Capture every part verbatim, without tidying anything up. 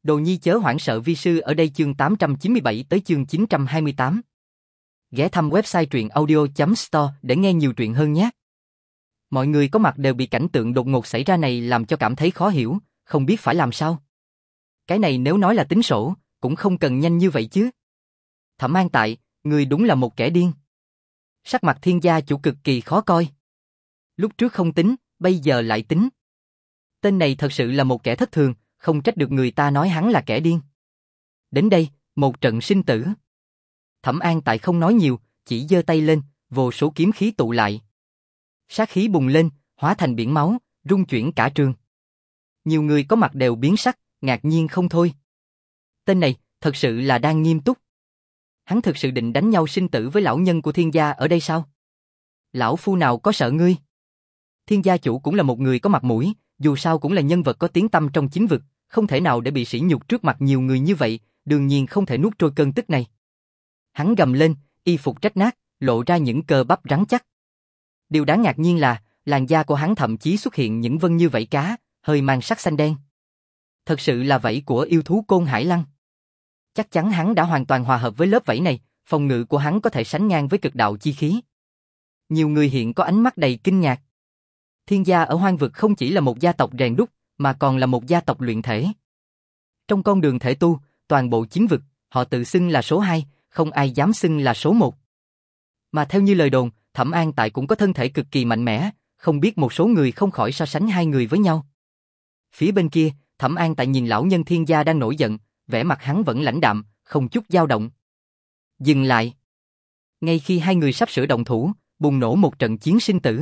Đồ nhi chớ hoảng sợ vi sư ở đây chương tám trăm chín mươi bảy tới chương chín trăm hai mươi tám. Ghé thăm website truyện audio chấm store để nghe nhiều truyện hơn nhé. Mọi người có mặt đều bị cảnh tượng đột ngột xảy ra này làm cho cảm thấy khó hiểu, không biết phải làm sao. Cái này nếu nói là tính sổ, cũng không cần nhanh như vậy chứ. Thẩm An Tại, người đúng là một kẻ điên. Sắc mặt Thiên gia chủ cực kỳ khó coi. Lúc trước không tính, bây giờ lại tính. Tên này thật sự là một kẻ thất thường, không trách được người ta nói hắn là kẻ điên. Đến đây, một trận sinh tử. Thẩm An Tại không nói nhiều, chỉ giơ tay lên, vô số kiếm khí tụ lại. Sát khí bùng lên, hóa thành biển máu, rung chuyển cả trường. Nhiều người có mặt đều biến sắc, ngạc nhiên không thôi. Tên này, thật sự là đang nghiêm túc. Hắn thực sự định đánh nhau sinh tử với lão nhân của Thiên gia ở đây sao? Lão phu nào có sợ ngươi? Thiên gia chủ cũng là một người có mặt mũi, dù sao cũng là nhân vật có tiếng tăm trong chính vực, không thể nào để bị sỉ nhục trước mặt nhiều người như vậy, đương nhiên không thể nuốt trôi cơn tức này. Hắn gầm lên, y phục rách nát, lộ ra những cơ bắp rắn chắc. Điều đáng ngạc nhiên là, làn da của hắn thậm chí xuất hiện những vân như vảy cá, hơi mang sắc xanh đen. Thật sự là vảy của yêu thú Côn Hải Lăng. Chắc chắn hắn đã hoàn toàn hòa hợp với lớp vảy này, phòng ngự của hắn có thể sánh ngang với cực đạo chi khí. Nhiều người hiện có ánh mắt đầy kinh ngạc. Thiên gia ở hoang vực không chỉ là một gia tộc rèn đúc, mà còn là một gia tộc luyện thể. Trong con đường thể tu, toàn bộ chính vực, họ tự xưng là số hai, không ai dám xưng là số một. Mà theo như lời đồn, Thẩm An Tại cũng có thân thể cực kỳ mạnh mẽ, không biết một số người không khỏi so sánh hai người với nhau. Phía bên kia, Thẩm An Tại nhìn lão nhân Thiên gia đang nổi giận, vẻ mặt hắn vẫn lãnh đạm, không chút dao động. Dừng lại. Ngay khi hai người sắp sửa động thủ, bùng nổ một trận chiến sinh tử.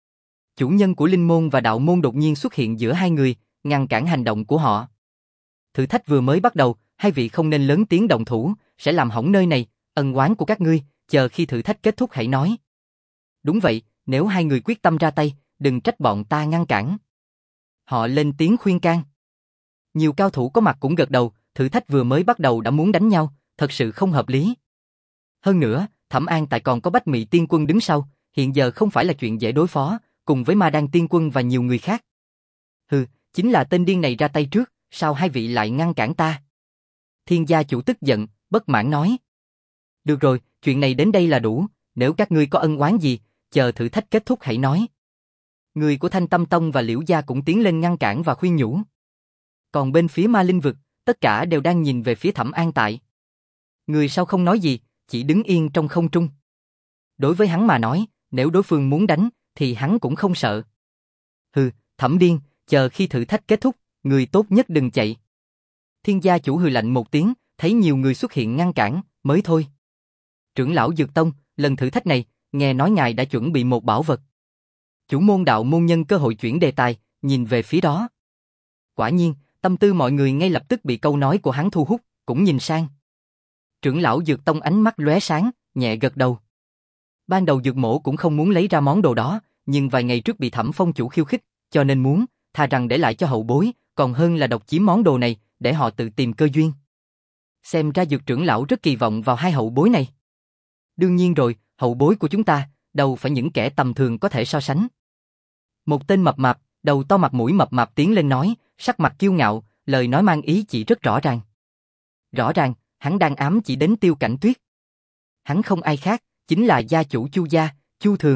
Chủ nhân của Linh môn và đạo môn đột nhiên xuất hiện giữa hai người, ngăn cản hành động của họ. Thử thách vừa mới bắt đầu, hai vị không nên lớn tiếng động thủ, sẽ làm hỏng nơi này, ân oán của các ngươi, chờ khi thử thách kết thúc hãy nói. Đúng vậy, nếu hai người quyết tâm ra tay, đừng trách bọn ta ngăn cản. Họ lên tiếng khuyên can. Nhiều cao thủ có mặt cũng gật đầu, thử thách vừa mới bắt đầu đã muốn đánh nhau, thật sự không hợp lý. Hơn nữa, Thẩm An Tại còn có Bách Mị Tiên Quân đứng sau, hiện giờ không phải là chuyện dễ đối phó, cùng với Ma Đan Tiên Quân và nhiều người khác. Hừ, chính là tên điên này ra tay trước, sao hai vị lại ngăn cản ta? Thiên gia chủ tức giận, bất mãn nói. Được rồi, chuyện này đến đây là đủ, nếu các ngươi có ân oán gì, chờ thử thách kết thúc hãy nói. Người của Thanh Tâm Tông và Liễu gia cũng tiến lên ngăn cản và khuyên nhủ. Còn bên phía Ma Linh vực, tất cả đều đang nhìn về phía Thẩm An Tại. Người sau không nói gì, chỉ đứng yên trong không trung. Đối với hắn mà nói, nếu đối phương muốn đánh, thì hắn cũng không sợ. Hừ, Thẩm điên, chờ khi thử thách kết thúc, người tốt nhất đừng chạy. Thiên gia chủ hừ lạnh một tiếng, thấy nhiều người xuất hiện ngăn cản, mới thôi. Trưởng lão Dược Tông, lần thử thách này, nghe nói ngài đã chuẩn bị một bảo vật. Chủ môn đạo môn nhân cơ hội chuyển đề tài, nhìn về phía đó. Quả nhiên, tâm tư mọi người ngay lập tức bị câu nói của hắn thu hút, cũng nhìn sang. Trưởng lão Dược Tông ánh mắt lóe sáng, nhẹ gật đầu. Ban đầu Dược Mỗ cũng không muốn lấy ra món đồ đó, nhưng vài ngày trước bị Thẩm Phong chủ khiêu khích, cho nên muốn, thà rằng để lại cho hậu bối, còn hơn là độc chiếm món đồ này, để họ tự tìm cơ duyên. Xem ra Dược trưởng lão rất kỳ vọng vào hai hậu bối này. Đương nhiên rồi, hậu bối của chúng ta, đâu phải những kẻ tầm thường có thể so sánh. Một tên mập mạp, đầu to mặt mũi mập mạp tiến lên nói, sắc mặt kiêu ngạo, lời nói mang ý chỉ rất rõ ràng. Rõ ràng, hắn đang ám chỉ đến Tiêu Cảnh Tuyết. Hắn không ai khác, chính là gia chủ Chu gia, Chu Thường.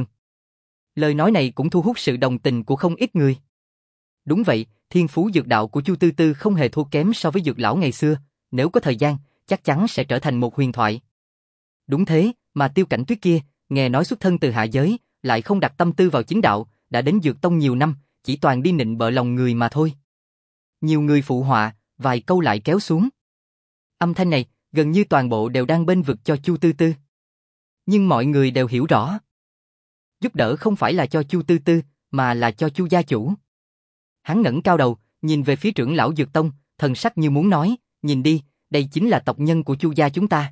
Lời nói này cũng thu hút sự đồng tình của không ít người. Đúng vậy, thiên phú dược đạo của Chu Tư Tư không hề thua kém so với dược lão ngày xưa, nếu có thời gian, chắc chắn sẽ trở thành một huyền thoại. Đúng thế, mà Tiêu Cảnh Tuyết kia, nghe nói xuất thân từ hạ giới, lại không đặt tâm tư vào chính đạo, đã đến Dược Tông nhiều năm, chỉ toàn đi nịnh bợ lòng người mà thôi. Nhiều người phụ họa, vài câu lại kéo xuống. Âm thanh này, gần như toàn bộ đều đang bên vực cho Chu Tư Tư. Nhưng mọi người đều hiểu rõ. Giúp đỡ không phải là cho Chu Tư Tư, mà là cho Chu gia chủ. Hắn ngẩng cao đầu, nhìn về phía trưởng lão Dược Tông, thần sắc như muốn nói, nhìn đi, đây chính là tộc nhân của Chu gia chúng ta.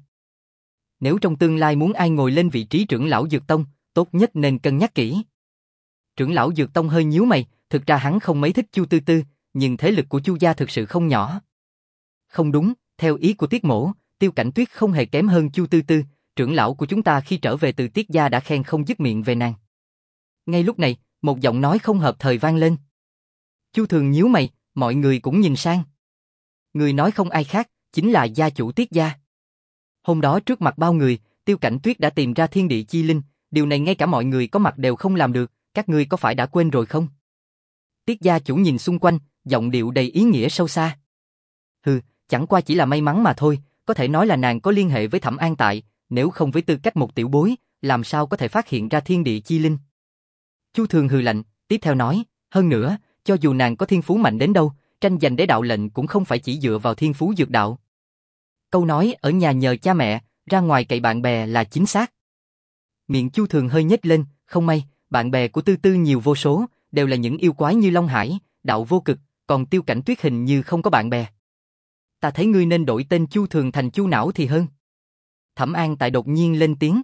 Nếu trong tương lai muốn ai ngồi lên vị trí trưởng lão Dược Tông, tốt nhất nên cân nhắc kỹ. Trưởng lão Dược Tông hơi nhíu mày, thực ra hắn không mấy thích Chu Tư Tư, nhưng thế lực của Chu gia thực sự không nhỏ. Không đúng, theo ý của Tiết Mỗ, Tiêu Cảnh Tuyết không hề kém hơn Chu Tư Tư, trưởng lão của chúng ta khi trở về từ Tiết gia đã khen không dứt miệng về nàng. Ngay lúc này, một giọng nói không hợp thời vang lên. Chu Thường nhíu mày, mọi người cũng nhìn sang. Người nói không ai khác, chính là gia chủ Tiết gia. Hôm đó trước mặt bao người, Tiêu Cảnh Tuyết đã tìm ra thiên địa chi linh, điều này ngay cả mọi người có mặt đều không làm được, các ngươi có phải đã quên rồi không? Tiết gia chủ nhìn xung quanh, giọng điệu đầy ý nghĩa sâu xa. Hừ, chẳng qua chỉ là may mắn mà thôi, có thể nói là nàng có liên hệ với Thẩm An Tại, nếu không với tư cách một tiểu bối, làm sao có thể phát hiện ra thiên địa chi linh. Chu Thường hừ lạnh, tiếp theo nói, hơn nữa, cho dù nàng có thiên phú mạnh đến đâu, tranh giành đế đạo lệnh cũng không phải chỉ dựa vào thiên phú dược đạo. Câu nói ở nhà nhờ cha mẹ, ra ngoài cậy bạn bè là chính xác. Miệng Chu Thường hơi nhếch lên, không may, bạn bè của Tư Tư nhiều vô số, đều là những yêu quái như Long Hải, Đạo Vô Cực, còn Tiêu Cảnh Tuyết hình như không có bạn bè. Ta thấy ngươi nên đổi tên Chu Thường thành Chu Não thì hơn. Thẩm An Tại đột nhiên lên tiếng.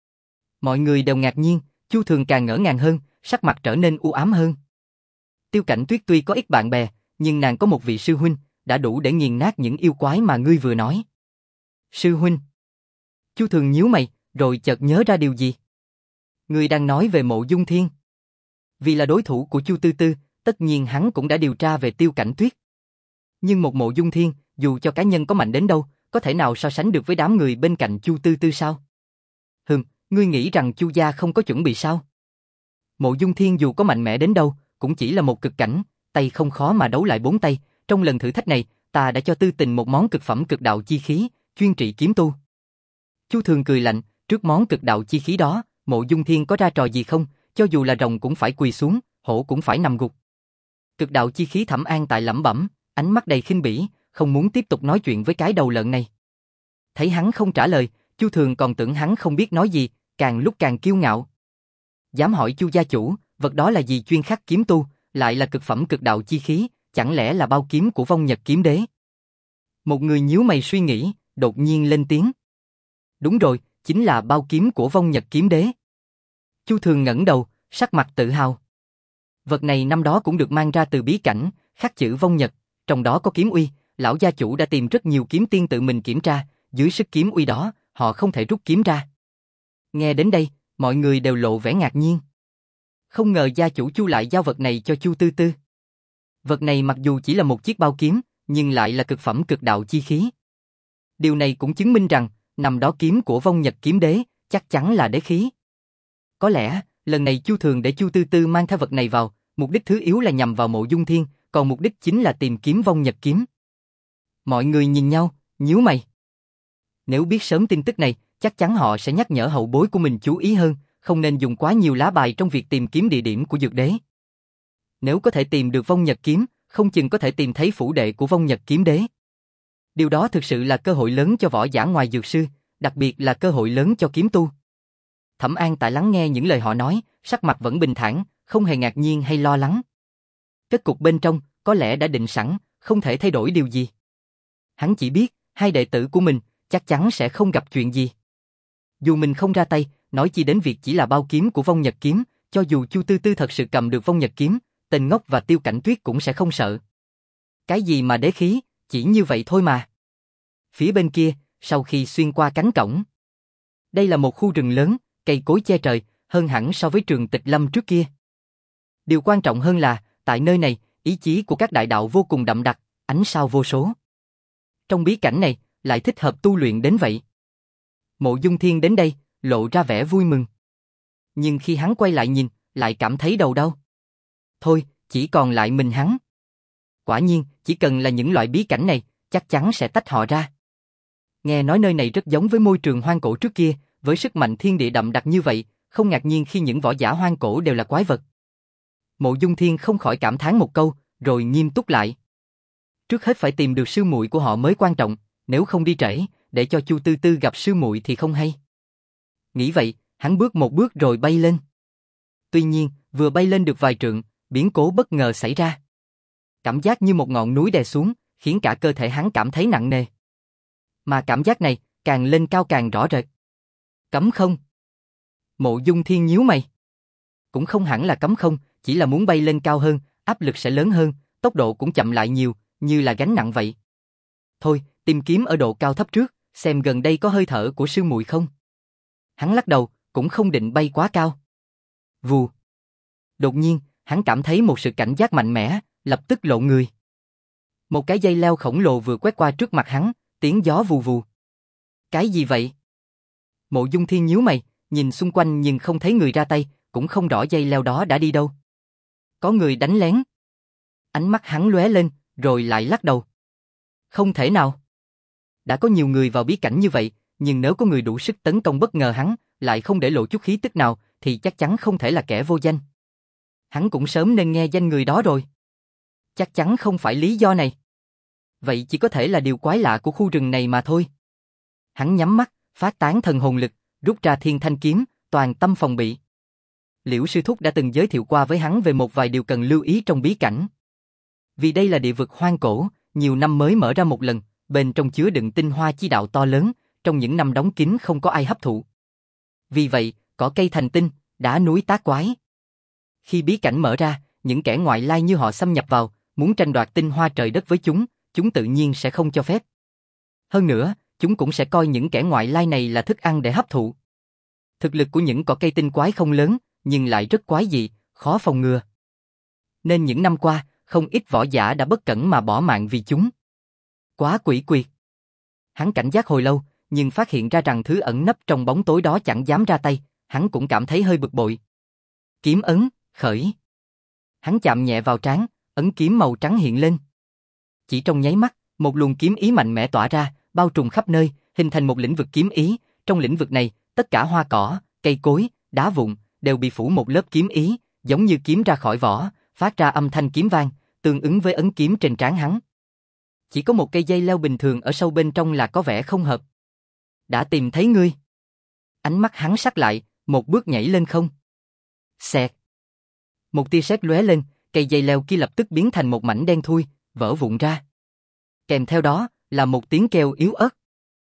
Mọi người đều ngạc nhiên, Chu Thường càng ngỡ ngàng hơn, sắc mặt trở nên u ám hơn. Tiêu Cảnh Tuyết tuy có ít bạn bè, nhưng nàng có một vị sư huynh, đã đủ để nghiền nát những yêu quái mà ngươi vừa nói. Sư huynh. Chu Thường nhíu mày, rồi chợt nhớ ra điều gì. Ngươi đang nói về Mộ Dung Thiên. Vì là đối thủ của Chu Tư Tư, tất nhiên hắn cũng đã điều tra về Tiêu Cảnh Tuyết. Nhưng một Mộ Dung Thiên, dù cho cá nhân có mạnh đến đâu, có thể nào so sánh được với đám người bên cạnh Chu Tư Tư sao? Hừm, ngươi nghĩ rằng Chu gia không có chuẩn bị sao? Mộ Dung Thiên dù có mạnh mẽ đến đâu, cũng chỉ là một cực cảnh, tay không khó mà đấu lại bốn tay. Trong lần thử thách này, ta đã cho Tư Tình một món cực phẩm cực đạo chi khí, chuyên trị kiếm tu. Chu Thường cười lạnh, trước món cực đạo chi khí đó, Mộ Dung Thiên có ra trò gì không? Cho dù là rồng cũng phải quỳ xuống, hổ cũng phải nằm gục. Cực đạo chi khí Thẩm An Tại lẩm bẩm, ánh mắt đầy khinh bỉ, không muốn tiếp tục nói chuyện với cái đầu lợn này. Thấy hắn không trả lời, Chu Thường còn tưởng hắn không biết nói gì, càng lúc càng kiêu ngạo. Dám hỏi Chu gia chủ, vật đó là gì? Chuyên khắc kiếm tu, lại là cực phẩm cực đạo chi khí, chẳng lẽ là bao kiếm của Vong Nhật Kiếm Đế? Một người nhíu mày suy nghĩ, đột nhiên lên tiếng. Đúng rồi, chính là bao kiếm của Vong Nhật Kiếm Đế. Chu Thường ngẩng đầu, sắc mặt tự hào. Vật này năm đó cũng được mang ra từ bí cảnh, khắc chữ Vong Nhật, trong đó có kiếm uy, lão gia chủ đã tìm rất nhiều kiếm tiên tự mình kiểm tra, dưới sức kiếm uy đó, họ không thể rút kiếm ra. Nghe đến đây, mọi người đều lộ vẻ ngạc nhiên. Không ngờ gia chủ Chu lại giao vật này cho Chu Tư Tư. Vật này mặc dù chỉ là một chiếc bao kiếm, nhưng lại là cực phẩm cực đạo chi khí. Điều này cũng chứng minh rằng, năm đó kiếm của Vong Nhật Kiếm Đế, chắc chắn là đế khí. Có lẽ, lần này Chu Thường để Chu Tư Tư mang theo vật này vào, mục đích thứ yếu là nhằm vào Mộ Dung Thiên, còn mục đích chính là tìm kiếm Vong Nhật Kiếm. Mọi người nhìn nhau, nhíu mày. Nếu biết sớm tin tức này, chắc chắn họ sẽ nhắc nhở hậu bối của mình chú ý hơn, không nên dùng quá nhiều lá bài trong việc tìm kiếm địa điểm của dược đế. Nếu có thể tìm được Vong Nhật Kiếm, không chừng có thể tìm thấy phủ đệ của Vong Nhật Kiếm Đế. Điều đó thực sự là cơ hội lớn cho võ giả ngoài dược sư, đặc biệt là cơ hội lớn cho kiếm tu. Thẩm An Tại lắng nghe những lời họ nói, sắc mặt vẫn bình thản, không hề ngạc nhiên hay lo lắng. Kết cục bên trong, có lẽ đã định sẵn, không thể thay đổi điều gì. Hắn chỉ biết, hai đệ tử của mình, chắc chắn sẽ không gặp chuyện gì. Dù mình không ra tay, nói chi đến việc chỉ là bao kiếm của Vong Nhật Kiếm, cho dù Chu Tư Tư thật sự cầm được Vong Nhật Kiếm, tên ngốc và Tiêu Cảnh Tuyết cũng sẽ không sợ. Cái gì mà đế khí, chỉ như vậy thôi mà. Phía bên kia, sau khi xuyên qua cánh cổng. Đây là một khu rừng lớn, cây cối che trời, hơn hẳn so với Trường Tịch Lâm trước kia. Điều quan trọng hơn là, tại nơi này, ý chí của các đại đạo vô cùng đậm đặc, ánh sao vô số. Trong bí cảnh này, lại thích hợp tu luyện đến vậy. Mộ Dung Thiên đến đây, lộ ra vẻ vui mừng. Nhưng khi hắn quay lại nhìn, lại cảm thấy đầu đau. Thôi, chỉ còn lại mình hắn. Quả nhiên, chỉ cần là những loại bí cảnh này, chắc chắn sẽ tách họ ra. Nghe nói nơi này rất giống với môi trường hoang cổ trước kia, với sức mạnh thiên địa đậm đặc như vậy, không ngạc nhiên khi những võ giả hoang cổ đều là quái vật. Mộ Dung Thiên không khỏi cảm thán một câu, rồi nghiêm túc lại. Trước hết phải tìm được sư muội của họ mới quan trọng, nếu không đi trễ, để cho Chu Tư Tư gặp sư muội thì không hay. Nghĩ vậy, hắn bước một bước rồi bay lên. Tuy nhiên, vừa bay lên được vài trượng, biến cố bất ngờ xảy ra. Cảm giác như một ngọn núi đè xuống, khiến cả cơ thể hắn cảm thấy nặng nề. Mà cảm giác này, càng lên cao càng rõ rệt. Cấm không? Mộ Dung Thiên nhíu mày. Cũng không hẳn là cấm không, chỉ là muốn bay lên cao hơn, áp lực sẽ lớn hơn, tốc độ cũng chậm lại nhiều, như là gánh nặng vậy. Thôi, tìm kiếm ở độ cao thấp trước, xem gần đây có hơi thở của sư muội không. Hắn lắc đầu, cũng không định bay quá cao. Vù. Đột nhiên, hắn cảm thấy một sự cảnh giác mạnh mẽ, lập tức lộn người. Một cái dây leo khổng lồ vừa quét qua trước mặt hắn, tiếng gió vù vù. Cái gì vậy? Mộ Dung Thiên nhíu mày, nhìn xung quanh nhưng không thấy người ra tay, cũng không rõ dây leo đó đã đi đâu. Có người đánh lén. Ánh mắt hắn lóe lên, rồi lại lắc đầu. Không thể nào. Đã có nhiều người vào bí cảnh như vậy, nhưng nếu có người đủ sức tấn công bất ngờ hắn, lại không để lộ chút khí tức nào, thì chắc chắn không thể là kẻ vô danh. Hắn cũng sớm nên nghe danh người đó rồi. Chắc chắn không phải lý do này. Vậy chỉ có thể là điều quái lạ của khu rừng này mà thôi. Hắn nhắm mắt, phát tán thần hồn lực, rút ra thiên thanh kiếm, toàn tâm phòng bị. Liễu sư thúc đã từng giới thiệu qua với hắn về một vài điều cần lưu ý trong bí cảnh. Vì đây là địa vực hoang cổ, nhiều năm mới mở ra một lần, bên trong chứa đựng tinh hoa chi đạo to lớn, trong những năm đóng kín không có ai hấp thụ. Vì vậy, cỏ cây thành tinh, đá núi tác quái. Khi bí cảnh mở ra, những kẻ ngoại lai như họ xâm nhập vào, muốn tranh đoạt tinh hoa trời đất với chúng, chúng tự nhiên sẽ không cho phép. Hơn nữa, chúng cũng sẽ coi những kẻ ngoại lai này là thức ăn để hấp thụ. Thực lực của những cỏ cây tinh quái không lớn, nhưng lại rất quái dị, khó phòng ngừa. Nên những năm qua, không ít võ giả đã bất cẩn mà bỏ mạng vì chúng. Quá quỷ quyệt. Hắn cảnh giác hồi lâu, nhưng phát hiện ra rằng thứ ẩn nấp trong bóng tối đó chẳng dám ra tay, hắn cũng cảm thấy hơi bực bội. Kiếm ấn, khởi. Hắn chạm nhẹ vào trán, ấn kiếm màu trắng hiện lên. Chỉ trong nháy mắt, một luồng kiếm ý mạnh mẽ tỏa ra, bao trùm khắp nơi, hình thành một lĩnh vực kiếm ý. Trong lĩnh vực này, tất cả hoa cỏ, cây cối, đá vụn đều bị phủ một lớp kiếm ý, giống như kiếm ra khỏi vỏ, phát ra âm thanh kiếm vang, tương ứng với ấn kiếm trên trán hắn. Chỉ có một cây dây leo bình thường ở sâu bên trong là có vẻ không hợp. Đã tìm thấy ngươi. Ánh mắt hắn sắc lại, một bước nhảy lên không. Xẹt. Một tia sét lóe lên, cây dây leo kia lập tức biến thành một mảnh đen thui, vỡ vụn ra. Kèm theo đó là một tiếng kêu yếu ớt.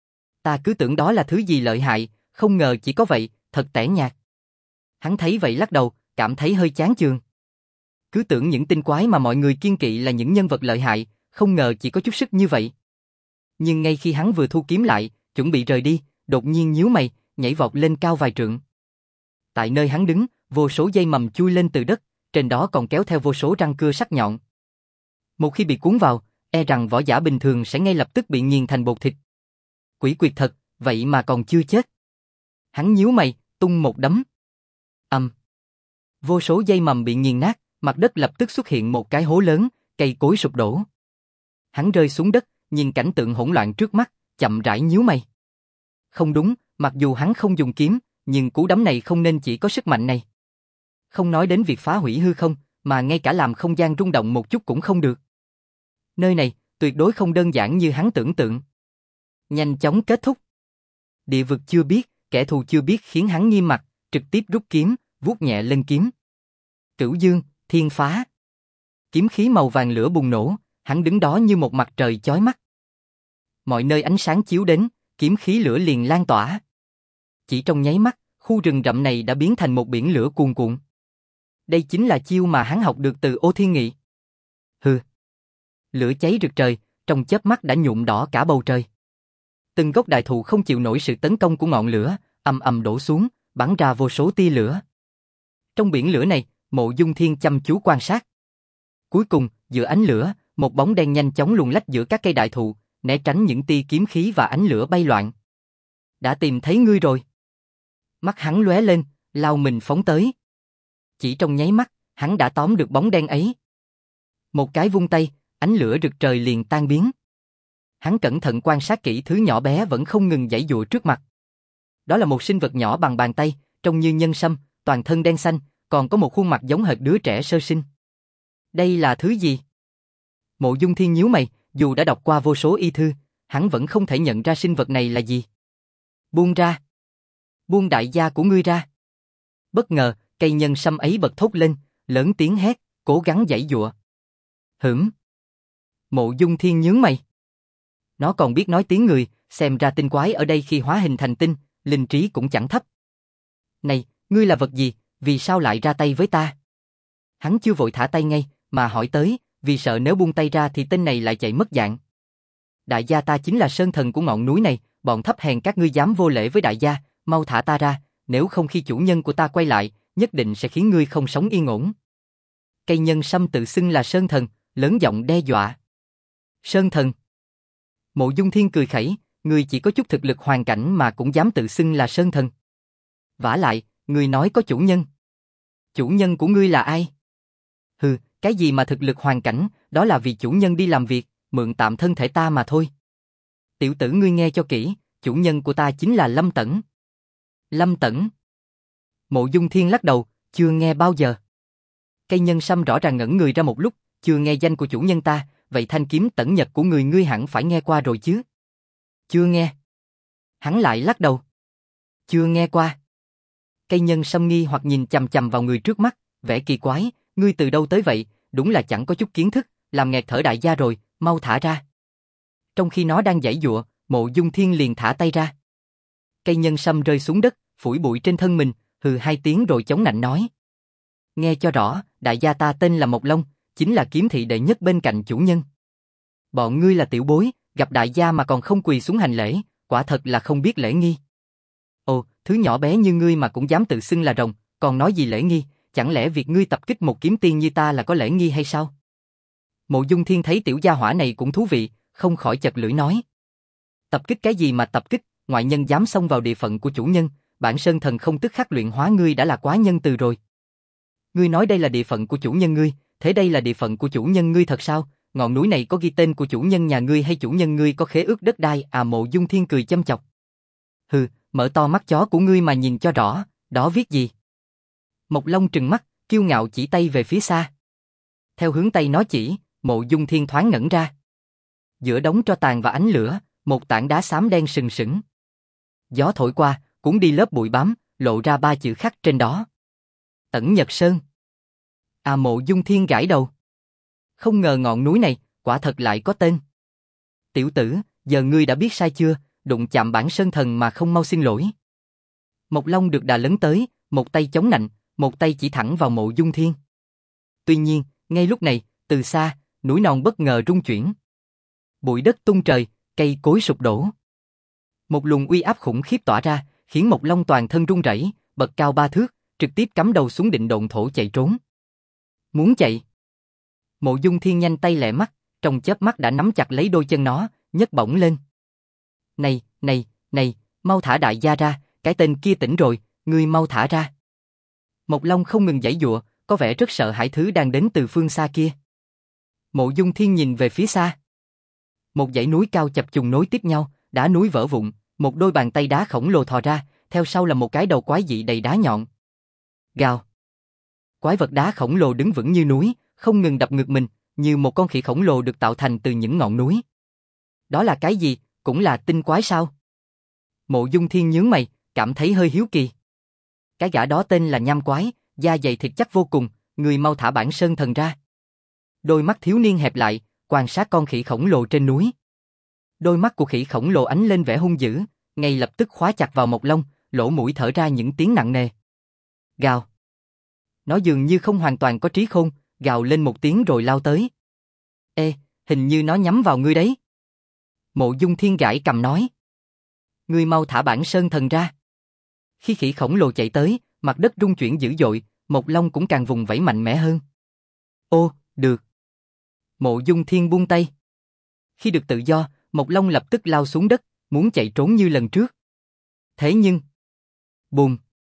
Ta cứ tưởng đó là thứ gì lợi hại, không ngờ chỉ có vậy, thật tẻ nhạt. Hắn thấy vậy lắc đầu, cảm thấy hơi chán chường. Cứ tưởng những tinh quái mà mọi người kiêng kỵ là những nhân vật lợi hại, không ngờ chỉ có chút sức như vậy. Nhưng ngay khi hắn vừa thu kiếm lại, chuẩn bị rời đi, đột nhiên nhíu mày, nhảy vọt lên cao vài trượng. Tại nơi hắn đứng, vô số dây mầm chui lên từ đất, trên đó còn kéo theo vô số răng cưa sắc nhọn. Một khi bị cuốn vào, e rằng võ giả bình thường sẽ ngay lập tức bị nghiền thành bột thịt. Quỷ quyệt thật, vậy mà còn chưa chết. Hắn nhíu mày, tung một đấm. Ầm. Vô số dây mầm bị nghiền nát, mặt đất lập tức xuất hiện một cái hố lớn, cây cối sụp đổ. Hắn rơi xuống đất, nhìn cảnh tượng hỗn loạn trước mắt, chậm rãi nhíu mày. Không đúng, mặc dù hắn không dùng kiếm, nhưng cú đấm này không nên chỉ có sức mạnh này. Không nói đến việc phá hủy hư không, mà ngay cả làm không gian rung động một chút cũng không được. Nơi này, tuyệt đối không đơn giản như hắn tưởng tượng. Nhanh chóng kết thúc. Địa vực chưa biết, kẻ thù chưa biết khiến hắn nghiêm mặt, trực tiếp rút kiếm, vuốt nhẹ lên kiếm. Cửu Dương, Thiên Phá. Kiếm khí màu vàng lửa bùng nổ, hắn đứng đó như một mặt trời chói mắt. Mọi nơi ánh sáng chiếu đến, kiếm khí lửa liền lan tỏa. Chỉ trong nháy mắt, khu rừng rậm này đã biến thành một biển lửa cuồn cuộn. Đây chính là chiêu mà hắn học được từ Ô Thiên Nghị. Hừ. Lửa cháy rực trời, trong chớp mắt đã nhuộm đỏ cả bầu trời. Từng gốc đại thụ không chịu nổi sự tấn công của ngọn lửa, ầm ầm đổ xuống, bắn ra vô số tia lửa. Trong biển lửa này, Mộ Dung Thiên chăm chú quan sát. Cuối cùng, giữa ánh lửa, một bóng đen nhanh chóng luồn lách giữa các cây đại thụ, né tránh những tia kiếm khí và ánh lửa bay loạn. Đã tìm thấy ngươi rồi. Mắt hắn lóe lên, lao mình phóng tới. Chỉ trong nháy mắt, hắn đã tóm được bóng đen ấy. Một cái vung tay, ánh lửa rực trời liền tan biến. Hắn cẩn thận quan sát kỹ thứ nhỏ bé vẫn không ngừng giãy giụa trước mặt. Đó là một sinh vật nhỏ bằng bàn tay, trông như nhân sâm, toàn thân đen xanh, còn có một khuôn mặt giống hệt đứa trẻ sơ sinh. Đây là thứ gì? Mộ Dung Thiên nhíu mày, dù đã đọc qua vô số y thư, hắn vẫn không thể nhận ra sinh vật này là gì. Buông ra. Buông đại gia của ngươi ra. Bất ngờ, cây nhân sâm ấy bật thốt lên, lớn tiếng hét, cố gắng giãy giụa. Hửm. Mộ Dung Thiên nhướng mày. Nó còn biết nói tiếng người, xem ra tinh quái ở đây khi hóa hình thành tinh, linh trí cũng chẳng thấp. Này, ngươi là vật gì, vì sao lại ra tay với ta? Hắn chưa vội thả tay ngay, mà hỏi tới, vì sợ nếu buông tay ra thì tên này lại chạy mất dạng. Đại gia ta chính là sơn thần của ngọn núi này, bọn thấp hèn các ngươi dám vô lễ với đại gia, mau thả ta ra, nếu không khi chủ nhân của ta quay lại, nhất định sẽ khiến ngươi không sống yên ổn. Cây nhân sâm tự xưng là sơn thần, lớn giọng đe dọa. Sơn thần. Mộ Dung Thiên cười khẩy, ngươi chỉ có chút thực lực hoàn cảnh mà cũng dám tự xưng là Sơn thần. Vả lại, ngươi nói có chủ nhân. Chủ nhân của ngươi là ai? Hừ, cái gì mà thực lực hoàn cảnh, đó là vì chủ nhân đi làm việc, mượn tạm thân thể ta mà thôi. Tiểu tử ngươi nghe cho kỹ, chủ nhân của ta chính là Lâm Tẩn. Lâm Tẩn. Mộ Dung Thiên lắc đầu, chưa nghe bao giờ. Cây nhân sâm rõ ràng ngẩn người ra một lúc, chưa nghe danh của chủ nhân ta, vậy thanh kiếm Tẩn Nhật của người ngươi hẳn phải nghe qua rồi chứ? Chưa nghe. Hắn lại lắc đầu. Chưa nghe qua. Cây nhân sâm nghi hoặc nhìn chằm chằm vào người trước mắt, vẻ kỳ quái, ngươi từ đâu tới vậy, đúng là chẳng có chút kiến thức, làm nghẹt thở đại gia rồi, mau thả ra. Trong khi nó đang giãy giụa, Mộ Dung Thiên liền thả tay ra. Cây nhân sâm rơi xuống đất, phủi bụi trên thân mình, hừ hai tiếng rồi chống nạnh nói. Nghe cho rõ, đại gia ta tên là Mộc Long, chính là kiếm thị đệ nhất bên cạnh chủ nhân. Bọn ngươi là tiểu bối, gặp đại gia mà còn không quỳ xuống hành lễ, quả thật là không biết lễ nghi. Ồ, thứ nhỏ bé như ngươi mà cũng dám tự xưng là rồng, còn nói gì lễ nghi, chẳng lẽ việc ngươi tập kích một kiếm tiên như ta là có lễ nghi hay sao? Mộ Dung Thiên thấy tiểu gia hỏa này cũng thú vị, không khỏi chật lưỡi nói. Tập kích cái gì mà tập kích, ngoại nhân dám xông vào địa phận của chủ nhân, bản sơn thần không tức khắc luyện hóa ngươi đã là quá nhân từ rồi. Ngươi nói đây là địa phận của chủ nhân ngươi, thế đây là địa phận của chủ nhân ngươi thật sao? Ngọn núi này có ghi tên của chủ nhân nhà ngươi hay chủ nhân ngươi có khế ước đất đai? À, Mộ Dung Thiên cười châm chọc. Hừ, mở to mắt chó của ngươi mà nhìn cho rõ, đó viết gì? Mộc Long trừng mắt, kiêu ngạo chỉ tay về phía xa. Theo hướng tay nó chỉ, Mộ Dung Thiên thoáng ngẩn ra. Giữa đống tro tàn và ánh lửa, một tảng đá xám đen sừng sững. Gió thổi qua, cuốn đi lớp bụi bám, lộ ra ba chữ khắc trên đó. Tẩn Nhật Sơn. À, Mộ Dung Thiên gãi đầu. Không ngờ ngọn núi này, quả thật lại có tên. Tiểu tử, giờ ngươi đã biết sai chưa, đụng chạm bản sơn thần mà không mau xin lỗi. Mộc Long được đà lấn tới, một tay chống nạnh, một tay chỉ thẳng vào Mộ Dung Thiên. Tuy nhiên, ngay lúc này, từ xa, núi non bất ngờ rung chuyển. Bụi đất tung trời, cây cối sụp đổ. Một luồng uy áp khủng khiếp tỏa ra, khiến Mộc Long toàn thân run rẩy, bật cao ba thước, trực tiếp cắm đầu xuống định độn thổ chạy trốn. Muốn chạy. Mộ Dung Thiên nhanh tay lẹ mắt, trong chớp mắt đã nắm chặt lấy đôi chân nó, nhấc bổng lên. Này, này, này, mau thả đại gia ra, cái tên kia tỉnh rồi, ngươi mau thả ra. Mộc Long không ngừng giãy giụa, có vẻ rất sợ hãi thứ đang đến từ phương xa kia. Mộ Dung Thiên nhìn về phía xa. Một dãy núi cao chập trùng nối tiếp nhau, đá núi vỡ vụn, một đôi bàn tay đá khổng lồ thò ra, theo sau là một cái đầu quái dị đầy đá nhọn. Gào. Quái vật đá khổng lồ đứng vững như núi, không ngừng đập ngực mình, như một con khỉ khổng lồ được tạo thành từ những ngọn núi. Đó là cái gì, cũng là tinh quái sao? Mộ Dung Thiên nhướng mày, cảm thấy hơi hiếu kỳ. Cái gã đó tên là Nham Quái, da dày thịt chắc vô cùng, người mau thả bản sơn thần ra. Đôi mắt thiếu niên hẹp lại, quan sát con khỉ khổng lồ trên núi. Đôi mắt của khỉ khổng lồ ánh lên vẻ hung dữ, ngay lập tức khóa chặt vào Mộc Long, lỗ mũi thở ra những tiếng nặng nề. Gào. Nó dường như không hoàn toàn có trí khôn, gào lên một tiếng rồi lao tới. Ê, hình như nó nhắm vào ngươi đấy. Mộ Dung Thiên gãi cầm nói. Ngươi mau thả bản sơn thần ra. Khi khỉ khổng lồ chạy tới, mặt đất rung chuyển dữ dội, Mộc Long cũng càng vùng vẫy mạnh mẽ hơn. Ô, được. Mộ Dung Thiên buông tay. Khi được tự do, Mộc Long lập tức lao xuống đất, muốn chạy trốn như lần trước. Thế nhưng... Bùm.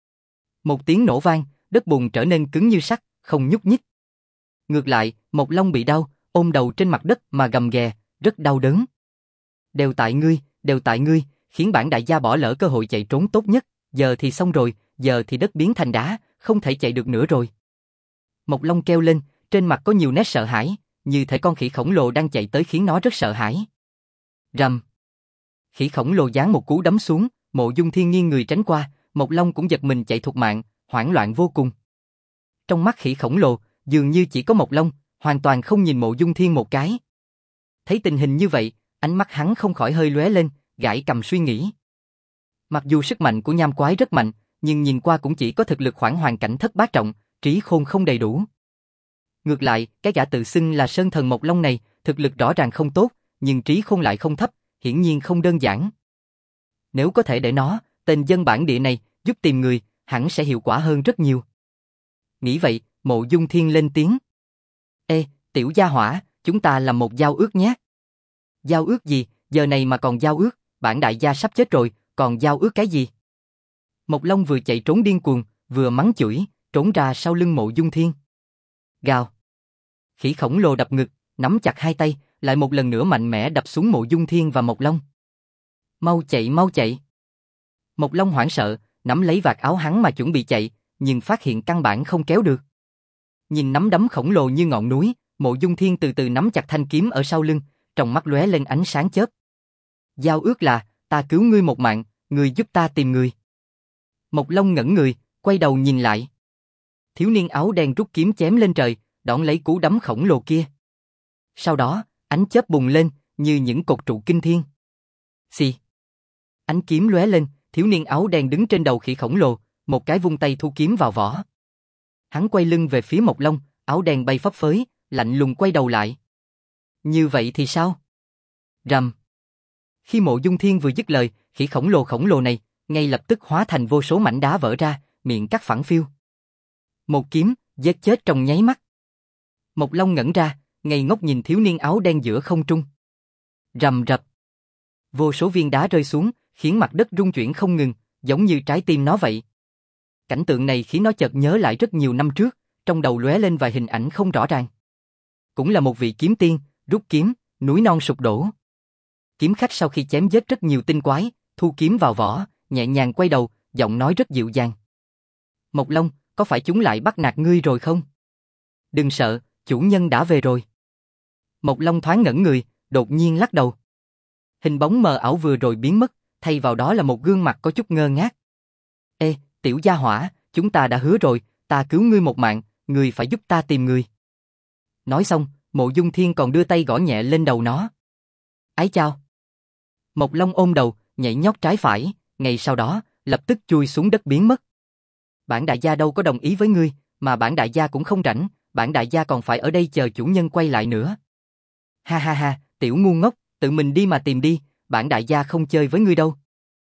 Một tiếng nổ vang, đất bùn trở nên cứng như sắt, không nhúc nhích. Ngược lại, Mộc Long bị đau, ôm đầu trên mặt đất mà gầm ghè, rất đau đớn. Đều tại ngươi, đều tại ngươi, khiến bản đại gia bỏ lỡ cơ hội chạy trốn tốt nhất, giờ thì xong rồi, giờ thì đất biến thành đá, không thể chạy được nữa rồi. Mộc Long kêu lên, trên mặt có nhiều nét sợ hãi, như thể con khỉ khổng lồ đang chạy tới khiến nó rất sợ hãi. Rầm. Khỉ khổng lồ giáng một cú đấm xuống, Mộ Dung Thiên nghiêng người tránh qua, Mộc Long cũng giật mình chạy thục mạng, hoảng loạn vô cùng. Trong mắt khỉ khổng lồ, dường như chỉ có Mộc Long, hoàn toàn không nhìn Mộ Dung Thiên một cái. Thấy tình hình như vậy, ánh mắt hắn không khỏi hơi lóe lên, gãi cầm suy nghĩ. Mặc dù sức mạnh của Nham Quái rất mạnh, nhưng nhìn qua cũng chỉ có thực lực khoảng hoàn cảnh thất bát trọng, trí khôn không đầy đủ. Ngược lại, cái gã tự xưng là Sơn Thần Mộc Long này, thực lực rõ ràng không tốt, nhưng trí khôn lại không thấp, hiển nhiên không đơn giản. Nếu có thể để nó, tên dân bản địa này, giúp tìm người, hẳn sẽ hiệu quả hơn rất nhiều. Nghĩ vậy, Mộ Dung Thiên lên tiếng. Ê, tiểu gia hỏa, chúng ta làm một giao ước nhé. Giao ước gì, giờ này mà còn giao ước, bản đại gia sắp chết rồi, còn giao ước cái gì? Mộc Long vừa chạy trốn điên cuồng, vừa mắng chửi, trốn ra sau lưng Mộ Dung Thiên. Gào. Khỉ khổng lồ đập ngực, nắm chặt hai tay, lại một lần nữa mạnh mẽ đập xuống Mộ Dung Thiên và Mộc Long. Mau chạy, mau chạy. Mộc Long hoảng sợ, nắm lấy vạt áo hắn mà chuẩn bị chạy, nhưng phát hiện căn bản không kéo được. Nhìn nắm đấm khổng lồ như ngọn núi, Mộ Dung Thiên từ từ nắm chặt thanh kiếm ở sau lưng, trong mắt lóe lên ánh sáng chớp. Giao ước là, ta cứu ngươi một mạng, ngươi giúp ta tìm người. Mộc Long ngẩn người, quay đầu nhìn lại. Thiếu niên áo đen rút kiếm chém lên trời, đón lấy cú đấm khổng lồ kia. Sau đó, ánh chớp bùng lên, như những cột trụ kinh thiên. Xì. Ánh kiếm lóe lên, thiếu niên áo đen đứng trên đầu khỉ khổng lồ, một cái vung tay thu kiếm vào vỏ. Hắn quay lưng về phía Mộc Long, áo đen bay phấp phới, lạnh lùng quay đầu lại. Như vậy thì sao? Rầm. Khi Mộ Dung Thiên vừa dứt lời, khỉ khổng lồ khổng lồ này, ngay lập tức hóa thành vô số mảnh đá vỡ ra, miệng cắt phẳng phiu. Một kiếm, giết chết trong nháy mắt. Mộc Long ngẩn ra, ngây ngốc nhìn thiếu niên áo đen giữa không trung. Rầm rập. Vô số viên đá rơi xuống, khiến mặt đất rung chuyển không ngừng, giống như trái tim nó vậy. Cảnh tượng này khiến nó chợt nhớ lại rất nhiều năm trước, trong đầu lóe lên vài hình ảnh không rõ ràng. Cũng là một vị kiếm tiên, rút kiếm, núi non sụp đổ. Kiếm khách sau khi chém giết rất nhiều tinh quái, thu kiếm vào vỏ, nhẹ nhàng quay đầu, giọng nói rất dịu dàng. Mộc Long, có phải chúng lại bắt nạt ngươi rồi không? Đừng sợ, chủ nhân đã về rồi. Mộc Long thoáng ngẩn người, đột nhiên lắc đầu. Hình bóng mờ ảo vừa rồi biến mất, thay vào đó là một gương mặt có chút ngơ ngác. Ê, tiểu gia hỏa, chúng ta đã hứa rồi, ta cứu ngươi một mạng, ngươi phải giúp ta tìm người. Nói xong, Mộ Dung Thiên còn đưa tay gõ nhẹ lên đầu nó. Ái chao. Mộc Long ôm đầu, nhảy nhót trái phải, ngay sau đó, lập tức chui xuống đất biến mất. Bản đại gia đâu có đồng ý với ngươi, mà bản đại gia cũng không rảnh, bản đại gia còn phải ở đây chờ chủ nhân quay lại nữa. Ha ha ha, tiểu ngu ngốc, tự mình đi mà tìm đi, bản đại gia không chơi với ngươi đâu.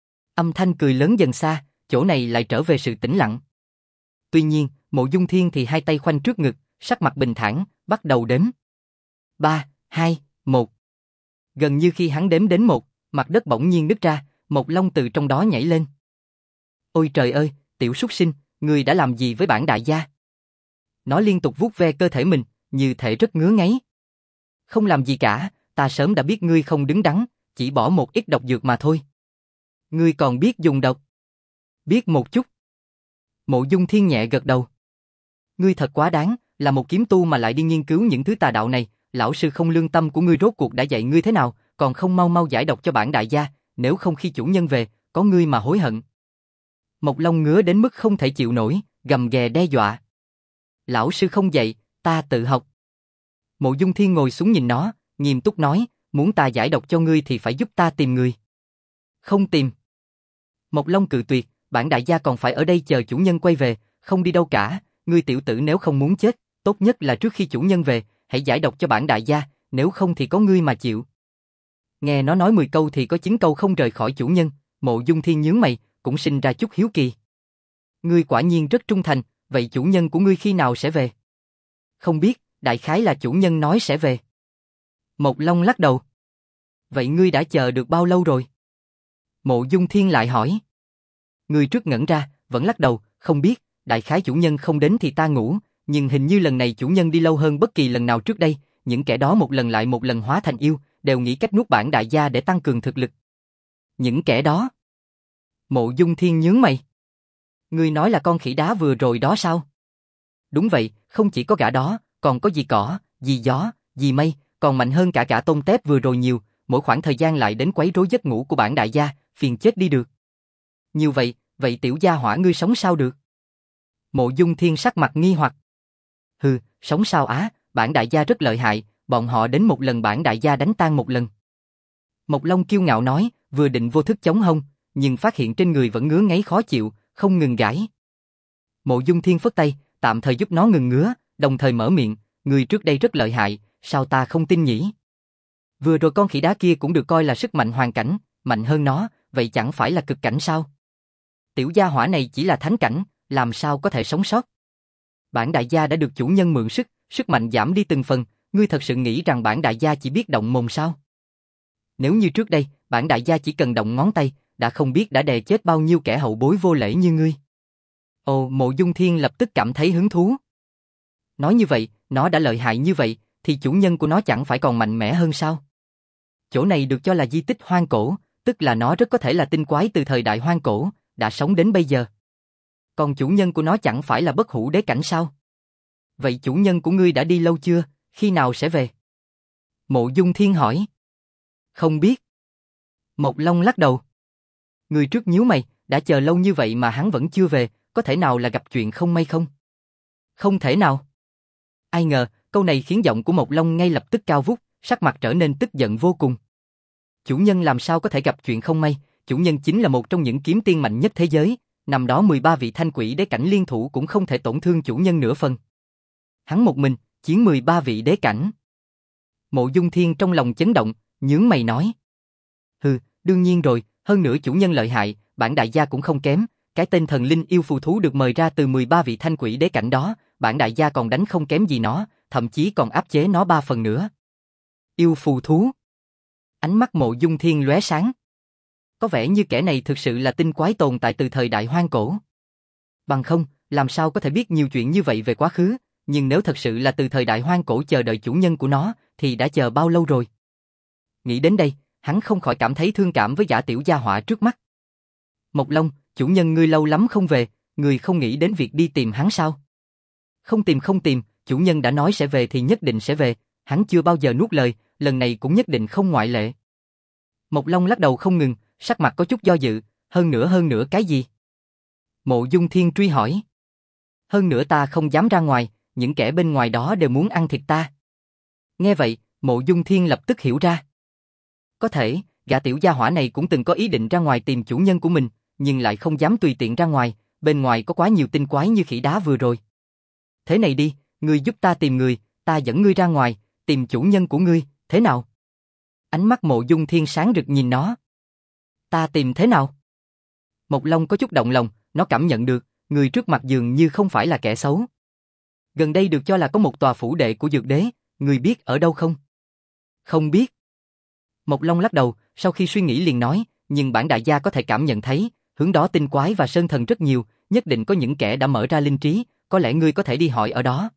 Âm thanh cười lớn dần xa, chỗ này lại trở về sự tĩnh lặng. Tuy nhiên, Mộ Dung Thiên thì hai tay khoanh trước ngực, sắc mặt bình thản, bắt đầu đếm. Ba, hai, một. Gần như khi hắn đếm đến một, mặt đất bỗng nhiên nứt ra, Mộc Long từ trong đó nhảy lên. Ôi trời ơi, tiểu súc sinh, ngươi đã làm gì với bản đại gia? Nó liên tục vuốt ve cơ thể mình, như thể rất ngứa ngáy. Không làm gì cả, ta sớm đã biết ngươi không đứng đắn, chỉ bỏ một ít độc dược mà thôi. Ngươi còn biết dùng độc? Biết một chút. Mộ Dung Thiên nhẹ gật đầu. Ngươi thật quá đáng, là một kiếm tu mà lại đi nghiên cứu những thứ tà đạo này, lão sư không lương tâm của ngươi rốt cuộc đã dạy ngươi thế nào, còn không mau mau giải độc cho bản đại gia, nếu không khi chủ nhân về, có ngươi mà hối hận. Mộc Long ngứa đến mức không thể chịu nổi, gầm ghè đe dọa. Lão sư không dạy, ta tự học. Mộ Dung Thiên ngồi xuống nhìn nó, nghiêm túc nói, muốn ta giải độc cho ngươi thì phải giúp ta tìm người. Không tìm. Mộc Long cự tuyệt, bản đại gia còn phải ở đây chờ chủ nhân quay về, không đi đâu cả, ngươi tiểu tử nếu không muốn chết, tốt nhất là trước khi chủ nhân về, hãy giải độc cho bản đại gia, nếu không thì có ngươi mà chịu. Nghe nó nói mười câu thì có chín câu không rời khỏi chủ nhân, Mộ Dung Thiên nhướng mày, cũng sinh ra chút hiếu kỳ. Ngươi quả nhiên rất trung thành, vậy chủ nhân của ngươi khi nào sẽ về? Không biết, đại khái là chủ nhân nói sẽ về. Mộc Long lắc đầu. Vậy ngươi đã chờ được bao lâu rồi? Mộ Dung Thiên lại hỏi. Ngươi trước ngẩn ra, vẫn lắc đầu, không biết, đại khái chủ nhân không đến thì ta ngủ, nhưng hình như lần này chủ nhân đi lâu hơn bất kỳ lần nào trước đây, những kẻ đó một lần lại một lần hóa thành yêu, đều nghĩ cách nuốt bản đại gia để tăng cường thực lực. Những kẻ đó? Mộ Dung Thiên nhướng mày. Ngươi nói là con khỉ đá vừa rồi đó sao? Đúng vậy, không chỉ có gã đó, còn có dì cỏ, dì gió, dì mây, còn mạnh hơn cả cả tôm tép vừa rồi nhiều, mỗi khoảng thời gian lại đến quấy rối giấc ngủ của bản đại gia, phiền chết đi được. Như vậy, vậy tiểu gia hỏa ngươi sống sao được? Mộ Dung Thiên sắc mặt nghi hoặc. Hừ, sống sao á, bản đại gia rất lợi hại, bọn họ đến một lần bản đại gia đánh tan một lần. Mộc Long kiêu ngạo nói, vừa định vô thức chống hông, nhưng phát hiện trên người vẫn ngứa ngáy khó chịu, không ngừng gãi. Mộ Dung Thiên phất tay, tạm thời giúp nó ngừng ngứa, đồng thời mở miệng, người trước đây rất lợi hại, sao ta không tin nhỉ? Vừa rồi con khỉ đá kia cũng được coi là sức mạnh hoàn cảnh, mạnh hơn nó, vậy chẳng phải là cực cảnh sao? Tiểu gia hỏa này chỉ là thánh cảnh, làm sao có thể sống sót? Bản đại gia đã được chủ nhân mượn sức, sức mạnh giảm đi từng phần, ngươi thật sự nghĩ rằng bản đại gia chỉ biết động mồm sao? Nếu như trước đây, bản đại gia chỉ cần động ngón tay, đã không biết đã đè chết bao nhiêu kẻ hậu bối vô lễ như ngươi. Ồ, Mộ Dung Thiên lập tức cảm thấy hứng thú. Nói như vậy, nó đã lợi hại như vậy, thì chủ nhân của nó chẳng phải còn mạnh mẽ hơn sao? Chỗ này được cho là di tích hoang cổ, tức là nó rất có thể là tinh quái từ thời đại hoang cổ, đã sống đến bây giờ. Còn chủ nhân của nó chẳng phải là bất hủ đế cảnh sao? Vậy chủ nhân của ngươi đã đi lâu chưa, khi nào sẽ về? Mộ Dung Thiên hỏi. Không biết. Mộc Long lắc đầu. Người trước nhíu mày, đã chờ lâu như vậy mà hắn vẫn chưa về, có thể nào là gặp chuyện không may không? Không thể nào. Ai ngờ, câu này khiến giọng của Mộc Long ngay lập tức cao vút, sắc mặt trở nên tức giận vô cùng. Chủ nhân làm sao có thể gặp chuyện không may, chủ nhân chính là một trong những kiếm tiên mạnh nhất thế giới, năm đó mười ba vị thanh quỷ đế cảnh liên thủ cũng không thể tổn thương chủ nhân nửa phần. Hắn một mình, chiến mười ba vị đế cảnh. Mộ Dung Thiên trong lòng chấn động, nhướng mày nói. Hừ, đương nhiên rồi, hơn nữa chủ nhân lợi hại, bản đại gia cũng không kém, cái tên thần linh yêu phù thú được mời ra từ mười ba vị thanh quỷ đế cảnh đó, bản đại gia còn đánh không kém gì nó, thậm chí còn áp chế nó ba phần nữa. Yêu phù thú. Ánh mắt Mộ Dung Thiên lóe sáng. Có vẻ như kẻ này thực sự là tinh quái tồn tại từ thời đại hoang cổ. Bằng không, làm sao có thể biết nhiều chuyện như vậy về quá khứ, nhưng nếu thật sự là từ thời đại hoang cổ chờ đợi chủ nhân của nó, thì đã chờ bao lâu rồi? Nghĩ đến đây, hắn không khỏi cảm thấy thương cảm với gã tiểu gia hỏa trước mắt. Mộc Long, chủ nhân ngươi lâu lắm không về, ngươi không nghĩ đến việc đi tìm hắn sao? Không tìm không tìm, chủ nhân đã nói sẽ về thì nhất định sẽ về, hắn chưa bao giờ nuốt lời, lần này cũng nhất định không ngoại lệ. Mộc Long lắc đầu không ngừng, sắc mặt có chút do dự, hơn nữa hơn nữa cái gì? Mộ Dung Thiên truy hỏi. Hơn nữa ta không dám ra ngoài, những kẻ bên ngoài đó đều muốn ăn thịt ta. Nghe vậy, Mộ Dung Thiên lập tức hiểu ra. Có thể, gã tiểu gia hỏa này cũng từng có ý định ra ngoài tìm chủ nhân của mình, nhưng lại không dám tùy tiện ra ngoài, bên ngoài có quá nhiều tinh quái như khỉ đá vừa rồi. Thế này đi, ngươi giúp ta tìm người, ta dẫn ngươi ra ngoài, tìm chủ nhân của ngươi, thế nào? Ánh mắt Mộ Dung Thiên sáng rực nhìn nó. Ta tìm thế nào? Mộc Long có chút động lòng, nó cảm nhận được, người trước mặt dường như không phải là kẻ xấu. Gần đây được cho là có một tòa phủ đệ của Dược Đế, người biết ở đâu không? Không biết. Mộc Long lắc đầu, sau khi suy nghĩ liền nói, nhưng bản đại gia có thể cảm nhận thấy, hướng đó tinh quái và sơn thần rất nhiều, nhất định có những kẻ đã mở ra linh trí, có lẽ ngươi có thể đi hỏi ở đó.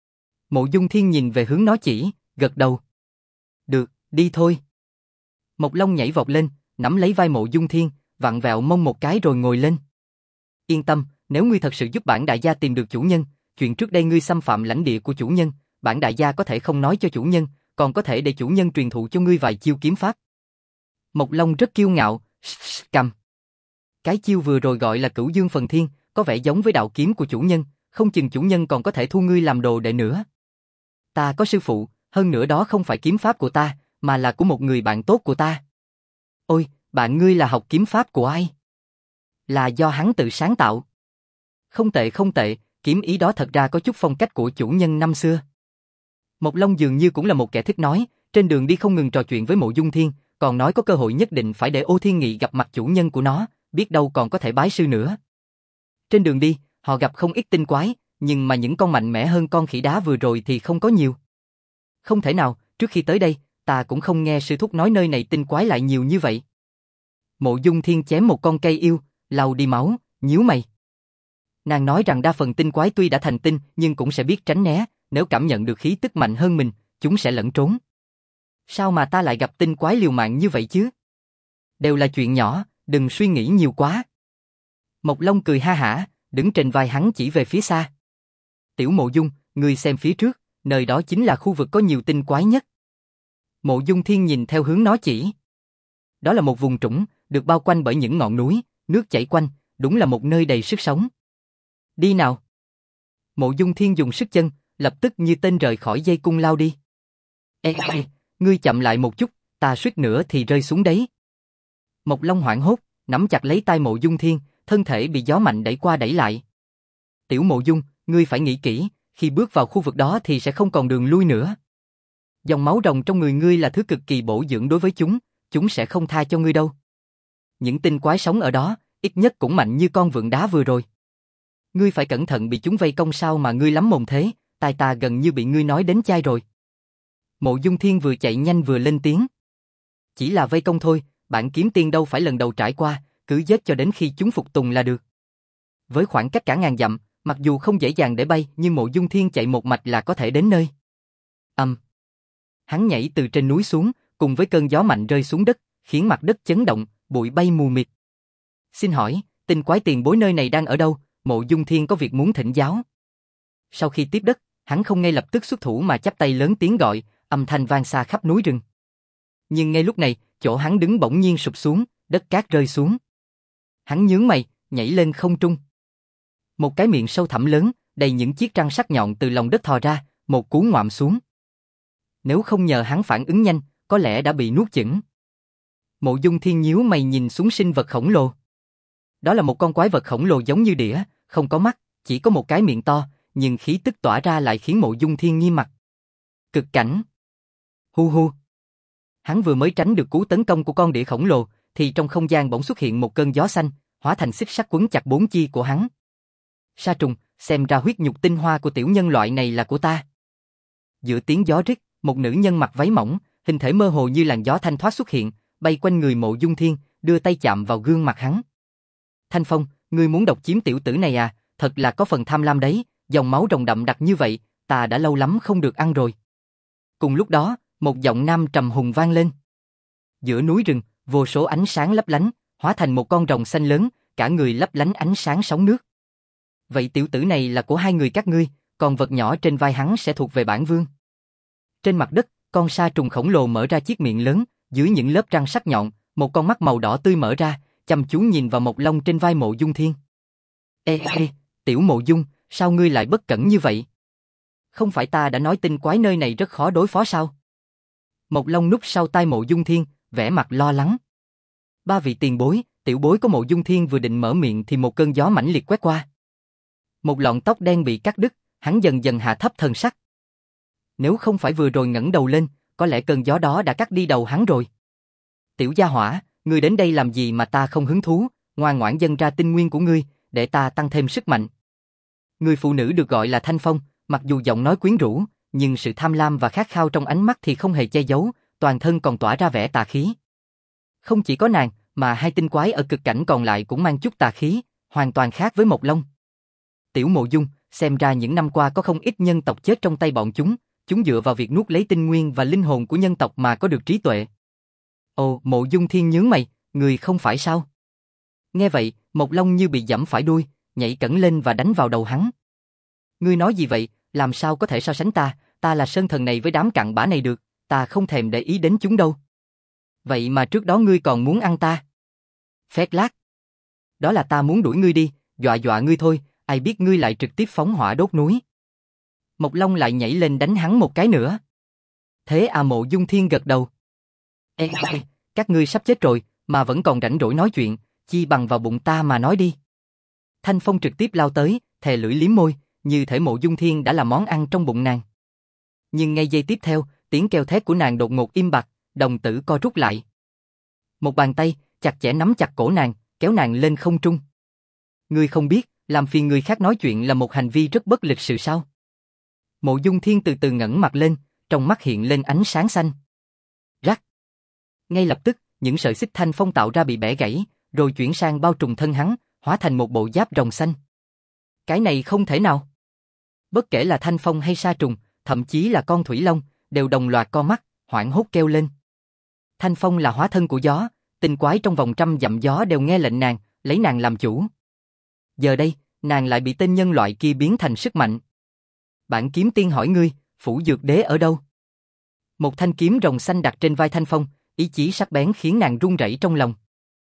Mộ Dung Thiên nhìn về hướng nó chỉ, gật đầu. Được, đi thôi. Mộc Long nhảy vọt lên, nắm lấy vai Mộ Dung Thiên, vặn vẹo mông một cái rồi ngồi lên. Yên tâm, nếu ngươi thật sự giúp bản đại gia tìm được chủ nhân, chuyện trước đây ngươi xâm phạm lãnh địa của chủ nhân, bản đại gia có thể không nói cho chủ nhân, còn có thể để chủ nhân truyền thụ cho ngươi vài chiêu kiếm pháp. Mộc Long rất kiêu ngạo, cầm. Cái chiêu vừa rồi gọi là Cửu Dương Phần Thiên, có vẻ giống với đạo kiếm của chủ nhân, không chừng chủ nhân còn có thể thu ngươi làm đồ đệ nữa. Ta có sư phụ, hơn nữa đó không phải kiếm pháp của ta, mà là của một người bạn tốt của ta. Ôi, bạn ngươi là học kiếm pháp của ai? Là do hắn tự sáng tạo. Không tệ không tệ, kiếm ý đó thật ra có chút phong cách của chủ nhân năm xưa. Mộc Long dường như cũng là một kẻ thích nói, trên đường đi không ngừng trò chuyện với Mộ Dung Thiên, còn nói có cơ hội nhất định phải để Ô Thiên Nghị gặp mặt chủ nhân của nó, biết đâu còn có thể bái sư nữa. Trên đường đi, họ gặp không ít tinh quái, nhưng mà những con mạnh mẽ hơn con khỉ đá vừa rồi thì không có nhiều. Không thể nào, trước khi tới đây, ta cũng không nghe sư thúc nói nơi này tinh quái lại nhiều như vậy. Mộ Dung Thiên chém một con cây yêu, lau đi máu, nhíu mày. Nàng nói rằng đa phần tinh quái tuy đã thành tinh nhưng cũng sẽ biết tránh né, nếu cảm nhận được khí tức mạnh hơn mình, chúng sẽ lẩn trốn. Sao mà ta lại gặp tinh quái liều mạng như vậy chứ? Đều là chuyện nhỏ, đừng suy nghĩ nhiều quá. Mộc Long cười ha hả, đứng trên vai hắn chỉ về phía xa. Tiểu Mộ Dung, ngươi xem phía trước, nơi đó chính là khu vực có nhiều tinh quái nhất. Mộ Dung Thiên nhìn theo hướng nó chỉ. Đó là một vùng trũng, được bao quanh bởi những ngọn núi, nước chảy quanh, đúng là một nơi đầy sức sống. Đi nào. Mộ Dung Thiên dùng sức chân, lập tức như tên rời khỏi dây cung lao đi. Ê, ê, ngươi chậm lại một chút, ta suýt nữa thì rơi xuống đấy. Mộc Long hoảng hốt, nắm chặt lấy tay Mộ Dung Thiên, thân thể bị gió mạnh đẩy qua đẩy lại. Tiểu Mộ Dung, ngươi phải nghĩ kỹ, khi bước vào khu vực đó thì sẽ không còn đường lui nữa. Dòng máu rồng trong người ngươi là thứ cực kỳ bổ dưỡng đối với chúng, chúng sẽ không tha cho ngươi đâu. Những tinh quái sống ở đó, ít nhất cũng mạnh như con vượn đá vừa rồi. Ngươi phải cẩn thận bị chúng vây công sao mà ngươi lắm mồm thế, tai ta gần như bị ngươi nói đến chai rồi. Mộ Dung Thiên vừa chạy nhanh vừa lên tiếng. Chỉ là vây công thôi, bản kiếm tiên đâu phải lần đầu trải qua, cứ giết cho đến khi chúng phục tùng là được. Với khoảng cách cả ngàn dặm, mặc dù không dễ dàng để bay, nhưng Mộ Dung Thiên chạy một mạch là có thể đến nơi. Âm. Hắn nhảy từ trên núi xuống, cùng với cơn gió mạnh rơi xuống đất, khiến mặt đất chấn động, bụi bay mù mịt. Xin hỏi, tinh quái tiền bối nơi này đang ở đâu? Mộ Dung Thiên có việc muốn thỉnh giáo. Sau khi tiếp đất, hắn không ngay lập tức xuất thủ mà chắp tay lớn tiếng gọi, âm thanh vang xa khắp núi rừng. Nhưng ngay lúc này, chỗ hắn đứng bỗng nhiên sụp xuống, đất cát rơi xuống. Hắn nhướng mày, nhảy lên không trung. Một cái miệng sâu thẳm lớn, đầy những chiếc răng sắc nhọn từ lòng đất thò ra, một cú ngoạm xuống. Nếu không nhờ hắn phản ứng nhanh, có lẽ đã bị nuốt chửng. Mộ Dung Thiên nhíu mày nhìn xuống sinh vật khổng lồ. Đó là một con quái vật khổng lồ giống như đỉa, không có mắt, chỉ có một cái miệng to, nhưng khí tức tỏa ra lại khiến Mộ Dung Thiên nghiêm mặt. Cực cảnh. Hu hu. Hắn vừa mới tránh được cú tấn công của con đỉa khổng lồ, thì trong không gian bỗng xuất hiện một cơn gió xanh, hóa thành xích sắt quấn chặt bốn chi của hắn. Sa trùng, xem ra huyết nhục tinh hoa của tiểu nhân loại này là của ta. Giữa tiếng gió rít, một nữ nhân mặc váy mỏng, hình thể mơ hồ như làn gió thanh thoát xuất hiện, bay quanh người Mộ Dung Thiên, đưa tay chạm vào gương mặt hắn. Thanh Phong, ngươi muốn độc chiếm tiểu tử này à? Thật là có phần tham lam đấy, dòng máu rồng đậm đặc như vậy, ta đã lâu lắm không được ăn rồi. Cùng lúc đó, một giọng nam trầm hùng vang lên. Giữa núi rừng, vô số ánh sáng lấp lánh, hóa thành một con rồng xanh lớn, cả người lấp lánh ánh sáng sóng nước. Vậy tiểu tử này là của hai người các ngươi, còn vật nhỏ trên vai hắn sẽ thuộc về bản vương. Trên mặt đất, con sa trùng khổng lồ mở ra chiếc miệng lớn, dưới những lớp răng sắc nhọn, một con mắt màu đỏ tươi mở ra, chăm chú nhìn vào Mộc Long trên vai Mộ Dung Thiên. Ê ê, tiểu Mộ Dung, sao ngươi lại bất cẩn như vậy? Không phải ta đã nói tinh quái nơi này rất khó đối phó sao? Mộc Long núp sau tai Mộ Dung Thiên, vẻ mặt lo lắng. Ba vị tiền bối, tiểu bối của Mộ Dung Thiên vừa định mở miệng thì một cơn gió mãnh liệt quét qua. Một lọn tóc đen bị cắt đứt, hắn dần dần hạ thấp thần sắc. Nếu không phải vừa rồi ngẩng đầu lên, có lẽ cơn gió đó đã cắt đi đầu hắn rồi. Tiểu gia hỏa, ngươi đến đây làm gì mà ta không hứng thú, ngoan ngoãn dâng ra tinh nguyên của ngươi, để ta tăng thêm sức mạnh. Người phụ nữ được gọi là Thanh Phong, mặc dù giọng nói quyến rũ, nhưng sự tham lam và khát khao trong ánh mắt thì không hề che giấu, toàn thân còn tỏa ra vẻ tà khí. Không chỉ có nàng, mà hai tinh quái ở cực cảnh còn lại cũng mang chút tà khí, hoàn toàn khác với Mộc Long. Tiểu Mộ Dung, xem ra những năm qua có không ít nhân tộc chết trong tay bọn chúng, chúng dựa vào việc nuốt lấy tinh nguyên và linh hồn của nhân tộc mà có được trí tuệ. Ồ, Mộ Dung Thiên nhướng mày, người không phải sao? Nghe vậy, Mộc Long như bị giẫm phải đuôi, nhảy cẫng lên và đánh vào đầu hắn. Ngươi nói gì vậy, làm sao có thể so sánh ta, ta là sơn thần này với đám cặn bã này được, ta không thèm để ý đến chúng đâu. Vậy mà trước đó ngươi còn muốn ăn ta? Phét lác. Đó là ta muốn đuổi ngươi đi, dọa dọa ngươi thôi, ai biết ngươi lại trực tiếp phóng hỏa đốt núi. Mộc Long lại nhảy lên đánh hắn một cái nữa. Thế à, Mộ Dung Thiên gật đầu. Ê, ê, các ngươi sắp chết rồi, mà vẫn còn rảnh rỗi nói chuyện, chi bằng vào bụng ta mà nói đi. Thanh Phong trực tiếp lao tới, thè lưỡi liếm môi, như thể Mộ Dung Thiên đã là món ăn trong bụng nàng. Nhưng ngay giây tiếp theo, tiếng kêu thét của nàng đột ngột im bặt, đồng tử co rút lại. Một bàn tay chặt chẽ nắm chặt cổ nàng, kéo nàng lên không trung. Ngươi không biết, làm phiền người khác nói chuyện là một hành vi rất bất lịch sự sao? Mộ Dung Thiên từ từ ngẩng mặt lên, trong mắt hiện lên ánh sáng xanh. Rắc. Ngay lập tức, những sợi xích Thanh Phong tạo ra bị bẻ gãy, rồi chuyển sang bao trùm thân hắn, hóa thành một bộ giáp rồng xanh. Cái này không thể nào. Bất kể là Thanh Phong hay sa trùng, thậm chí là con thủy long, đều đồng loạt co mắt, hoảng hốt kêu lên. Thanh Phong là hóa thân của gió, tinh quái trong vòng trăm dặm gió đều nghe lệnh nàng, lấy nàng làm chủ. Giờ đây, nàng lại bị tên nhân loại kia biến thành sức mạnh. Bản kiếm tiên hỏi ngươi, Phủ Dược Đế ở đâu? Một thanh kiếm rồng xanh đặt trên vai Thanh Phong, ý chí sắc bén khiến nàng run rẩy trong lòng.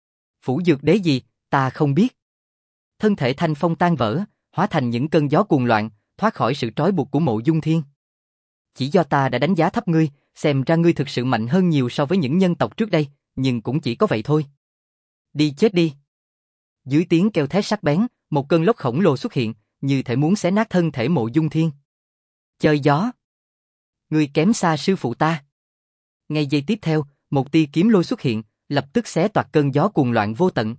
Phủ Dược Đế gì, ta không biết. Thân thể Thanh Phong tan vỡ, hóa thành những cơn gió cuồng loạn, thoát khỏi sự trói buộc của Mộ Dung Thiên. Chỉ do ta đã đánh giá thấp ngươi, xem ra ngươi thực sự mạnh hơn nhiều so với những nhân tộc trước đây, nhưng cũng chỉ có vậy thôi. Đi chết đi. Dưới tiếng kêu thét sắc bén, một cơn lốc khổng lồ xuất hiện, như thể muốn xé nát thân thể Mộ Dung Thiên. Chơi gió. Ngươi kém xa sư phụ ta. Ngay giây tiếp theo, một tia kiếm lôi xuất hiện, lập tức xé toạc cơn gió cuồng loạn vô tận.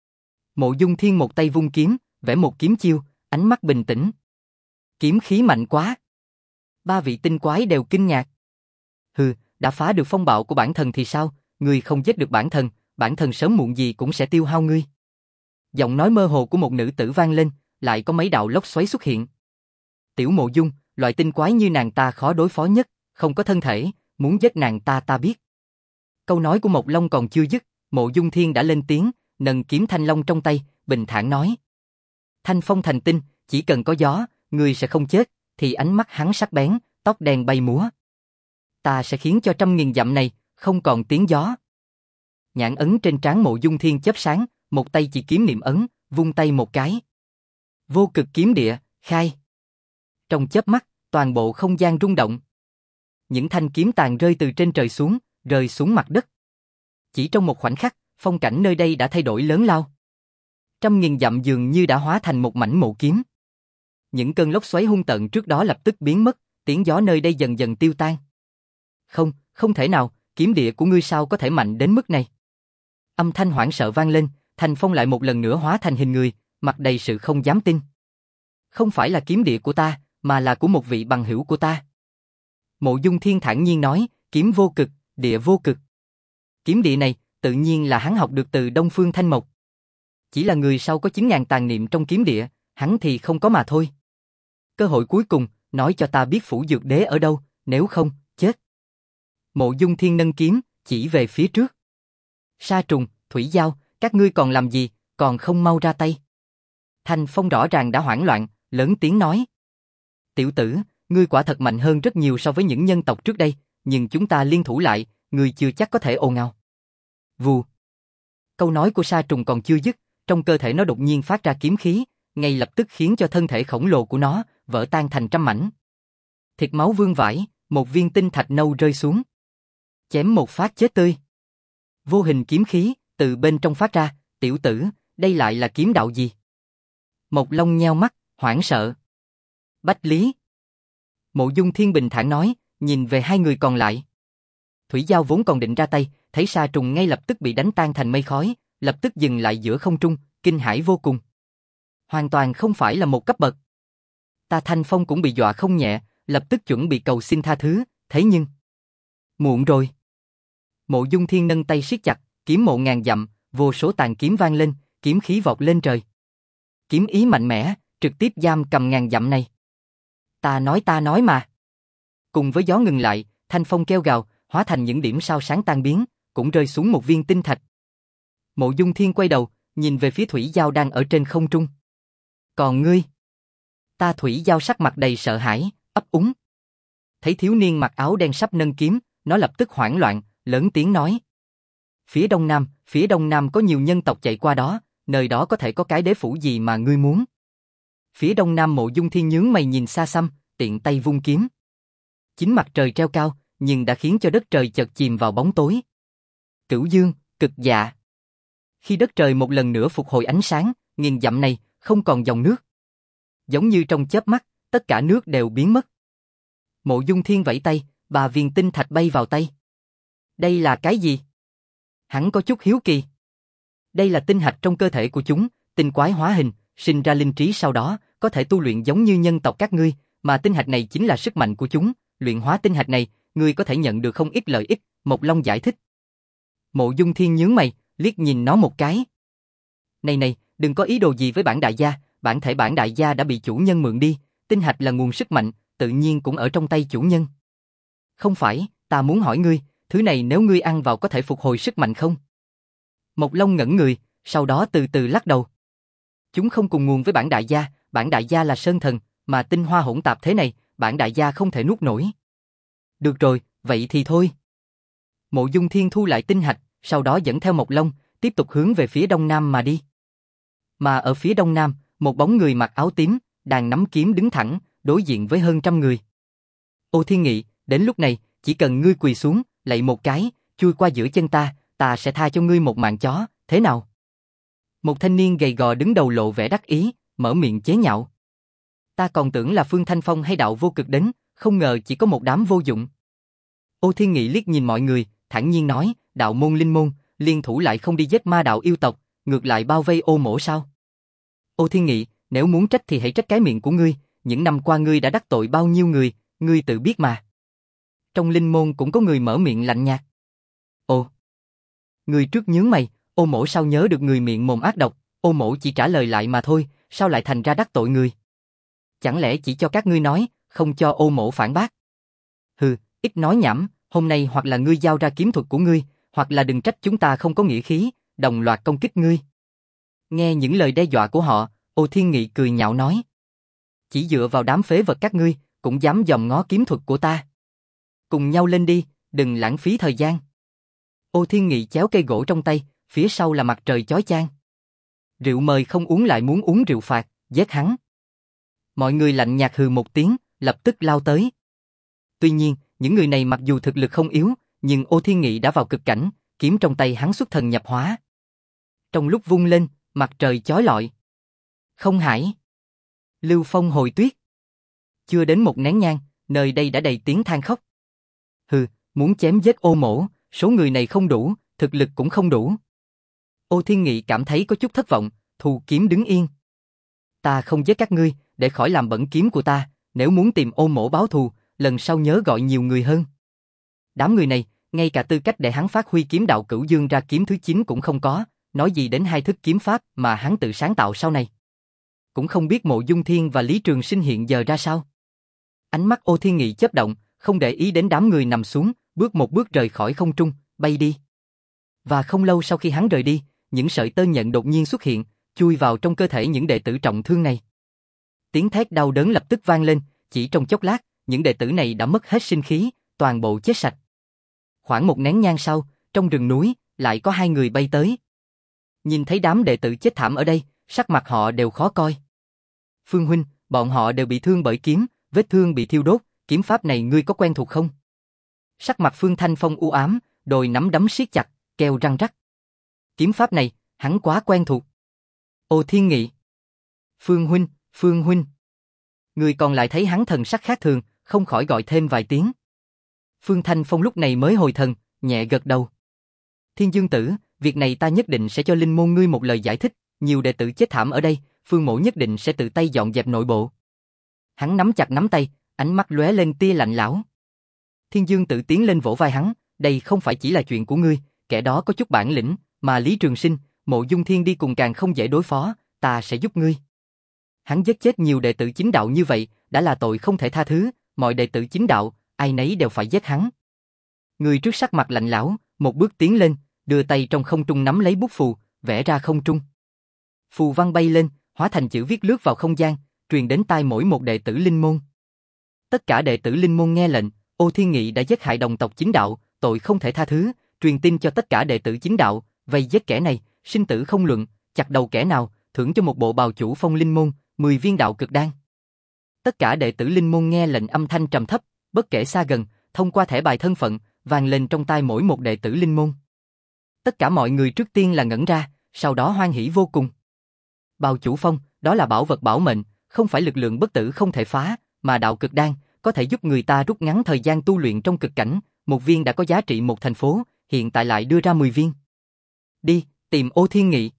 Mộ Dung Thiên một tay vung kiếm, vẽ một kiếm chiêu, ánh mắt bình tĩnh. Kiếm khí mạnh quá. Ba vị tinh quái đều kinh ngạc. Hừ, đã phá được phong bạo của bản thần thì sao, ngươi không giết được bản thần, bản thần sớm muộn gì cũng sẽ tiêu hao ngươi. Giọng nói mơ hồ của một nữ tử vang lên, lại có mấy đạo lốc xoáy xuất hiện. Tiểu Mộ Dung, loại tinh quái như nàng ta khó đối phó nhất, không có thân thể, muốn giết nàng ta ta biết. Câu nói của Mộc Long còn chưa dứt, Mộ Dung Thiên đã lên tiếng, nâng kiếm thanh long trong tay, bình thản nói. Thanh phong thành tinh, chỉ cần có gió, ngươi sẽ không chết, thì ánh mắt hắn sắc bén, tóc đen bay múa. Ta sẽ khiến cho trăm nghìn dặm này, không còn tiếng gió. Nhãn ấn trên trán Mộ Dung Thiên chớp sáng, một tay chỉ kiếm niệm ấn, vung tay một cái. Vô cực kiếm địa, khai. Trong chớp mắt, toàn bộ không gian rung động. Những thanh kiếm tàn rơi từ trên trời xuống, rơi xuống mặt đất. Chỉ trong một khoảnh khắc, phong cảnh nơi đây đã thay đổi lớn lao. Trăm nghìn dặm dường như đã hóa thành một mảnh mộ kiếm. Những cơn lốc xoáy hung tợn trước đó lập tức biến mất, tiếng gió nơi đây dần dần tiêu tan. Không, không thể nào, kiếm địa của ngươi sao có thể mạnh đến mức này? Âm thanh hoảng sợ vang lên, Thành Phong lại một lần nữa hóa thành hình người, mặt đầy sự không dám tin. Không phải là kiếm địa của ta, mà là của một vị bằng hữu của ta. Mộ Dung Thiên thản nhiên nói, kiếm vô cực, địa vô cực. Kiếm địa này, tự nhiên là hắn học được từ Đông Phương Thanh Mộc. Chỉ là người sau có chín ngàn tàn niệm trong kiếm địa, hắn thì không có mà thôi. Cơ hội cuối cùng, nói cho ta biết Phủ Dược Đế ở đâu, nếu không, chết. Mộ Dung Thiên nâng kiếm, chỉ về phía trước. Sa Trùng, Thủy Giao, các ngươi còn làm gì, còn không mau ra tay. Thanh Phong rõ ràng đã hoảng loạn, lớn tiếng nói. Tiểu tử, ngươi quả thật mạnh hơn rất nhiều so với những nhân tộc trước đây, nhưng chúng ta liên thủ lại, ngươi chưa chắc có thể ồn ào. Vù. Câu nói của Sa Trùng còn chưa dứt, trong cơ thể nó đột nhiên phát ra kiếm khí, ngay lập tức khiến cho thân thể khổng lồ của nó vỡ tan thành trăm mảnh. Thịt máu vương vãi, một viên tinh thạch nâu rơi xuống. Chém một phát chết tươi. Vô hình kiếm khí từ bên trong phát ra, tiểu tử, đây lại là kiếm đạo gì? Mộc Long nheo mắt, hoảng sợ. Bách Lý. Mộ Dung Thiên bình thản nói, nhìn về hai người còn lại. Thủy Giao vốn còn định ra tay, thấy Sa Trùng ngay lập tức bị đánh tan thành mây khói, lập tức dừng lại giữa không trung, kinh hãi vô cùng. Hoàn toàn không phải là một cấp bậc. Ta Thanh Phong cũng bị dọa không nhẹ, lập tức chuẩn bị cầu xin tha thứ, thế nhưng... Muộn rồi. Mộ Dung Thiên nâng tay siết chặt, kiếm mộ ngàn dặm, vô số tàn kiếm vang lên, kiếm khí vọt lên trời. Kiếm ý mạnh mẽ, trực tiếp giam cầm ngàn dặm này. Ta nói ta nói mà. Cùng với gió ngừng lại, thanh phong kêu gào, hóa thành những điểm sao sáng tan biến, cũng rơi xuống một viên tinh thạch. Mộ Dung Thiên quay đầu, nhìn về phía Thủy Giao đang ở trên không trung. Còn ngươi? Ta Thủy Giao sắc mặt đầy sợ hãi, ấp úng. Thấy thiếu niên mặc áo đen sắp nâng kiếm, nó lập tức hoảng loạn, lớn tiếng nói. Phía đông nam, phía đông nam có nhiều nhân tộc chạy qua đó, nơi đó có thể có cái đế phủ gì mà ngươi muốn. Phía đông nam Mộ Dung Thiên nhướng mày nhìn xa xăm, tiện tay vung kiếm. Chính mặt trời treo cao, nhưng đã khiến cho đất trời chợt chìm vào bóng tối. Cửu Dương, cực dạ. Khi đất trời một lần nữa phục hồi ánh sáng, nghìn dặm này không còn dòng nước. Giống như trong chớp mắt, tất cả nước đều biến mất. Mộ Dung Thiên vẫy tay, ba viên tinh thạch bay vào tay. Đây là cái gì? Hắn có chút hiếu kỳ. Đây là tinh hạch trong cơ thể của chúng, tinh quái hóa hình, sinh ra linh trí sau đó, có thể tu luyện giống như nhân tộc các ngươi, mà tinh hạch này chính là sức mạnh của chúng, luyện hóa tinh hạch này, ngươi có thể nhận được không ít lợi ích, Mộc Long giải thích. Mộ Dung Thiên nhướng mày, liếc nhìn nó một cái. Này này, đừng có ý đồ gì với bản đại gia, bản thể bản đại gia đã bị chủ nhân mượn đi, tinh hạch là nguồn sức mạnh, tự nhiên cũng ở trong tay chủ nhân. Không phải, ta muốn hỏi ngươi, thứ này nếu ngươi ăn vào có thể phục hồi sức mạnh không? Mộc Long ngẩn người, sau đó từ từ lắc đầu. Chúng không cùng nguồn với bản đại gia, bản đại gia là sơn thần, mà tinh hoa hỗn tạp thế này, bản đại gia không thể nuốt nổi. Được rồi, vậy thì thôi. Mộ Dung Thiên thu lại tinh hạch, sau đó dẫn theo Mộc Long, tiếp tục hướng về phía đông nam mà đi. Mà ở phía đông nam, một bóng người mặc áo tím, đang nắm kiếm đứng thẳng, đối diện với hơn trăm người. Ô Thiên Nghị, đến lúc này, chỉ cần ngươi quỳ xuống, lạy một cái, chui qua giữa chân ta, ta sẽ tha cho ngươi một mạng chó, thế nào? Một thanh niên gầy gò đứng đầu lộ vẻ đắc ý, mở miệng chế nhạo. Ta còn tưởng là Phương Thanh Phong hay đạo vô cực đến, không ngờ chỉ có một đám vô dụng. Ô Thiên Nghị liếc nhìn mọi người, thản nhiên nói, đạo môn linh môn, liên thủ lại không đi giết ma đạo yêu tộc, ngược lại bao vây ô mỗ sao? Ô Thiên Nghị, nếu muốn trách thì hãy trách cái miệng của ngươi, những năm qua ngươi đã đắc tội bao nhiêu người, ngươi tự biết mà. Trong linh môn cũng có người mở miệng lạnh nhạt. Ồ, Người trước nhướng mày, Ô Mỗ sao nhớ được người miệng mồm ác độc, Ô Mỗ chỉ trả lời lại mà thôi, sao lại thành ra đắc tội người? Chẳng lẽ chỉ cho các ngươi nói, không cho Ô Mỗ phản bác? Hừ, ít nói nhảm, hôm nay hoặc là ngươi giao ra kiếm thuật của ngươi, hoặc là đừng trách chúng ta không có nghĩa khí, đồng loạt công kích ngươi. Nghe những lời đe dọa của họ, Ô Thiên Nghị cười nhạo nói. Chỉ dựa vào đám phế vật các ngươi, cũng dám dòm ngó kiếm thuật của ta. Cùng nhau lên đi, đừng lãng phí thời gian. Ô Thiên Nghị chéo cây gỗ trong tay, phía sau là mặt trời chói chang. Rượu mời không uống lại muốn uống rượu phạt, giết hắn. Mọi người lạnh nhạt hừ một tiếng, lập tức lao tới. Tuy nhiên, những người này mặc dù thực lực không yếu, nhưng Ô Thiên Nghị đã vào cực cảnh, kiếm trong tay hắn xuất thần nhập hóa. Trong lúc vung lên, mặt trời chói lọi. Không hải. Lưu phong hồi tuyết. Chưa đến một nén nhang, nơi đây đã đầy tiếng than khóc. Hừ, muốn chém giết Ô Mỗ, số người này không đủ, thực lực cũng không đủ. Ô Thiên Nghị cảm thấy có chút thất vọng, thu kiếm đứng yên. Ta không giết các ngươi, để khỏi làm bẩn kiếm của ta, nếu muốn tìm Ô Mỗ báo thù, lần sau nhớ gọi nhiều người hơn. Đám người này, ngay cả tư cách để hắn phát huy kiếm đạo Cửu Dương ra kiếm thứ chín cũng không có, nói gì đến hai thức kiếm pháp mà hắn tự sáng tạo sau này. Cũng không biết Mộ Dung Thiên và Lý Trường Sinh hiện giờ ra sao. Ánh mắt Ô Thiên Nghị chớp động, không để ý đến đám người nằm xuống, bước một bước rời khỏi không trung, bay đi. Và không lâu sau khi hắn rời đi, những sợi tơ nhện đột nhiên xuất hiện, chui vào trong cơ thể những đệ tử trọng thương này. Tiếng thét đau đớn lập tức vang lên, chỉ trong chốc lát, những đệ tử này đã mất hết sinh khí, toàn bộ chết sạch. Khoảng một nén nhang sau, trong rừng núi, lại có hai người bay tới. Nhìn thấy đám đệ tử chết thảm ở đây, sắc mặt họ đều khó coi. Phương huynh, bọn họ đều bị thương bởi kiếm, vết thương bị thiêu đốt, kiếm pháp này ngươi có quen thuộc không? Sắc mặt Phương Thanh Phong u ám, đôi nắm đấm siết chặt, kêu răng rắc. Kiếm pháp này, hắn quá quen thuộc. Ô Thiên Nghị. Phương huynh, Phương huynh. Người còn lại thấy hắn thần sắc khác thường, không khỏi gọi thêm vài tiếng. Phương Thanh Phong lúc này mới hồi thần, nhẹ gật đầu. Thiên Dương Tử, việc này ta nhất định sẽ cho Linh Môn ngươi một lời giải thích, nhiều đệ tử chết thảm ở đây, Phương Mỗ nhất định sẽ tự tay dọn dẹp nội bộ. Hắn nắm chặt nắm tay, ánh mắt lóe lên tia lạnh lẽo. Thiên Dương Tử tiến lên vỗ vai hắn, đây không phải chỉ là chuyện của ngươi, kẻ đó có chút bản lĩnh, mà Lý Trường Sinh, Mộ Dung Thiên đi cùng càng không dễ đối phó, ta sẽ giúp ngươi. Hắn giết chết nhiều đệ tử chính đạo như vậy, đã là tội không thể tha thứ, mọi đệ tử chính đạo, ai nấy đều phải giết hắn. Người trước sắc mặt lạnh lẽo, một bước tiến lên, đưa tay trong không trung nắm lấy bút phù, vẽ ra không trung. Phù văn bay lên, hóa thành chữ viết lướt vào không gian, truyền đến tai mỗi một đệ tử linh môn. Tất cả đệ tử linh môn nghe lệnh, Ô Thiên Nghị đã giết hại đồng tộc chính đạo, tội không thể tha thứ, truyền tin cho tất cả đệ tử chính đạo, vây giết kẻ này, sinh tử không luận, chặt đầu kẻ nào, thưởng cho một bộ bào chủ phong linh môn, mười viên đạo cực đan. Tất cả đệ tử linh môn nghe lệnh âm thanh trầm thấp, bất kể xa gần, thông qua thẻ bài thân phận, vang lên trong tai mỗi một đệ tử linh môn. Tất cả mọi người trước tiên là ngẩn ra, sau đó hoan hỉ vô cùng. Bào chủ phong, đó là bảo vật bảo mệnh, không phải lực lượng bất tử không thể phá, mà đạo cực đan có thể giúp người ta rút ngắn thời gian tu luyện trong cực cảnh, một viên đã có giá trị một thành phố, hiện tại lại đưa ra mười viên. Đi, tìm Ô Thiên Nghị.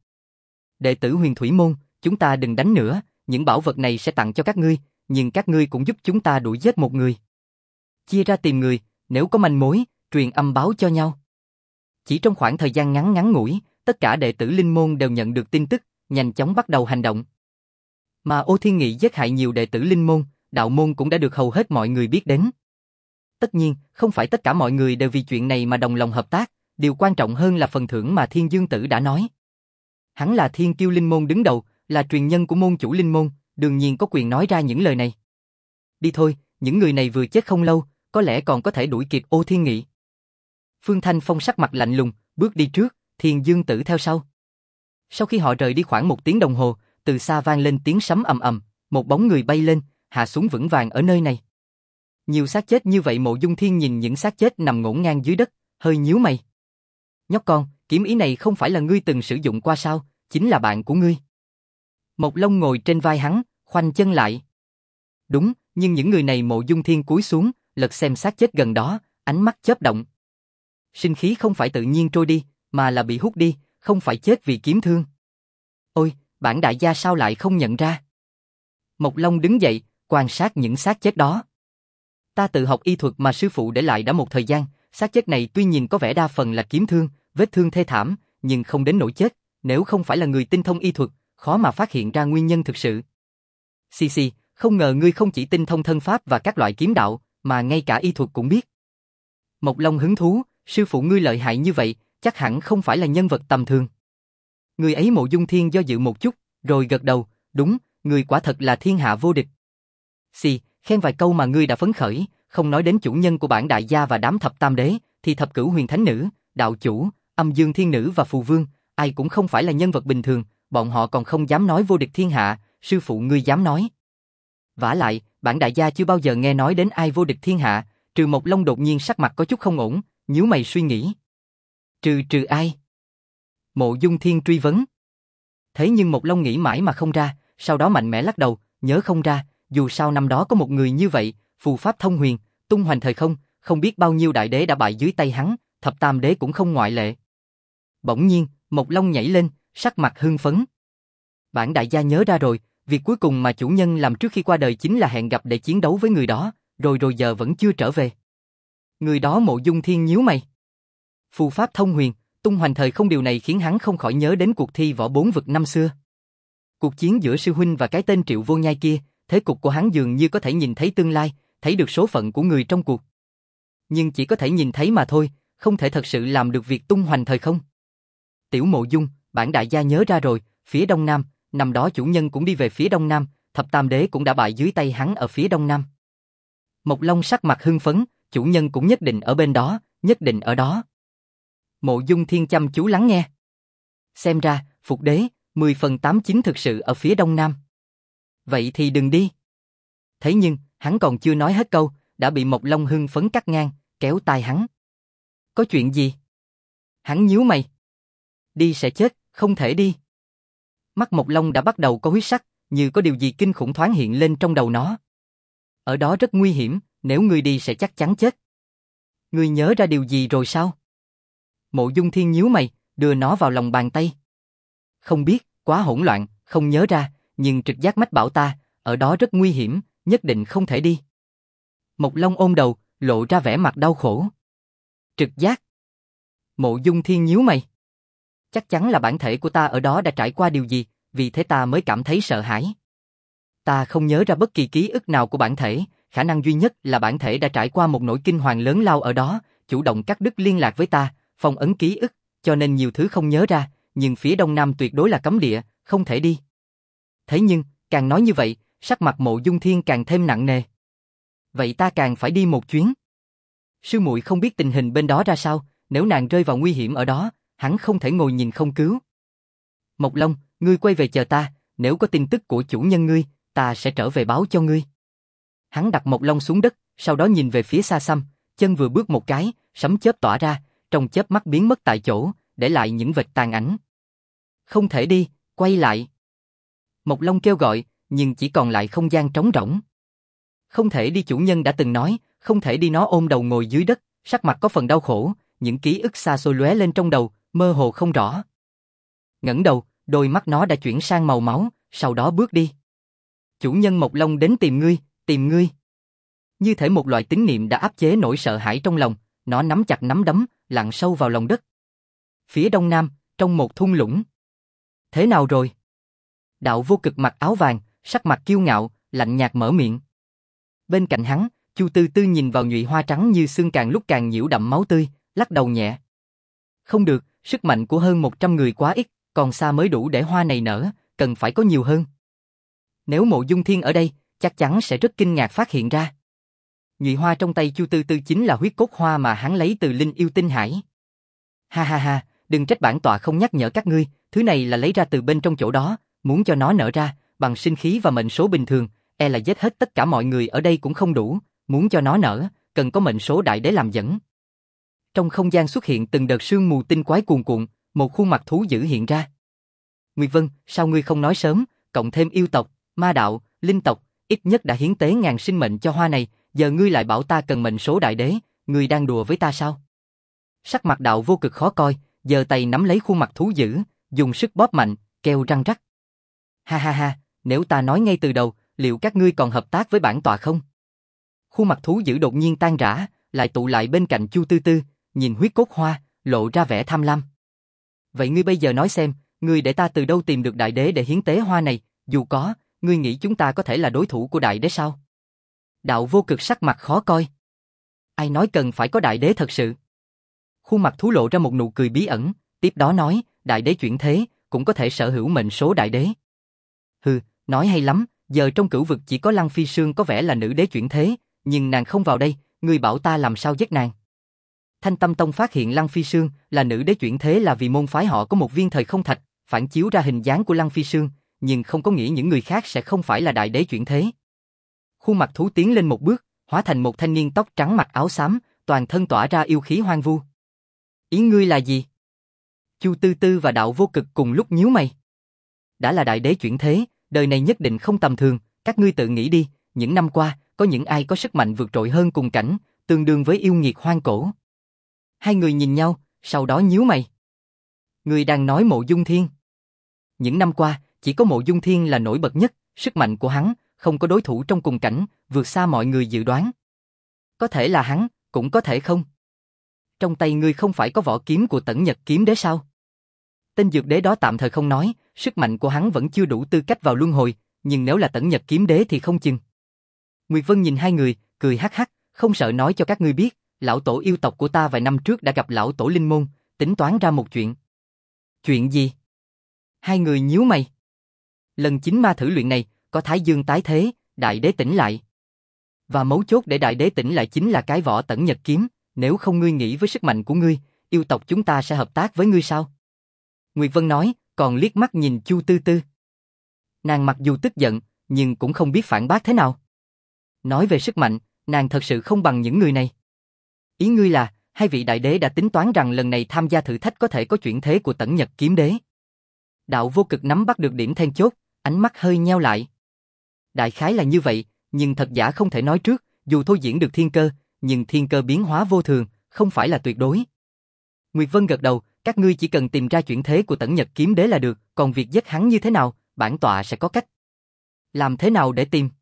Đệ tử Huyền Thủy môn, chúng ta đừng đánh nữa, những bảo vật này sẽ tặng cho các ngươi, nhưng các ngươi cũng giúp chúng ta đuổi giết một người. Chia ra tìm người, nếu có manh mối, truyền âm báo cho nhau. Chỉ trong khoảng thời gian ngắn ngắn ngủi, tất cả đệ tử linh môn đều nhận được tin tức, nhanh chóng bắt đầu hành động. Mà Ô Thiên Nghị giết hại nhiều đệ tử linh môn, đạo môn cũng đã được hầu hết mọi người biết đến. Tất nhiên, không phải tất cả mọi người đều vì chuyện này mà đồng lòng hợp tác, điều quan trọng hơn là phần thưởng mà Thiên Dương Tử đã nói. Hắn là Thiên Kiêu linh môn đứng đầu, là truyền nhân của môn chủ linh môn, đương nhiên có quyền nói ra những lời này. Đi thôi, những người này vừa chết không lâu, có lẽ còn có thể đuổi kịp Ô Thiên Nghị. Phương Thanh Phong sắc mặt lạnh lùng, bước đi trước, Thiên Dương Tử theo sau. Sau khi họ rời đi khoảng một tiếng đồng hồ, từ xa vang lên tiếng sấm ầm ầm, một bóng người bay lên, hạ xuống vững vàng ở nơi này. Nhiều xác chết như vậy, Mộ Dung Thiên nhìn những xác chết nằm ngổn ngang dưới đất, hơi nhíu mày. Nhóc con, kiếm ý này không phải là ngươi từng sử dụng qua sao, chính là bạn của ngươi. Mộc Long ngồi trên vai hắn, khoanh chân lại. Đúng, nhưng những người này Mộ Dung Thiên cúi xuống, lật xem xác chết gần đó, ánh mắt chớp động. Sinh khí không phải tự nhiên trôi đi, mà là bị hút đi, không phải chết vì kiếm thương. Ôi, bản đại gia sao lại không nhận ra? Mộc Long đứng dậy, quan sát những xác chết đó. Ta tự học y thuật mà sư phụ để lại đã một thời gian, xác chết này tuy nhìn có vẻ đa phần là kiếm thương, vết thương thê thảm, nhưng không đến nỗi chết, nếu không phải là người tinh thông y thuật, khó mà phát hiện ra nguyên nhân thực sự. Xì xì, không ngờ ngươi không chỉ tinh thông thân pháp và các loại kiếm đạo, mà ngay cả y thuật cũng biết. Mộc Long hứng thú, sư phụ ngươi lợi hại như vậy, chắc hẳn không phải là nhân vật tầm thường. Người ấy Mộ Dung Thiên do dự một chút, rồi gật đầu, đúng, người quả thật là thiên hạ vô địch. Xì, khen vài câu mà ngươi đã phấn khởi, không nói đến chủ nhân của bản đại gia và đám thập tam đế, thì thập cửu huyền thánh nữ, đạo chủ, âm dương thiên nữ và phù vương, ai cũng không phải là nhân vật bình thường, bọn họ còn không dám nói vô địch thiên hạ, sư phụ ngươi dám nói. Vả lại, bản đại gia chưa bao giờ nghe nói đến ai vô địch thiên hạ, trừ Mộc Long đột nhiên sắc mặt có chút không ổn, nhíu mày suy nghĩ. Trừ trừ ai? Mộ Dung Thiên truy vấn. Thế nhưng Mộc Long nghĩ mãi mà không ra, sau đó mạnh mẽ lắc đầu, nhớ không ra, dù sao năm đó có một người như vậy, phù pháp thông huyền, tung hoành thời không, không biết bao nhiêu đại đế đã bại dưới tay hắn, thập tam đế cũng không ngoại lệ. Bỗng nhiên, Mộc Long nhảy lên, sắc mặt hưng phấn. Bản đại gia nhớ ra rồi, việc cuối cùng mà chủ nhân làm trước khi qua đời chính là hẹn gặp để chiến đấu với người đó, rồi rồi giờ vẫn chưa trở về. Người đó Mộ Dung Thiên nhíu mày. Phù pháp thông huyền, tung hoành thời không, điều này khiến hắn không khỏi nhớ đến cuộc thi võ bốn vực năm xưa. Cuộc chiến giữa sư huynh và cái tên Triệu Vô Nhai kia, thế cục của hắn dường như có thể nhìn thấy tương lai, thấy được số phận của người trong cuộc. Nhưng chỉ có thể nhìn thấy mà thôi, không thể thật sự làm được việc tung hoành thời không. Tiểu Mộ Dung, bản đại gia nhớ ra rồi, phía đông nam, năm đó chủ nhân cũng đi về phía đông nam, thập tam đế cũng đã bại dưới tay hắn ở phía đông nam. Mộc Long sắc mặt hưng phấn, chủ nhân cũng nhất định ở bên đó, nhất định ở đó. Mộ Dung Thiên chăm chú lắng nghe. Xem ra, Phục đế, mười phần tám chín thực sự ở phía đông nam. Vậy thì đừng đi. Thế nhưng, hắn còn chưa nói hết câu, đã bị Mộc Long hưng phấn cắt ngang, kéo tai hắn. Có chuyện gì? Hắn nhíu mày. Đi sẽ chết, không thể đi. Mắt Mộc Long đã bắt đầu có huyết sắc, như có điều gì kinh khủng thoáng hiện lên trong đầu nó. Ở đó rất nguy hiểm, nếu ngươi đi sẽ chắc chắn chết. Ngươi nhớ ra điều gì rồi sao? Mộ Dung Thiên nhíu mày, đưa nó vào lòng bàn tay. Không biết, quá hỗn loạn, không nhớ ra, nhưng trực giác mách bảo ta, ở đó rất nguy hiểm, nhất định không thể đi. Mộc Long ôm đầu, lộ ra vẻ mặt đau khổ. Trực giác. Mộ Dung Thiên nhíu mày. Chắc chắn là bản thể của ta ở đó đã trải qua điều gì, vì thế ta mới cảm thấy sợ hãi. Ta không nhớ ra bất kỳ ký ức nào của bản thể, khả năng duy nhất là bản thể đã trải qua một nỗi kinh hoàng lớn lao ở đó, chủ động cắt đứt liên lạc với ta, phong ấn ký ức, cho nên nhiều thứ không nhớ ra, nhưng phía đông nam tuyệt đối là cấm địa, không thể đi. Thế nhưng, càng nói như vậy, sắc mặt Mộ Dung Thiên càng thêm nặng nề. Vậy ta càng phải đi một chuyến. Sư muội không biết tình hình bên đó ra sao, nếu nàng rơi vào nguy hiểm ở đó, hắn không thể ngồi nhìn không cứu. Mộc Long, ngươi quay về chờ ta, nếu có tin tức của chủ nhân ngươi, ta sẽ trở về báo cho ngươi. Hắn đặt Mộc Long xuống đất, sau đó nhìn về phía xa xăm, chân vừa bước một cái, sấm chớp tỏa ra, trong chớp mắt biến mất tại chỗ, để lại những vệt tàn ảnh. Không thể đi, quay lại. Mộc Long kêu gọi, nhưng chỉ còn lại không gian trống rỗng. Không thể đi, chủ nhân đã từng nói, không thể đi. Nó ôm đầu ngồi dưới đất, sắc mặt có phần đau khổ, những ký ức xa xôi lóe lên trong đầu, mơ hồ không rõ. Ngẩng đầu, đôi mắt nó đã chuyển sang màu máu, sau đó bước đi. Chủ nhân Mộc Long đến tìm ngươi, tìm ngươi. Như thể một loại tín niệm đã áp chế nỗi sợ hãi trong lòng, nó nắm chặt nắm đấm, lặn sâu vào lòng đất. Phía đông nam, trong một thung lũng. Thế nào rồi? Đạo Vô Cực mặc áo vàng, sắc mặt kiêu ngạo, lạnh nhạt mở miệng. Bên cạnh hắn, Chu Tư Tư nhìn vào nhụy hoa trắng như xương càng lúc càng nhiễu đậm máu tươi, lắc đầu nhẹ. Không được, sức mạnh của hơn một trăm người quá ít, còn xa mới đủ để hoa này nở, cần phải có nhiều hơn. Nếu Mộ Dung Thiên ở đây, chắc chắn sẽ rất kinh ngạc phát hiện ra. Nhụy hoa trong tay Chu Tư Tư chính là huyết cốt hoa mà hắn lấy từ linh yêu tinh hải. Ha ha ha, đừng trách bản tọa không nhắc nhở các ngươi, thứ này là lấy ra từ bên trong chỗ đó, muốn cho nó nở ra, bằng sinh khí và mệnh số bình thường, e là giết hết tất cả mọi người ở đây cũng không đủ, muốn cho nó nở, cần có mệnh số đại đế làm dẫn. Trong không gian xuất hiện từng đợt sương mù tinh quái cuồn cuộn, một khuôn mặt thú dữ hiện ra. Nguyệt Vân, sao ngươi không nói sớm, cộng thêm yêu tộc, ma đạo, linh tộc, ít nhất đã hiến tế ngàn sinh mệnh cho hoa này, giờ ngươi lại bảo ta cần mệnh số đại đế, ngươi đang đùa với ta sao? Sắc mặt Đạo Vô Cực khó coi, giơ tay nắm lấy khuôn mặt thú dữ, dùng sức bóp mạnh, kêu răng rắc. Ha ha ha, nếu ta nói ngay từ đầu, liệu các ngươi còn hợp tác với bản tọa không? Khuôn mặt thú dữ đột nhiên tan rã, lại tụ lại bên cạnh Chu Tư Tư, nhìn huyết cốt hoa, lộ ra vẻ tham lam. Vậy ngươi bây giờ nói xem, ngươi để ta từ đâu tìm được đại đế để hiến tế hoa này, dù có, ngươi nghĩ chúng ta có thể là đối thủ của đại đế sao? Đạo Vô Cực sắc mặt khó coi. Ai nói cần phải có đại đế thật sự? Khuôn mặt thú lộ ra một nụ cười bí ẩn, tiếp đó nói, đại đế chuyển thế, cũng có thể sở hữu mệnh số đại đế. Hừ, nói hay lắm, giờ trong cửu vực chỉ có Lăng Phi Sương có vẻ là nữ đế chuyển thế, nhưng nàng không vào đây, ngươi bảo ta làm sao giết nàng? Thanh Tâm Tông phát hiện Lăng Phi Sương là nữ đế chuyển thế là vì môn phái họ có một viên thời không thạch, phản chiếu ra hình dáng của Lăng Phi Sương, nhưng không có nghĩa những người khác sẽ không phải là đại đế chuyển thế. Khuôn mặt thú tiến lên một bước, hóa thành một thanh niên tóc trắng mặc áo xám, toàn thân tỏa ra yêu khí hoang vu. Ý ngươi là gì? Chu Tư Tư và Đạo Vô Cực cùng lúc nhíu mày. Đã là đại đế chuyển thế, đời này nhất định không tầm thường, các ngươi tự nghĩ đi, những năm qua, có những ai có sức mạnh vượt trội hơn cùng cảnh, tương đương với yêu nghiệt hoang cổ. Hai người nhìn nhau, sau đó nhíu mày. Ngươi đang nói Mộ Dung Thiên. Những năm qua, chỉ có Mộ Dung Thiên là nổi bật nhất, sức mạnh của hắn, không có đối thủ trong cùng cảnh, vượt xa mọi người dự đoán. Có thể là hắn, cũng có thể không. Trong tay ngươi không phải có vỏ kiếm của Tẩn Nhật Kiếm Đế sao? Tên dược đế đó tạm thời không nói, sức mạnh của hắn vẫn chưa đủ tư cách vào luân hồi, nhưng nếu là Tẩn Nhật Kiếm Đế thì không chừng. Nguyệt Vân nhìn hai người, cười hắc hắc, không sợ nói cho các ngươi biết, lão tổ yêu tộc của ta vài năm trước đã gặp lão tổ linh môn, tính toán ra một chuyện. Chuyện gì? Hai người nhíu mày. Lần chính ma thử luyện này, có Thái Dương tái thế, đại đế tỉnh lại. Và mấu chốt để đại đế tỉnh lại chính là cái vỏ Tẩn Nhật Kiếm, nếu không ngươi nghĩ với sức mạnh của ngươi, yêu tộc chúng ta sẽ hợp tác với ngươi sao? Nguyệt Vân nói, còn liếc mắt nhìn Chu Tư Tư. Nàng mặc dù tức giận, nhưng cũng không biết phản bác thế nào. Nói về sức mạnh, nàng thật sự không bằng những người này. Ý ngươi là, hai vị đại đế đã tính toán rằng lần này tham gia thử thách có thể có chuyển thế của Tẩn Nhật Kiếm Đế. Đạo Vô Cực nắm bắt được điểm then chốt, ánh mắt hơi nheo lại. Đại khái là như vậy, nhưng thật giả không thể nói trước, dù thôi diễn được thiên cơ, nhưng thiên cơ biến hóa vô thường, không phải là tuyệt đối. Nguyệt Vân gật đầu, các ngươi chỉ cần tìm ra chuyển thế của Tẩn Nhật Kiếm Đế là được, còn việc giết hắn như thế nào, bản tọa sẽ có cách. Làm thế nào để tìm?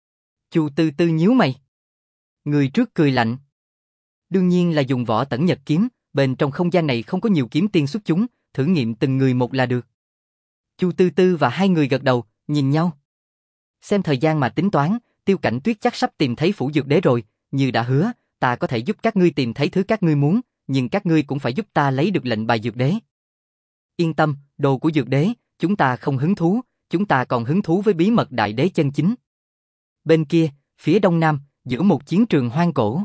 Chu Tư Tư nhíu mày. Người trước cười lạnh. Đương nhiên là dùng vỏ Tẩn Nhật Kiếm, bên trong không gian này không có nhiều kiếm tiên xuất chúng, thử nghiệm từng người một là được. Chu Tư Tư và hai người gật đầu, nhìn nhau. Xem thời gian mà tính toán, Tiêu Cảnh Tuyết chắc sắp tìm thấy phủ dược đế rồi, như đã hứa, ta có thể giúp các ngươi tìm thấy thứ các ngươi muốn, nhưng các ngươi cũng phải giúp ta lấy được lệnh bài dược đế. Yên tâm, đồ của dược đế, chúng ta không hứng thú, chúng ta còn hứng thú với bí mật đại đế chân chính. Bên kia, phía đông nam, giữa một chiến trường hoang cổ.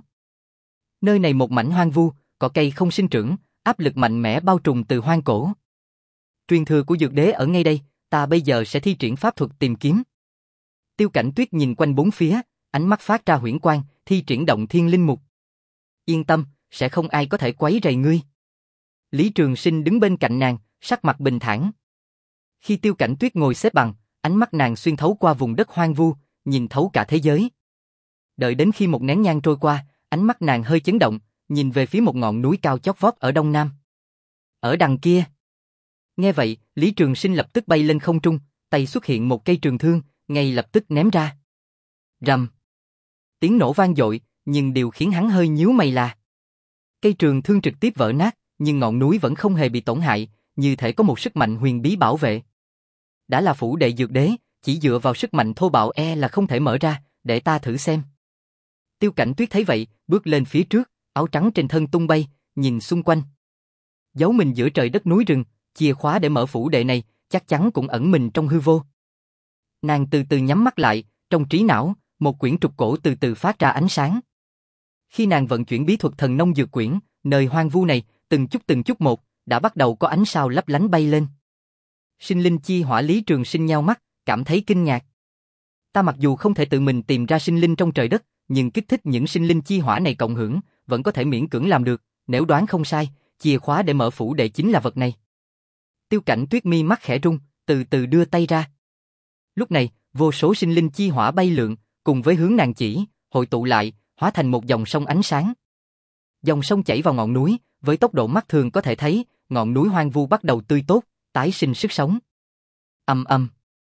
Nơi này một mảnh hoang vu, cỏ cây không sinh trưởng, áp lực mạnh mẽ bao trùm từ hoang cổ. Truyền thừa của dược đế ở ngay đây, ta bây giờ sẽ thi triển pháp thuật tìm kiếm. Tiêu Cảnh Tuyết nhìn quanh bốn phía, ánh mắt phát ra huyễn quang, thi triển động thiên linh mục. Yên tâm, sẽ không ai có thể quấy rầy ngươi. Lý Trường Sinh đứng bên cạnh nàng, sắc mặt bình thản. Khi Tiêu Cảnh Tuyết ngồi xếp bằng, ánh mắt nàng xuyên thấu qua vùng đất hoang vu, nhìn thấu cả thế giới. Đợi đến khi một nén nhang trôi qua, ánh mắt nàng hơi chấn động, nhìn về phía một ngọn núi cao chót vót ở đông nam. Ở đằng kia. Nghe vậy, Lý Trường Sinh lập tức bay lên không trung, tay xuất hiện một cây trường thương, ngay lập tức ném ra. Rầm. Tiếng nổ vang dội, nhưng điều khiến hắn hơi nhíu mày là cây trường thương trực tiếp vỡ nát, nhưng ngọn núi vẫn không hề bị tổn hại, như thể có một sức mạnh huyền bí bảo vệ. Đã là phủ đệ dược đế, chỉ dựa vào sức mạnh thô bạo e là không thể mở ra, để ta thử xem. Tiêu Cảnh Tuyết thấy vậy, bước lên phía trước, áo trắng trên thân tung bay, nhìn xung quanh. Giấu mình giữa trời đất núi rừng, chìa khóa để mở phủ đệ này, chắc chắn cũng ẩn mình trong hư vô. Nàng từ từ nhắm mắt lại, trong trí não, một quyển trục cổ từ từ phát ra ánh sáng. Khi nàng vận chuyển bí thuật thần nông dược quyển, nơi hoang vu này, từng chút từng chút một, đã bắt đầu có ánh sao lấp lánh bay lên. Sinh linh chi hỏa. Lý Trường Sinh nheo mắt, cảm thấy kinh ngạc. Ta mặc dù không thể tự mình tìm ra sinh linh trong trời đất, nhưng kích thích những sinh linh chi hỏa này cộng hưởng, vẫn có thể miễn cưỡng làm được, nếu đoán không sai, chìa khóa để mở phủ đệ chính là vật này. Tiêu Cảnh Tuyết mi mắt khẽ rung, từ từ đưa tay ra. Lúc này, vô số sinh linh chi hỏa bay lượn, cùng với hướng nàng chỉ, hội tụ lại, hóa thành một dòng sông ánh sáng. Dòng sông chảy vào ngọn núi, với tốc độ mắt thường có thể thấy, ngọn núi hoang vu bắt đầu tươi tốt, tái sinh sức sống. Ầm ầm.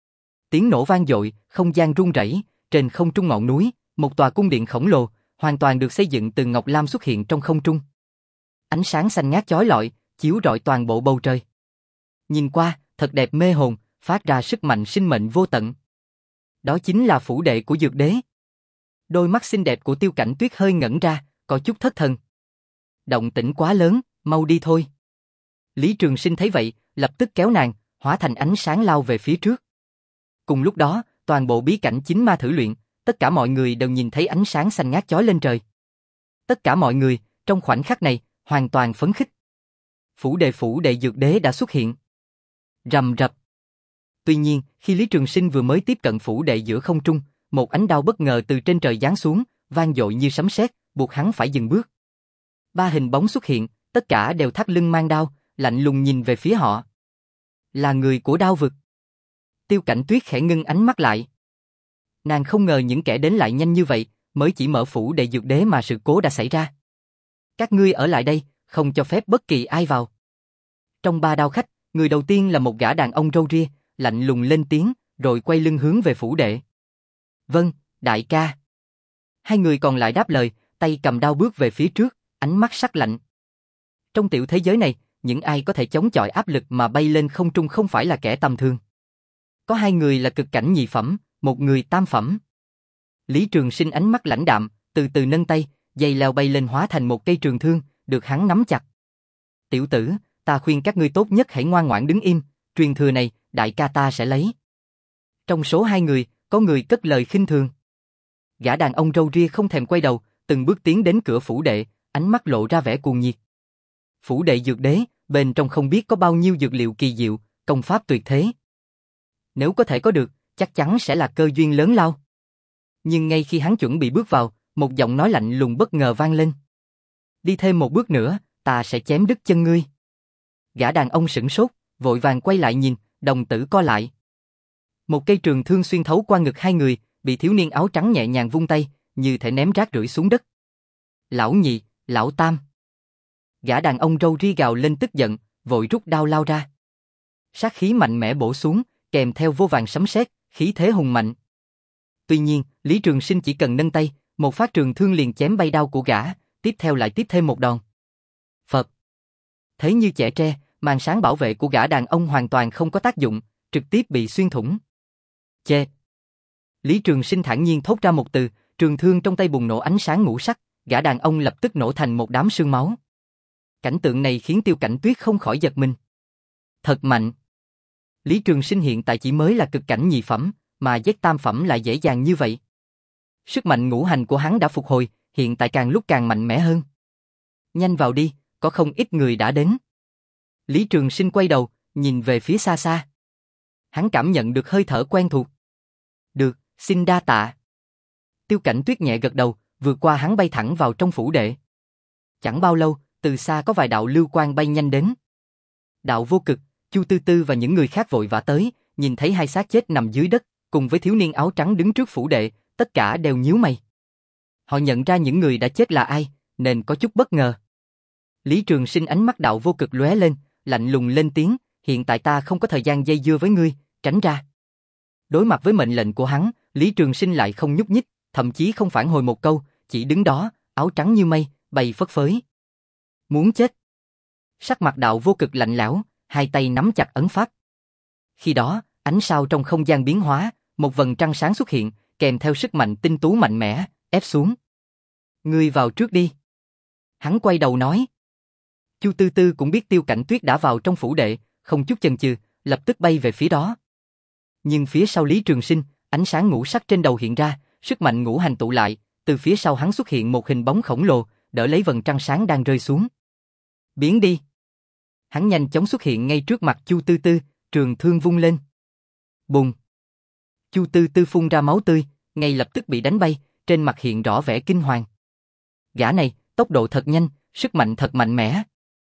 Tiếng nổ vang dội, không gian rung rẩy, trên không trung ngọn núi, một tòa cung điện khổng lồ, hoàn toàn được xây dựng từ ngọc lam xuất hiện trong không trung. ánh sáng xanh ngát chói lọi, chiếu rọi toàn bộ bầu trời. Nhìn qua, thật đẹp mê hồn, phát ra sức mạnh sinh mệnh vô tận. Đó chính là phủ đệ của Dược Đế. Đôi mắt xinh đẹp của Tiêu Cảnh Tuyết hơi ngẩn ra, có chút thất thần. Động tĩnh quá lớn, mau đi thôi. Lý Trường Sinh thấy vậy, lập tức kéo nàng, hóa thành ánh sáng lao về phía trước. Cùng lúc đó, toàn bộ bí cảnh chính ma thử luyện, tất cả mọi người đều nhìn thấy ánh sáng xanh ngát chói lên trời. Tất cả mọi người, trong khoảnh khắc này, hoàn toàn phấn khích. Phủ đệ phủ đệ Dược Đế đã xuất hiện. Rầm rập. Tuy nhiên, khi Lý Trường Sinh vừa mới tiếp cận phủ đệ giữa không trung, một ánh đao bất ngờ từ trên trời giáng xuống, vang dội như sấm sét, buộc hắn phải dừng bước. Ba hình bóng xuất hiện, tất cả đều thắt lưng mang đao, lạnh lùng nhìn về phía họ. Là người của Đao vực. Tiêu Cảnh Tuyết khẽ ngưng ánh mắt lại. Nàng không ngờ những kẻ đến lại nhanh như vậy, mới chỉ mở phủ đệ Dược Đế mà sự cố đã xảy ra. Các ngươi ở lại đây, không cho phép bất kỳ ai vào. Trong ba đao khách, người đầu tiên là một gã đàn ông râu ria, lạnh lùng lên tiếng, rồi quay lưng hướng về phủ đệ. Vâng, đại ca. Hai người còn lại đáp lời, tay cầm đao bước về phía trước, ánh mắt sắc lạnh. Trong tiểu thế giới này, những ai có thể chống chọi áp lực mà bay lên không trung không phải là kẻ tầm thường. Có hai người là cực cảnh nhị phẩm, một người tam phẩm. Lý Trường Sinh ánh mắt lãnh đạm, từ từ nâng tay, dây leo bay lên hóa thành một cây trường thương, được hắn nắm chặt. Tiểu tử, ta khuyên các ngươi tốt nhất hãy ngoan ngoãn đứng im, truyền thừa này, đại ca ta sẽ lấy. Trong số hai người, có người cất lời khinh thường. Gã đàn ông râu ria không thèm quay đầu, từng bước tiến đến cửa phủ đệ, ánh mắt lộ ra vẻ cuồng nhiệt. Phủ đệ Dược Đế, bên trong không biết có bao nhiêu dược liệu kỳ diệu, công pháp tuyệt thế. Nếu có thể có được, chắc chắn sẽ là cơ duyên lớn lao. Nhưng ngay khi hắn chuẩn bị bước vào, một giọng nói lạnh lùng bất ngờ vang lên. Đi thêm một bước nữa, ta sẽ chém đứt chân ngươi. Gã đàn ông sửng sốt, vội vàng quay lại nhìn, đồng tử co lại. Một cây trường thương xuyên thấu qua ngực hai người, bị thiếu niên áo trắng nhẹ nhàng vung tay, như thể ném rác rưởi xuống đất. Lão nhị, lão tam. Gã đàn ông râu ria gào lên tức giận, vội rút đao lao ra. Sát khí mạnh mẽ bổ xuống, kèm theo vô vàn sấm sét, khí thế hùng mạnh. Tuy nhiên, Lý Trường Sinh chỉ cần nâng tay, một phát trường thương liền chém bay đao của gã, tiếp theo lại tiếp thêm một đòn. Phật. Thế như chẻ tre, màn sáng bảo vệ của gã đàn ông hoàn toàn không có tác dụng, trực tiếp bị xuyên thủng. Chê. Lý Trường Sinh thản nhiên thốt ra một từ, trường thương trong tay bùng nổ ánh sáng ngũ sắc, gã đàn ông lập tức nổ thành một đám sương máu. Cảnh tượng này khiến Tiêu Cảnh Tuyết không khỏi giật mình. Thật mạnh. Lý Trường Sinh hiện tại chỉ mới là cực cảnh nhị phẩm, mà giết tam phẩm lại dễ dàng như vậy. Sức mạnh ngũ hành của hắn đã phục hồi, hiện tại càng lúc càng mạnh mẽ hơn. Nhanh vào đi, có không ít người đã đến. Lý Trường Sinh quay đầu, nhìn về phía xa xa. Hắn cảm nhận được hơi thở quen thuộc. Được, xin đa tạ. Tiêu Cảnh Tuyết nhẹ gật đầu, vượt qua hắn bay thẳng vào trong phủ đệ. Chẳng bao lâu, từ xa có vài đạo lưu quang bay nhanh đến. Đạo Vô Cực, Chu Tư Tư và những người khác vội vã tới, nhìn thấy hai xác chết nằm dưới đất, cùng với thiếu niên áo trắng đứng trước phủ đệ, tất cả đều nhíu mày. Họ nhận ra những người đã chết là ai, nên có chút bất ngờ. Lý Trường Sinh ánh mắt Đạo Vô Cực lóe lên, lạnh lùng lên tiếng, hiện tại ta không có thời gian dây dưa với ngươi, tránh ra. Đối mặt với mệnh lệnh của hắn, Lý Trường Sinh lại không nhúc nhích, thậm chí không phản hồi một câu, chỉ đứng đó, áo trắng như mây, bay phất phới. Muốn chết. Sắc mặt Đạo Vô Cực lạnh lẽo, hai tay nắm chặt ấn pháp. Khi đó, ánh sao trong không gian biến hóa, một vầng trăng sáng xuất hiện, kèm theo sức mạnh tinh tú mạnh mẽ, ép xuống. Ngươi vào trước đi. Hắn quay đầu nói. Chu Tư Tư cũng biết Tiêu Cảnh Tuyết đã vào trong phủ đệ, không chút chần chừ, lập tức bay về phía đó. Nhưng phía sau Lý Trường Sinh, ánh sáng ngũ sắc trên đầu hiện ra, sức mạnh ngũ hành tụ lại, từ phía sau hắn xuất hiện một hình bóng khổng lồ, đỡ lấy vầng trăng sáng đang rơi xuống. Biến đi. Hắn nhanh chóng xuất hiện ngay trước mặt Chu Tư Tư, trường thương vung lên. Bùng. Chu Tư Tư phun ra máu tươi, ngay lập tức bị đánh bay, trên mặt hiện rõ vẻ kinh hoàng. Gã này, tốc độ thật nhanh, sức mạnh thật mạnh mẽ.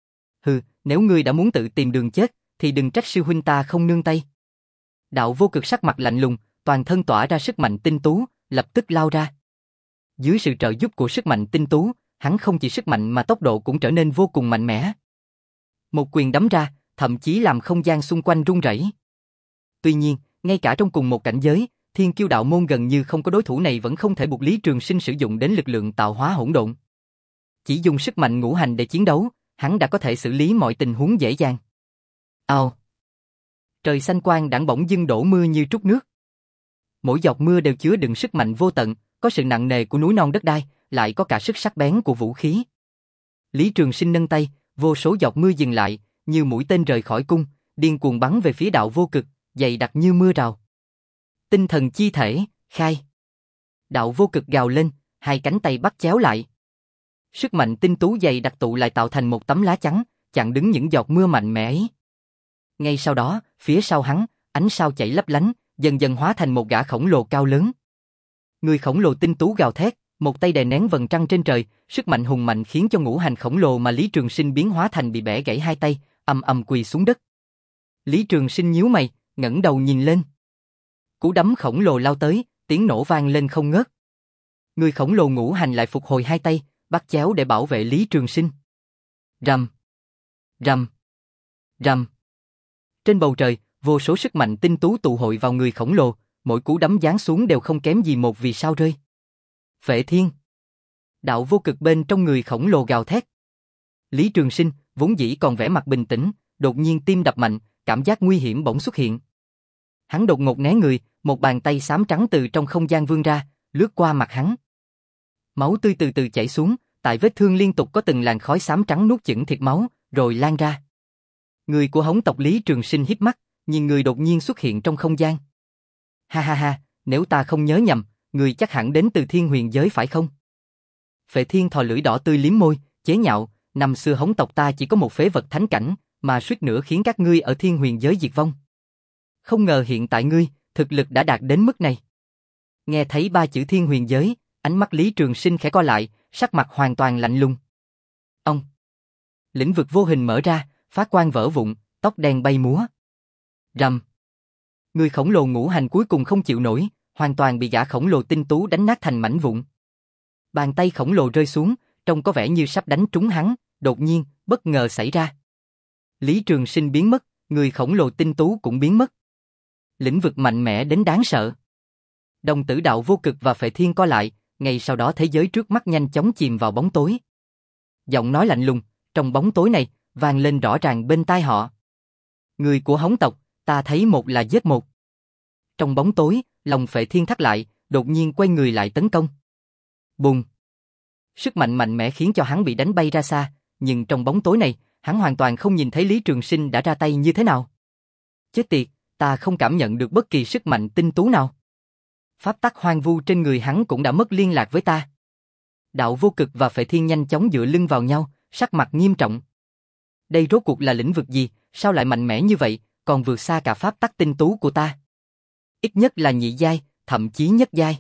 Hừ, nếu ngươi đã muốn tự tìm đường chết, thì đừng trách sư huynh ta không nương tay. Đạo Vô Cực sắc mặt lạnh lùng, toàn thân tỏa ra sức mạnh tinh tú, lập tức lao ra. Dưới sự trợ giúp của sức mạnh tinh tú, hắn không chỉ sức mạnh mà tốc độ cũng trở nên vô cùng mạnh mẽ. Một quyền đấm ra, thậm chí làm không gian xung quanh rung rẩy. Tuy nhiên, ngay cả trong cùng một cảnh giới, Thiên Kiêu đạo môn gần như không có đối thủ này vẫn không thể buộc Lý Trường Sinh sử dụng đến lực lượng tạo hóa hỗn độn. Chỉ dùng sức mạnh ngũ hành để chiến đấu, hắn đã có thể xử lý mọi tình huống dễ dàng. Ao. Trời xanh quang đãng bỗng dưng đổ mưa như trút nước. Mỗi giọt mưa đều chứa đựng sức mạnh vô tận, có sự nặng nề của núi non đất đai, lại có cả sức sắc bén của vũ khí. Lý Trường Sinh nâng tay, vô số giọt mưa dừng lại, như mũi tên rời khỏi cung, điên cuồng bắn về phía đạo vô cực, dày đặc như mưa rào. Tinh thần chi thể, khai. Đạo vô cực gào lên, hai cánh tay bắt chéo lại. Sức mạnh tinh tú dày đặc tụ lại tạo thành một tấm lá chắn, chặn đứng những giọt mưa mạnh mẽ ấy. Ngay sau đó, phía sau hắn, ánh sao chảy lấp lánh, dần dần hóa thành một gã khổng lồ cao lớn. Người khổng lồ tinh tú gào thét, một tay đè nén vầng trăng trên trời, sức mạnh hùng mạnh khiến cho ngũ hành khổng lồ mà Lý Trường Sinh biến hóa thành bị bẻ gãy hai tay, ầm ầm quỳ xuống đất. Lý Trường Sinh nhíu mày, ngẩng đầu nhìn lên. Cú đấm khổng lồ lao tới, tiếng nổ vang lên không ngớt. Người khổng lồ ngũ hành lại phục hồi hai tay, bắt chéo để bảo vệ Lý Trường Sinh. Rầm, rầm, rầm. Trên bầu trời, vô số sức mạnh tinh tú tụ hội vào người khổng lồ, mỗi cú đấm giáng xuống đều không kém gì một vì sao rơi. Phệ Thiên. Đạo vô cực bên trong người khổng lồ gào thét. Lý Trường Sinh, vốn dĩ còn vẻ mặt bình tĩnh, đột nhiên tim đập mạnh, cảm giác nguy hiểm bỗng xuất hiện. Hắn đột ngột né người, một bàn tay xám trắng từ trong không gian vươn ra, lướt qua mặt hắn. Máu tươi từ từ chảy xuống, tại vết thương liên tục có từng làn khói xám trắng nuốt chửng thịt máu, rồi lan ra. Người của Hống tộc Lý Trường Sinh híp mắt, nhìn người đột nhiên xuất hiện trong không gian. Ha ha ha, nếu ta không nhớ nhầm, người chắc hẳn đến từ Thiên Huyền giới phải không? Phệ Thiên thò lưỡi đỏ tươi liếm môi, chế nhạo, năm xưa Hống tộc ta chỉ có một phế vật thánh cảnh, mà suýt nữa khiến các ngươi ở Thiên Huyền giới diệt vong. Không ngờ hiện tại ngươi, thực lực đã đạt đến mức này. Nghe thấy ba chữ Thiên Huyền giới, ánh mắt Lý Trường Sinh khẽ co lại, sắc mặt hoàn toàn lạnh lùng. Ông. Lĩnh vực vô hình mở ra, phá quang vỡ vụn, tóc đen bay múa. Rầm. Người khổng lồ ngũ hành cuối cùng không chịu nổi, hoàn toàn bị gã khổng lồ tinh tú đánh nát thành mảnh vụn. Bàn tay khổng lồ rơi xuống, trông có vẻ như sắp đánh trúng hắn, đột nhiên, bất ngờ xảy ra. Lý Trường Sinh biến mất, người khổng lồ tinh tú cũng biến mất. Lĩnh vực mạnh mẽ đến đáng sợ. Đồng tử đạo vô cực và Phệ Thiên co lại, ngay sau đó thế giới trước mắt nhanh chóng chìm vào bóng tối. Giọng nói lạnh lùng, trong bóng tối này, vang lên rõ ràng bên tai họ. Người của Hống tộc, ta thấy một là giết một. Trong bóng tối, lòng Phệ Thiên thắt lại, đột nhiên quay người lại tấn công. Bùng! Sức mạnh mạnh mẽ khiến cho hắn bị đánh bay ra xa, nhưng trong bóng tối này, hắn hoàn toàn không nhìn thấy Lý Trường Sinh đã ra tay như thế nào. Chết tiệt, ta không cảm nhận được bất kỳ sức mạnh tinh tú nào. Pháp tắc hoang vu trên người hắn cũng đã mất liên lạc với ta. Đạo vô cực và Phệ Thiên nhanh chóng dựa lưng vào nhau, sắc mặt nghiêm trọng. Đây rốt cuộc là lĩnh vực gì, sao lại mạnh mẽ như vậy, còn vượt xa cả pháp tắc tinh tú của ta. Ít nhất là nhị giai, thậm chí nhất giai.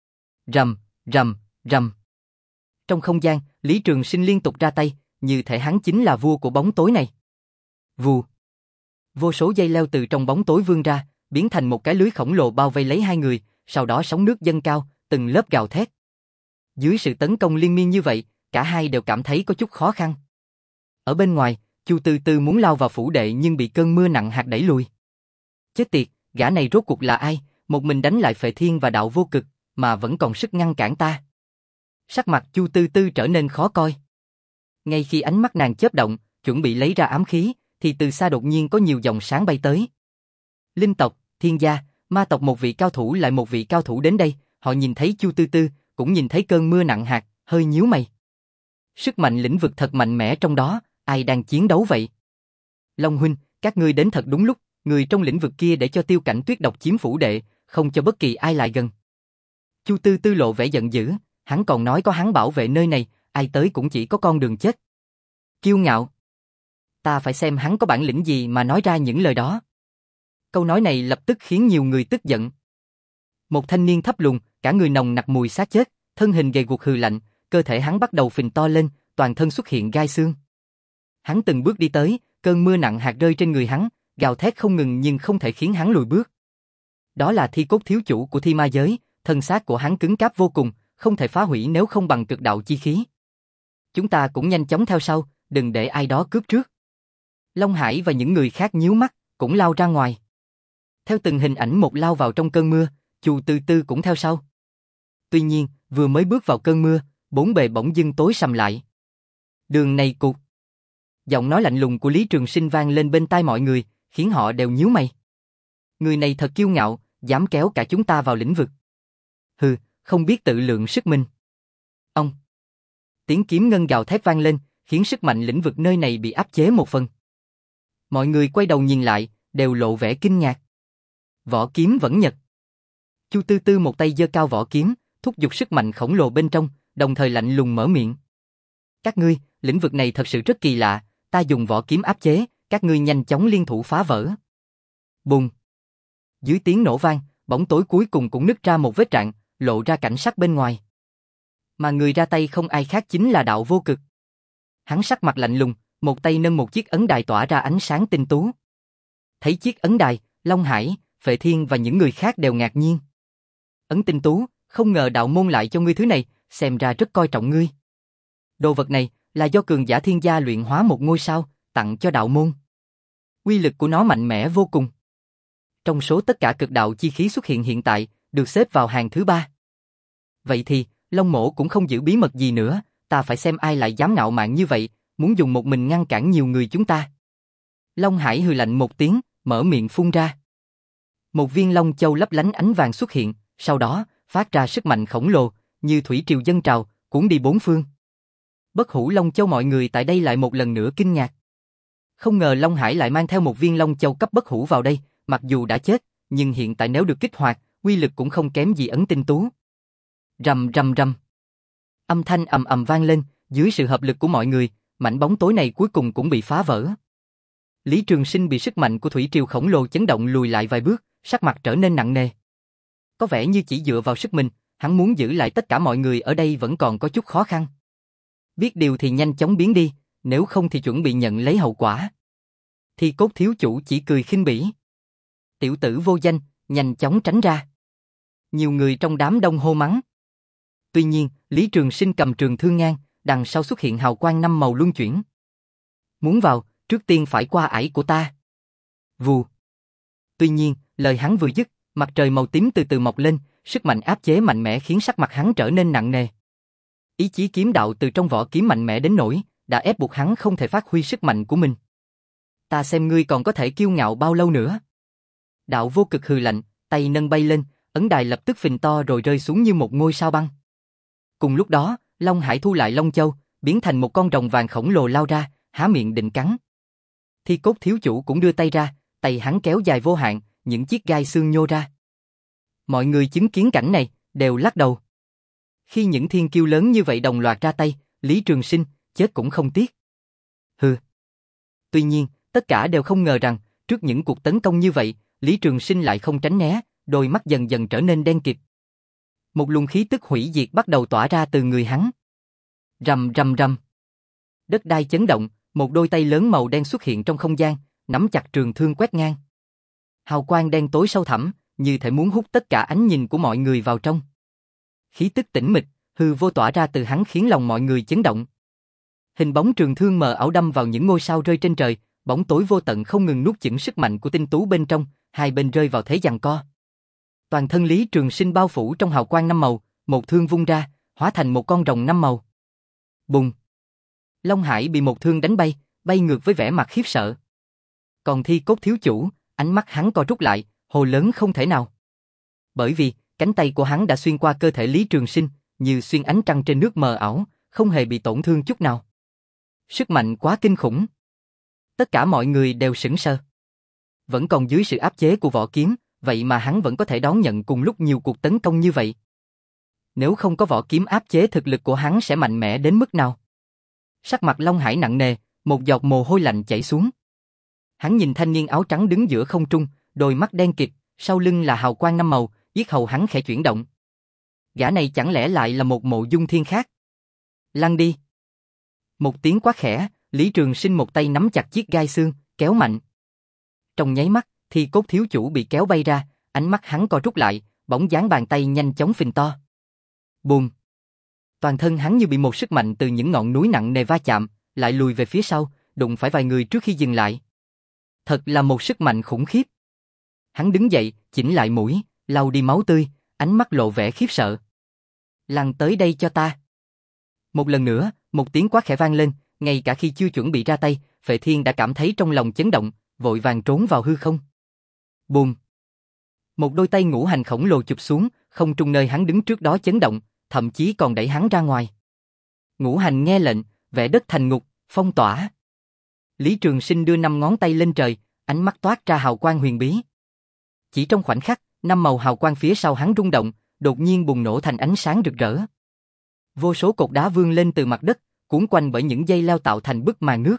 Rầm, rầm, rầm. Trong không gian, Lý Trường Sinh liên tục ra tay, như thể hắn chính là vua của bóng tối này. Vù. Vô số dây leo từ trong bóng tối vươn ra, biến thành một cái lưới khổng lồ bao vây lấy hai người, sau đó sóng nước dâng cao, từng lớp gào thét. Dưới sự tấn công liên miên như vậy, cả hai đều cảm thấy có chút khó khăn. Ở bên ngoài, Chu Tư Tư muốn lao vào phủ đệ nhưng bị cơn mưa nặng hạt đẩy lùi. Chết tiệt, gã này rốt cuộc là ai, một mình đánh lại Phệ Thiên và đạo vô cực, mà vẫn còn sức ngăn cản ta. Sắc mặt Chu Tư Tư trở nên khó coi. Ngay khi ánh mắt nàng chớp động, chuẩn bị lấy ra ám khí, thì từ xa đột nhiên có nhiều dòng sáng bay tới. Linh tộc, thiên gia, ma tộc một vị cao thủ lại một vị cao thủ đến đây, họ nhìn thấy Chu Tư Tư, cũng nhìn thấy cơn mưa nặng hạt, hơi nhíu mày. Sức mạnh lĩnh vực thật mạnh mẽ trong đó, ai đang chiến đấu vậy? Long huynh, các ngươi đến thật đúng lúc, người trong lĩnh vực kia để cho Tiêu Cảnh Tuyết độc chiếm phủ đệ, không cho bất kỳ ai lại gần. Chu Tư Tư lộ vẻ giận dữ, hắn còn nói có hắn bảo vệ nơi này, ai tới cũng chỉ có con đường chết. Kiêu ngạo. Ta phải xem hắn có bản lĩnh gì mà nói ra những lời đó. Câu nói này lập tức khiến nhiều người tức giận. Một thanh niên thấp lùn, cả người nồng nặc mùi xác chết, thân hình gầy guộc hừ lạnh, cơ thể hắn bắt đầu phình to lên, toàn thân xuất hiện gai xương. Hắn từng bước đi tới, cơn mưa nặng hạt rơi trên người hắn, gào thét không ngừng nhưng không thể khiến hắn lùi bước. Đó là thi cốt thiếu chủ của thi ma giới, thân xác của hắn cứng cáp vô cùng, không thể phá hủy nếu không bằng cực đạo chi khí. Chúng ta cũng nhanh chóng theo sau, đừng để ai đó cướp trước. Long Hải và những người khác nhíu mắt, cũng lao ra ngoài. Theo từng hình ảnh một lao vào trong cơn mưa, Chu Tư Tư cũng theo sau. Tuy nhiên, vừa mới bước vào cơn mưa, bốn bề bỗng dưng tối sầm lại. Đường này cụt. Giọng nói lạnh lùng của Lý Trường Sinh vang lên bên tai mọi người, khiến họ đều nhíu mày. Người này thật kiêu ngạo, dám kéo cả chúng ta vào lĩnh vực. Hừ, không biết tự lượng sức mình. Ông. Tiếng kiếm ngân gào thét vang lên, khiến sức mạnh lĩnh vực nơi này bị áp chế một phần. Mọi người quay đầu nhìn lại, đều lộ vẻ kinh ngạc. Võ kiếm vẫn nhật. Chu Tư Tư một tay giơ cao võ kiếm, thúc giục sức mạnh khổng lồ bên trong, đồng thời lạnh lùng mở miệng. Các ngươi, lĩnh vực này thật sự rất kỳ lạ, ta dùng võ kiếm áp chế, các ngươi nhanh chóng liên thủ phá vỡ. Bùng. Dưới tiếng nổ vang, bóng tối cuối cùng cũng nứt ra một vết rạn, lộ ra cảnh sắc bên ngoài. Mà người ra tay không ai khác chính là Đạo Vô Cực. Hắn sắc mặt lạnh lùng, một tay nâng một chiếc ấn đài tỏa ra ánh sáng tinh tú. Thấy chiếc ấn đài, Long Hải, Phệ Thiên và những người khác đều ngạc nhiên. Ấn tinh tú, không ngờ đạo môn lại cho ngươi thứ này, xem ra rất coi trọng ngươi. Đồ vật này là do cường giả thiên gia luyện hóa một ngôi sao, tặng cho đạo môn. Uy lực của nó mạnh mẽ vô cùng. Trong số tất cả cực đạo chi khí xuất hiện hiện tại, được xếp vào hàng thứ ba. Vậy thì, Long Mỗ cũng không giữ bí mật gì nữa, ta phải xem ai lại dám ngạo mạn như vậy, muốn dùng một mình ngăn cản nhiều người chúng ta. Long Hải hừ lạnh một tiếng, mở miệng phun ra. Một viên Long Châu lấp lánh ánh vàng xuất hiện, sau đó, phát ra sức mạnh khổng lồ, như thủy triều dâng trào, cuốn đi bốn phương. Bất Hủ Long Châu mọi người tại đây lại một lần nữa kinh ngạc. Không ngờ Long Hải lại mang theo một viên Long Châu cấp bất hủ vào đây, mặc dù đã chết, nhưng hiện tại nếu được kích hoạt, uy lực cũng không kém gì ấn tinh tú. Rầm rầm rầm. Âm thanh ầm ầm vang lên, dưới sự hợp lực của mọi người, mảnh bóng tối này cuối cùng cũng bị phá vỡ. Lý Trường Sinh bị sức mạnh của thủy triều khổng lồ chấn động lùi lại vài bước, sắc mặt trở nên nặng nề. Có vẻ như chỉ dựa vào sức mình, hắn muốn giữ lại tất cả mọi người ở đây vẫn còn có chút khó khăn. Biết điều thì nhanh chóng biến đi, nếu không thì chuẩn bị nhận lấy hậu quả. Thi Cốt thiếu chủ chỉ cười khinh bỉ. Tiểu tử vô danh, nhanh chóng tránh ra. Nhiều người trong đám đông hô mắng. Tuy nhiên, Lý Trường Sinh cầm trường thương ngang, đằng sau xuất hiện hào quang năm màu luân chuyển. Muốn vào, trước tiên phải qua ải của ta. Vù. Tuy nhiên, lời hắn vừa dứt, mặt trời màu tím từ từ mọc lên, sức mạnh áp chế mạnh mẽ khiến sắc mặt hắn trở nên nặng nề. Ý chí kiếm đạo từ trong vỏ kiếm mạnh mẽ đến nỗi đã ép buộc hắn không thể phát huy sức mạnh của mình. Ta xem ngươi còn có thể kiêu ngạo bao lâu nữa. Đạo Vô Cực hừ lạnh, tay nâng bay lên, ấn đài lập tức phình to rồi rơi xuống như một ngôi sao băng. Cùng lúc đó, Long Hải thu lại Long Châu, biến thành một con rồng vàng khổng lồ lao ra, há miệng định cắn. Thi Cốt thiếu chủ cũng đưa tay ra, tay hắn kéo dài vô hạn, những chiếc gai xương nhô ra. Mọi người chứng kiến cảnh này, đều lắc đầu. Khi những thiên kiêu lớn như vậy đồng loạt ra tay, Lý Trường Sinh, chết cũng không tiếc. Hừ. Tuy nhiên, tất cả đều không ngờ rằng, trước những cuộc tấn công như vậy, Lý Trường Sinh lại không tránh né, đôi mắt dần dần trở nên đen kịt. Một luồng khí tức hủy diệt bắt đầu tỏa ra từ người hắn. Rầm rầm rầm. Đất đai chấn động, một đôi tay lớn màu đen xuất hiện trong không gian, nắm chặt trường thương quét ngang. Hào quang đen tối sâu thẳm, như thể muốn hút tất cả ánh nhìn của mọi người vào trong. Khí tức tĩnh mịch, hư vô tỏa ra từ hắn khiến lòng mọi người chấn động. Hình bóng trường thương mờ ảo đâm vào những ngôi sao rơi trên trời, bóng tối vô tận không ngừng nuốt chửng sức mạnh của tinh tú bên trong, hai bên rơi vào thế giằng co. Toàn thân Lý Trường Sinh bao phủ trong hào quang năm màu, một thương vung ra, hóa thành một con rồng năm màu. Bùng! Long Hải bị một thương đánh bay, bay ngược với vẻ mặt khiếp sợ. Còn Thi Cốt thiếu chủ, ánh mắt hắn co rút lại, hồ lớn không thể nào. Bởi vì, cánh tay của hắn đã xuyên qua cơ thể Lý Trường Sinh, như xuyên ánh trăng trên nước mờ ảo, không hề bị tổn thương chút nào. Sức mạnh quá kinh khủng. Tất cả mọi người đều sững sờ. Vẫn còn dưới sự áp chế của võ kiếm, vậy mà hắn vẫn có thể đón nhận cùng lúc nhiều cuộc tấn công như vậy. Nếu không có võ kiếm áp chế thực lực của hắn sẽ mạnh mẽ đến mức nào? Sắc mặt Long Hải nặng nề, một giọt mồ hôi lạnh chảy xuống. Hắn nhìn thanh niên áo trắng đứng giữa không trung, đôi mắt đen kịt, sau lưng là hào quang năm màu, yết hầu hắn khẽ chuyển động. Gã này chẳng lẽ lại là một Mộ Dung Thiên khác? Lăn đi! Một tiếng quát khẽ, Lý Trường Sinh một tay nắm chặt chiếc gai xương, kéo mạnh. Trong nháy mắt, Thi Cốt thiếu chủ bị kéo bay ra, ánh mắt hắn co rút lại, bóng dáng bàn tay nhanh chóng phình to. Bùm! Toàn thân hắn như bị một sức mạnh từ những ngọn núi nặng nề va chạm, lại lùi về phía sau, đụng phải vài người trước khi dừng lại. Thật là một sức mạnh khủng khiếp. Hắn đứng dậy, chỉnh lại mũi, lau đi máu tươi, ánh mắt lộ vẻ khiếp sợ. Lăn tới đây cho ta. Một lần nữa, một tiếng quát khẽ vang lên, ngay cả khi chưa chuẩn bị ra tay, Phệ Thiên đã cảm thấy trong lòng chấn động, vội vàng trốn vào hư không. Bùm! Một đôi tay ngũ hành khổng lồ chụp xuống, không trung nơi hắn đứng trước đó chấn động, thậm chí còn đẩy hắn ra ngoài. Ngũ hành nghe lệnh, vẽ đất thành ngục, phong tỏa. Lý Trường Sinh đưa năm ngón tay lên trời, ánh mắt toát ra hào quang huyền bí. Chỉ trong khoảnh khắc, năm màu hào quang phía sau hắn rung động, đột nhiên bùng nổ thành ánh sáng rực rỡ. Vô số cột đá vươn lên từ mặt đất, cuốn quanh bởi những dây leo tạo thành bức màn nước.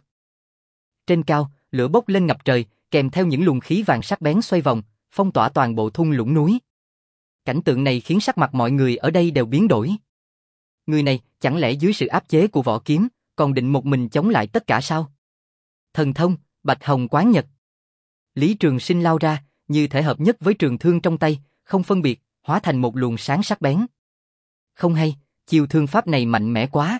Trên cao, lửa bốc lên ngập trời, kèm theo những luồng khí vàng sắc bén xoay vòng, phong tỏa toàn bộ thung lũng núi. Cảnh tượng này khiến sắc mặt mọi người ở đây đều biến đổi. Người này, chẳng lẽ dưới sự áp chế của vỏ kiếm, còn định một mình chống lại tất cả sao? Thần thông, Bạch Hồng Quán Nhật. Lý Trường Sinh lao ra, như thể hợp nhất với trường thương trong tay, không phân biệt, hóa thành một luồng sáng sắc bén. Không hay, chiêu thương pháp này mạnh mẽ quá.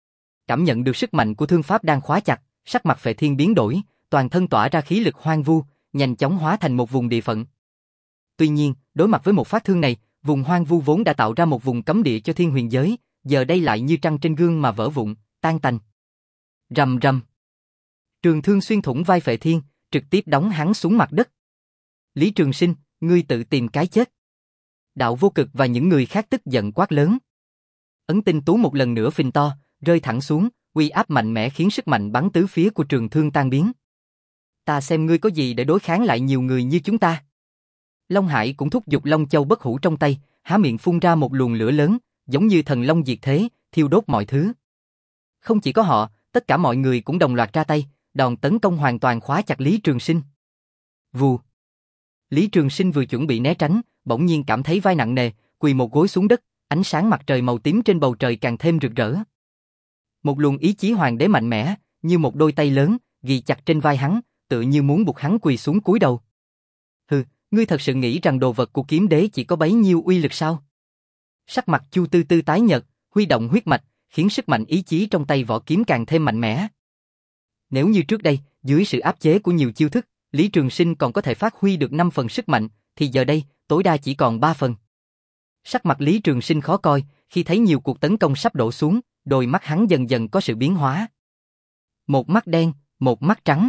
Cảm nhận được sức mạnh của thương pháp đang khóa chặt, sắc mặt Phệ Thiên biến đổi, toàn thân tỏa ra khí lực hoang vu, nhanh chóng hóa thành một vùng địa phận. Tuy nhiên, đối mặt với một phát thương này, vùng hoang vu vốn đã tạo ra một vùng cấm địa cho thiên huyền giới, giờ đây lại như trăng trên gương mà vỡ vụn, tan tành. Rầm rầm. Trường thương xuyên thủng vai Phệ Thiên, trực tiếp đóng hắn xuống mặt đất. Lý Trường Sinh, ngươi tự tìm cái chết. Đạo Vô Cực và những người khác tức giận quát lớn. Ấn tinh tú một lần nữa phình to, rơi thẳng xuống, uy áp mạnh mẽ khiến sức mạnh bắn tứ phía của trường thương tan biến. Ta xem ngươi có gì để đối kháng lại nhiều người như chúng ta. Long Hải cũng thúc giục Long Châu bất hủ trong tay, há miệng phun ra một luồng lửa lớn, giống như thần long diệt thế, thiêu đốt mọi thứ. Không chỉ có họ, tất cả mọi người cũng đồng loạt ra tay, đòn tấn công hoàn toàn khóa chặt Lý Trường Sinh. Vù. Lý Trường Sinh vừa chuẩn bị né tránh, bỗng nhiên cảm thấy vai nặng nề, quỳ một gối xuống đất, ánh sáng mặt trời màu tím trên bầu trời càng thêm rực rỡ. Một luồng ý chí hoàng đế mạnh mẽ, như một đôi tay lớn, ghi chặt trên vai hắn, tự như muốn buộc hắn quỳ xuống cúi đầu. Hừ, ngươi thật sự nghĩ rằng đồ vật của kiếm đế chỉ có bấy nhiêu uy lực sao? Sắc mặt Chu Tư Tư tái nhợt, huy động huyết mạch, khiến sức mạnh ý chí trong tay vỏ kiếm càng thêm mạnh mẽ. Nếu như trước đây, dưới sự áp chế của nhiều chiêu thức, Lý Trường Sinh còn có thể phát huy được năm phần sức mạnh, thì giờ đây, tối đa chỉ còn ba phần. Sắc mặt Lý Trường Sinh khó coi, khi thấy nhiều cuộc tấn công sắp đổ xuống, đôi mắt hắn dần dần có sự biến hóa. Một mắt đen, một mắt trắng.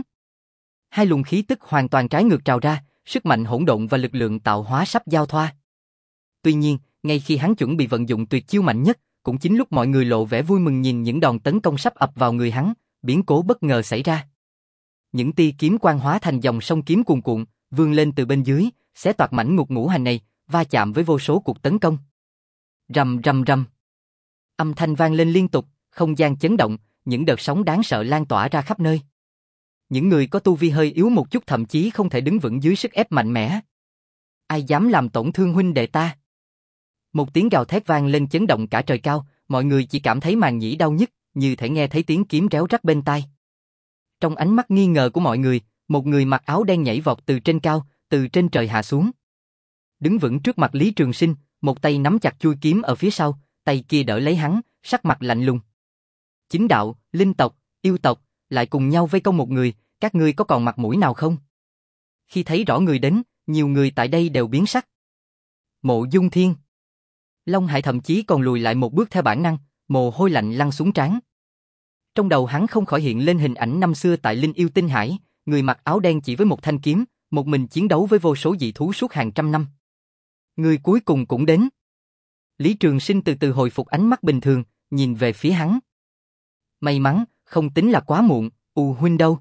Hai luồng khí tức hoàn toàn trái ngược trào ra, sức mạnh hỗn độn và lực lượng tạo hóa sắp giao thoa. Tuy nhiên, ngay khi hắn chuẩn bị vận dụng tuyệt chiêu mạnh nhất, cũng chính lúc mọi người lộ vẻ vui mừng nhìn những đòn tấn công sắp ập vào người hắn, biến cố bất ngờ xảy ra. Những tia kiếm quang hóa thành dòng sông kiếm cuồn cuộn, vươn lên từ bên dưới, xé toạc mảnh ngục ngũ hành này, va chạm với vô số cuộc tấn công. Rầm rầm rầm. Âm thanh vang lên liên tục, không gian chấn động, những đợt sóng đáng sợ lan tỏa ra khắp nơi. Những người có tu vi hơi yếu một chút thậm chí không thể đứng vững dưới sức ép mạnh mẽ. Ai dám làm tổn thương huynh đệ ta? Một tiếng gào thét vang lên chấn động cả trời cao, mọi người chỉ cảm thấy màng nhĩ đau nhức, như thể nghe thấy tiếng kiếm réo rắt bên tai. Trong ánh mắt nghi ngờ của mọi người, một người mặc áo đen nhảy vọt từ trên cao, từ trên trời hạ xuống. Đứng vững trước mặt Lý Trường Sinh, một tay nắm chặt chuôi kiếm ở phía sau, tay kia đỡ lấy hắn, sắc mặt lạnh lùng. Chính đạo, linh tộc, yêu tộc, lại cùng nhau vây công một người, các ngươi có còn mặt mũi nào không? Khi thấy rõ người đến, nhiều người tại đây đều biến sắc. Mộ Dung Thiên. Long Hải thậm chí còn lùi lại một bước theo bản năng, mồ hôi lạnh lăn xuống trán. Trong đầu hắn không khỏi hiện lên hình ảnh năm xưa tại Linh Yêu Tinh Hải, người mặc áo đen chỉ với một thanh kiếm, một mình chiến đấu với vô số dị thú suốt hàng trăm năm. Người cuối cùng cũng đến. Lý Trường Sinh từ từ hồi phục ánh mắt bình thường, nhìn về phía hắn. May mắn, không tính là quá muộn, U huynh đâu?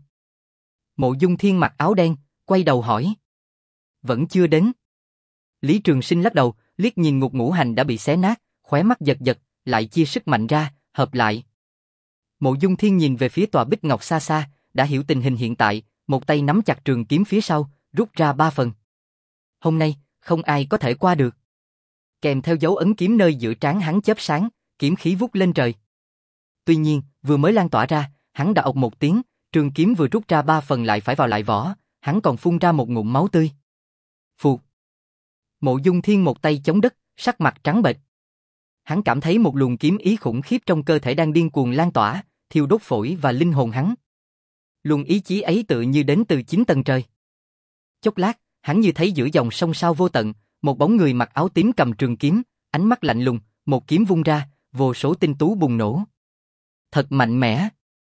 Mộ Dung Thiên mặc áo đen, quay đầu hỏi. Vẫn chưa đến. Lý Trường Sinh lắc đầu, liếc nhìn ngục ngũ hành đã bị xé nát, khóe mắt giật giật, lại chia sức mạnh ra, hợp lại. Mộ Dung Thiên nhìn về phía tòa bích ngọc xa xa, đã hiểu tình hình hiện tại, một tay nắm chặt trường kiếm phía sau, rút ra ba phần. Hôm nay, không ai có thể qua được. Kèm theo dấu ấn kiếm nơi giữa trán hắn chớp sáng, kiếm khí vút lên trời. Tuy nhiên, vừa mới lan tỏa ra, hắn đã ộc một tiếng, trường kiếm vừa rút ra ba phần lại phải vào lại vỏ, hắn còn phun ra một ngụm máu tươi. Phụt. Mộ Dung Thiên một tay chống đất, sắc mặt trắng bệch. Hắn cảm thấy một luồng kiếm ý khủng khiếp trong cơ thể đang điên cuồng lan tỏa, thiêu đốt phổi và linh hồn hắn. Luồng ý chí ấy tự như đến từ chín tầng trời. Chốc lát, hắn như thấy giữa dòng sông sao vô tận, một bóng người mặc áo tím cầm trường kiếm, ánh mắt lạnh lùng, một kiếm vung ra, vô số tinh tú bùng nổ. Thật mạnh mẽ.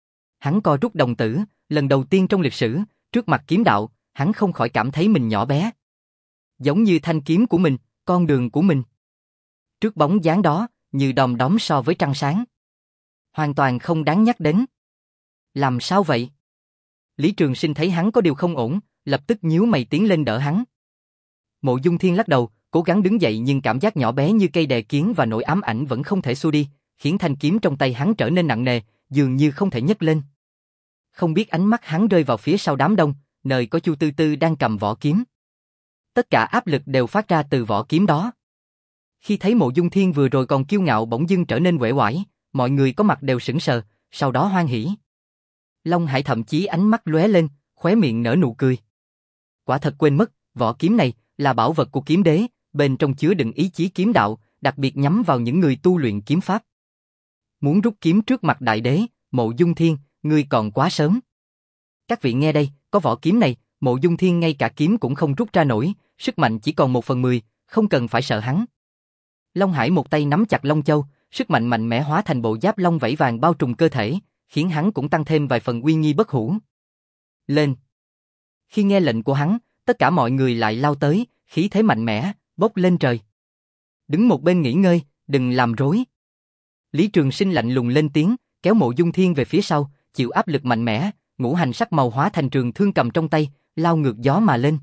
Hắn co rút đồng tử, lần đầu tiên trong lịch sử, trước mặt kiếm đạo, hắn không khỏi cảm thấy mình nhỏ bé. Giống như thanh kiếm của mình, con đường của mình. Trước bóng dáng đó, như đom đóm so với trăng sáng. Hoàn toàn không đáng nhắc đến. Làm sao vậy? Lý Trường Sinh thấy hắn có điều không ổn, lập tức nhíu mày tiến lên đỡ hắn. Mộ Dung Thiên lắc đầu, cố gắng đứng dậy nhưng cảm giác nhỏ bé như cây đè kiến và nỗi ám ảnh vẫn không thể xua đi, khiến thanh kiếm trong tay hắn trở nên nặng nề, dường như không thể nhấc lên. Không biết ánh mắt hắn rơi vào phía sau đám đông, nơi có Chu Tư Tư đang cầm vỏ kiếm. Tất cả áp lực đều phát ra từ vỏ kiếm đó. Khi thấy Mộ Dung Thiên vừa rồi còn kiêu ngạo bỗng dưng trở nên uể oải, mọi người có mặt đều sững sờ, sau đó hoan hỉ. Long Hải thậm chí ánh mắt lóe lên, khóe miệng nở nụ cười. Quả thật quên mất, vỏ kiếm này là bảo vật của kiếm đế, bên trong chứa đựng ý chí kiếm đạo, đặc biệt nhắm vào những người tu luyện kiếm pháp. Muốn rút kiếm trước mặt đại đế, Mộ Dung Thiên, ngươi còn quá sớm. Các vị nghe đây, có vỏ kiếm này, Mộ Dung Thiên ngay cả kiếm cũng không rút ra nổi, sức mạnh chỉ còn một phần mười, không cần phải sợ hắn. Long Hải một tay nắm chặt Long Châu, sức mạnh mạnh mẽ hóa thành bộ giáp long vảy vàng bao trùm cơ thể, khiến hắn cũng tăng thêm vài phần uy nghi bất hủ. Lên! Khi nghe lệnh của hắn, tất cả mọi người lại lao tới, khí thế mạnh mẽ, bốc lên trời. Đứng một bên nghỉ ngơi, đừng làm rối. Lý Trường Sinh lạnh lùng lên tiếng, kéo Mộ Dung Thiên về phía sau, chịu áp lực mạnh mẽ, ngũ hành sắc màu hóa thành trường thương cầm trong tay, lao ngược gió mà lên.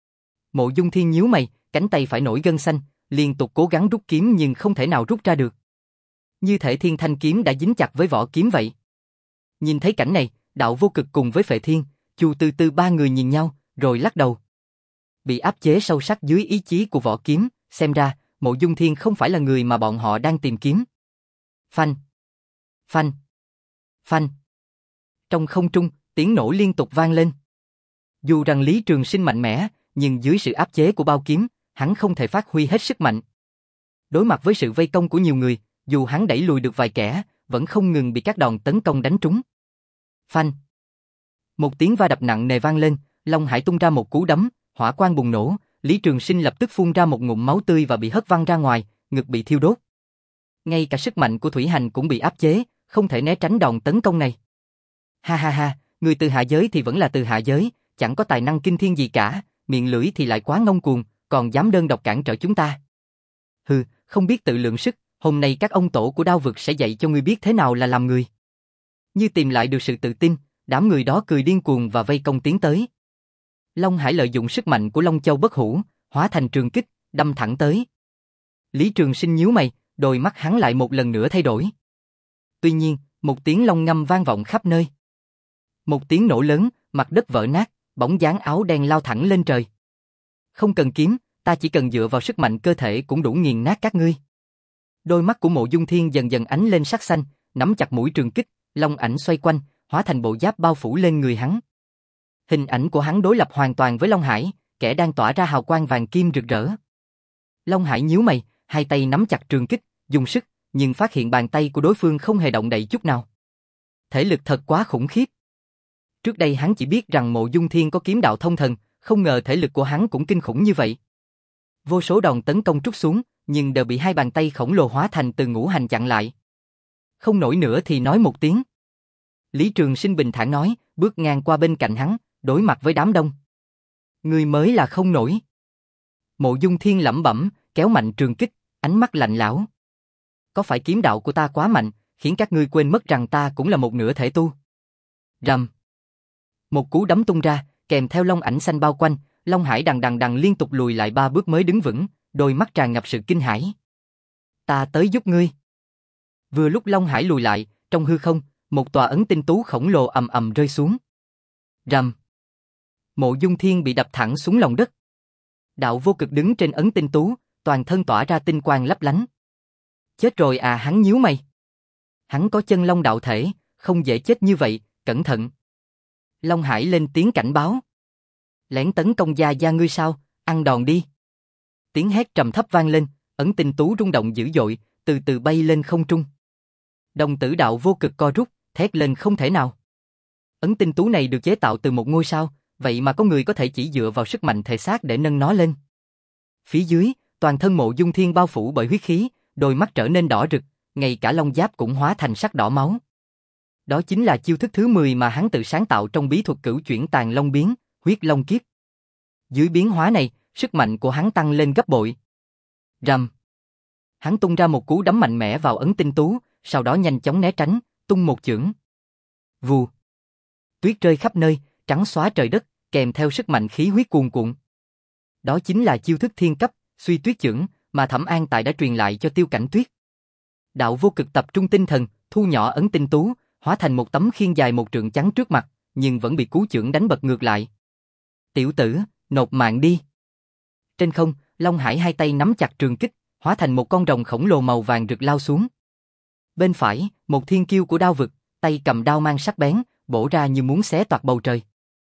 Mộ Dung Thiên nhíu mày, cánh tay phải nổi gân xanh, liên tục cố gắng rút kiếm nhưng không thể nào rút ra được. Như thể thiên thanh kiếm đã dính chặt với vỏ kiếm vậy. Nhìn thấy cảnh này, Đạo Vô Cực cùng với Phệ Thiên, Chu Tư Tư ba người nhìn nhau, rồi lắc đầu. Bị áp chế sâu sắc dưới ý chí của vỏ kiếm, xem ra, Mộ Dung Thiên không phải là người mà bọn họ đang tìm kiếm. Phanh! Phanh! Phanh! Trong không trung, tiếng nổ liên tục vang lên. Dù rằng Lý Trường Sinh mạnh mẽ, nhưng dưới sự áp chế của bao kiếm, hắn không thể phát huy hết sức mạnh. Đối mặt với sự vây công của nhiều người, dù hắn đẩy lùi được vài kẻ, vẫn không ngừng bị các đòn tấn công đánh trúng. Phanh! Một tiếng va đập nặng nề vang lên, Long Hải tung ra một cú đấm, hỏa quang bùng nổ, Lý Trường Sinh lập tức phun ra một ngụm máu tươi và bị hất văng ra ngoài, ngực bị thiêu đốt. Ngay cả sức mạnh của Thủy Hành cũng bị áp chế, không thể né tránh đòn tấn công này. Ha ha ha, người từ hạ giới thì vẫn là từ hạ giới, chẳng có tài năng kinh thiên gì cả, miệng lưỡi thì lại quá ngông cuồng, còn dám đơn độc cản trở chúng ta. Hừ, không biết tự lượng sức, hôm nay các ông tổ của Đao vực sẽ dạy cho ngươi biết thế nào là làm người. Như tìm lại được sự tự tin, đám người đó cười điên cuồng và vây công tiến tới. Long Hải lợi dụng sức mạnh của Long Châu bất hủ, hóa thành trường kích, đâm thẳng tới. Lý Trường Sinh nhíu mày, đôi mắt hắn lại một lần nữa thay đổi. Tuy nhiên, một tiếng long ngâm vang vọng khắp nơi. Một tiếng nổ lớn, mặt đất vỡ nát, bóng dáng áo đen lao thẳng lên trời. Không cần kiếm, ta chỉ cần dựa vào sức mạnh cơ thể cũng đủ nghiền nát các ngươi. Đôi mắt của Mộ Dung Thiên dần dần ánh lên sắc xanh, nắm chặt mũi trường kích, long ảnh xoay quanh, hóa thành bộ giáp bao phủ lên người hắn. Hình ảnh của hắn đối lập hoàn toàn với Long Hải, kẻ đang tỏa ra hào quang vàng kim rực rỡ. Long Hải nhíu mày, hai tay nắm chặt trường kích, dùng sức, nhưng phát hiện bàn tay của đối phương không hề động đậy chút nào. Thể lực thật quá khủng khiếp. Trước đây hắn chỉ biết rằng Mộ Dung Thiên có kiếm đạo thông thần, không ngờ thể lực của hắn cũng kinh khủng như vậy. Vô số đòn tấn công trút xuống, nhưng đều bị hai bàn tay khổng lồ hóa thành từ ngũ hành chặn lại. Không nổi nữa thì nói một tiếng. Lý Trường Sinh bình thản nói, bước ngang qua bên cạnh hắn, đối mặt với đám đông. Ngươi mới là không nổi. Mộ Dung Thiên lẩm bẩm, kéo mạnh trường kích, ánh mắt lạnh lẽo. Có phải kiếm đạo của ta quá mạnh, khiến các ngươi quên mất rằng ta cũng là một nửa thể tu? Rầm. Một cú đấm tung ra, kèm theo long ảnh xanh bao quanh, Long Hải đằng đằng đằng liên tục lùi lại ba bước mới đứng vững, đôi mắt tràn ngập sự kinh hãi. Ta tới giúp ngươi. Vừa lúc Long Hải lùi lại, trong hư không, một tòa ấn tinh tú khổng lồ ầm ầm rơi xuống. Rầm. Mộ Dung Thiên bị đập thẳng xuống lòng đất. Đạo Vô Cực đứng trên ấn tinh tú, toàn thân tỏa ra tinh quang lấp lánh. Chết rồi à, hắn nhíu mày. Hắn có chân long đạo thể, không dễ chết như vậy, cẩn thận. Long Hải lên tiếng cảnh báo. Lén tấn công gia gia ngươi sao, ăn đòn đi. Tiếng hét trầm thấp vang lên, ấn tinh tú rung động dữ dội, từ từ bay lên không trung. Đồng tử Đạo Vô Cực co rút, thét lên không thể nào. Ấn tinh tú này được chế tạo từ một ngôi sao, vậy mà có người có thể chỉ dựa vào sức mạnh thể xác để nâng nó lên. Phía dưới, toàn thân Mộ Dung Thiên bao phủ bởi huyết khí, đôi mắt trở nên đỏ rực, ngay cả long giáp cũng hóa thành sắc đỏ máu. Đó chính là chiêu thức thứ mười mà hắn tự sáng tạo trong bí thuật cửu chuyển tàn long biến, huyết long kiếp. Dưới biến hóa này, sức mạnh của hắn tăng lên gấp bội. Rầm. Hắn tung ra một cú đấm mạnh mẽ vào ấn tinh tú, sau đó nhanh chóng né tránh, tung một chưởng. Vù. Tuyết rơi khắp nơi, trắng xóa trời đất, kèm theo sức mạnh khí huyết cuồn cuộn. Đó chính là chiêu thức thiên cấp, suy tuyết chưởng, mà Thẩm An Tại đã truyền lại cho Tiêu Cảnh Tuyết. Đạo vô cực tập trung tinh thần, thu nhỏ ấn tinh tú, hóa thành một tấm khiên dài một trượng trắng trước mặt, nhưng vẫn bị cú chưởng đánh bật ngược lại. Tiểu tử, nộp mạng đi. Trên không, Long Hải hai tay nắm chặt trường kích, hóa thành một con rồng khổng lồ màu vàng rực lao xuống. Bên phải, một thiên kiêu của đao vực, tay cầm đao mang sắc bén, bổ ra như muốn xé toạc bầu trời.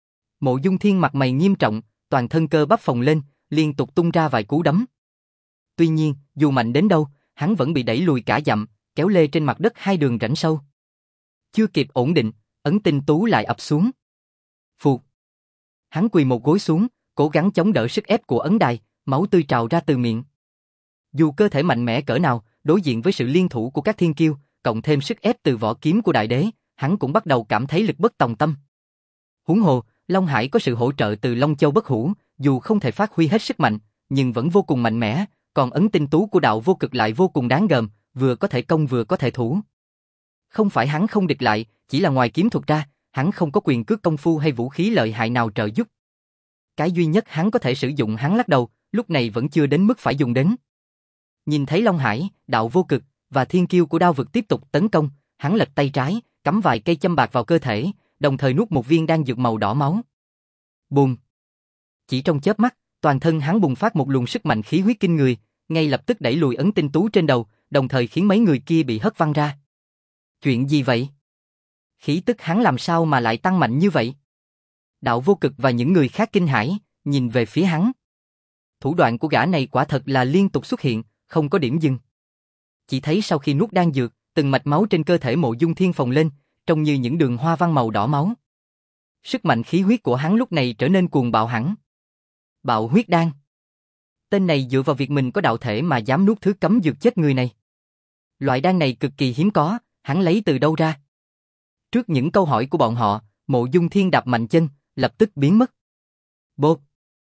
Mộ Dung Thiên mặt mày nghiêm trọng, toàn thân cơ bắp phồng lên, liên tục tung ra vài cú đấm. Tuy nhiên, dù mạnh đến đâu, hắn vẫn bị đẩy lùi cả dặm, kéo lê trên mặt đất hai đường rãnh sâu. Chưa kịp ổn định, ấn tinh tú lại ập xuống. Phụt. Hắn quỳ một gối xuống, cố gắng chống đỡ sức ép của ấn đài, máu tươi trào ra từ miệng. Dù cơ thể mạnh mẽ cỡ nào, đối diện với sự liên thủ của các thiên kiêu, cộng thêm sức ép từ vỏ kiếm của đại đế, hắn cũng bắt đầu cảm thấy lực bất tòng tâm. Huống hồ, Long Hải có sự hỗ trợ từ Long Châu Bất Hủ, dù không thể phát huy hết sức mạnh, nhưng vẫn vô cùng mạnh mẽ, còn ấn tinh tú của đạo vô cực lại vô cùng đáng gờm, vừa có thể công vừa có thể thủ. Không phải hắn không địch lại, chỉ là ngoài kiếm thuật ra, hắn không có quyền cước công phu hay vũ khí lợi hại nào trợ giúp. Cái duy nhất hắn có thể sử dụng hắn lắc đầu, lúc này vẫn chưa đến mức phải dùng đến. Nhìn thấy Long Hải, đạo vô cực và thiên kiêu của đao vực tiếp tục tấn công, hắn lật tay trái, cắm vài cây châm bạc vào cơ thể, đồng thời nuốt một viên đan dược màu đỏ máu. Bùm! Chỉ trong chớp mắt, toàn thân hắn bùng phát một luồng sức mạnh khí huyết kinh người, ngay lập tức đẩy lùi ấn tinh tú trên đầu, đồng thời khiến mấy người kia bị hất văng ra. Chuyện gì vậy? Khí tức hắn làm sao mà lại tăng mạnh như vậy? Đạo vô cực và những người khác kinh hãi, nhìn về phía hắn. Thủ đoạn của gã này quả thật là liên tục xuất hiện, không có điểm dừng. Chỉ thấy sau khi nuốt đan dược, từng mạch máu trên cơ thể Mộ Dung Thiên phồng lên, trông như những đường hoa văn màu đỏ máu. Sức mạnh khí huyết của hắn lúc này trở nên cuồng bạo hẳn. Bạo huyết đan. Tên này dựa vào việc mình có đạo thể mà dám nuốt thứ cấm dược chết người này. Loại đan này cực kỳ hiếm có, hắn lấy từ đâu ra? Trước những câu hỏi của bọn họ, Mộ Dung Thiên đạp mạnh chân, lập tức biến mất. Bộp.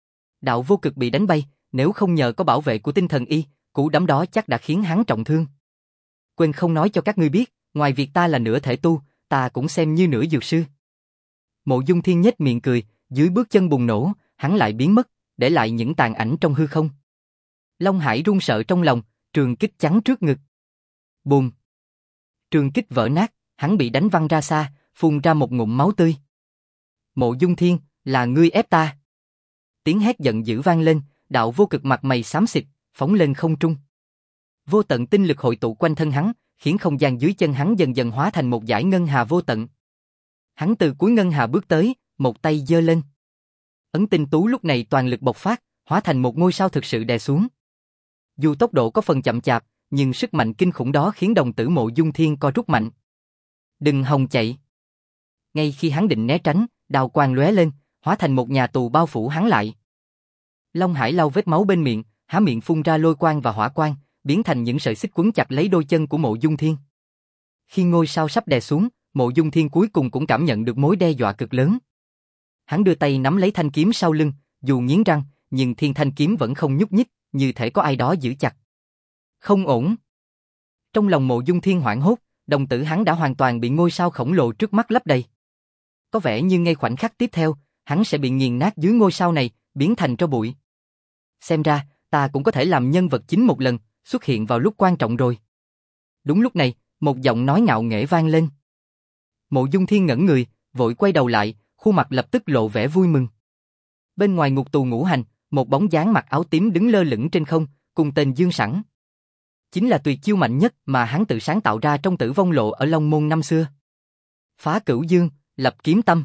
Đạo vô cực bị đánh bay, nếu không nhờ có bảo vệ của tinh thần y, cú đấm đó chắc đã khiến hắn trọng thương. Quên không nói cho các ngươi biết, ngoài việc ta là nửa thể tu, ta cũng xem như nửa dược sư. Mộ Dung Thiên nhếch miệng cười, dưới bước chân bùng nổ, hắn lại biến mất, để lại những tàn ảnh trong hư không. Long Hải run sợ trong lòng, trường kích chắn trước ngực. Bùm! Trường kích vỡ nát, hắn bị đánh văng ra xa, phun ra một ngụm máu tươi. Mộ Dung Thiên, là ngươi ép ta. Tiếng hét giận dữ vang lên, đạo vô cực mặt mày xám xịt, phóng lên không trung. Vô tận tinh lực hội tụ quanh thân hắn, khiến không gian dưới chân hắn dần dần hóa thành một dải ngân hà vô tận. Hắn từ cuối ngân hà bước tới, một tay giơ lên. Ấn tinh tú lúc này toàn lực bộc phát, hóa thành một ngôi sao thực sự đè xuống. Dù tốc độ có phần chậm chạp, nhưng sức mạnh kinh khủng đó khiến đồng tử Mộ Dung Thiên co rút mạnh. Đừng hòng chạy. Ngay khi hắn định né tránh, đao quang lóe lên, hóa thành một nhà tù bao phủ hắn lại. Long Hải lau vết máu bên miệng, há miệng phun ra lôi quang và hỏa quang, biến thành những sợi xích quấn chặt lấy đôi chân của Mộ Dung Thiên. Khi ngôi sao sắp đè xuống, Mộ Dung Thiên cuối cùng cũng cảm nhận được mối đe dọa cực lớn. Hắn đưa tay nắm lấy thanh kiếm sau lưng, dù nghiến răng, nhưng thiên thanh kiếm vẫn không nhúc nhích, như thể có ai đó giữ chặt. Không ổn. Trong lòng Mộ Dung Thiên hoảng hốt, đồng tử hắn đã hoàn toàn bị ngôi sao khổng lồ trước mắt lấp đầy. Có vẻ như ngay khoảnh khắc tiếp theo, hắn sẽ bị nghiền nát dưới ngôi sao này, biến thành tro bụi. Xem ra, ta cũng có thể làm nhân vật chính một lần, xuất hiện vào lúc quan trọng rồi. Đúng lúc này, một giọng nói ngạo nghễ vang lên. Mộ Dung Thiên ngẩn người, vội quay đầu lại, khuôn mặt lập tức lộ vẻ vui mừng. Bên ngoài ngục tù ngũ hành, một bóng dáng mặc áo tím đứng lơ lửng trên không, cùng tên Dương Sẵn. Chính là tuyệt chiêu mạnh nhất mà hắn tự sáng tạo ra trong Tử Vong Lộ ở Long Môn năm xưa. Phá Cửu Dương, lập kiếm tâm.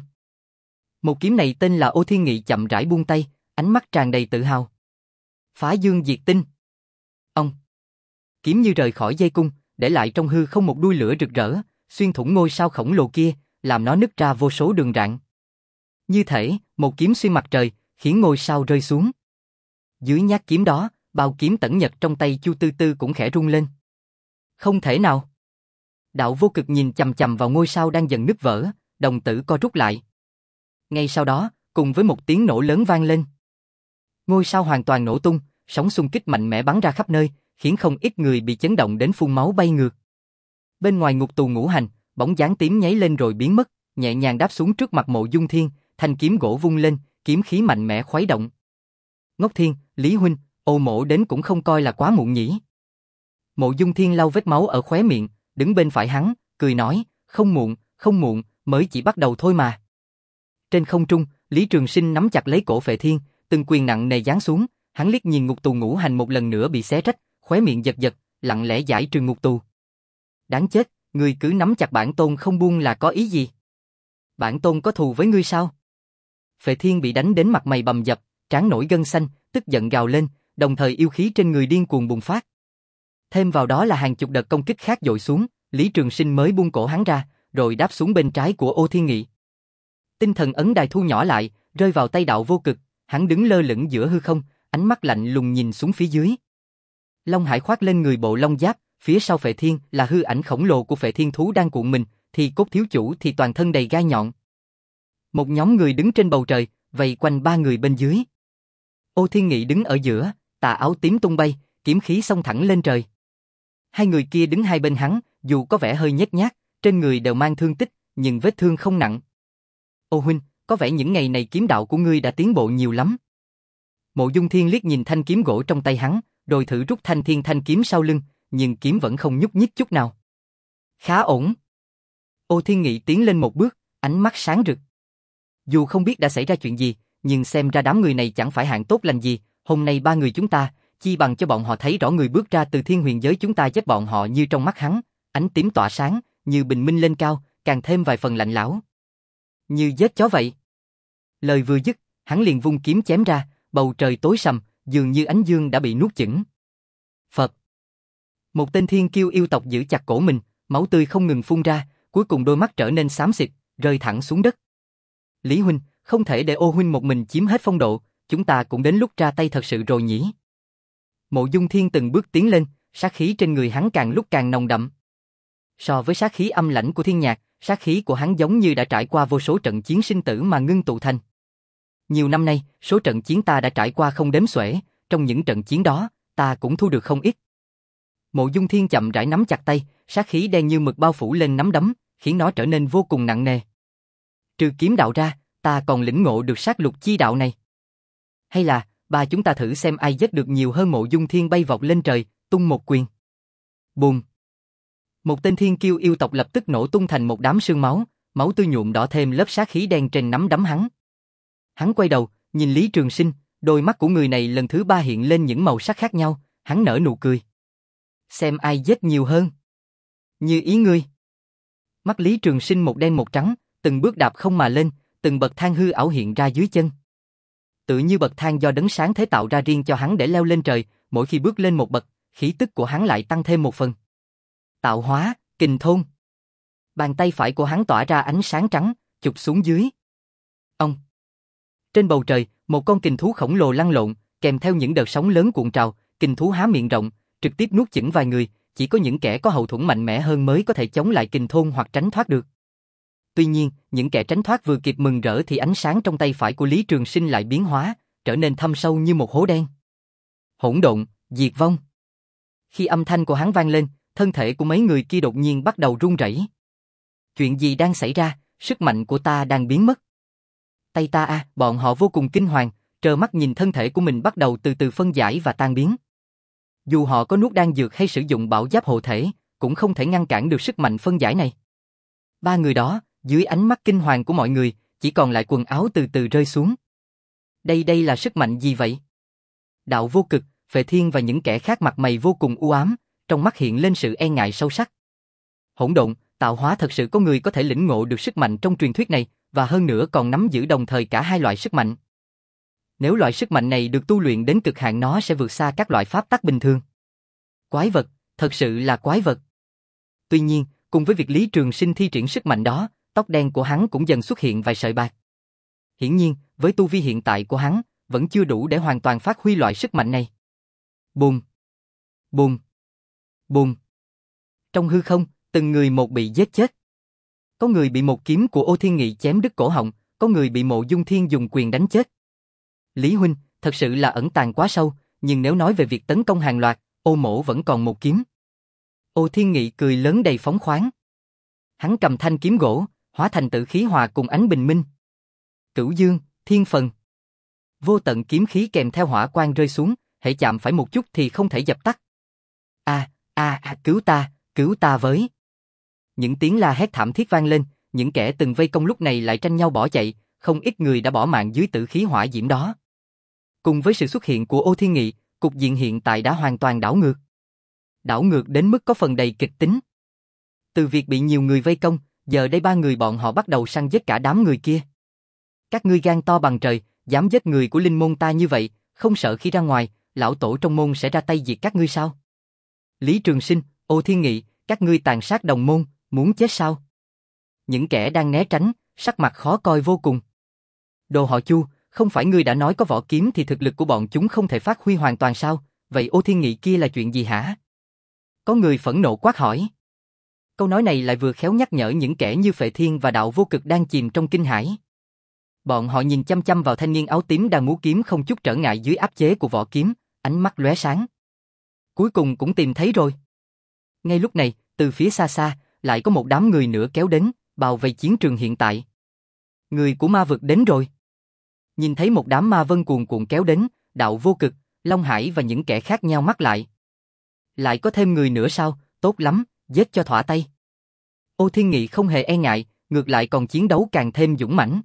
Một kiếm này tên là Ô Thiên Nghị chậm rãi buông tay, ánh mắt tràn đầy tự hào. Phá dương diệt tinh. Ông. Kiếm như rời khỏi dây cung, để lại trong hư không một đuôi lửa rực rỡ, xuyên thủng ngôi sao khổng lồ kia, làm nó nứt ra vô số đường rạn. Như thể, một kiếm xuyên mặt trời, khiến ngôi sao rơi xuống. Dưới nhát kiếm đó, bao kiếm tẩn nhật trong tay Chu Tư Tư cũng khẽ rung lên. Không thể nào. Đạo vô cực nhìn chằm chằm vào ngôi sao đang dần nứt vỡ, đồng tử co rút lại. Ngay sau đó, cùng với một tiếng nổ lớn vang lên. Ngôi sao hoàn toàn nổ tung, sóng xung kích mạnh mẽ bắn ra khắp nơi, khiến không ít người bị chấn động đến phun máu bay ngược. Bên ngoài ngục tù ngũ hành, bóng dáng tím nháy lên rồi biến mất, nhẹ nhàng đáp xuống trước mặt Mộ Dung Thiên, thanh kiếm gỗ vung lên, kiếm khí mạnh mẽ khuấy động. Ngốc Thiên, Lý huynh, Ô Mỗ đến cũng không coi là quá muộn nhỉ. Mộ Dung Thiên lau vết máu ở khóe miệng, đứng bên phải hắn, cười nói, không muộn, không muộn, mới chỉ bắt đầu thôi mà. Trên không trung, Lý Trường Sinh nắm chặt lấy cổ Phệ Thiên, từng quyền nặng nề giáng xuống, hắn liếc nhìn ngục tù ngũ hành một lần nữa bị xé rách, khóe miệng giật giật, lặng lẽ giải trừ ngục tù. Đáng chết, ngươi cứ nắm chặt bản tôn không buông là có ý gì? Bản tôn có thù với ngươi sao? Phệ Thiên bị đánh đến mặt mày bầm dập, trán nổi gân xanh, tức giận gào lên, đồng thời yêu khí trên người điên cuồng bùng phát. Thêm vào đó là hàng chục đợt công kích khác dội xuống, Lý Trường Sinh mới buông cổ hắn ra, rồi đáp xuống bên trái của Ô Thiên Nghị. Tinh thần ấn đài thu nhỏ lại, rơi vào tay đạo vô cực, hắn đứng lơ lửng giữa hư không, ánh mắt lạnh lùng nhìn xuống phía dưới. Long Hải khoác lên người bộ long giáp, phía sau Phệ Thiên là hư ảnh khổng lồ của Phệ Thiên thú đang cuộn mình, thì cốt thiếu chủ thì toàn thân đầy gai nhọn. Một nhóm người đứng trên bầu trời, vây quanh ba người bên dưới. Ô Thiên Nghị đứng ở giữa, tà áo tím tung bay, kiếm khí xông thẳng lên trời. Hai người kia đứng hai bên hắn, dù có vẻ hơi nhếch nhác, trên người đều mang thương tích, nhưng vết thương không nặng. Ô huynh, có vẻ những ngày này kiếm đạo của ngươi đã tiến bộ nhiều lắm. Mộ Dung Thiên liếc nhìn thanh kiếm gỗ trong tay hắn, rồi thử rút thanh thiên thanh kiếm sau lưng, nhưng kiếm vẫn không nhúc nhích chút nào. Khá ổn. Ô Thiên Nghị tiến lên một bước, ánh mắt sáng rực. Dù không biết đã xảy ra chuyện gì, nhưng xem ra đám người này chẳng phải hạng tốt lành gì, hôm nay ba người chúng ta, chi bằng cho bọn họ thấy rõ người bước ra từ thiên huyền giới chúng ta giết bọn họ như trong mắt hắn, ánh tím tỏa sáng, như bình minh lên cao, càng thêm vài phần lạnh lẽo. Như giết chó vậy. Lời vừa dứt, hắn liền vung kiếm chém ra, bầu trời tối sầm, dường như ánh dương đã bị nuốt chửng. Phật. Một tên thiên kiêu yêu tộc giữ chặt cổ mình, máu tươi không ngừng phun ra, cuối cùng đôi mắt trở nên xám xịt, rơi thẳng xuống đất. Lý huynh, không thể để Ô huynh một mình chiếm hết phong độ, chúng ta cũng đến lúc ra tay thật sự rồi nhỉ. Mộ Dung Thiên từng bước tiến lên, sát khí trên người hắn càng lúc càng nồng đậm. So với sát khí âm lãnh của thiên nhạc, sát khí của hắn giống như đã trải qua vô số trận chiến sinh tử mà ngưng tụ thành. Nhiều năm nay, số trận chiến ta đã trải qua không đếm xuể, trong những trận chiến đó, ta cũng thu được không ít. Mộ Dung Thiên chậm rãi nắm chặt tay, sát khí đen như mực bao phủ lên nắm đấm, khiến nó trở nên vô cùng nặng nề. Trừ kiếm đạo ra, ta còn lĩnh ngộ được sát lục chi đạo này. Hay là, ba chúng ta thử xem ai giết được nhiều hơn. Mộ Dung Thiên bay vọt lên trời, tung một quyền. Bùm. Một tên thiên kiêu yêu tộc lập tức nổ tung thành một đám sương máu, máu tươi nhuộm đỏ thêm lớp sát khí đen trên nắm đấm hắn. Hắn quay đầu, nhìn Lý Trường Sinh, đôi mắt của người này lần thứ ba hiện lên những màu sắc khác nhau, hắn nở nụ cười. Xem ai giết nhiều hơn. Như ý ngươi. Mắt Lý Trường Sinh một đen một trắng, từng bước đạp không mà lên, từng bậc thang hư ảo hiện ra dưới chân. Tự như bậc thang do đấng sáng thế tạo ra riêng cho hắn để leo lên trời, mỗi khi bước lên một bậc, khí tức của hắn lại tăng thêm một phần. Tạo hóa, kình thôn. Bàn tay phải của hắn tỏa ra ánh sáng trắng, chụp xuống dưới. Ông. Trên bầu trời, một con kình thú khổng lồ lăn lộn, kèm theo những đợt sóng lớn cuộn trào, kình thú há miệng rộng, trực tiếp nuốt chửng vài người, chỉ có những kẻ có hậu thuẫn mạnh mẽ hơn mới có thể chống lại kình thôn hoặc tránh thoát được. Tuy nhiên, những kẻ tránh thoát vừa kịp mừng rỡ thì ánh sáng trong tay phải của Lý Trường Sinh lại biến hóa, trở nên thâm sâu như một hố đen. Hỗn độn, diệt vong. Khi âm thanh của hắn vang lên, thân thể của mấy người kia đột nhiên bắt đầu run rẩy. Chuyện gì đang xảy ra? Sức mạnh của ta đang biến mất. Tay ta a, à, bọn họ vô cùng kinh hoàng, trơ mắt nhìn thân thể của mình bắt đầu từ từ phân giải và tan biến. Dù họ có nuốt đan dược hay sử dụng bảo giáp hộ thể, cũng không thể ngăn cản được sức mạnh phân giải này. Ba người đó, dưới ánh mắt kinh hoàng của mọi người, chỉ còn lại quần áo từ từ rơi xuống. Đây đây là sức mạnh gì vậy? Đạo vô cực, Phệ Thiên và những kẻ khác mặt mày vô cùng u ám, trong mắt hiện lên sự e ngại sâu sắc. Hỗn độn, tạo hóa thật sự có người có thể lĩnh ngộ được sức mạnh trong truyền thuyết này, và hơn nữa còn nắm giữ đồng thời cả hai loại sức mạnh. Nếu loại sức mạnh này được tu luyện đến cực hạn nó sẽ vượt xa các loại pháp tắc bình thường. Quái vật, thật sự là quái vật. Tuy nhiên, cùng với việc Lý Trường Sinh thi triển sức mạnh đó, tóc đen của hắn cũng dần xuất hiện vài sợi bạc. Hiển nhiên, với tu vi hiện tại của hắn, vẫn chưa đủ để hoàn toàn phát huy loại sức mạnh này. Bùm, bùm, bùm. Trong hư không, Từng người một bị giết chết. Có người bị một kiếm của Ô Thiên Nghị chém đứt cổ họng, có người bị Mộ Dung Thiên dùng quyền đánh chết. Lý huynh, thật sự là ẩn tàng quá sâu, nhưng nếu nói về việc tấn công hàng loạt, Ô mỗ vẫn còn một kiếm. Ô Thiên Nghị cười lớn đầy phóng khoáng. Hắn cầm thanh kiếm gỗ, hóa thành tử khí hòa cùng ánh bình minh. Cửu Dương, Thiên Phần. Vô tận kiếm khí kèm theo hỏa quang rơi xuống, hễ chạm phải một chút thì không thể dập tắt. A, a, a, cứu ta, cứu ta với. Những tiếng la hét thảm thiết vang lên, những kẻ từng vây công lúc này lại tranh nhau bỏ chạy, không ít người đã bỏ mạng dưới tử khí hỏa diễm đó. Cùng với sự xuất hiện của Ô Thiên Nghị, cục diện hiện tại đã hoàn toàn đảo ngược. Đảo ngược đến mức có phần đầy kịch tính. Từ việc bị nhiều người vây công, giờ đây ba người bọn họ bắt đầu săn giết cả đám người kia. Các ngươi gan to bằng trời, dám giết người của linh môn ta như vậy, không sợ khi ra ngoài, lão tổ trong môn sẽ ra tay diệt các ngươi sao? Lý Trường Sinh, Ô Thiên Nghị, các ngươi tàn sát đồng môn, muốn chết sao? Những kẻ đang né tránh, sắc mặt khó coi vô cùng. Đồ họ Chu, không phải ngươi đã nói có võ kiếm thì thực lực của bọn chúng không thể phát huy hoàn toàn sao? Vậy Ô Thiên Nghị kia là chuyện gì hả? Có người phẫn nộ quát hỏi. Câu nói này lại vừa khéo nhắc nhở những kẻ như Phệ Thiên và Đạo Vô Cực đang chìm trong kinh hãi. Bọn họ nhìn chăm chăm vào thanh niên áo tím đang múa kiếm không chút trở ngại dưới áp chế của võ kiếm, ánh mắt lóe sáng. Cuối cùng cũng tìm thấy rồi. Ngay lúc này, từ phía xa xa, lại có một đám người nữa kéo đến, bao vây chiến trường hiện tại. Người của ma vực đến rồi. Nhìn thấy một đám ma vân cuồn cuộn kéo đến, Đạo Vô Cực, Long Hải và những kẻ khác nhao mắt lại. Lại có thêm người nữa sao? Tốt lắm, giết cho thỏa tay. Ô Thiên Nghị không hề e ngại, ngược lại còn chiến đấu càng thêm dũng mãnh.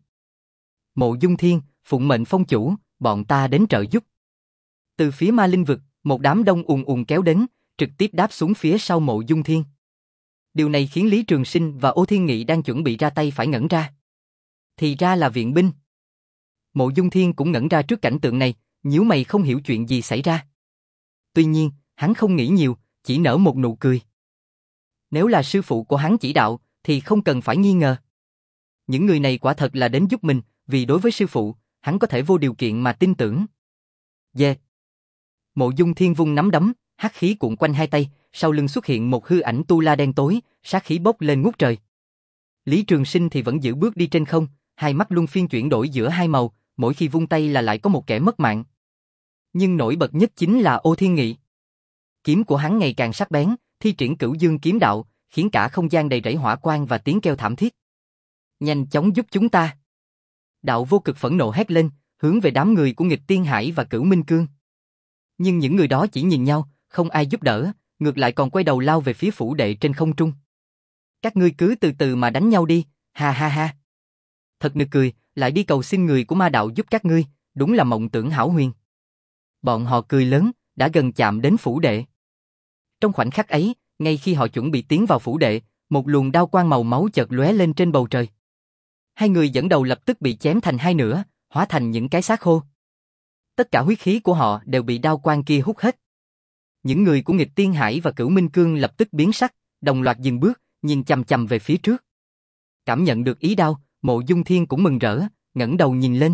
Mộ Dung Thiên, phụng mệnh phong chủ, bọn ta đến trợ giúp. Từ phía ma linh vực, một đám đông ùn ùn kéo đến, trực tiếp đáp xuống phía sau Mộ Dung Thiên. Điều này khiến Lý Trường Sinh và Ô Thiên Nghị đang chuẩn bị ra tay phải ngẩn ra. Thì ra là viện binh. Mộ Dung Thiên cũng ngẩn ra trước cảnh tượng này, nhíu mày không hiểu chuyện gì xảy ra. Tuy nhiên, hắn không nghĩ nhiều, chỉ nở một nụ cười. Nếu là sư phụ của hắn chỉ đạo, thì không cần phải nghi ngờ. Những người này quả thật là đến giúp mình, vì đối với sư phụ, hắn có thể vô điều kiện mà tin tưởng. Yeah. Mộ Dung Thiên vung nắm đấm, hắc khí cuộn quanh hai tay, sau lưng xuất hiện một hư ảnh tu la đen tối, sát khí bốc lên ngút trời. Lý Trường Sinh thì vẫn giữ bước đi trên không, hai mắt luân phiên chuyển đổi giữa hai màu, mỗi khi vung tay là lại có một kẻ mất mạng. Nhưng nổi bật nhất chính là Ô Thiên Nghị. Kiếm của hắn ngày càng sắc bén, thi triển Cửu Dương kiếm đạo, khiến cả không gian đầy rẫy hỏa quang và tiếng kêu thảm thiết. Nhanh chóng giúp chúng ta. Đạo Vô Cực phẫn nộ hét lên, hướng về đám người của Nghịch Tiên Hải và Cửu Minh Cương. Nhưng những người đó chỉ nhìn nhau, không ai giúp đỡ, ngược lại còn quay đầu lao về phía phủ đệ trên không trung. Các ngươi cứ từ từ mà đánh nhau đi, ha ha ha. Thật nực cười, lại đi cầu xin người của ma đạo giúp các ngươi, đúng là mộng tưởng hão huyền. Bọn họ cười lớn, đã gần chạm đến phủ đệ. Trong khoảnh khắc ấy, ngay khi họ chuẩn bị tiến vào phủ đệ, một luồng đao quang màu máu chợt lóe lên trên bầu trời. Hai người dẫn đầu lập tức bị chém thành hai nửa, hóa thành những cái xác khô. Tất cả huyết khí của họ đều bị đao quang kia hút hết. Những người của Nghịch Tiên Hải và Cửu Minh Cương lập tức biến sắc, đồng loạt dừng bước, nhìn chằm chằm về phía trước. Cảm nhận được ý đao, Mộ Dung Thiên cũng mừng rỡ, ngẩng đầu nhìn lên.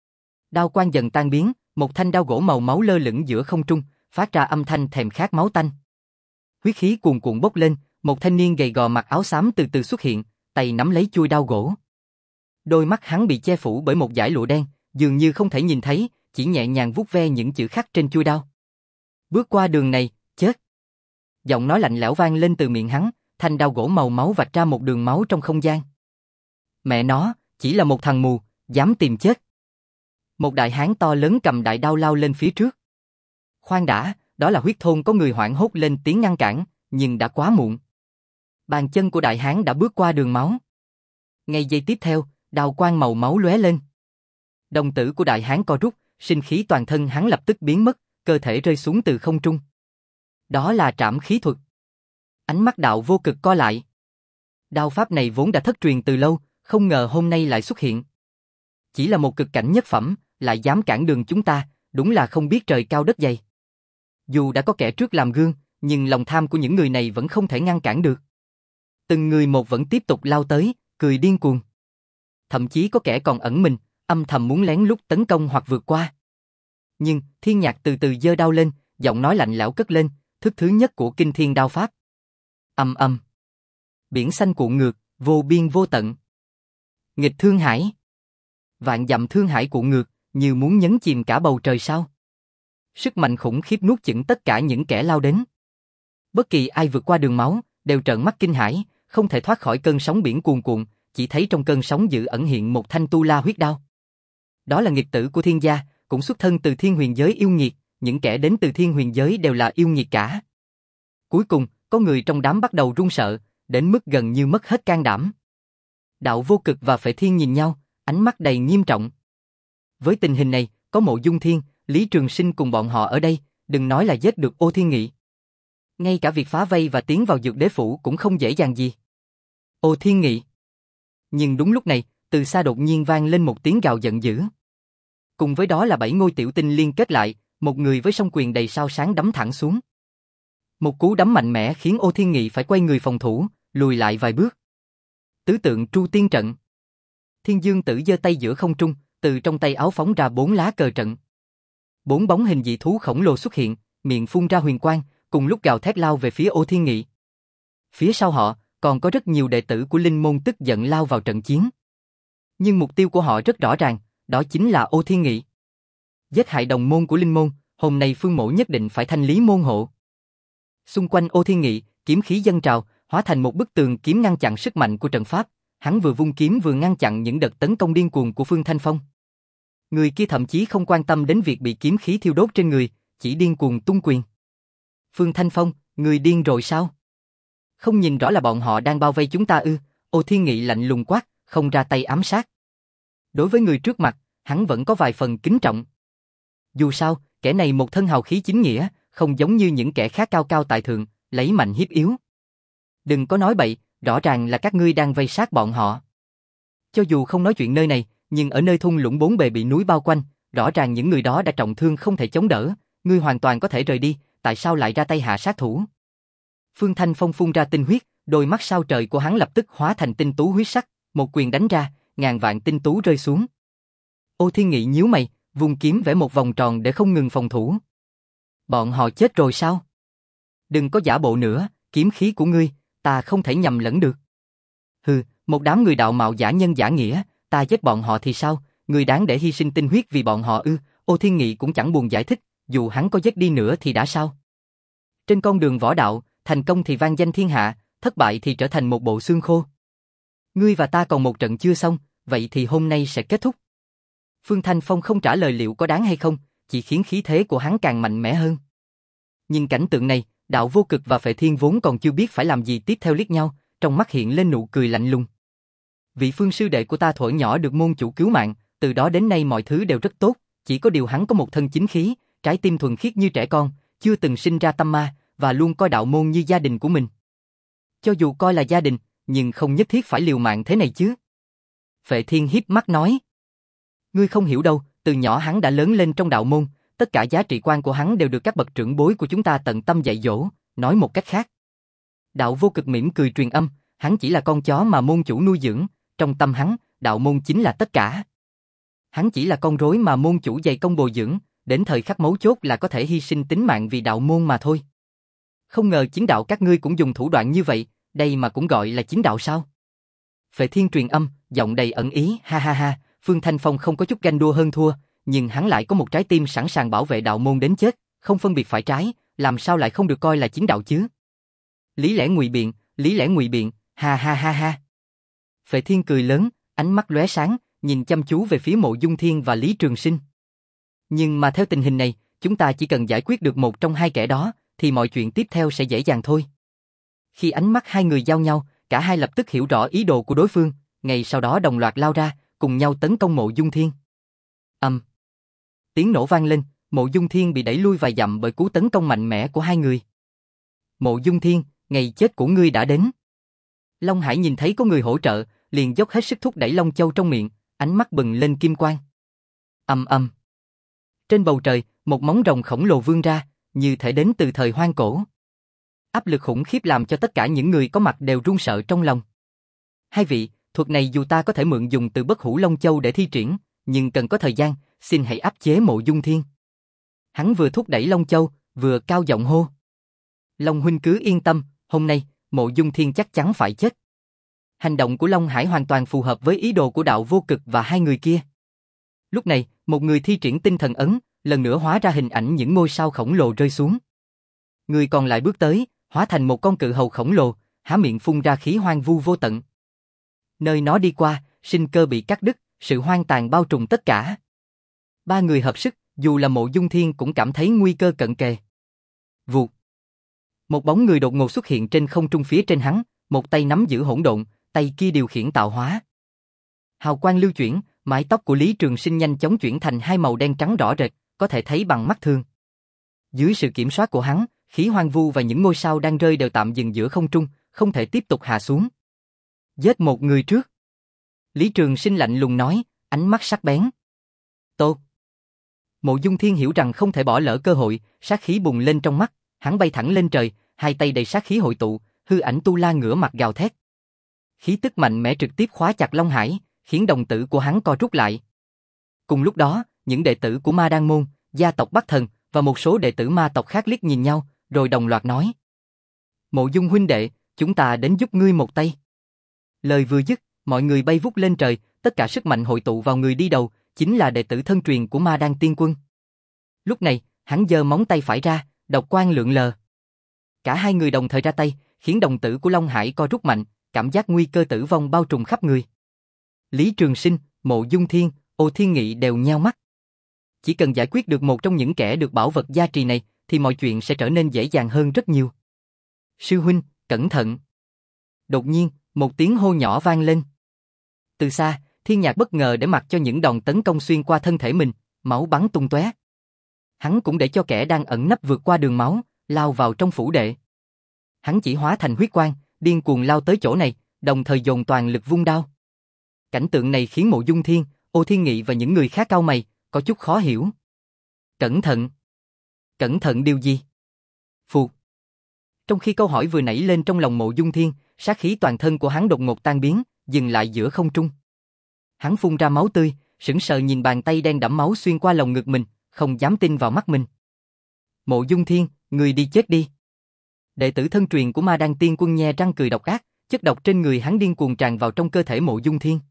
Đao quang dần tan biến, một thanh đao gỗ màu máu lơ lửng giữa không trung, phát ra âm thanh thèm khát máu tanh. Huyết khí cuồn cuộn bốc lên, một thanh niên gầy gò mặc áo xám từ từ xuất hiện, tay nắm lấy chuôi đao gỗ. Đôi mắt hắn bị che phủ bởi một dải lụa đen, dường như không thể nhìn thấy, chỉ nhẹ nhàng vuốt ve những chữ khắc trên chuôi đao. Bước qua đường này, chết. Giọng nói lạnh lẽo vang lên từ miệng hắn, thanh đao gỗ màu máu vạch ra một đường máu trong không gian. Mẹ nó, chỉ là một thằng mù, dám tìm chết. Một đại hán to lớn cầm đại đao lao lên phía trước. Khoan đã, đó là Huyết Thôn, có người hoảng hốt lên tiếng ngăn cản, nhưng đã quá muộn. Bàn chân của đại hán đã bước qua đường máu. Ngay giây tiếp theo, đao quang màu máu lóe lên. Đồng tử của đại hán co rút, sinh khí toàn thân hắn lập tức biến mất, cơ thể rơi xuống từ không trung. Đó là trảm khí thuật. Ánh mắt Đạo Vô Cực co lại. Đao pháp này vốn đã thất truyền từ lâu, không ngờ hôm nay lại xuất hiện. Chỉ là một cực cảnh nhất phẩm, lại dám cản đường chúng ta, đúng là không biết trời cao đất dày. Dù đã có kẻ trước làm gương, nhưng lòng tham của những người này vẫn không thể ngăn cản được. Từng người một vẫn tiếp tục lao tới, cười điên cuồng. Thậm chí có kẻ còn ẩn mình, âm thầm muốn lén lút tấn công hoặc vượt qua. Nhưng, Thiên Nhạc từ từ giơ đao lên, giọng nói lạnh lẽo cất lên, thức thứ nhất của Kinh Thiên Đao Pháp. Ầm ầm. biển xanh cuộn ngược, vô biên vô tận. Nghịch thương hải. Vạn dặm thương hải cuộn ngược, như muốn nhấn chìm cả bầu trời sao. Sức mạnh khủng khiếp nuốt chửng tất cả những kẻ lao đến. Bất kỳ ai vượt qua đường máu, đều trợn mắt kinh hãi, không thể thoát khỏi cơn sóng biển cuồn cuộn, chỉ thấy trong cơn sóng dữ ẩn hiện một thanh tu la huyết đao. Đó là nghịch tử của thiên gia, cũng xuất thân từ thiên huyền giới yêu nghiệt, những kẻ đến từ thiên huyền giới đều là yêu nghiệt cả. Cuối cùng, có người trong đám bắt đầu run sợ, đến mức gần như mất hết can đảm. Đạo Vô Cực và Phệ Thiên nhìn nhau, ánh mắt đầy nghiêm trọng. Với tình hình này, có Mộ Dung Thiên, Lý Trường Sinh cùng bọn họ ở đây, đừng nói là giết được Ô Thiên Nghị. Ngay cả việc phá vây và tiến vào Dược Đế Phủ cũng không dễ dàng gì. Ô Thiên Nghị. Nhưng đúng lúc này, từ xa đột nhiên vang lên một tiếng gào giận dữ. Cùng với đó là bảy ngôi tiểu tinh liên kết lại, một người với song quyền đầy sao sáng đấm thẳng xuống. Một cú đấm mạnh mẽ khiến Ô Thiên Nghị phải quay người phòng thủ, lùi lại vài bước. Tứ tượng Tru Tiên trận. Thiên Dương Tử giơ tay giữa không trung, từ trong tay áo phóng ra bốn lá cờ trận. Bốn bóng hình dị thú khổng lồ xuất hiện, miệng phun ra huyền quang, cùng lúc gào thét lao về phía Ô Thiên Nghị. Phía sau họ, còn có rất nhiều đệ tử của Linh Môn tức giận lao vào trận chiến. Nhưng mục tiêu của họ rất rõ ràng, đó chính là Ô Thiên Nghị. Giết hại đồng môn của Linh Môn, hôm nay Phương Mỗ nhất định phải thanh lý môn hộ. Xung quanh Ô Thiên Nghị, kiếm khí dâng trào, hóa thành một bức tường kiếm ngăn chặn sức mạnh của trận pháp. Hắn vừa vung kiếm vừa ngăn chặn những đợt tấn công điên cuồng của Phương Thanh Phong. Người kia thậm chí không quan tâm đến việc bị kiếm khí thiêu đốt trên người, chỉ điên cuồng tung quyền. Phương Thanh Phong, người điên rồi sao? Không nhìn rõ là bọn họ đang bao vây chúng ta ư? Ô Thiên Nghị lạnh lùng quát, không ra tay ám sát. Đối với người trước mặt, hắn vẫn có vài phần kính trọng. Dù sao, kẻ này một thân hào khí chính nghĩa, không giống như những kẻ khác cao cao tại thượng, lấy mạnh hiếp yếu. Đừng có nói bậy, rõ ràng là các ngươi đang vây sát bọn họ. Cho dù không nói chuyện nơi này, nhưng ở nơi thung lũng bốn bề bị núi bao quanh, rõ ràng những người đó đã trọng thương không thể chống đỡ, ngươi hoàn toàn có thể rời đi, tại sao lại ra tay hạ sát thủ? Phương Thanh Phong phun ra tinh huyết, đôi mắt sao trời của hắn lập tức hóa thành tinh tú huyết sắc, một quyền đánh ra, ngàn vạn tinh tú rơi xuống. Ô Thiên Nghị nhíu mày, vung kiếm vẽ một vòng tròn để không ngừng phòng thủ. Bọn họ chết rồi sao? Đừng có giả bộ nữa, kiếm khí của ngươi, ta không thể nhầm lẫn được. Hừ, một đám người đạo mạo giả nhân giả nghĩa, ta giết bọn họ thì sao? Ngươi đáng để hy sinh tinh huyết vì bọn họ ư? Ô Thiên Nghị cũng chẳng buồn giải thích, dù hắn có giết đi nữa thì đã sao? Trên con đường võ đạo, thành công thì vang danh thiên hạ, thất bại thì trở thành một bộ xương khô. Ngươi và ta còn một trận chưa xong, vậy thì hôm nay sẽ kết thúc. Phương Thanh Phong không trả lời liệu có đáng hay không, chỉ khiến khí thế của hắn càng mạnh mẽ hơn. Nhìn cảnh tượng này, Đạo Vô Cực và Phệ Thiên vốn còn chưa biết phải làm gì tiếp theo liếc nhau, trong mắt hiện lên nụ cười lạnh lùng. Vị Phương sư đệ của ta thuở nhỏ được môn chủ cứu mạng, từ đó đến nay mọi thứ đều rất tốt, chỉ có điều hắn có một thân chính khí, trái tim thuần khiết như trẻ con, chưa từng sinh ra tâm ma, và luôn coi đạo môn như gia đình của mình. Cho dù coi là gia đình, nhưng không nhất thiết phải liều mạng thế này chứ. Phệ Thiên híp mắt nói. Ngươi không hiểu đâu, từ nhỏ hắn đã lớn lên trong đạo môn, tất cả giá trị quan của hắn đều được các bậc trưởng bối của chúng ta tận tâm dạy dỗ, nói một cách khác. Đạo Vô Cực mỉm cười truyền âm, hắn chỉ là con chó mà môn chủ nuôi dưỡng, trong tâm hắn, đạo môn chính là tất cả. Hắn chỉ là con rối mà môn chủ dày công bồi dưỡng, đến thời khắc mấu chốt là có thể hy sinh tính mạng vì đạo môn mà thôi. Không ngờ chính đạo các ngươi cũng dùng thủ đoạn như vậy, đây mà cũng gọi là chính đạo sao? Phệ Thiên truyền âm, giọng đầy ẩn ý, ha ha ha, Phương Thanh Phong không có chút ganh đua hơn thua, nhưng hắn lại có một trái tim sẵn sàng bảo vệ đạo môn đến chết, không phân biệt phải trái, làm sao lại không được coi là chính đạo chứ? Lý lẽ ngụy biện, lý lẽ ngụy biện, ha ha ha ha. Phệ Thiên cười lớn, ánh mắt lóe sáng, nhìn chăm chú về phía Mộ Dung Thiên và Lý Trường Sinh. Nhưng mà theo tình hình này, chúng ta chỉ cần giải quyết được một trong hai kẻ đó, thì mọi chuyện tiếp theo sẽ dễ dàng thôi. Khi ánh mắt hai người giao nhau, cả hai lập tức hiểu rõ ý đồ của đối phương, ngay sau đó đồng loạt lao ra, cùng nhau tấn công Mộ Dung Thiên. Ầm. Um. Tiếng nổ vang lên, Mộ Dung Thiên bị đẩy lui vài dặm bởi cú tấn công mạnh mẽ của hai người. Mộ Dung Thiên, ngày chết của ngươi đã đến. Long Hải nhìn thấy có người hỗ trợ, liền dốc hết sức thúc đẩy Long Châu trong miệng, ánh mắt bừng lên kim quang. Ầm ầm. Trên bầu trời, một móng rồng khổng lồ vươn ra, như thể đến từ thời hoang cổ. Áp lực khủng khiếp làm cho tất cả những người có mặt đều run sợ trong lòng. Hai vị, thuật này dù ta có thể mượn dùng từ Bất Hủ Long Châu để thi triển, nhưng cần có thời gian, xin hãy áp chế Mộ Dung Thiên. Hắn vừa thúc đẩy Long Châu, vừa cao giọng hô. Long huynh cứ yên tâm, hôm nay, Mộ Dung Thiên chắc chắn phải chết. Hành động của Long Hải hoàn toàn phù hợp với ý đồ của đạo vô cực và hai người kia. Lúc này, một người thi triển tinh thần ấn, lần nữa hóa ra hình ảnh những ngôi sao khổng lồ rơi xuống. Người còn lại bước tới, hóa thành một con cự hầu khổng lồ, há miệng phun ra khí hoang vu vô tận. Nơi nó đi qua, sinh cơ bị cắt đứt, sự hoang tàn bao trùm tất cả. Ba người hợp sức, dù là Mộ Dung Thiên cũng cảm thấy nguy cơ cận kề. Vụt. Một bóng người đột ngột xuất hiện trên không trung phía trên hắn, một tay nắm giữ hỗn độn, tay kia điều khiển tạo hóa. Hào quang lưu chuyển, mái tóc của Lý Trường Sinh nhanh chóng chuyển thành hai màu đen trắng rõ rệt, có thể thấy bằng mắt thường. Dưới sự kiểm soát của hắn, khí hoang vu và những ngôi sao đang rơi đều tạm dừng giữa không trung, không thể tiếp tục hạ xuống. Giết một người trước. Lý Trường Sinh lạnh lùng nói, ánh mắt sắc bén. Tốt. Mộ Dung Thiên hiểu rằng không thể bỏ lỡ cơ hội, sát khí bùng lên trong mắt, hắn bay thẳng lên trời, hai tay đầy sát khí hội tụ, hư ảnh Tu La ngửa mặt gào thét. Khí tức mạnh mẽ trực tiếp khóa chặt Long Hải, khiến đồng tử của hắn co rút lại. Cùng lúc đó, những đệ tử của Ma Đan Môn, gia tộc Bắc Thần và một số đệ tử ma tộc khác liếc nhìn nhau, rồi đồng loạt nói: Mộ Dung huynh đệ, chúng ta đến giúp ngươi một tay. Lời vừa dứt, mọi người bay vút lên trời, tất cả sức mạnh hội tụ vào người đi đầu, chính là đệ tử thân truyền của Ma Đan Tiên Quân. Lúc này, hắn giơ móng tay phải ra, độc quang lượn lờ. Cả hai người đồng thời ra tay, khiến đồng tử của Long Hải co rút mạnh, cảm giác nguy cơ tử vong bao trùm khắp người. Lý Trường Sinh, Mộ Dung Thiên, Ô Thiên Nghị đều nheo mắt. Chỉ cần giải quyết được một trong những kẻ được bảo vật gia trì này, thì mọi chuyện sẽ trở nên dễ dàng hơn rất nhiều. Sư huynh, cẩn thận. Đột nhiên, một tiếng hô nhỏ vang lên. Từ xa, Thiên Nhạc bất ngờ để mặc cho những đòn tấn công xuyên qua thân thể mình, máu bắn tung tóe. Hắn cũng để cho kẻ đang ẩn nấp vượt qua đường máu, lao vào trong phủ đệ. Hắn chỉ hóa thành huyết quang, điên cuồng lao tới chỗ này, đồng thời dồn toàn lực vung đao. Cảnh tượng này khiến Mộ Dung Thiên, Ô Thiên Nghị và những người khác cau mày, có chút khó hiểu. Cẩn thận. Cẩn thận điều gì? Phụt. Trong khi câu hỏi vừa nảy lên trong lòng Mộ Dung Thiên, sát khí toàn thân của hắn đột ngột tan biến, dừng lại giữa không trung. Hắn phun ra máu tươi, sững sờ nhìn bàn tay đen đẫm máu xuyên qua lồng ngực mình, không dám tin vào mắt mình. Mộ Dung Thiên, người đi chết đi. Đệ tử thân truyền của Ma Đan Tiên Quân nhe răng cười độc ác, chất độc trên người hắn điên cuồng tràn vào trong cơ thể Mộ Dung Thiên.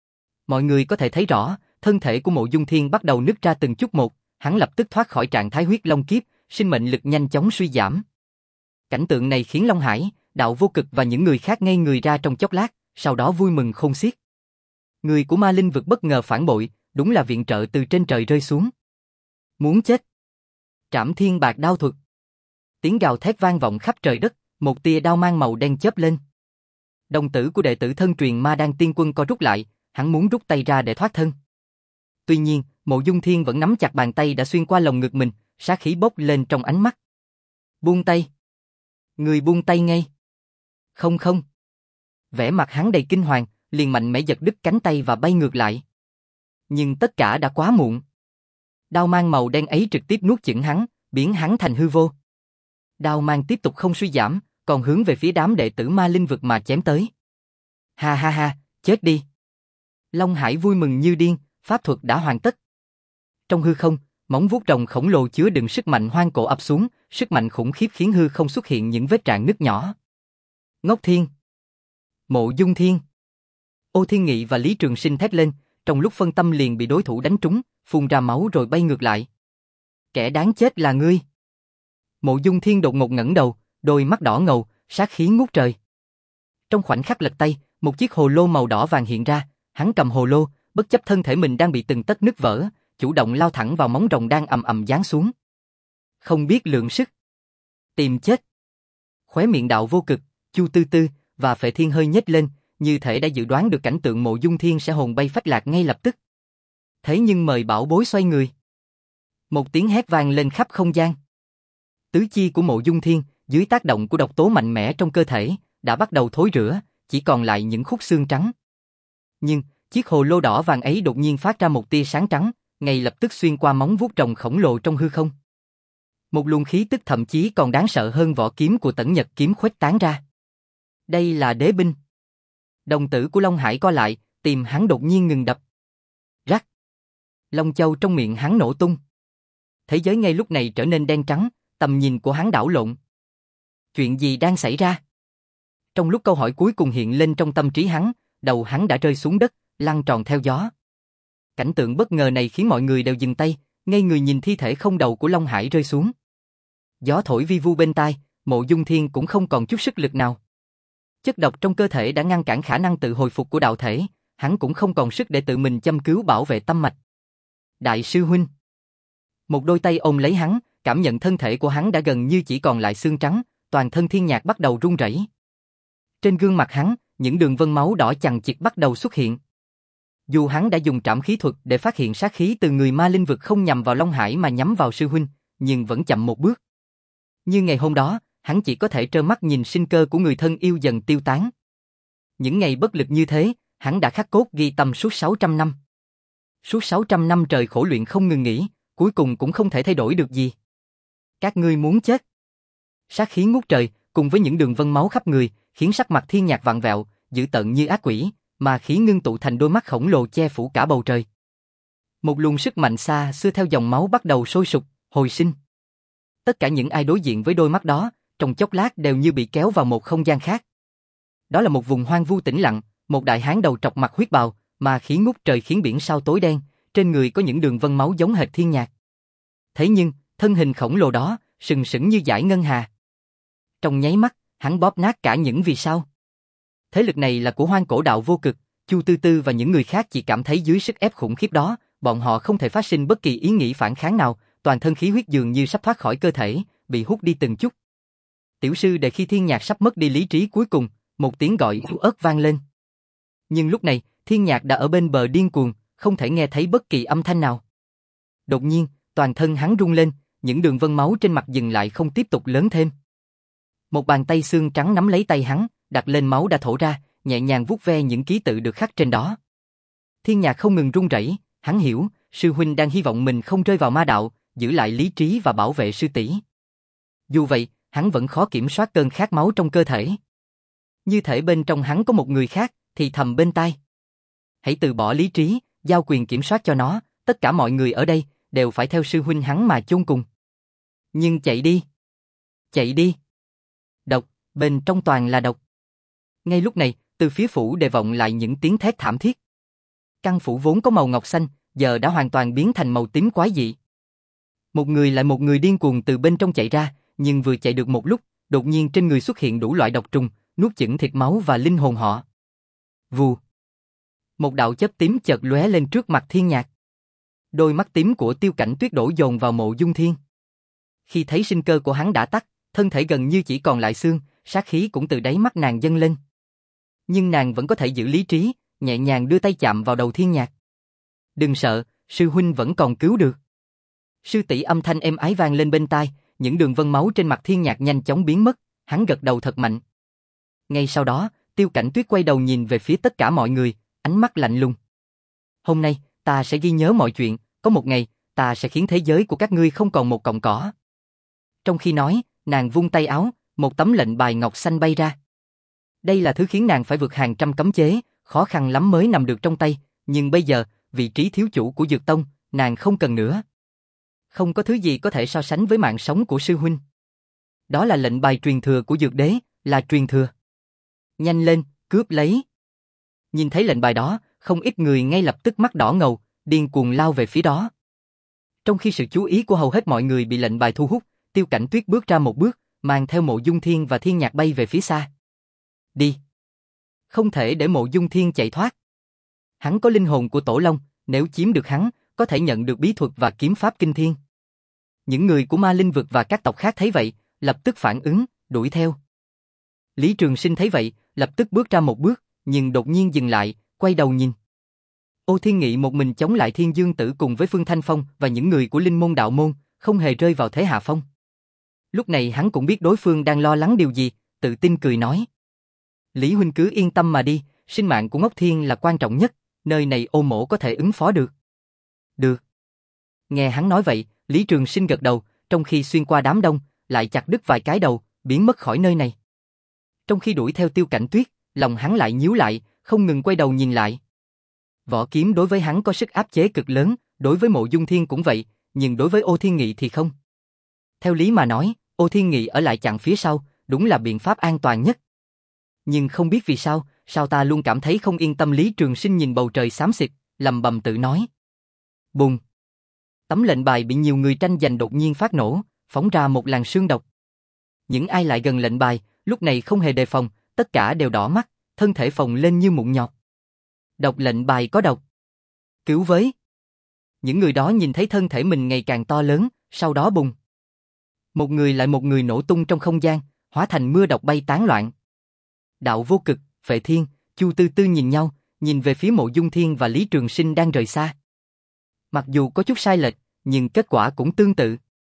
Mọi người có thể thấy rõ, thân thể của Mộ Dung Thiên bắt đầu nứt ra từng chút một, hắn lập tức thoát khỏi trạng thái huyết long kiếp, sinh mệnh lực nhanh chóng suy giảm. Cảnh tượng này khiến Long Hải, đạo vô cực và những người khác ngây người ra trong chốc lát, sau đó vui mừng khôn xiết. Người của Ma Linh vực bất ngờ phản bội, đúng là viện trợ từ trên trời rơi xuống. Muốn chết. Trảm thiên bạc đao thuật. Tiếng gào thét vang vọng khắp trời đất, một tia đao mang màu đen chớp lên. Đồng tử của đệ tử thân truyền Ma Đan Tiên Quân co rút lại, hắn muốn rút tay ra để thoát thân. Tuy nhiên, Mộ Dung Thiên vẫn nắm chặt bàn tay đã xuyên qua lồng ngực mình, sát khí bốc lên trong ánh mắt. Buông tay. Người buông tay ngay. Không không. Vẻ mặt hắn đầy kinh hoàng, liền mạnh mẽ giật đứt cánh tay và bay ngược lại. Nhưng tất cả đã quá muộn. Đao mang màu đen ấy trực tiếp nuốt chửng hắn, biến hắn thành hư vô. Đao mang tiếp tục không suy giảm, còn hướng về phía đám đệ tử Ma Linh vực mà chém tới. Ha ha ha, chết đi. Long Hải vui mừng như điên, pháp thuật đã hoàn tất. Trong hư không, móng vuốt rồng khổng lồ chứa đựng sức mạnh hoang cổ ập xuống, sức mạnh khủng khiếp khiến hư không xuất hiện những vết rạn nứt nhỏ. Ngốc Thiên. Mộ Dung Thiên. Ô Thiên Nghị và Lý Trường Sinh thét lên, trong lúc phân tâm liền bị đối thủ đánh trúng, phun ra máu rồi bay ngược lại. Kẻ đáng chết là ngươi. Mộ Dung Thiên đột ngột ngẩng đầu, đôi mắt đỏ ngầu, sát khí ngút trời. Trong khoảnh khắc lật tay, một chiếc hồ lô màu đỏ vàng hiện ra, hắn cầm hồ lô, bất chấp thân thể mình đang bị từng tấc nứt vỡ, chủ động lao thẳng vào móng rồng đang ầm ầm giáng xuống. Không biết lượng sức. Tìm chết. Khóe miệng đạo vô cực, Chu Tư Tư và Phệ Thiên hơi nhếch lên, như thể đã dự đoán được cảnh tượng Mộ Dung Thiên sẽ hồn bay phách lạc ngay lập tức. Thế nhưng mời bảo bối xoay người. Một tiếng hét vang lên khắp không gian. Tứ chi của Mộ Dung Thiên, dưới tác động của độc tố mạnh mẽ trong cơ thể, đã bắt đầu thối rữa, chỉ còn lại những khúc xương trắng. Nhưng, chiếc hồ lô đỏ vàng ấy đột nhiên phát ra một tia sáng trắng, ngay lập tức xuyên qua móng vuốt rồng khổng lồ trong hư không. Một luồng khí tức thậm chí còn đáng sợ hơn vỏ kiếm của Tẩn Nhật kiếm khuếch tán ra. Đây là đế binh. Đồng tử của Long Hải co lại, tim hắn đột nhiên ngừng đập. Rắc. Long châu trong miệng hắn nổ tung. Thế giới ngay lúc này trở nên đen trắng, tầm nhìn của hắn đảo lộn. Chuyện gì đang xảy ra? Trong lúc câu hỏi cuối cùng hiện lên trong tâm trí hắn, đầu hắn đã rơi xuống đất, lăn tròn theo gió. Cảnh tượng bất ngờ này khiến mọi người đều dừng tay, ngây người nhìn thi thể không đầu của Long Hải rơi xuống. Gió thổi vi vu bên tai, Mộ Dung Thiên cũng không còn chút sức lực nào. Chất độc trong cơ thể đã ngăn cản khả năng tự hồi phục của đạo thể, hắn cũng không còn sức để tự mình châm cứu bảo vệ tâm mạch. Đại sư huynh. Một đôi tay ôm lấy hắn, cảm nhận thân thể của hắn đã gần như chỉ còn lại xương trắng, toàn thân Thiên Nhạc bắt đầu run rẩy. Trên gương mặt hắn, những đường vân máu đỏ chằng chịt bắt đầu xuất hiện. Dù hắn đã dùng trảm khí thuật để phát hiện sát khí từ người ma linh vực không nhằm vào Long Hải mà nhắm vào sư huynh, nhưng vẫn chậm một bước. Như ngày hôm đó, hắn chỉ có thể trơ mắt nhìn sinh cơ của người thân yêu dần tiêu tán. Những ngày bất lực như thế, hắn đã khắc cốt ghi tâm suốt sáu trăm năm. Suốt sáu trăm năm trời khổ luyện không ngừng nghỉ, cuối cùng cũng không thể thay đổi được gì. Các ngươi muốn chết. Sát khí ngút trời, cùng với những đường vân máu khắp người, khiến sắc mặt Thiên Nhạc vặn vẹo, dữ tợn như ác quỷ, mà khí ngưng tụ thành đôi mắt khổng lồ che phủ cả bầu trời. Một luồng sức mạnh xa xưa theo dòng máu bắt đầu sôi sục, hồi sinh. Tất cả những ai đối diện với đôi mắt đó, trong chốc lát đều như bị kéo vào một không gian khác. Đó là một vùng hoang vu tĩnh lặng, một đại hán đầu trọc mặt huyết bào, mà khí ngút trời khiến biển sao tối đen, trên người có những đường vân máu giống hệt Thiên Nhạc. Thế nhưng, thân hình khổng lồ đó, sừng sững như dải ngân hà. Trong nháy mắt, hắn bóp nát cả những vì sao. Thế lực này là của Hoang Cổ Đạo Vô Cực, Chu Tư Tư và những người khác chỉ cảm thấy dưới sức ép khủng khiếp đó, bọn họ không thể phát sinh bất kỳ ý nghĩ phản kháng nào, toàn thân khí huyết dường như sắp thoát khỏi cơ thể, bị hút đi từng chút. Tiểu sư để khi Thiên Nhạc sắp mất đi lý trí cuối cùng, một tiếng gọi yếu ớt vang lên. Nhưng lúc này, Thiên Nhạc đã ở bên bờ điên cuồng, không thể nghe thấy bất kỳ âm thanh nào. Đột nhiên, toàn thân hắn rung lên, những đường vân máu trên mặt dừng lại không tiếp tục lớn thêm. Một bàn tay xương trắng nắm lấy tay hắn, đặt lên máu đã thổ ra, nhẹ nhàng vuốt ve những ký tự được khắc trên đó. Thiên Nhạc không ngừng run rẩy, hắn hiểu, sư huynh đang hy vọng mình không rơi vào ma đạo, giữ lại lý trí và bảo vệ sư tỷ. Dù vậy, hắn vẫn khó kiểm soát cơn khát máu trong cơ thể. Như thể bên trong hắn có một người khác, thì thầm bên tai. Hãy từ bỏ lý trí, giao quyền kiểm soát cho nó, tất cả mọi người ở đây đều phải theo sư huynh hắn mà chôn cùng. Nhưng chạy đi. Chạy đi. Độc, bên trong toàn là độc. Ngay lúc này, từ phía phủ đề vọng lại những tiếng thét thảm thiết. Căn phủ vốn có màu ngọc xanh, giờ đã hoàn toàn biến thành màu tím quái dị. Một người lại một người điên cuồng từ bên trong chạy ra, nhưng vừa chạy được một lúc, đột nhiên trên người xuất hiện đủ loại độc trùng, nuốt chửng thịt máu và linh hồn họ. Vù. Một đạo chớp tím chợt lóe lên trước mặt Thiên Nhạc. Đôi mắt tím của Tiêu Cảnh Tuyết đổ dồn vào Mộ Dung Thiên. Khi thấy sinh cơ của hắn đã tắt, thân thể gần như chỉ còn lại xương, sát khí cũng từ đáy mắt nàng dâng lên. Nhưng nàng vẫn có thể giữ lý trí, nhẹ nhàng đưa tay chạm vào đầu Thiên Nhạc. Đừng sợ, sư huynh vẫn còn cứu được. Sư tỷ âm thanh êm ái vang lên bên tai, những đường vân máu trên mặt Thiên Nhạc nhanh chóng biến mất, hắn gật đầu thật mạnh. Ngay sau đó, Tiêu Cảnh Tuyết quay đầu nhìn về phía tất cả mọi người, ánh mắt lạnh lùng. Hôm nay, ta sẽ ghi nhớ mọi chuyện, có một ngày, ta sẽ khiến thế giới của các ngươi không còn một cọng cỏ. Trong khi nói, nàng vung tay áo, một tấm lệnh bài ngọc xanh bay ra. Đây là thứ khiến nàng phải vượt hàng trăm cấm chế, khó khăn lắm mới nằm được trong tay, nhưng bây giờ, vị trí thiếu chủ của Dược Tông, nàng không cần nữa. Không có thứ gì có thể so sánh với mạng sống của sư huynh. Đó là lệnh bài truyền thừa của Dược Đế, là truyền thừa. Nhanh lên, cướp lấy. Nhìn thấy lệnh bài đó, không ít người ngay lập tức mắt đỏ ngầu, điên cuồng lao về phía đó. Trong khi sự chú ý của hầu hết mọi người bị lệnh bài thu hút, Tiêu Cảnh Tuyết bước ra một bước, mang theo Mộ Dung Thiên và Thiên Nhạc bay về phía xa. Đi. Không thể để Mộ Dung Thiên chạy thoát. Hắn có linh hồn của Tổ Long, nếu chiếm được hắn, có thể nhận được bí thuật và kiếm pháp kinh thiên. Những người của Ma Linh vực và các tộc khác thấy vậy, lập tức phản ứng, đuổi theo. Lý Trường Sinh thấy vậy, lập tức bước ra một bước, nhưng đột nhiên dừng lại, quay đầu nhìn. Ô Thiên Nghị một mình chống lại Thiên Dương Tử cùng với Phương Thanh Phong và những người của Linh Môn Đạo Môn, không hề rơi vào thế hạ phong. Lúc này hắn cũng biết đối phương đang lo lắng điều gì, tự tin cười nói. Lý huynh cứ yên tâm mà đi, sinh mạng của Ngốc Thiên là quan trọng nhất, nơi này Ô mỗ có thể ứng phó được. Được. Nghe hắn nói vậy, Lý Trường Sinh gật đầu, trong khi xuyên qua đám đông, lại chặt đứt vài cái đầu, biến mất khỏi nơi này. Trong khi đuổi theo Tiêu Cảnh Tuyết, lòng hắn lại nhíu lại, không ngừng quay đầu nhìn lại. Võ kiếm đối với hắn có sức áp chế cực lớn, đối với Mộ Dung Thiên cũng vậy, nhưng đối với Ô Thiên Nghị thì không. Theo lý mà nói, Ô Thiên Nghị ở lại chặn phía sau, đúng là biện pháp an toàn nhất. Nhưng không biết vì sao, sao ta luôn cảm thấy không yên tâm. Lý Trường Sinh nhìn bầu trời xám xịt, lầm bầm tự nói. Bùng! Tấm lệnh bài bị nhiều người tranh giành đột nhiên phát nổ, phóng ra một làn sương độc. Những ai lại gần lệnh bài, lúc này không hề đề phòng, tất cả đều đỏ mắt, thân thể phồng lên như mụn nhọt. Độc lệnh bài có độc. Cứu với! Những người đó nhìn thấy thân thể mình ngày càng to lớn, sau đó bùng. Một người lại một người nổ tung trong không gian, hóa thành mưa độc bay tán loạn. Đạo Vô Cực, Phệ Thiên, Chu Tư Tư nhìn nhau, nhìn về phía Mộ Dung Thiên và Lý Trường Sinh đang rời xa. Mặc dù có chút sai lệch, nhưng kết quả cũng tương tự.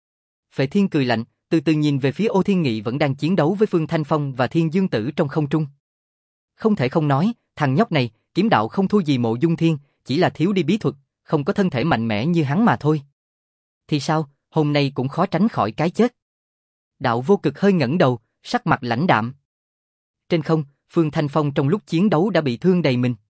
Phệ Thiên cười lạnh, từ từ nhìn về phía Ô Thiên Nghị vẫn đang chiến đấu với Phương Thanh Phong và Thiên Dương Tử trong không trung. Không thể không nói, thằng nhóc này, kiếm đạo không thua gì Mộ Dung Thiên, chỉ là thiếu đi bí thuật, không có thân thể mạnh mẽ như hắn mà thôi. Thì sao, hôm nay cũng khó tránh khỏi cái chết. Đạo Vô Cực hơi ngẩng đầu, sắc mặt lãnh đạm. Trên không, Phương Thanh Phong trong lúc chiến đấu đã bị thương đầy mình.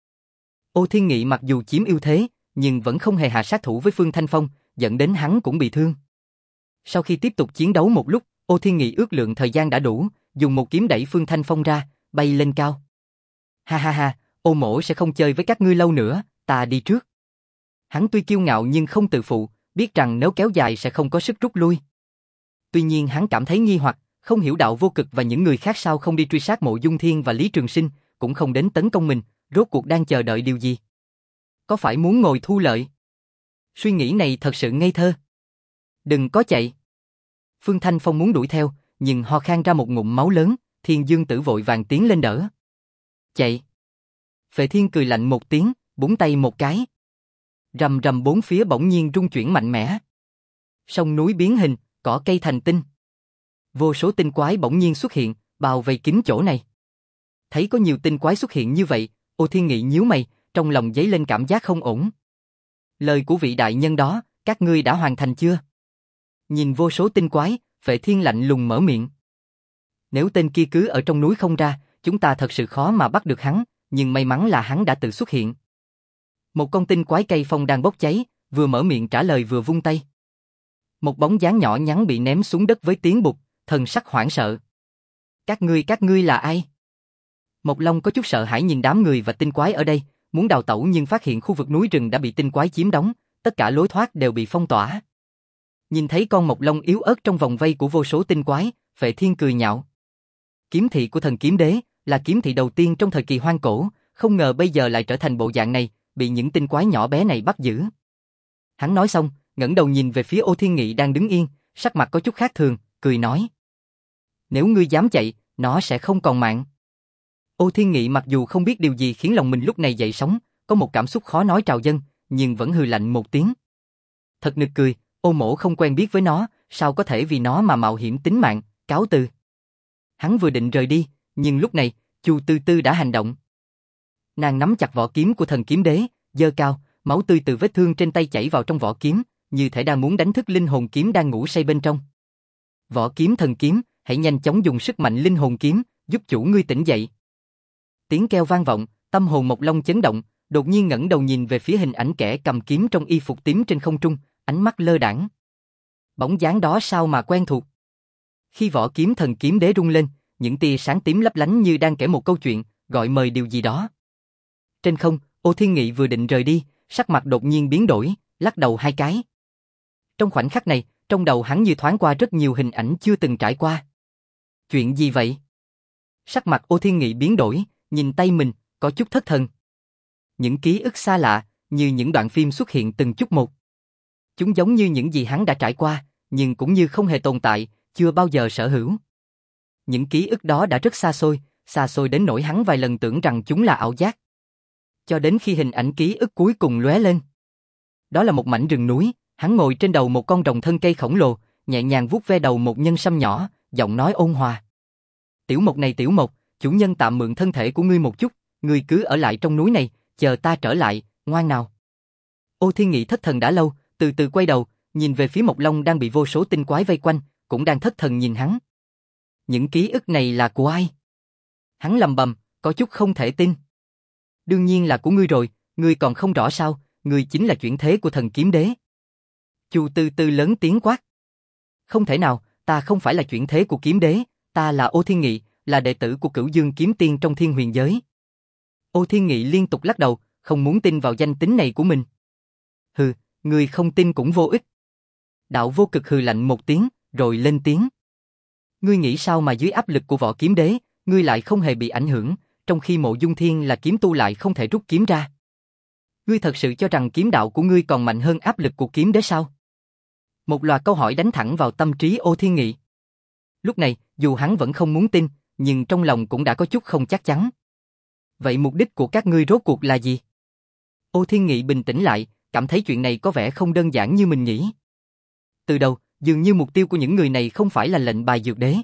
Ô Thiên Nghị mặc dù chiếm ưu thế, nhưng vẫn không hề hạ sát thủ với Phương Thanh Phong, dẫn đến hắn cũng bị thương. Sau khi tiếp tục chiến đấu một lúc, Ô Thiên Nghị ước lượng thời gian đã đủ, dùng một kiếm đẩy Phương Thanh Phong ra, bay lên cao. Ha ha ha, Ô mỗ sẽ không chơi với các ngươi lâu nữa, ta đi trước. Hắn tuy kiêu ngạo nhưng không tự phụ, biết rằng nếu kéo dài sẽ không có sức rút lui. Tuy nhiên hắn cảm thấy nghi hoặc, không hiểu Đạo Vô Cực và những người khác sao không đi truy sát Mộ Dung Thiên và Lý Trường Sinh, cũng không đến tấn công mình, rốt cuộc đang chờ đợi điều gì? Có phải muốn ngồi thu lợi? Suy nghĩ này thật sự ngây thơ. Đừng có chạy. Phương Thanh Phong muốn đuổi theo, nhưng ho khan ra một ngụm máu lớn, Thiên Dương Tử vội vàng tiến lên đỡ. Chạy. Phệ Thiên cười lạnh một tiếng, búng tay một cái. Rầm rầm bốn phía bỗng nhiên rung chuyển mạnh mẽ. Sông núi biến hình, cỏ cây thành tinh. Vô số tinh quái bỗng nhiên xuất hiện, bao vây kín chỗ này. Thấy có nhiều tinh quái xuất hiện như vậy, Ô Thiên Nghị nhíu mày, trong lòng dấy lên cảm giác không ổn. Lời của vị đại nhân đó, các ngươi đã hoàn thành chưa? Nhìn vô số tinh quái, Phệ Thiên lạnh lùng mở miệng. Nếu tên kia cứ ở trong núi không ra, chúng ta thật sự khó mà bắt được hắn, nhưng may mắn là hắn đã tự xuất hiện. Một con tinh quái cây phong đang bốc cháy, vừa mở miệng trả lời vừa vung tay. Một bóng dáng nhỏ nhắn bị ném xuống đất với tiếng bụp, thần sắc hoảng sợ. Các ngươi các ngươi là ai? Mộc Long có chút sợ hãi nhìn đám người và tinh quái ở đây, muốn đào tẩu nhưng phát hiện khu vực núi rừng đã bị tinh quái chiếm đóng, tất cả lối thoát đều bị phong tỏa. Nhìn thấy con Mộc Long yếu ớt trong vòng vây của vô số tinh quái, Phệ Thiên cười nhạo. Kiếm thị của thần kiếm đế, là kiếm thị đầu tiên trong thời kỳ hoang cổ, không ngờ bây giờ lại trở thành bộ dạng này, bị những tinh quái nhỏ bé này bắt giữ. Hắn nói xong, ngẩng đầu nhìn về phía Ô Thiên Nghị đang đứng yên, sắc mặt có chút khác thường, cười nói. Nếu ngươi dám chạy, nó sẽ không còn mạng. Ô Thiên Nghị mặc dù không biết điều gì khiến lòng mình lúc này dậy sóng, có một cảm xúc khó nói trào dâng, nhưng vẫn hừ lạnh một tiếng. Thật nực cười, Ô mỗ không quen biết với nó, sao có thể vì nó mà mạo hiểm tính mạng, cáo từ. Hắn vừa định rời đi, nhưng lúc này, Chu Tư Tư đã hành động. Nàng nắm chặt vỏ kiếm của thần kiếm đế, giơ cao, máu tươi từ vết thương trên tay chảy vào trong vỏ kiếm, như thể đang muốn đánh thức linh hồn kiếm đang ngủ say bên trong. Vỏ kiếm thần kiếm, hãy nhanh chóng dùng sức mạnh linh hồn kiếm, giúp chủ ngươi tỉnh dậy. Tiếng kêu vang vọng, tâm hồn Mộc Long chấn động, đột nhiên ngẩng đầu nhìn về phía hình ảnh kẻ cầm kiếm trong y phục tím trên không trung, ánh mắt lơ đãng. Bóng dáng đó sao mà quen thuộc? Khi vỏ kiếm thần kiếm đế rung lên, những tia sáng tím lấp lánh như đang kể một câu chuyện, gọi mời điều gì đó. Trên không, Ô Thiên Nghị vừa định rời đi, sắc mặt đột nhiên biến đổi, lắc đầu hai cái. Trong khoảnh khắc này, trong đầu hắn như thoáng qua rất nhiều hình ảnh chưa từng trải qua. Chuyện gì vậy? Sắc mặt Ô Thiên Nghị biến đổi, nhìn tay mình, có chút thất thần. Những ký ức xa lạ, như những đoạn phim xuất hiện từng chút một. Chúng giống như những gì hắn đã trải qua, nhưng cũng như không hề tồn tại, chưa bao giờ sở hữu. Những ký ức đó đã rất xa xôi, xa xôi đến nỗi hắn vài lần tưởng rằng chúng là ảo giác. Cho đến khi hình ảnh ký ức cuối cùng lóe lên. Đó là một mảnh rừng núi, hắn ngồi trên đầu một con rồng thân cây khổng lồ, nhẹ nhàng vuốt ve đầu một nhân sâm nhỏ, giọng nói ôn hòa. Tiểu Mộc này Tiểu Mộc, chủ nhân tạm mượn thân thể của ngươi một chút, ngươi cứ ở lại trong núi này, chờ ta trở lại, ngoan nào. Ô Thiên Nghị thất thần đã lâu, từ từ quay đầu, nhìn về phía Mộc Long đang bị vô số tinh quái vây quanh, cũng đang thất thần nhìn hắn. Những ký ức này là của ai? Hắn lầm bầm, có chút không thể tin. Đương nhiên là của ngươi rồi, ngươi còn không rõ sao, ngươi chính là chuyển thế của thần kiếm đế. Chu Tư Tư lớn tiếng quát. Không thể nào, ta không phải là chuyển thế của kiếm đế, ta là Ô Thiên Nghị, là đệ tử của Cửu Dương Kiếm Tiên trong Thiên Huyền giới. Ô Thiên Nghị liên tục lắc đầu, không muốn tin vào danh tính này của mình. Hừ, ngươi không tin cũng vô ích. Đạo Vô Cực hừ lạnh một tiếng, rồi lên tiếng. Ngươi nghĩ sao mà dưới áp lực của Võ Kiếm Đế, ngươi lại không hề bị ảnh hưởng, trong khi Mộ Dung Thiên là kiếm tu lại không thể rút kiếm ra. Ngươi thật sự cho rằng kiếm đạo của ngươi còn mạnh hơn áp lực của kiếm đế sao? Một loạt câu hỏi đánh thẳng vào tâm trí Ô Thiên Nghị. Lúc này, dù hắn vẫn không muốn tin, nhưng trong lòng cũng đã có chút không chắc chắn. Vậy mục đích của các ngươi rốt cuộc là gì? Ô Thiên Nghị bình tĩnh lại, cảm thấy chuyện này có vẻ không đơn giản như mình nghĩ. Từ đầu, dường như mục tiêu của những người này không phải là lệnh bài dược đế.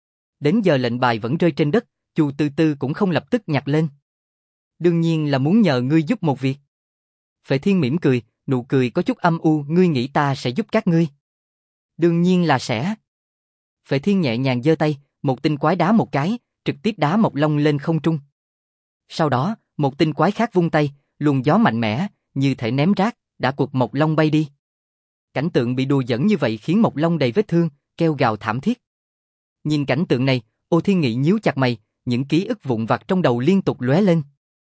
Đến giờ lệnh bài vẫn rơi trên đất, Chu Tư Tư cũng không lập tức nhặt lên. Đương nhiên là muốn nhờ ngươi giúp một việc. Phệ Thiên mỉm cười, nụ cười có chút âm u, ngươi nghĩ ta sẽ giúp các ngươi? Đương nhiên là sẽ. Phệ Thiên nhẹ nhàng giơ tay, một tinh quái đá một cái, trực tiếp đá Mộc Long lên không trung. Sau đó, một tinh quái khác vung tay, luồng gió mạnh mẽ, như thể ném rác, đã quật Mộc Long bay đi. Cảnh tượng bị đùa giỡn như vậy khiến Mộc Long đầy vết thương, kêu gào thảm thiết. Nhìn cảnh tượng này, Ô Thiên Nghị nhíu chặt mày, những ký ức vụn vặt trong đầu liên tục lóe lên.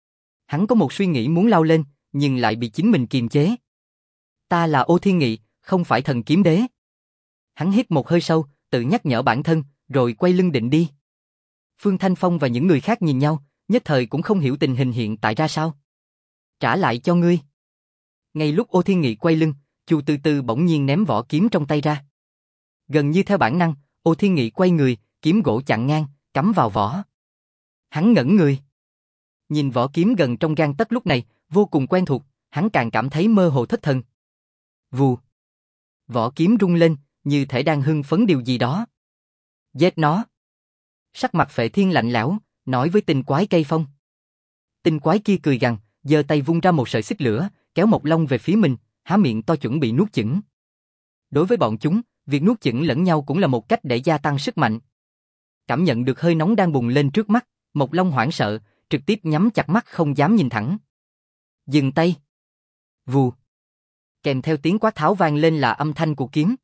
Hắn có một suy nghĩ muốn lao lên, nhưng lại bị chính mình kiềm chế. Ta là Ô Thiên Nghị, không phải thần kiếm đế. Hắn hít một hơi sâu, tự nhắc nhở bản thân, rồi quay lưng định đi. Phương Thanh Phong và những người khác nhìn nhau, nhất thời cũng không hiểu tình hình hiện tại ra sao. Trả lại cho ngươi. Ngay lúc Ô Thiên Nghị quay lưng, Chu Tư Tư bỗng nhiên ném vỏ kiếm trong tay ra. Gần như theo bản năng, Ô Thiên Nghị quay người, kiếm gỗ chặn ngang, cắm vào vỏ. Hắn ngẩn người. Nhìn vỏ kiếm gần trong gang tấc lúc này, vô cùng quen thuộc, hắn càng cảm thấy mơ hồ thất thần. Vù. Vỏ kiếm rung lên, như thể đang hưng phấn điều gì đó. Giết nó. Sắc mặt Phệ Thiên lạnh lẽo, nói với tinh quái cây phong. Tinh quái kia cười gằn, giơ tay vung ra một sợi xích lửa, kéo Mộc Long về phía mình, há miệng to chuẩn bị nuốt chửng. Đối với bọn chúng, việc nuốt chửng lẫn nhau cũng là một cách để gia tăng sức mạnh. Cảm nhận được hơi nóng đang bùng lên trước mắt, Mộc Long hoảng sợ, trực tiếp nhắm chặt mắt không dám nhìn thẳng. Dừng tay. Vù. Kèm theo tiếng quát tháo vang lên là âm thanh của kiếm.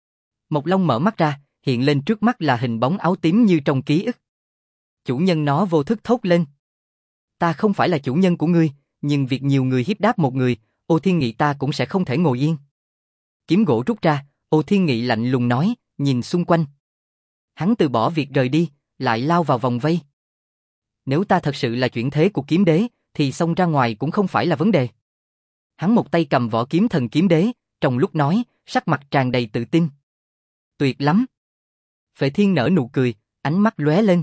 Mộc Long mở mắt ra, hiện lên trước mắt là hình bóng áo tím như trong ký ức. Chủ nhân nó vô thức thốt lên. Ta không phải là chủ nhân của ngươi, nhưng việc nhiều người hiếp đáp một người, Ô Thiên Nghị ta cũng sẽ không thể ngồi yên. Kiếm gỗ rút ra, Ô Thiên Nghị lạnh lùng nói, nhìn xung quanh. Hắn từ bỏ việc rời đi, lại lao vào vòng vây. Nếu ta thật sự là chuyển thế của kiếm đế, thì xông ra ngoài cũng không phải là vấn đề. Hắn một tay cầm vỏ kiếm thần kiếm đế, trong lúc nói, sắc mặt tràn đầy tự tin. Tuyệt lắm. Phệ Thiên nở nụ cười, ánh mắt lóe lên.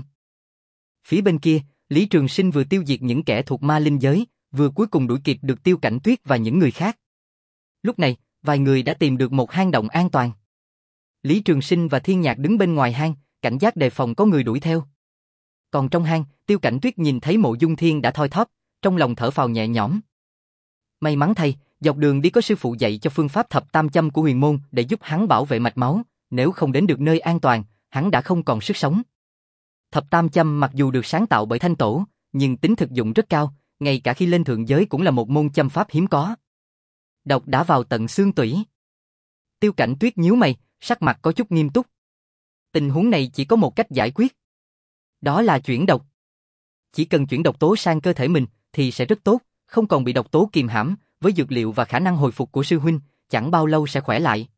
Phía bên kia, Lý Trường Sinh vừa tiêu diệt những kẻ thuộc ma linh giới, vừa cuối cùng đuổi kịp được Tiêu Cảnh Tuyết và những người khác. Lúc này, vài người đã tìm được một hang động an toàn. Lý Trường Sinh và Thiên Nhạc đứng bên ngoài hang, cảnh giác đề phòng có người đuổi theo. Còn trong hang, Tiêu Cảnh Tuyết nhìn thấy Mộ Dung Thiên đã thoi thóp, trong lòng thở phào nhẹ nhõm. May mắn thay, dọc đường đi có sư phụ dạy cho phương pháp thập tam châm của huyền môn để giúp hắn bảo vệ mạch máu, nếu không đến được nơi an toàn, hắn đã không còn sức sống. Thập tam châm mặc dù được sáng tạo bởi Thanh Tổ, nhưng tính thực dụng rất cao, ngay cả khi lên thượng giới cũng là một môn châm pháp hiếm có. Độc đã vào tận xương tủy. Tiêu Cảnh Tuyết nhíu mày, sắc mặt có chút nghiêm túc. Tình huống này chỉ có một cách giải quyết. Đó là chuyển độc. Chỉ cần chuyển độc tố sang cơ thể mình thì sẽ rất tốt, không còn bị độc tố kìm hãm, với dược liệu và khả năng hồi phục của sư huynh, chẳng bao lâu sẽ khỏe lại.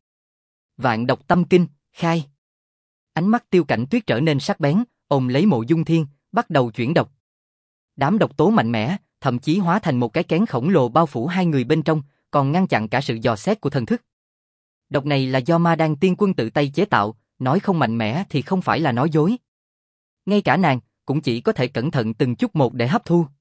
Vạn độc tâm kinh, khai. Ánh mắt Tiêu Cảnh Tuyết trở nên sắc bén, ôm lấy Mộ Dung Thiên, bắt đầu chuyển độc. Đám độc tố mạnh mẽ, thậm chí hóa thành một cái kén khổng lồ bao phủ hai người bên trong, còn ngăn chặn cả sự dò xét của thần thức. Độc này là do Ma Đan Tiên Quân tự tay chế tạo, nói không mạnh mẽ thì không phải là nói dối. Ngay cả nàng cũng chỉ có thể cẩn thận từng chút một để hấp thu.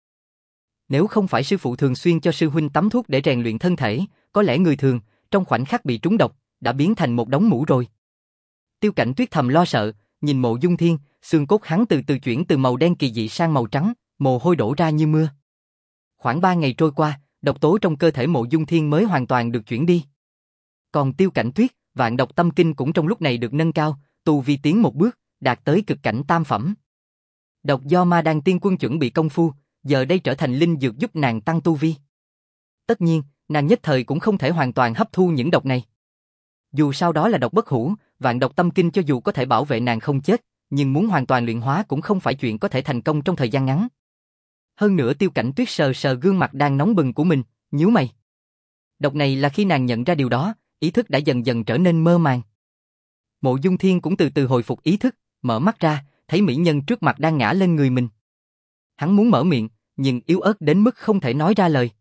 Nếu không phải sư phụ thường xuyên cho sư huynh tắm thuốc để rèn luyện thân thể, có lẽ người thường, trong khoảnh khắc bị trúng độc, đã biến thành một đống mũ rồi. Tiêu Cảnh Tuyết thầm lo sợ, nhìn Mộ Dung Thiên, xương cốt hắn từ từ chuyển từ màu đen kỳ dị sang màu trắng, mồ hôi đổ ra như mưa. Khoảng ba ngày trôi qua, độc tố trong cơ thể Mộ Dung Thiên mới hoàn toàn được chuyển đi. Còn Tiêu Cảnh Tuyết, vạn độc tâm kinh cũng trong lúc này được nâng cao, tu vi tiến một bước, đạt tới cực cảnh tam phẩm. Độc do Ma Đan Tiên Quân chuẩn bị công phu, giờ đây trở thành linh dược giúp nàng tăng tu vi. Tất nhiên, nàng nhất thời cũng không thể hoàn toàn hấp thu những độc này. Dù sao đó là độc bất hủ, vạn độc tâm kinh cho dù có thể bảo vệ nàng không chết, nhưng muốn hoàn toàn luyện hóa cũng không phải chuyện có thể thành công trong thời gian ngắn. Hơn nữa Tiêu Cảnh Tuyết sờ sờ gương mặt đang nóng bừng của mình, nhíu mày. Độc này là khi nàng nhận ra điều đó, ý thức đã dần dần trở nên mơ màng. Mộ Dung Thiên cũng từ từ hồi phục ý thức, mở mắt ra, thấy mỹ nhân trước mặt đang ngã lên người mình. Hắn muốn mở miệng, nhưng yếu ớt đến mức không thể nói ra lời.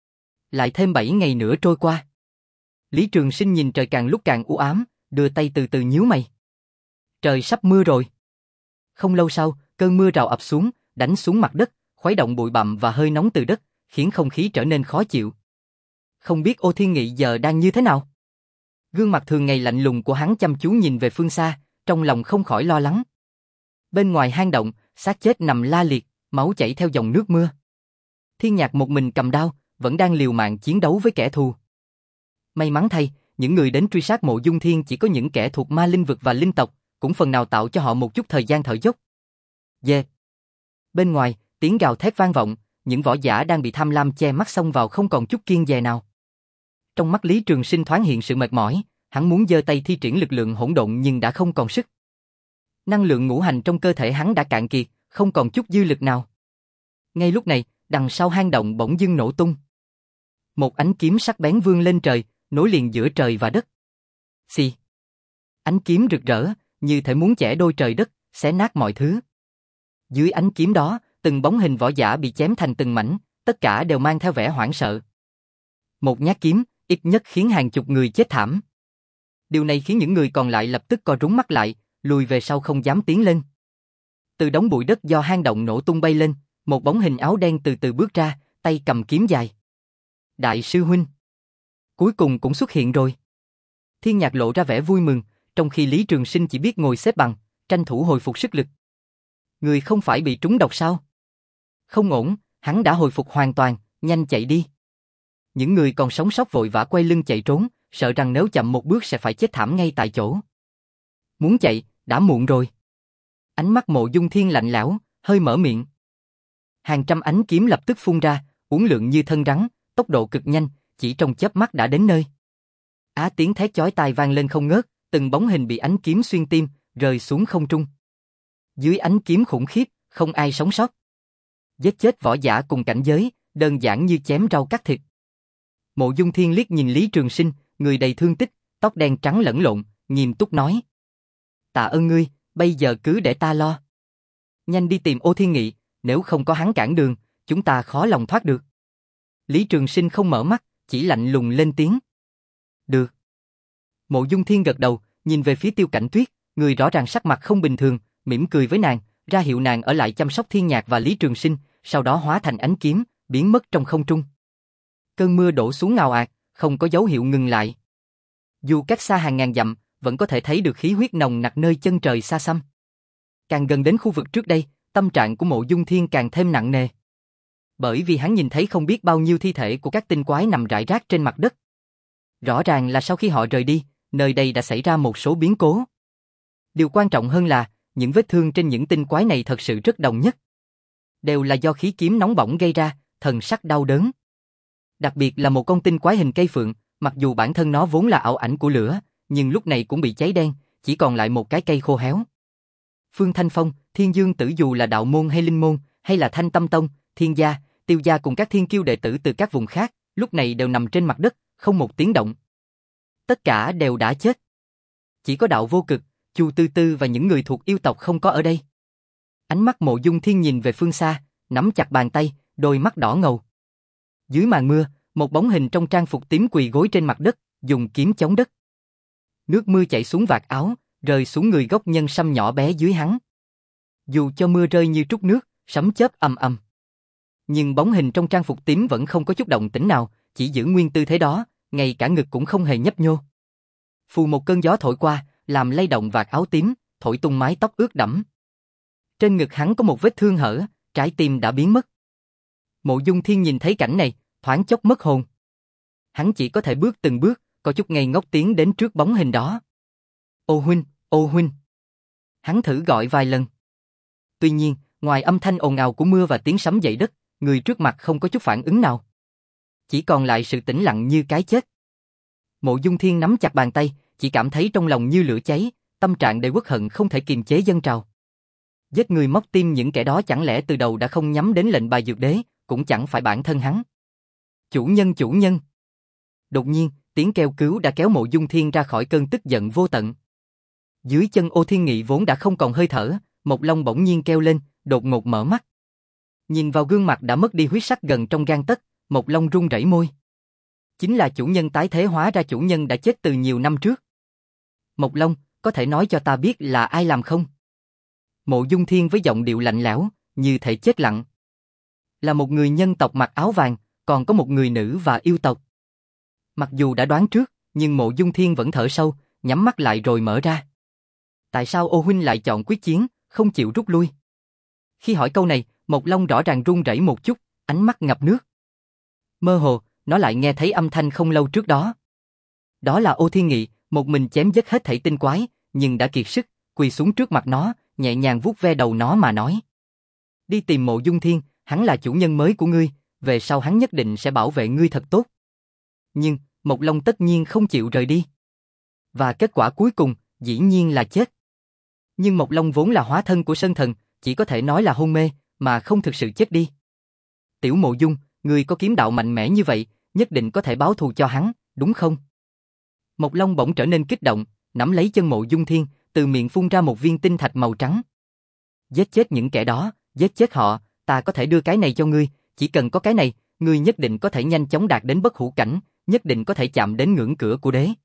Lại thêm bảy ngày nữa trôi qua. Lý Trường Sinh nhìn trời càng lúc càng u ám, đưa tay từ từ nhíu mày. Trời sắp mưa rồi. Không lâu sau, cơn mưa rào ập xuống, đánh xuống mặt đất, khuấy động bụi bặm và hơi nóng từ đất, khiến không khí trở nên khó chịu. Không biết Ô Thiên Nghị giờ đang như thế nào? Gương mặt thường ngày lạnh lùng của hắn chăm chú nhìn về phương xa, trong lòng không khỏi lo lắng. Bên ngoài hang động, xác chết nằm la liệt, máu chảy theo dòng nước mưa. Thiên Nhạc một mình cầm đao, vẫn đang liều mạng chiến đấu với kẻ thù. May mắn thay, những người đến truy sát Mộ Dung Thiên chỉ có những kẻ thuộc ma linh vực và linh tộc, cũng phần nào tạo cho họ một chút thời gian thở dốc. Dê. Bên ngoài, tiếng gào thét vang vọng, những võ giả đang bị tham lam che mắt xông vào không còn chút kiêng dè nào. Trong mắt Lý Trường Sinh thoáng hiện sự mệt mỏi, hắn muốn giơ tay thi triển lực lượng hỗn độn nhưng đã không còn sức. Năng lượng ngũ hành trong cơ thể hắn đã cạn kiệt, không còn chút dư lực nào. Ngay lúc này, đằng sau hang động bỗng dưng nổ tung. Một ánh kiếm sắc bén vươn lên trời, nối liền giữa trời và đất. Xì. Ánh kiếm rực rỡ, như thể muốn chẻ đôi trời đất, xé nát mọi thứ. Dưới ánh kiếm đó, từng bóng hình võ giả bị chém thành từng mảnh, tất cả đều mang theo vẻ hoảng sợ. Một nhát kiếm, ít nhất khiến hàng chục người chết thảm. Điều này khiến những người còn lại lập tức co rúm mắt lại, lùi về sau không dám tiến lên. Từ đống bụi đất do hang động nổ tung bay lên, một bóng hình áo đen từ từ bước ra, tay cầm kiếm dài. Đại sư huynh. Cuối cùng cũng xuất hiện rồi. Thiên Nhạc lộ ra vẻ vui mừng, trong khi Lý Trường Sinh chỉ biết ngồi xếp bằng, tranh thủ hồi phục sức lực. Người không phải bị trúng độc sao? Không ổn, hắn đã hồi phục hoàn toàn, nhanh chạy đi. Những người còn sống sót vội vã quay lưng chạy trốn, sợ rằng nếu chậm một bước sẽ phải chết thảm ngay tại chỗ. Muốn chạy, đã muộn rồi. Ánh mắt Mộ Dung Thiên lạnh lẽo, hơi mở miệng. Hàng trăm ánh kiếm lập tức phun ra, uốn lượn như thân rắn, tốc độ cực nhanh, chỉ trong chớp mắt đã đến nơi. Á tiếng thét chói tai vang lên không ngớt, từng bóng hình bị ánh kiếm xuyên tim, rơi xuống không trung. Dưới ánh kiếm khủng khiếp, không ai sống sót. Giết chết võ giả cùng cảnh giới, đơn giản như chém rau cắt thịt. Mộ Dung Thiên liếc nhìn Lý Trường Sinh, người đầy thương tích, tóc đen trắng lẫn lộn, nghiêm túc nói. Tạ ơn ngươi, bây giờ cứ để ta lo. Nhanh đi tìm Ô Thiên Nghị, nếu không có hắn cản đường, chúng ta khó lòng thoát được. Lý Trường Sinh không mở mắt, chỉ lạnh lùng lên tiếng. Được. Mộ Dung Thiên gật đầu, nhìn về phía Tiêu Cảnh Tuyết, người rõ ràng sắc mặt không bình thường, mỉm cười với nàng, ra hiệu nàng ở lại chăm sóc Thiên Nhạc và Lý Trường Sinh, sau đó hóa thành ánh kiếm, biến mất trong không trung. Cơn mưa đổ xuống ào ạt, không có dấu hiệu ngừng lại. Dù cách xa hàng ngàn dặm, vẫn có thể thấy được khí huyết nồng nặc nơi chân trời xa xăm. Càng gần đến khu vực trước đây, tâm trạng của Mộ Dung Thiên càng thêm nặng nề. Bởi vì hắn nhìn thấy không biết bao nhiêu thi thể của các tinh quái nằm rải rác trên mặt đất. Rõ ràng là sau khi họ rời đi, nơi đây đã xảy ra một số biến cố. Điều quan trọng hơn là, những vết thương trên những tinh quái này thật sự rất đồng nhất. Đều là do khí kiếm nóng bỏng gây ra, thần sắc đau đớn. Đặc biệt là một con tinh quái hình cây phượng, mặc dù bản thân nó vốn là ảo ảnh của lửa, nhưng lúc này cũng bị cháy đen, chỉ còn lại một cái cây khô héo. Phương Thanh Phong, Thiên Dương Tử dù là đạo môn hay linh môn, hay là Thanh Tâm Tông, Thiên Gia, Tiêu Gia cùng các thiên kiêu đệ tử từ các vùng khác, lúc này đều nằm trên mặt đất, không một tiếng động. Tất cả đều đã chết. Chỉ có Đạo Vô Cực, Chu Tư Tư và những người thuộc yêu tộc không có ở đây. Ánh mắt Mộ Dung Thiên nhìn về phương xa, nắm chặt bàn tay, đôi mắt đỏ ngầu. Dưới màn mưa, một bóng hình trong trang phục tím quỳ gối trên mặt đất, dùng kiếm chống đất. Nước mưa chảy xuống vạt áo, rơi xuống người gốc nhân sâm nhỏ bé dưới hắn. Dù cho mưa rơi như trút nước, sấm chớp ầm ầm, nhưng bóng hình trong trang phục tím vẫn không có chút động tĩnh nào, chỉ giữ nguyên tư thế đó, ngay cả ngực cũng không hề nhấp nhô. Phù một cơn gió thổi qua, làm lay động vạt áo tím, thổi tung mái tóc ướt đẫm. Trên ngực hắn có một vết thương hở, trái tim đã biến mất. Mộ Dung Thiên nhìn thấy cảnh này, thoáng chốc mất hồn. Hắn chỉ có thể bước từng bước, có chút ngây ngốc tiến đến trước bóng hình đó. Ô huynh, ô huynh. Hắn thử gọi vài lần. Tuy nhiên, ngoài âm thanh ồn ào của mưa và tiếng sấm dậy đất, người trước mặt không có chút phản ứng nào. Chỉ còn lại sự tĩnh lặng như cái chết. Mộ Dung Thiên nắm chặt bàn tay, chỉ cảm thấy trong lòng như lửa cháy, tâm trạng đầy uất hận không thể kiềm chế dâng trào. Giết người móc tim những kẻ đó chẳng lẽ từ đầu đã không nhắm đến lệnh bài dược đế, cũng chẳng phải bản thân hắn. Chủ nhân chủ nhân. Đột nhiên, tiếng kêu cứu đã kéo Mộ Dung Thiên ra khỏi cơn tức giận vô tận. Dưới chân Ô Thiên Nghị vốn đã không còn hơi thở, Mộc Long bỗng nhiên kêu lên, đột ngột mở mắt. Nhìn vào gương mặt đã mất đi huyết sắc gần trong gang tấc, Mộc Long run rẩy môi. Chính là chủ nhân tái thế, hóa ra chủ nhân đã chết từ nhiều năm trước. Mộc Long, có thể nói cho ta biết là ai làm không? Mộ Dung Thiên với giọng điệu lạnh lẽo, như thể chết lặng. Là một người nhân tộc mặc áo vàng, còn có một người nữ và yêu tộc. Mặc dù đã đoán trước, nhưng Mộ Dung Thiên vẫn thở sâu, nhắm mắt lại rồi mở ra. Tại sao Ô huynh lại chọn quyết chiến, không chịu rút lui? Khi hỏi câu này, Mộc Long rõ ràng run rẩy một chút, ánh mắt ngập nước. Mơ hồ, nó lại nghe thấy âm thanh không lâu trước đó. Đó là Ô Thiên Nghị, một mình chém giết hết thảy tinh quái, nhưng đã kiệt sức, quỳ xuống trước mặt nó, nhẹ nhàng vuốt ve đầu nó mà nói. Đi tìm Mộ Dung Thiên, hắn là chủ nhân mới của ngươi, về sau hắn nhất định sẽ bảo vệ ngươi thật tốt. Nhưng, Mộc Long tất nhiên không chịu rời đi. Và kết quả cuối cùng, dĩ nhiên là chết. Nhưng Mộc Long vốn là hóa thân của Sơn Thần, chỉ có thể nói là hôn mê, mà không thực sự chết đi. Tiểu Mộ Dung, ngươi có kiếm đạo mạnh mẽ như vậy, nhất định có thể báo thù cho hắn, đúng không? Mộc Long bỗng trở nên kích động, nắm lấy chân Mộ Dung Thiên, từ miệng phun ra một viên tinh thạch màu trắng. Giết chết những kẻ đó, giết chết họ, ta có thể đưa cái này cho ngươi, chỉ cần có cái này, ngươi nhất định có thể nhanh chóng đạt đến bất hủ cảnh, nhất định có thể chạm đến ngưỡng cửa của đế.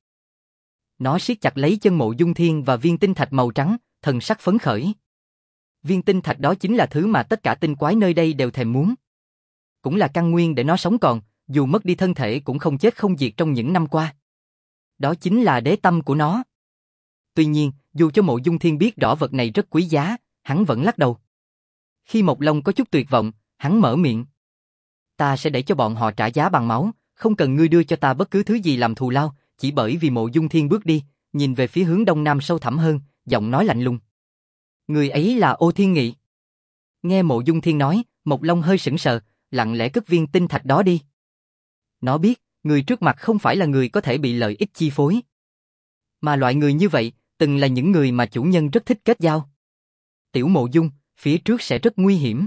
Nó siết chặt lấy chân Mộ Dung Thiên và viên tinh thạch màu trắng, thần sắc phấn khởi. Viên tinh thạch đó chính là thứ mà tất cả tinh quái nơi đây đều thèm muốn. Cũng là căn nguyên để nó sống còn, dù mất đi thân thể cũng không chết không diệt trong những năm qua. Đó chính là đế tâm của nó. Tuy nhiên, dù cho Mộ Dung Thiên biết rõ vật này rất quý giá, hắn vẫn lắc đầu. Khi Mộc Long có chút tuyệt vọng, hắn mở miệng. Ta sẽ để cho bọn họ trả giá bằng máu, không cần ngươi đưa cho ta bất cứ thứ gì làm thù lao, chỉ bởi vì Mộ Dung Thiên bước đi, nhìn về phía hướng đông nam sâu thẳm hơn, giọng nói lạnh lùng. Người ấy là Ô Thiên Nghị. Nghe Mộ Dung Thiên nói, Mộc Long hơi sững sờ, lặng lẽ cất viên tinh thạch đó đi. Nó biết, người trước mặt không phải là người có thể bị lợi ích chi phối. Mà loại người như vậy, từng là những người mà chủ nhân rất thích kết giao. Tiểu Mộ Dung, phía trước sẽ rất nguy hiểm.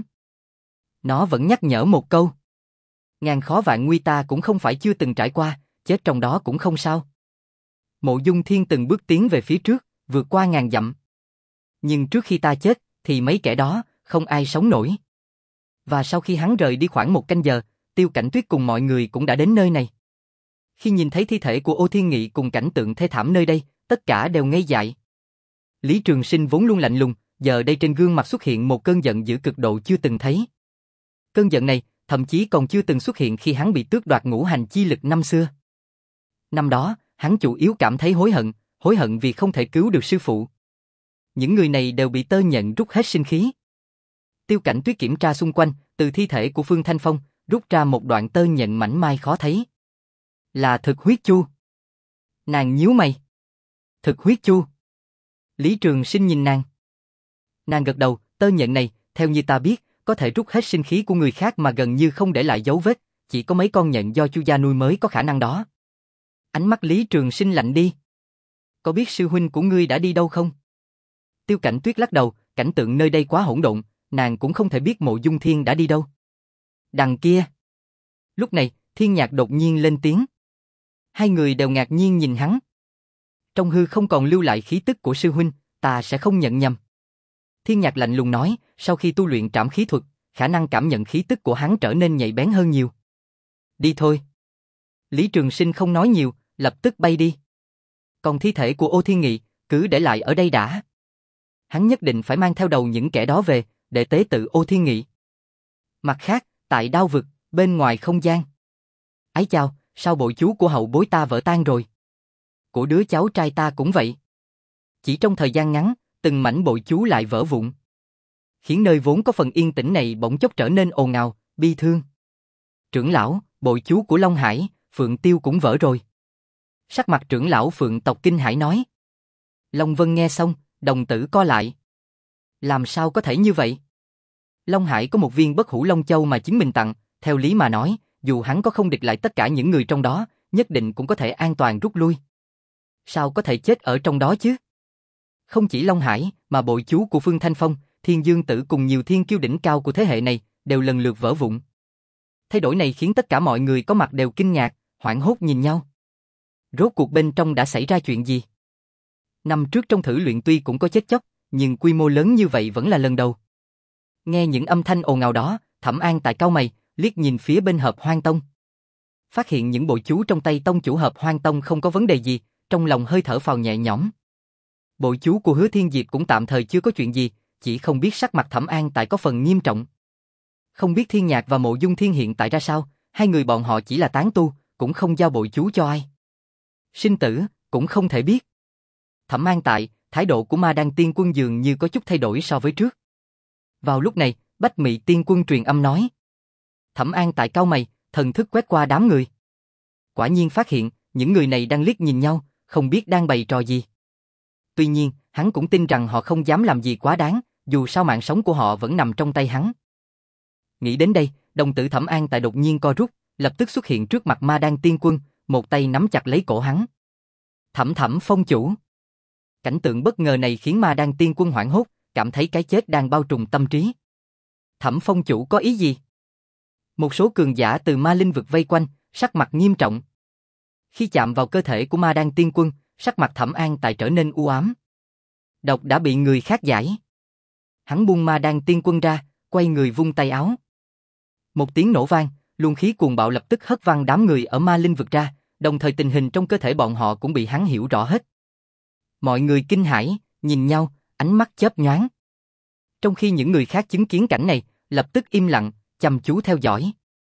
Nó vẫn nhắc nhở một câu. Ngàn khó vạn nguy ta cũng không phải chưa từng trải qua, chết trong đó cũng không sao. Mộ Dung Thiên từng bước tiến về phía trước, vượt qua ngàn dặm. Nhưng trước khi ta chết, thì mấy kẻ đó, không ai sống nổi. Và sau khi hắn rời đi khoảng một canh giờ, Tiêu Cảnh Tuyết cùng mọi người cũng đã đến nơi này. Khi nhìn thấy thi thể của Ô Thiên Nghị cùng cảnh tượng thê thảm nơi đây, tất cả đều ngây dại. Lý Trường Sinh vốn luôn lạnh lùng, giờ đây trên gương mặt xuất hiện một cơn giận dữ cực độ chưa từng thấy. Cơn giận này, thậm chí còn chưa từng xuất hiện khi hắn bị tước đoạt ngũ hành chi lực năm xưa. Năm đó, hắn chủ yếu cảm thấy hối hận, hối hận vì không thể cứu được sư phụ. Những người này đều bị tơ nhện rút hết sinh khí. Tiêu Cảnh Tuyết kiểm tra xung quanh, từ thi thể của Phương Thanh Phong, rút ra một đoạn tơ nhện mảnh mai khó thấy. Là thực huyết chu. Nàng nhíu mày. Thực huyết chu. Lý Trường Sinh nhìn nàng. Nàng gật đầu, tơ nhện này, theo như ta biết, có thể rút hết sinh khí của người khác mà gần như không để lại dấu vết, chỉ có mấy con nhện do Chu gia nuôi mới có khả năng đó. Ánh mắt Lý Trường Sinh lạnh đi. Có biết sư huynh của ngươi đã đi đâu không? Tiêu Cảnh Tuyết lắc đầu, cảnh tượng nơi đây quá hỗn độn, nàng cũng không thể biết Mộ Dung Thiên đã đi đâu. Đằng kia. Lúc này, Thiên Nhạc đột nhiên lên tiếng. Hai người đều ngạc nhiên nhìn hắn. Trong hư không còn lưu lại khí tức của sư huynh, ta sẽ không nhận nhầm. Thiên Nhạc lạnh lùng nói, sau khi tu luyện trảm khí thuật, khả năng cảm nhận khí tức của hắn trở nên nhạy bén hơn nhiều. Đi thôi. Lý Trường Sinh không nói nhiều, lập tức bay đi. Còn thi thể của Ô Thiên Nghị, cứ để lại ở đây đã. Hắn nhất định phải mang theo đầu những kẻ đó về, để tế tự Ô Thiên Nghị. Mặt khác, tại Đao Vực, bên ngoài không gian. Ái chao, sao bội chú của hậu bối ta vỡ tan rồi? Của đứa cháu trai ta cũng vậy. Chỉ trong thời gian ngắn, từng mảnh bội chú lại vỡ vụn. Khiến nơi vốn có phần yên tĩnh này bỗng chốc trở nên ồn ào, bi thương. Trưởng lão, bội chú của Long Hải, Phượng Tiêu cũng vỡ rồi. Sắc mặt trưởng lão Phượng tộc kinh hãi nói. Long Vân nghe xong, đồng tử co lại. Làm sao có thể như vậy? Long Hải có một viên bất hủ Long Châu mà chính mình tặng, theo lý mà nói, dù hắn có không địch lại tất cả những người trong đó, nhất định cũng có thể an toàn rút lui. Sao có thể chết ở trong đó chứ? Không chỉ Long Hải, mà bội chú của Phương Thanh Phong, Thiên Dương Tử cùng nhiều thiên kiêu đỉnh cao của thế hệ này đều lần lượt vỡ vụn. Thay đổi này khiến tất cả mọi người có mặt đều kinh ngạc, hoảng hốt nhìn nhau. Rốt cuộc bên trong đã xảy ra chuyện gì? Năm trước trong thử luyện tuy cũng có chết chóc, nhưng quy mô lớn như vậy vẫn là lần đầu. Nghe những âm thanh ồn ào đó, Thẩm An Tại cau mày, liếc nhìn phía bên Hợp Hoang Tông. Phát hiện những bộ chú trong tay tông chủ Hợp Hoang Tông không có vấn đề gì, trong lòng hơi thở phào nhẹ nhõm. Bộ chú của Hứa Thiên Diệp cũng tạm thời chưa có chuyện gì, chỉ không biết sắc mặt Thẩm An Tại có phần nghiêm trọng. Không biết Thiên Nhạc và Mộ Dung Thiên hiện tại ra sao, hai người bọn họ chỉ là tán tu, cũng không giao bộ chú cho ai. Sinh tử, cũng không thể biết. Thẩm An Tại, thái độ của Ma Đan Tiên Quân dường như có chút thay đổi so với trước. Vào lúc này, Bách Mị Tiên Quân truyền âm nói. Thẩm An Tại cau mày, thần thức quét qua đám người. Quả nhiên phát hiện, những người này đang liếc nhìn nhau, không biết đang bày trò gì. Tuy nhiên, hắn cũng tin rằng họ không dám làm gì quá đáng, dù sao mạng sống của họ vẫn nằm trong tay hắn. Nghĩ đến đây, đồng tử Thẩm An Tại đột nhiên co rút, lập tức xuất hiện trước mặt Ma Đan Tiên Quân, một tay nắm chặt lấy cổ hắn. Thẩm Thẩm Phong chủ. Cảnh tượng bất ngờ này khiến Ma Đan Tiên Quân hoảng hốt, cảm thấy cái chết đang bao trùm tâm trí. Thẩm Phong chủ có ý gì? Một số cường giả từ Ma Linh vực vây quanh, sắc mặt nghiêm trọng. Khi chạm vào cơ thể của Ma Đan Tiên Quân, sắc mặt Thẩm An Tại trở nên u ám. Độc đã bị người khác giải. Hắn buông Ma Đan Tiên Quân ra, quay người vung tay áo. Một tiếng nổ vang, luồng khí cuồng bạo lập tức hất văng đám người ở Ma Linh vực ra, đồng thời tình hình trong cơ thể bọn họ cũng bị hắn hiểu rõ hết. Mọi người kinh hãi, nhìn nhau, ánh mắt chớp nhoáng. Trong khi những người khác chứng kiến cảnh này, lập tức im lặng, chăm chú theo dõi.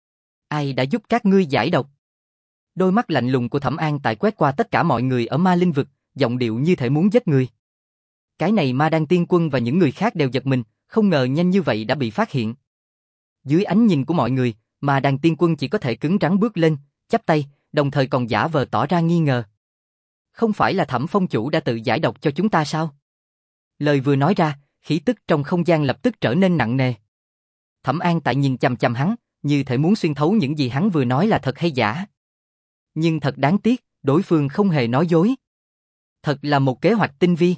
Ai đã giúp các ngươi giải độc? Đôi mắt lạnh lùng của Thẩm An Tại quét qua tất cả mọi người ở Ma Linh vực, giọng điệu như thể muốn giết người. Cái này Ma Đan Tiên Quân và những người khác đều giật mình, không ngờ nhanh như vậy đã bị phát hiện. Dưới ánh nhìn của mọi người, Ma Đan Tiên Quân chỉ có thể cứng rắn bước lên, chắp tay, đồng thời còn giả vờ tỏ ra nghi ngờ. Không phải là Thẩm Phong chủ đã tự giải độc cho chúng ta sao? Lời vừa nói ra, khí tức trong không gian lập tức trở nên nặng nề. Thẩm An Tại nhìn chằm chằm hắn, như thể muốn xuyên thấu những gì hắn vừa nói là thật hay giả. Nhưng thật đáng tiếc, đối phương không hề nói dối. Thật là một kế hoạch tinh vi.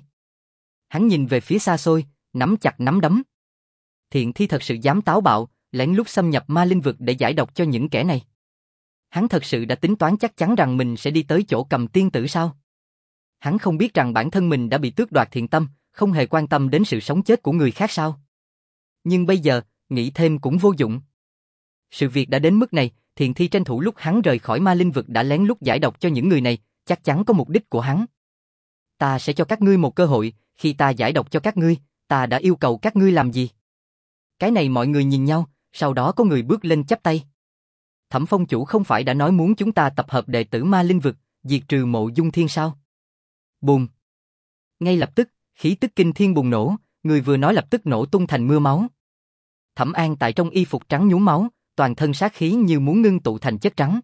Hắn nhìn về phía xa xôi, nắm chặt nắm đấm. Thiện Thi thật sự dám táo bạo, lén lút xâm nhập Ma Linh vực để giải độc cho những kẻ này. Hắn thật sự đã tính toán chắc chắn rằng mình sẽ đi tới chỗ Cầm Tiên Tử sao? Hắn không biết rằng bản thân mình đã bị tước đoạt thiện tâm, không hề quan tâm đến sự sống chết của người khác sao? Nhưng bây giờ, nghĩ thêm cũng vô dụng. Sự việc đã đến mức này, Thiện Thi tranh thủ lúc hắn rời khỏi Ma Linh vực đã lén lút giải độc cho những người này, chắc chắn có mục đích của hắn. Ta sẽ cho các ngươi một cơ hội, khi ta giải độc cho các ngươi, ta đã yêu cầu các ngươi làm gì? Cái này mọi người nhìn nhau, sau đó có người bước lên chắp tay. Thẩm Phong chủ không phải đã nói muốn chúng ta tập hợp đệ tử Ma Linh vực, diệt trừ Mộ Dung Thiên sao? Bùm! Ngay lập tức, khí tức kinh thiên bùng nổ, người vừa nói lập tức nổ tung thành mưa máu. Thẩm An Tại trong y phục trắng nhuốm máu, toàn thân sát khí như muốn ngưng tụ thành chất trắng.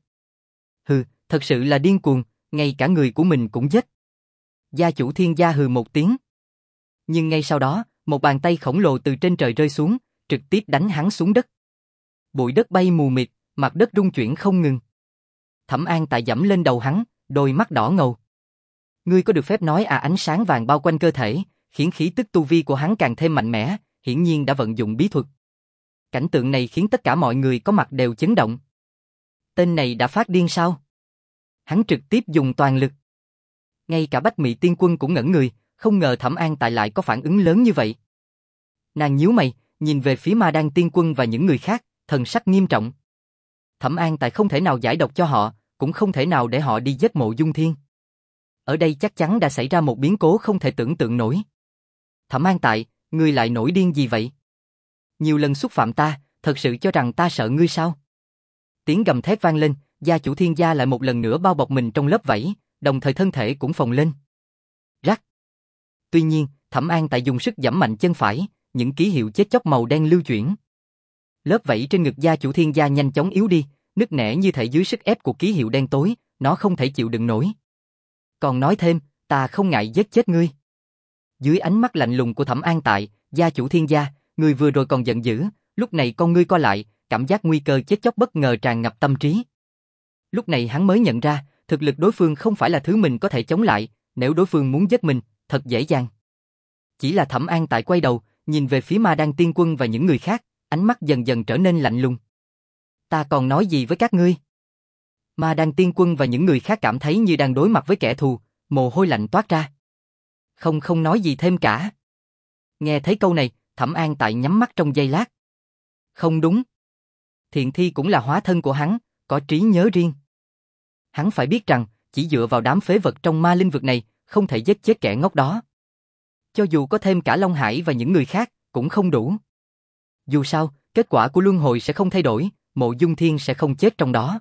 Hừ, thật sự là điên cuồng, ngay cả người của mình cũng giết. Gia chủ Thiên gia hừ một tiếng. Nhưng ngay sau đó, một bàn tay khổng lồ từ trên trời rơi xuống, trực tiếp đánh hắn xuống đất. Bụi đất bay mù mịt, mặt đất rung chuyển không ngừng. Thẩm An Tại giẫm lên đầu hắn, đôi mắt đỏ ngầu. Ngươi có được phép nói à? Ánh sáng vàng bao quanh cơ thể, khiến khí tức tu vi của hắn càng thêm mạnh mẽ, hiển nhiên đã vận dụng bí thuật. Cảnh tượng này khiến tất cả mọi người có mặt đều chấn động. Tên này đã phát điên sao? Hắn trực tiếp dùng toàn lực. Ngay cả Bách Mị Tiên Quân cũng ngẩn người, không ngờ Thẩm An Tại lại có phản ứng lớn như vậy. Nàng nhíu mày, nhìn về phía Ma Đan Tiên Quân và những người khác, thần sắc nghiêm trọng. Thẩm An Tại không thể nào giải độc cho họ, cũng không thể nào để họ đi giết Mộ Dung Thiên. Ở đây chắc chắn đã xảy ra một biến cố không thể tưởng tượng nổi. Thẩm An Tại, ngươi lại nổi điên gì vậy? Nhiều lần xúc phạm ta, thật sự cho rằng ta sợ ngươi sao? Tiếng gầm thét vang lên, gia chủ Thiên gia lại một lần nữa bao bọc mình trong lớp vảy, đồng thời thân thể cũng phồng lên. Rắc. Tuy nhiên, Thẩm An Tại dùng sức giẫm mạnh chân phải, những ký hiệu chết chóc màu đen lưu chuyển. Lớp vảy trên ngực gia chủ Thiên gia nhanh chóng yếu đi, nứt nẻ như thể dưới sức ép của ký hiệu đen tối, nó không thể chịu đựng nổi. Còn nói thêm, ta không ngại giết chết ngươi. Dưới ánh mắt lạnh lùng của Thẩm An Tại, gia chủ Thiên gia, người vừa rồi còn giận dữ, lúc này con ngươi co lại, cảm giác nguy cơ chết chóc bất ngờ tràn ngập tâm trí. Lúc này hắn mới nhận ra, thực lực đối phương không phải là thứ mình có thể chống lại, nếu đối phương muốn giết mình, thật dễ dàng. Chỉ là Thẩm An Tại quay đầu, nhìn về phía Ma Đan Tiên Quân và những người khác, ánh mắt dần dần trở nên lạnh lùng. Ta còn nói gì với các ngươi? Ma Đan Tiên Quân và những người khác cảm thấy như đang đối mặt với kẻ thù, mồ hôi lạnh toát ra. Không không nói gì thêm cả. Nghe thấy câu này, Thẩm An Tại nhắm mắt trong giây lát. Không đúng. Thiện Thi cũng là hóa thân của hắn, có trí nhớ riêng. Hắn phải biết rằng, chỉ dựa vào đám phế vật trong ma linh vực này, không thể giết chết kẻ ngốc đó. Cho dù có thêm cả Long Hải và những người khác, cũng không đủ. Dù sao, kết quả của luân hồi sẽ không thay đổi, Mộ Dung Thiên sẽ không chết trong đó.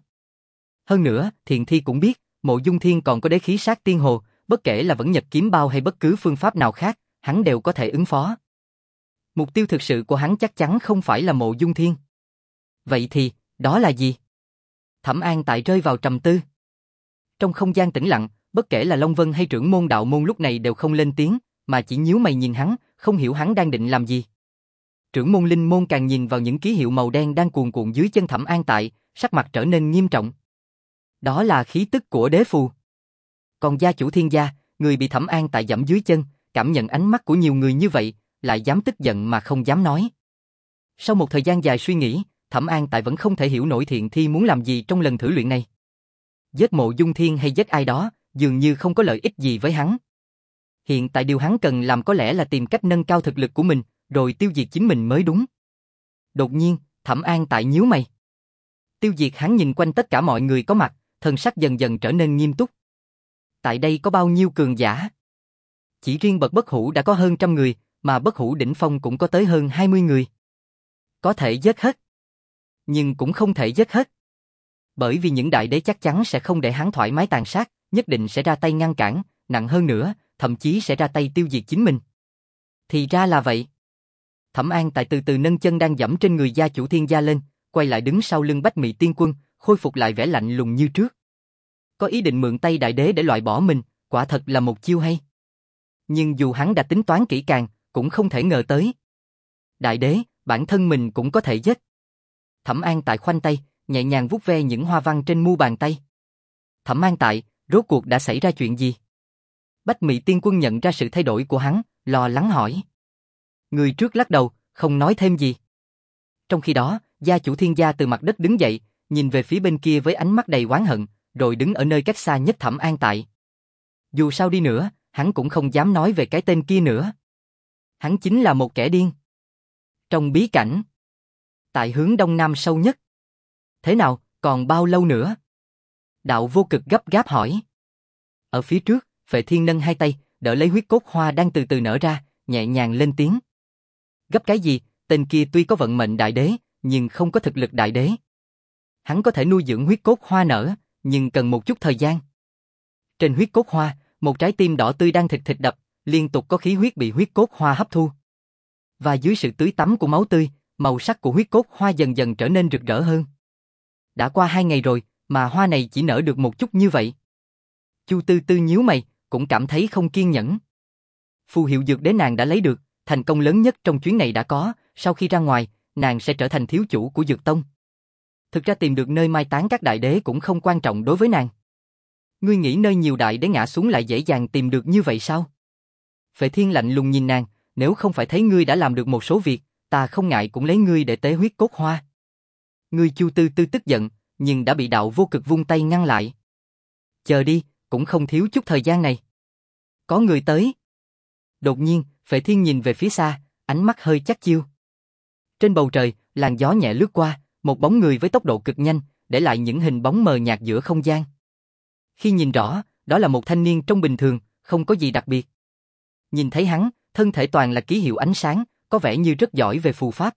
Hơn nữa, Thiện Thi cũng biết, Mộ Dung Thiên còn có đế khí sát tiên hồ, bất kể là vẫn nhật kiếm bao hay bất cứ phương pháp nào khác, hắn đều có thể ứng phó. Mục tiêu thực sự của hắn chắc chắn không phải là Mộ Dung Thiên. Vậy thì, đó là gì? Thẩm An Tại rơi vào trầm tư. Trong không gian tĩnh lặng, bất kể là Long Vân hay trưởng môn đạo môn lúc này đều không lên tiếng, mà chỉ nhíu mày nhìn hắn, không hiểu hắn đang định làm gì. Trưởng môn linh môn càng nhìn vào những ký hiệu màu đen đang cuồn cuộn dưới chân Thẩm An Tại, sắc mặt trở nên nghiêm trọng. Đó là khí tức của đế phù. Còn gia chủ Thiên gia, người bị Thẩm An Tại giẫm dưới chân, cảm nhận ánh mắt của nhiều người như vậy, lại dám tức giận mà không dám nói. Sau một thời gian dài suy nghĩ, Thẩm An Tại vẫn không thể hiểu nổi Thiện Thi muốn làm gì trong lần thử luyện này. Giết Mộ Dung Thiên hay giết ai đó, dường như không có lợi ích gì với hắn. Hiện tại điều hắn cần làm có lẽ là tìm cách nâng cao thực lực của mình, rồi tiêu diệt chính mình mới đúng. Đột nhiên, Thẩm An Tại nhíu mày. Tiêu diệt hắn nhìn quanh tất cả mọi người có mặt, thần sắc dần dần trở nên nghiêm túc. Tại đây có bao nhiêu cường giả? Chỉ riêng bậc bất hủ đã có hơn trăm người, mà bất hủ đỉnh phong cũng có tới hơn hai mươi người. Có thể giết hết, nhưng cũng không thể giết hết. Bởi vì những đại đế chắc chắn sẽ không để hắn thoải mái tàn sát, nhất định sẽ ra tay ngăn cản, nặng hơn nữa, thậm chí sẽ ra tay tiêu diệt chính mình. Thì ra là vậy. Thẩm An Tại từ từ nâng chân đang giẫm trên người gia chủ Thiên gia lên, quay lại đứng sau lưng Bách Mị Tiên Quân, khôi phục lại vẻ lạnh lùng như trước. Có ý định mượn tay đại đế để loại bỏ mình, quả thật là một chiêu hay. Nhưng dù hắn đã tính toán kỹ càng, cũng không thể ngờ tới. Đại đế, bản thân mình cũng có thể giết. Thẩm An Tại khoanh tay, nhẹ nhàng vuốt ve những hoa văn trên mu bàn tay. Thẩm An Tại, rốt cuộc đã xảy ra chuyện gì? Bách Mị Tiên Quân nhận ra sự thay đổi của hắn, lo lắng hỏi. Người trước lắc đầu, không nói thêm gì. Trong khi đó, gia chủ Thiên gia từ mặt đất đứng dậy, nhìn về phía bên kia với ánh mắt đầy oán hận, rồi đứng ở nơi cách xa nhất Thẩm An Tại. Dù sao đi nữa, hắn cũng không dám nói về cái tên kia nữa. Hắn chính là một kẻ điên. Trong bí cảnh, tại hướng đông nam sâu nhất. Thế nào, còn bao lâu nữa? Đạo Vô Cực gấp gáp hỏi. Ở phía trước, Phệ Thiên nâng hai tay, đỡ lấy huyết cốt hoa đang từ từ nở ra, nhẹ nhàng lên tiếng. Gấp cái gì, tên kia tuy có vận mệnh đại đế, nhưng không có thực lực đại đế. Hắn có thể nuôi dưỡng huyết cốt hoa nở, nhưng cần một chút thời gian. Trên huyết cốt hoa, một trái tim đỏ tươi đang thịt thịt đập, liên tục có khí huyết bị huyết cốt hoa hấp thu. Và dưới sự tưới tắm của máu tươi, màu sắc của huyết cốt hoa dần dần trở nên rực rỡ hơn. Đã qua hai ngày rồi, mà hoa này chỉ nở được một chút như vậy. Chu Tư Tư nhíu mày, cũng cảm thấy không kiên nhẫn. Phù hiệu dược đế nàng đã lấy được, thành công lớn nhất trong chuyến này đã có, sau khi ra ngoài, nàng sẽ trở thành thiếu chủ của dược tông. Thực ra tìm được nơi mai táng các đại đế cũng không quan trọng đối với nàng. Ngươi nghĩ nơi nhiều đại đế ngã xuống lại dễ dàng tìm được như vậy sao? Phệ Thiên lạnh lùng nhìn nàng, nếu không phải thấy ngươi đã làm được một số việc, ta không ngại cũng lấy ngươi để tế huyết cốt hoa. Ngươi Chu Tư Tư tức giận, nhưng đã bị Đạo Vô Cực vung tay ngăn lại. Chờ đi, cũng không thiếu chút thời gian này. Có người tới. Đột nhiên, Phệ Thiên nhìn về phía xa, ánh mắt hơi chắc chiêu. Trên bầu trời, làn gió nhẹ lướt qua, một bóng người với tốc độ cực nhanh, để lại những hình bóng mờ nhạt giữa không gian. Khi nhìn rõ, đó là một thanh niên trông bình thường, không có gì đặc biệt. Nhìn thấy hắn, thân thể toàn là ký hiệu ánh sáng, có vẻ như rất giỏi về phù pháp.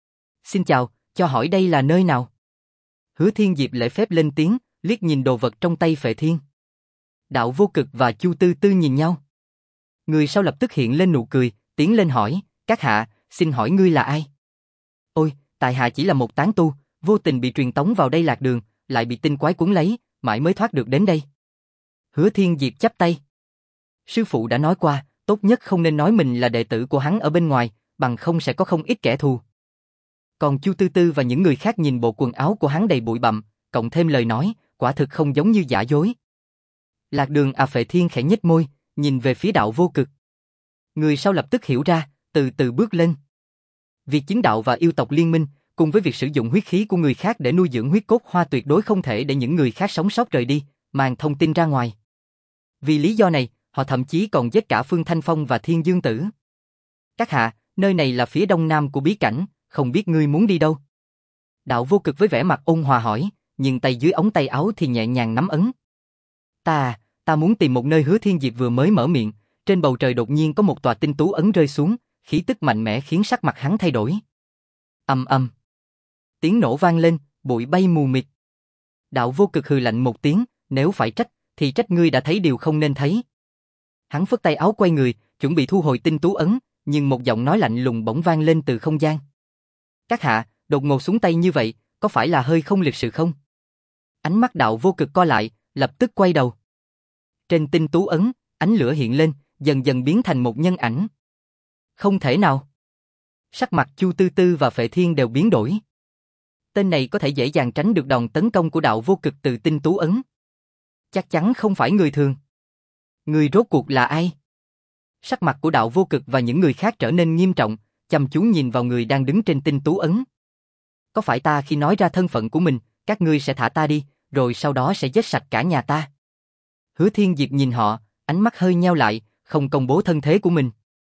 Xin chào, cho hỏi đây là nơi nào? Hứa Thiên Diệp lễ phép lên tiếng, liếc nhìn đồ vật trong tay Phệ Thiên. Đạo Vô Cực và Chu Tư Tư nhìn nhau. Người sau lập tức hiện lên nụ cười, tiến lên hỏi, các hạ, xin hỏi ngươi là ai? Ôi, tại hạ chỉ là một tán tu, vô tình bị truyền tống vào đây lạc đường, lại bị tinh quái cuốn lấy, mãi mới thoát được đến đây. Hứa Thiên Diệp chắp tay. Sư phụ đã nói qua, tốt nhất không nên nói mình là đệ tử của hắn ở bên ngoài, bằng không sẽ có không ít kẻ thù. Còn Chu Tư Tư và những người khác nhìn bộ quần áo của hắn đầy bụi bặm, cộng thêm lời nói, quả thực không giống như giả dối. Lạc đường à? Phệ Thiên khẽ nhếch môi, nhìn về phía Đạo Vô Cực. Người sau lập tức hiểu ra, từ từ bước lên. Việc chứng đạo và yêu tộc liên minh, cùng với việc sử dụng huyết khí của người khác để nuôi dưỡng huyết cốt hoa tuyệt đối không thể để những người khác sống sót rời đi, mang thông tin ra ngoài. Vì lý do này, họ thậm chí còn giết cả Phương Thanh Phong và Thiên Dương Tử. Các hạ, nơi này là phía đông nam của bí cảnh, không biết ngươi muốn đi đâu? Đạo Vô Cực với vẻ mặt ôn hòa hỏi, nhưng tay dưới ống tay áo thì nhẹ nhàng nắm ấn. Ta, ta muốn tìm một nơi. Hứa Thiên Diệp vừa mới mở miệng, trên bầu trời đột nhiên có một tòa tinh tú ấn rơi xuống, khí tức mạnh mẽ khiến sắc mặt hắn thay đổi. Ầm ầm. Tiếng nổ vang lên, bụi bay mù mịt. Đạo Vô Cực hừ lạnh một tiếng, nếu phải trách, thì trách ngươi đã thấy điều không nên thấy. Hắn phất tay áo quay người, chuẩn bị thu hồi tinh tú ấn, nhưng một giọng nói lạnh lùng bỗng vang lên từ không gian. Các hạ, đột ngột xuống tay như vậy, có phải là hơi không lịch sự không? Ánh mắt Đạo Vô Cực co lại, lập tức quay đầu. Trên tinh tú ấn, ánh lửa hiện lên, dần dần biến thành một nhân ảnh. Không thể nào. Sắc mặt Chu Tư Tư và Phệ Thiên đều biến đổi. Tên này có thể dễ dàng tránh được đòn tấn công của Đạo Vô Cực từ tinh tú ấn. Chắc chắn không phải người thường. Người rốt cuộc là ai? Sắc mặt của Đạo Vô Cực và những người khác trở nên nghiêm trọng, chăm chú nhìn vào người đang đứng trên tinh tú ấn. Có phải ta khi nói ra thân phận của mình, các ngươi sẽ thả ta đi, rồi sau đó sẽ giết sạch cả nhà ta? Hứa Thiên Diệp nhìn họ, ánh mắt hơi nheo lại, không công bố thân thế của mình.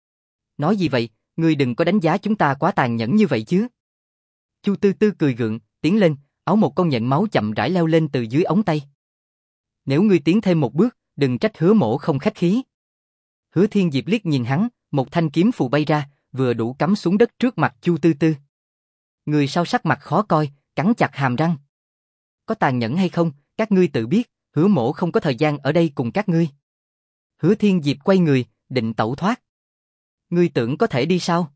Nói gì vậy, ngươi đừng có đánh giá chúng ta quá tàn nhẫn như vậy chứ. Chu Tư Tư cười gượng, tiến lên, áo một con nhện máu chậm rãi leo lên từ dưới ống tay. Nếu ngươi tiến thêm một bước, đừng trách Hứa mỗ không khách khí. Hứa Thiên Diệp liếc nhìn hắn, một thanh kiếm phù bay ra, vừa đủ cắm xuống đất trước mặt Chu Tư Tư. Người sau sắc mặt khó coi, cắn chặt hàm răng. Có tàn nhẫn hay không, các ngươi tự biết, Hứa mỗ không có thời gian ở đây cùng các ngươi. Hứa Thiên Diệp quay người, định tẩu thoát. Ngươi tưởng có thể đi sao?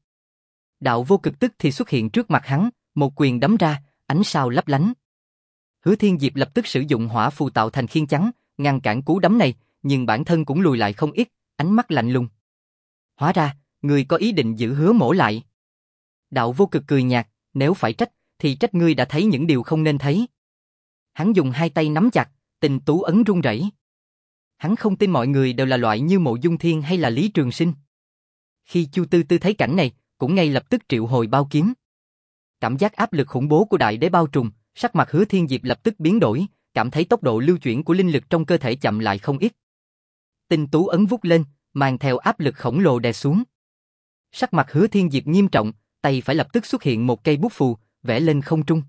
Đạo Vô Cực tức thì xuất hiện trước mặt hắn, một quyền đấm ra, ánh sao lấp lánh. Hứa Thiên Diệp lập tức sử dụng hỏa phù tạo thành khiên chắn, ngăn cản cú đấm này, nhưng bản thân cũng lùi lại không ít, ánh mắt lạnh lùng. Hóa ra, ngươi có ý định giữ Hứa mỗ lại. Đạo Vô Cực cười nhạt, nếu phải trách, thì trách ngươi đã thấy những điều không nên thấy. Hắn dùng hai tay nắm chặt, tinh tú ấn rung rẩy. Hắn không tin mọi người đều là loại như Mộ Dung Thiên hay là Lý Trường Sinh. Khi Chu Tư Tư thấy cảnh này, cũng ngay lập tức triệu hồi bao kiếm. Cảm giác áp lực khủng bố của đại đế bao trùm, sắc mặt Hứa Thiên Diệp lập tức biến đổi, cảm thấy tốc độ lưu chuyển của linh lực trong cơ thể chậm lại không ít. Tinh tú ấn vút lên, mang theo áp lực khổng lồ đè xuống. Sắc mặt Hứa Thiên Diệp nghiêm trọng, tay phải lập tức xuất hiện một cây bút phù, vẽ lên không trung.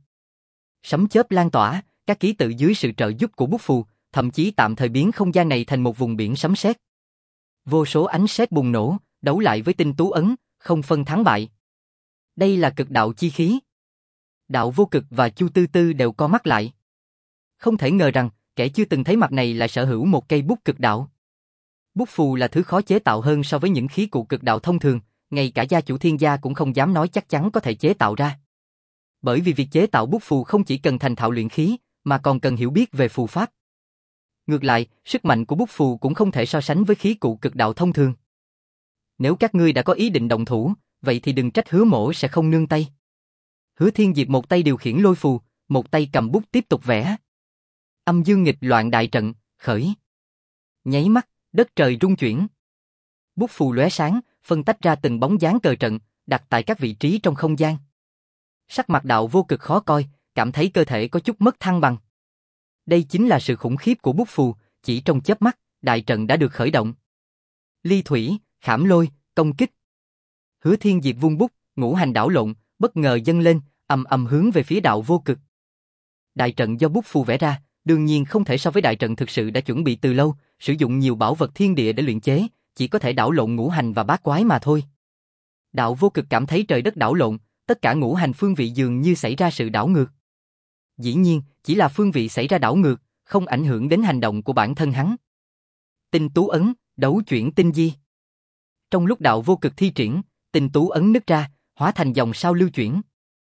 Sấm chớp lan tỏa, các ký tự dưới sự trợ giúp của bút phù, thậm chí tạm thời biến không gian này thành một vùng biển sấm sét. Vô số ánh sét bùng nổ, đấu lại với tinh tú ấn, không phân thắng bại. Đây là cực đạo chi khí. Đạo Vô Cực và Chu Tư Tư đều co mắt lại. Không thể ngờ rằng, kẻ chưa từng thấy mặt này lại sở hữu một cây bút cực đạo. Bút phù là thứ khó chế tạo hơn so với những khí cụ cực đạo thông thường, ngay cả gia chủ Thiên gia cũng không dám nói chắc chắn có thể chế tạo ra. Bởi vì việc chế tạo bút phù không chỉ cần thành thạo luyện khí, mà còn cần hiểu biết về phù pháp. Ngược lại, sức mạnh của bút phù cũng không thể so sánh với khí cụ cực đạo thông thường. Nếu các ngươi đã có ý định động thủ, vậy thì đừng trách Hứa mỗ sẽ không nương tay. Hứa Thiên Diệp một tay điều khiển lôi phù, một tay cầm bút tiếp tục vẽ. Âm dương nghịch loạn đại trận, khởi. Nháy mắt, đất trời rung chuyển. Bút phù lóe sáng, phân tách ra từng bóng dáng cờ trận, đặt tại các vị trí trong không gian. Sắc mặt Đạo Vô Cực khó coi, cảm thấy cơ thể có chút mất thăng bằng. Đây chính là sự khủng khiếp của bút phù, chỉ trong chớp mắt, đại trận đã được khởi động. Ly thủy, khảm lôi, công kích. Hứa Thiên Diệp vung bút, ngũ hành đảo lộn, bất ngờ dâng lên, ầm ầm hướng về phía Đạo Vô Cực. Đại trận do bút phù vẽ ra, đương nhiên không thể so với đại trận thực sự đã chuẩn bị từ lâu, sử dụng nhiều bảo vật thiên địa để luyện chế, chỉ có thể đảo lộn ngũ hành và bát quái mà thôi. Đạo Vô Cực cảm thấy trời đất đảo lộn, tất cả ngũ hành phương vị dường như xảy ra sự đảo ngược. Dĩ nhiên, chỉ là phương vị xảy ra đảo ngược, không ảnh hưởng đến hành động của bản thân hắn. Tinh tú ấn, đấu chuyển tinh di. Trong lúc Đạo Vô Cực thi triển, tinh tú ấn nứt ra, hóa thành dòng sao lưu chuyển.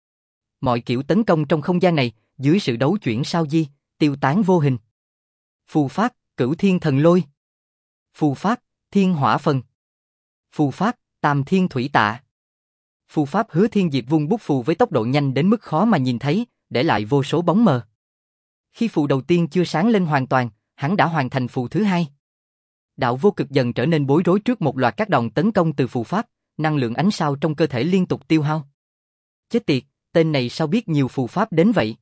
Mọi kiểu tấn công trong không gian này, dưới sự đấu chuyển sao di, tiêu tán vô hình. Phù pháp, Cửu Thiên Thần Lôi. Phù pháp, Thiên Hỏa Phần. Phù pháp, Tam Thiên Thủy Tạ. Phù pháp Hứa Thiên Diệp vung bút phù với tốc độ nhanh đến mức khó mà nhìn thấy, để lại vô số bóng mờ. Khi phù đầu tiên chưa sáng lên hoàn toàn, hắn đã hoàn thành phù thứ hai. Đạo Vô Cực dần trở nên bối rối trước một loạt các đòn tấn công từ phù pháp, năng lượng ánh sao trong cơ thể liên tục tiêu hao. Chết tiệt, tên này sao biết nhiều phù pháp đến vậy?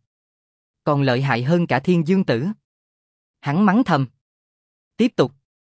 Còn lợi hại hơn cả Thiên Dương Tử. Hắn mắng thầm. Tiếp tục.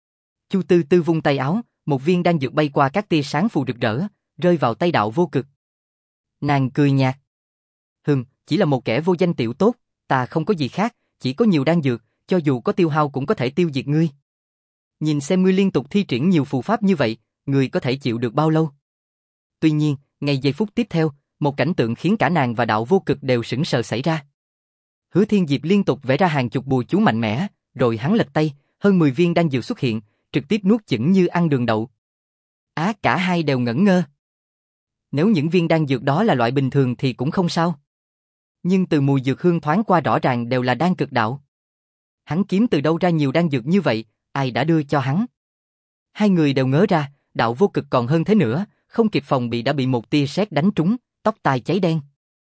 Chu Tư Tư vung tay áo, một viên đan dược bay qua các tia sáng phù rực rỡ, rơi vào tay Đạo Vô Cực. Nàng cười nhạt. Hừm, chỉ là một kẻ vô danh tiểu tốt, ta không có gì khác, chỉ có nhiều đan dược, cho dù có tiêu hao cũng có thể tiêu diệt ngươi. Nhìn xem ngươi liên tục thi triển nhiều phù pháp như vậy, ngươi có thể chịu được bao lâu? Tuy nhiên, ngay giây phút tiếp theo, một cảnh tượng khiến cả nàng và Đạo Vô Cực đều sững sờ xảy ra. Hứa Thiên Diệp liên tục vẽ ra hàng chục bùa chú mạnh mẽ, rồi hắn lật tay, hơn mười viên đan dược xuất hiện, trực tiếp nuốt chửng như ăn đường đậu. Á, cả hai đều ngẩn ngơ. Nếu những viên đan dược đó là loại bình thường thì cũng không sao. Nhưng từ mùi dược hương thoáng qua rõ ràng đều là đan cực đạo. Hắn kiếm từ đâu ra nhiều đan dược như vậy, ai đã đưa cho hắn? Hai người đều ngớ ra, Đạo Vô Cực còn hơn thế nữa, không kịp phòng bị đã bị một tia sét đánh trúng, tóc tai cháy đen.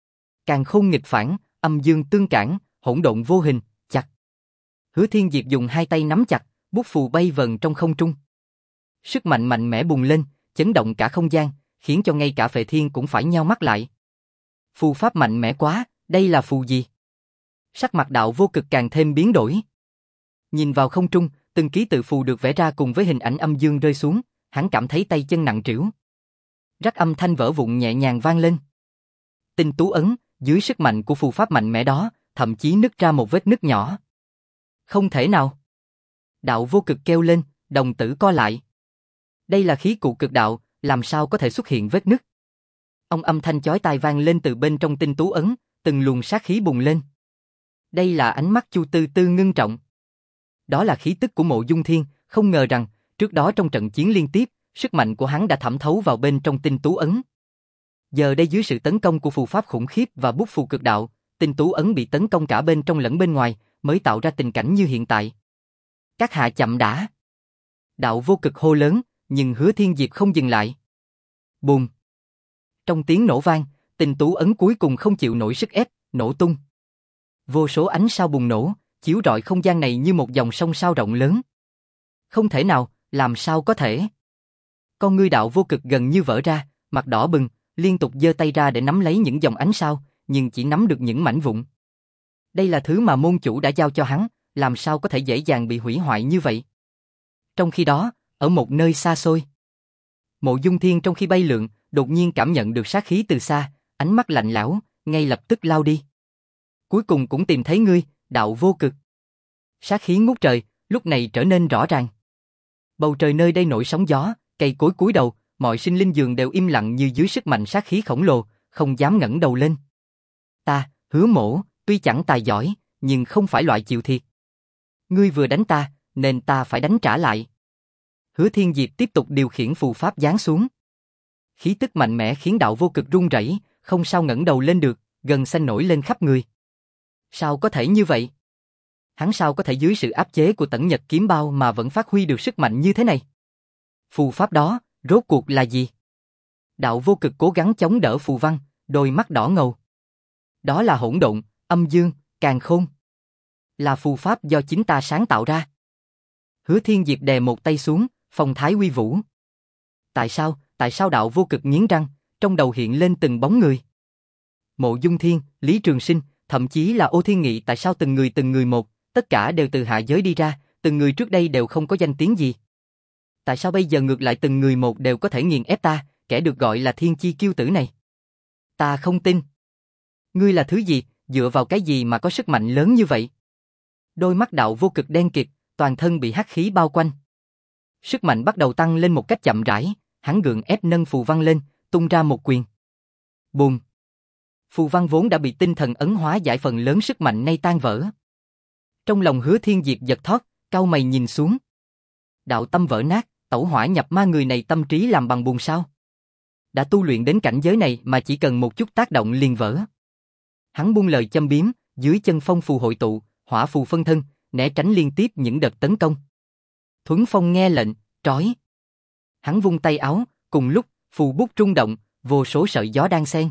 Càn khôn nghịch phản, âm dương tương cản, hỗn độn vô hình, chặt. Hứa Thiên Diệp dùng hai tay nắm chặt, bút phù bay vần trong không trung. Sức mạnh mạnh mẽ bùng lên, chấn động cả không gian, khiến cho ngay cả Phệ Thiên cũng phải nheo mắt lại. Phù pháp mạnh mẽ quá, đây là phù gì? Sắc mặt Đạo Vô Cực càng thêm biến đổi. Nhìn vào không trung, từng ký tự phù được vẽ ra cùng với hình ảnh âm dương rơi xuống, hắn cảm thấy tay chân nặng trĩu. Rắc âm thanh vỡ vụn nhẹ nhàng vang lên. Tinh tú ấn, dưới sức mạnh của phù pháp mạnh mẽ đó, thậm chí nứt ra một vết nứt nhỏ. Không thể nào. Đạo Vô Cực kêu lên, đồng tử co lại. Đây là khí cụ cực đạo, làm sao có thể xuất hiện vết nứt? Ông âm thanh chói tai vang lên từ bên trong tinh tú ấn, từng luồng sát khí bùng lên. Đây là ánh mắt Chu Tư Tư ngưng trọng. Đó là khí tức của Mộ Dung Thiên, không ngờ rằng, trước đó trong trận chiến liên tiếp, sức mạnh của hắn đã thẩm thấu vào bên trong tinh tú ấn. Giờ đây dưới sự tấn công của phù pháp khủng khiếp và bút phù cực đạo, tinh tú ấn bị tấn công cả bên trong lẫn bên ngoài, mới tạo ra tình cảnh như hiện tại. Các hạ chậm đã. Đạo Vô Cực hô lớn, nhưng Hứa Thiên Diệp không dừng lại. Bùm. Trong tiếng nổ vang, tinh tú ấn cuối cùng không chịu nổi sức ép, nổ tung. Vô số ánh sao bùng nổ, chiếu rọi không gian này như một dòng sông sao rộng lớn. Không thể nào, làm sao có thể? Con ngươi Đạo Vô Cực gần như vỡ ra, mặt đỏ bừng, liên tục giơ tay ra để nắm lấy những dòng ánh sao, nhưng chỉ nắm được những mảnh vụn. Đây là thứ mà môn chủ đã giao cho hắn, làm sao có thể dễ dàng bị hủy hoại như vậy? Trong khi đó, ở một nơi xa xôi, Mộ Dung Thiên trong khi bay lượn, đột nhiên cảm nhận được sát khí từ xa, ánh mắt lạnh lẽo, ngay lập tức lao đi. Cuối cùng cũng tìm thấy ngươi, Đạo Vô Cực. Sát khí ngút trời, lúc này trở nên rõ ràng. Bầu trời nơi đây nổi sóng gió, cây cối cúi đầu, mọi sinh linh dường đều im lặng như dưới sức mạnh sát khí khổng lồ, không dám ngẩng đầu lên. Ta, Hứa Mỗ, tuy chẳng tài giỏi, nhưng không phải loại chịu thiệt. Ngươi vừa đánh ta, nên ta phải đánh trả lại. Hứa Thiên Diệp tiếp tục điều khiển phù pháp giáng xuống. Khí tức mạnh mẽ khiến Đạo Vô Cực run rẩy, không sao ngẩng đầu lên được, gân xanh nổi lên khắp người. Sao có thể như vậy? Hắn sao có thể dưới sự áp chế của Tẩn Nhật kiếm bao mà vẫn phát huy được sức mạnh như thế này? Phù pháp đó, rốt cuộc là gì? Đạo Vô Cực cố gắng chống đỡ phù văn, đôi mắt đỏ ngầu. Đó là hỗn độn, âm dương, càn khôn. Là phù pháp do chính ta sáng tạo ra. Hứa Thiên Diệp đè một tay xuống, phong thái uy vũ. Tại sao, tại sao Đạo Vô Cực nghiến răng, trong đầu hiện lên từng bóng người. Mộ Dung Thiên, Lý Trường Sinh, thậm chí là Ô Thiên Nghị, tại sao từng người từng người một, tất cả đều từ hạ giới đi ra, từng người trước đây đều không có danh tiếng gì. Tại sao bây giờ ngược lại từng người một đều có thể nghiền ép ta, kẻ được gọi là thiên chi kiêu tử này? Ta không tin. Ngươi là thứ gì, dựa vào cái gì mà có sức mạnh lớn như vậy? Đôi mắt Đạo Vô Cực đen kịt, toàn thân bị hắc khí bao quanh. Sức mạnh bắt đầu tăng lên một cách chậm rãi, hắn gượng ép nâng phù văn lên, tung ra một quyền. Bùm. Phù văn vốn đã bị tinh thần ấn hóa giải phần lớn sức mạnh nay tan vỡ. Trong lòng Hứa Thiên Diệp giật thót, cau mày nhìn xuống. Đạo tâm vỡ nát, tẩu hỏa nhập ma, người này tâm trí làm bằng bùn sao? Đã tu luyện đến cảnh giới này mà chỉ cần một chút tác động liền vỡ. Hắn buông lời châm biếm, dưới chân phong phù hội tụ, hỏa phù phân thân, né tránh liên tiếp những đợt tấn công. Thuấn Phong nghe lệnh, trói. Hắn vung tay áo, cùng lúc, phù bút rung động, vô số sợi gió đan xen.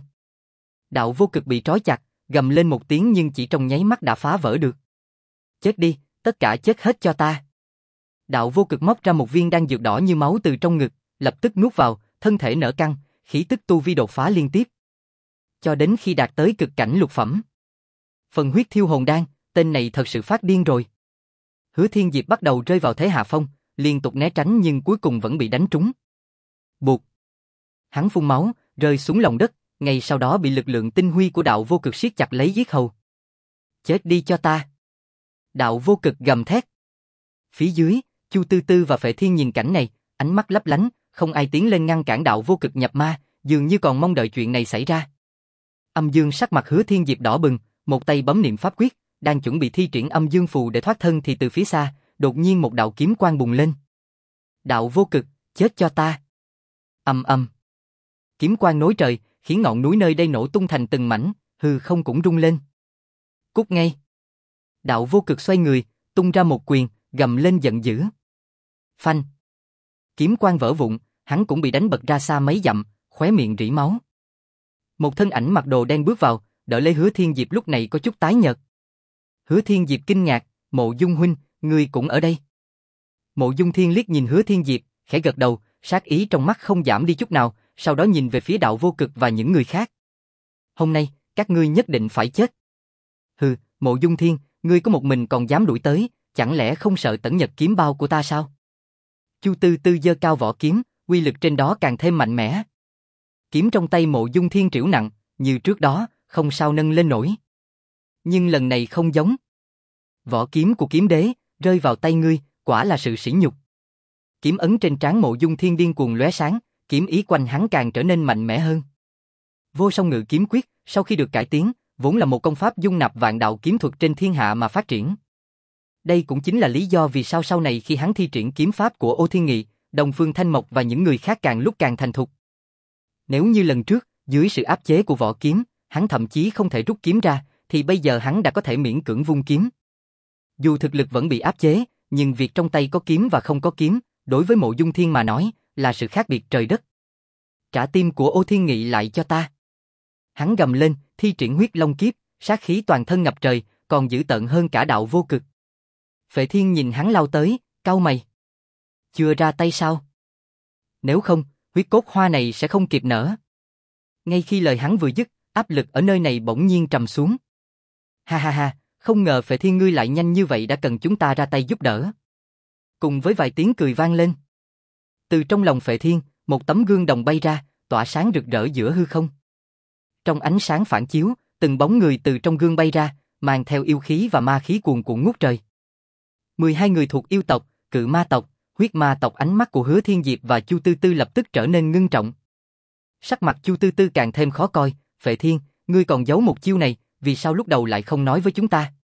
Đạo Vô Cực bị trói chặt, gầm lên một tiếng nhưng chỉ trong nháy mắt đã phá vỡ được. Chết đi, tất cả chết hết cho ta. Đạo Vô Cực móc ra một viên đan dược đỏ như máu từ trong ngực, lập tức nuốt vào, thân thể nở căng, khí tức tu vi đột phá liên tiếp. Cho đến khi đạt tới cực cảnh lục phẩm. Phần huyết thiêu hồn đan, tên này thật sự phát điên rồi. Hứa Thiên Diệp bắt đầu rơi vào thế hạ phong, liên tục né tránh nhưng cuối cùng vẫn bị đánh trúng. Bụt. Hắn phun máu, rơi xuống lòng đất, ngay sau đó bị lực lượng tinh huy của đạo vô cực siết chặt lấy yết hầu. Chết đi cho ta. Đạo vô cực gầm thét. Phía dưới, Chu Tư Tư và Phệ Thiên nhìn cảnh này, ánh mắt lấp lánh, không ai tiến lên ngăn cản đạo vô cực nhập ma, dường như còn mong đợi chuyện này xảy ra. Âm Dương sắc mặt Hứa Thiên Diệp đỏ bừng, một tay bấm niệm pháp quyết, đang chuẩn bị thi triển âm dương phù để thoát thân thì từ phía xa, đột nhiên một đạo kiếm quang bùng lên. Đạo vô cực, chết cho ta. Ầm ầm. Kiếm quang nối trời, khiến ngọn núi nơi đây nổ tung thành từng mảnh, hư không cũng rung lên. Cút ngay. Đạo vô cực xoay người, tung ra một quyền, gầm lên giận dữ. Phanh. Kiếm quang vỡ vụn, hắn cũng bị đánh bật ra xa mấy dặm, khóe miệng rỉ máu. Một thân ảnh mặc đồ đen bước vào, đỡ lấy Hứa Thiên Diệp lúc này có chút tái nhợt. Hứa Thiên Diệp kinh ngạc, Mộ Dung huynh, ngươi cũng ở đây. Mộ Dung Thiên liếc nhìn Hứa Thiên Diệp, khẽ gật đầu, sát ý trong mắt không giảm đi chút nào, sau đó nhìn về phía đạo vô cực và những người khác. Hôm nay, các ngươi nhất định phải chết. Hừ, Mộ Dung Thiên, ngươi có một mình còn dám đuổi tới, chẳng lẽ không sợ tẩn nhật kiếm bao của ta sao? Chu Tư Tư giơ cao vỏ kiếm, uy lực trên đó càng thêm mạnh mẽ. Kiếm trong tay Mộ Dung Thiên trĩu nặng, như trước đó, không sao nâng lên nổi. Nhưng lần này không giống. Vỏ kiếm của kiếm đế, rơi vào tay ngươi, quả là sự sỉ nhục. Kiếm ấn trên trán Mộ Dung Thiên điên cuồng lóe sáng, kiếm ý quanh hắn càng trở nên mạnh mẽ hơn. Vô Song Ngự Kiếm Quyết, sau khi được cải tiến, vốn là một công pháp dung nạp vạn đạo kiếm thuật trên thiên hạ mà phát triển. Đây cũng chính là lý do vì sao sau này khi hắn thi triển kiếm pháp của Ô Thiên Nghị, Đông Phương Thanh Mộc và những người khác càng lúc càng thành thục. Nếu như lần trước, dưới sự áp chế của vỏ kiếm, hắn thậm chí không thể rút kiếm ra, thì bây giờ hắn đã có thể miễn cưỡng vung kiếm. Dù thực lực vẫn bị áp chế, nhưng việc trong tay có kiếm và không có kiếm, đối với Mộ Dung Thiên mà nói, là sự khác biệt trời đất. Trả tim của Ô Thiên Nghị lại cho ta. Hắn gầm lên, thi triển huyết long kiếp, sát khí toàn thân ngập trời, còn dữ tợn hơn cả đạo vô cực. Phệ Thiên nhìn hắn lao tới, cau mày. Chưa ra tay sao? Nếu không, huyết cốt hoa này sẽ không kịp nở. Ngay khi lời hắn vừa dứt, áp lực ở nơi này bỗng nhiên trầm xuống. Ha ha ha, không ngờ Phệ Thiên ngươi lại nhanh như vậy đã cần chúng ta ra tay giúp đỡ. Cùng với vài tiếng cười vang lên. Từ trong lòng Phệ Thiên, một tấm gương đồng bay ra, tỏa sáng rực rỡ giữa hư không. Trong ánh sáng phản chiếu, từng bóng người từ trong gương bay ra, mang theo yêu khí và ma khí cuồn cuộn ngút trời. mười hai người thuộc yêu tộc, cự ma tộc, huyết ma tộc. Ánh mắt của Hứa Thiên Diệp và Chu Tư Tư lập tức trở nên ngưng trọng. Sắc mặt Chu Tư Tư càng thêm khó coi. Phệ Thiên, ngươi còn giấu một chiêu này, vì sao lúc đầu lại không nói với chúng ta?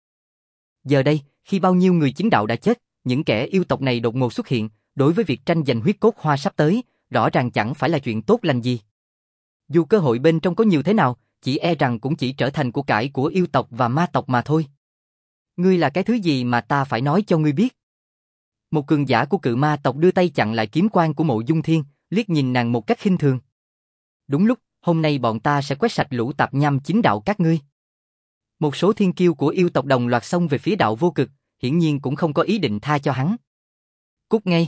Giờ đây, khi bao nhiêu người chính đạo đã chết, những kẻ yêu tộc này đột ngột xuất hiện, đối với việc tranh giành huyết cốt hoa sắp tới, rõ ràng chẳng phải là chuyện tốt lành gì. Dù cơ hội bên trong có nhiều thế nào, chỉ e rằng cũng chỉ trở thành của cải của yêu tộc và ma tộc mà thôi. Ngươi là cái thứ gì mà ta phải nói cho ngươi biết? Một cường giả của cự ma tộc đưa tay chặn lại kiếm quang của Mộ Dung Thiên, liếc nhìn nàng một cách khinh thường. Đúng lúc, hôm nay bọn ta sẽ quét sạch lũ tạp nham chính đạo các ngươi. Một số thiên kiêu của yêu tộc đồng loạt xông về phía đạo vô cực, hiển nhiên cũng không có ý định tha cho hắn. Cút ngay.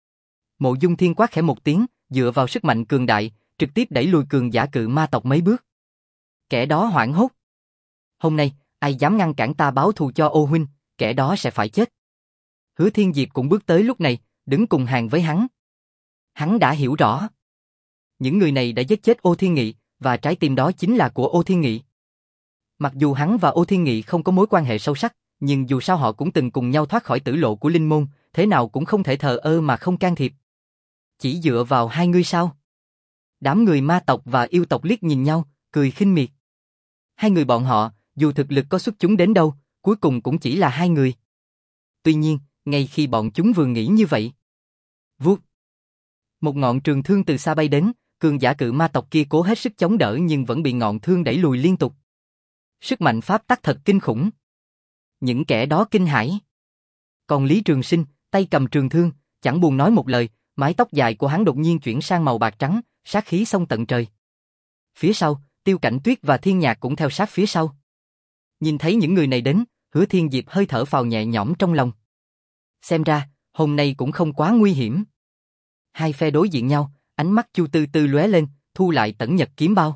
Mộ Dung Thiên quát khẽ một tiếng, dựa vào sức mạnh cường đại, trực tiếp đẩy lùi cường giả cự ma tộc mấy bước. Kẻ đó hoảng hốt. Hôm nay, ai dám ngăn cản ta báo thù cho Ô huynh, kẻ đó sẽ phải chết. Hứa Thiên Diệp cũng bước tới lúc này, đứng cùng hàng với hắn. Hắn đã hiểu rõ. Những người này đã giết chết Ô Thiên Nghị, và trái tim đó chính là của Ô Thiên Nghị. Mặc dù hắn và Ô Thiên Nghị không có mối quan hệ sâu sắc, nhưng dù sao họ cũng từng cùng nhau thoát khỏi tử lộ của linh môn, thế nào cũng không thể thờ ơ mà không can thiệp. Chỉ dựa vào hai người sao? Đám người ma tộc và yêu tộc liếc nhìn nhau, cười khinh miệt. Hai người bọn họ, dù thực lực có xuất chúng đến đâu, cuối cùng cũng chỉ là hai người. Tuy nhiên, ngay khi bọn chúng vừa nghĩ như vậy, vuốt, một ngọn trường thương từ xa bay đến, cường giả cự ma tộc kia cố hết sức chống đỡ nhưng vẫn bị ngọn thương đẩy lùi liên tục. Sức mạnh pháp tắc thật kinh khủng. Những kẻ đó kinh hãi. Còn Lý Trường Sinh, tay cầm trường thương, chẳng buồn nói một lời, mái tóc dài của hắn đột nhiên chuyển sang màu bạc trắng, sát khí xông tận trời. Phía sau, Tiêu Cảnh Tuyết và Thiên Nhạc cũng theo sát phía sau. Nhìn thấy những người này đến, Hứa Thiên Diệp hơi thở phào nhẹ nhõm trong lòng. Xem ra, hôm nay cũng không quá nguy hiểm. Hai phe đối diện nhau, ánh mắt Chu Tư Tư lóe lên, thu lại tẩn nhật kiếm bao.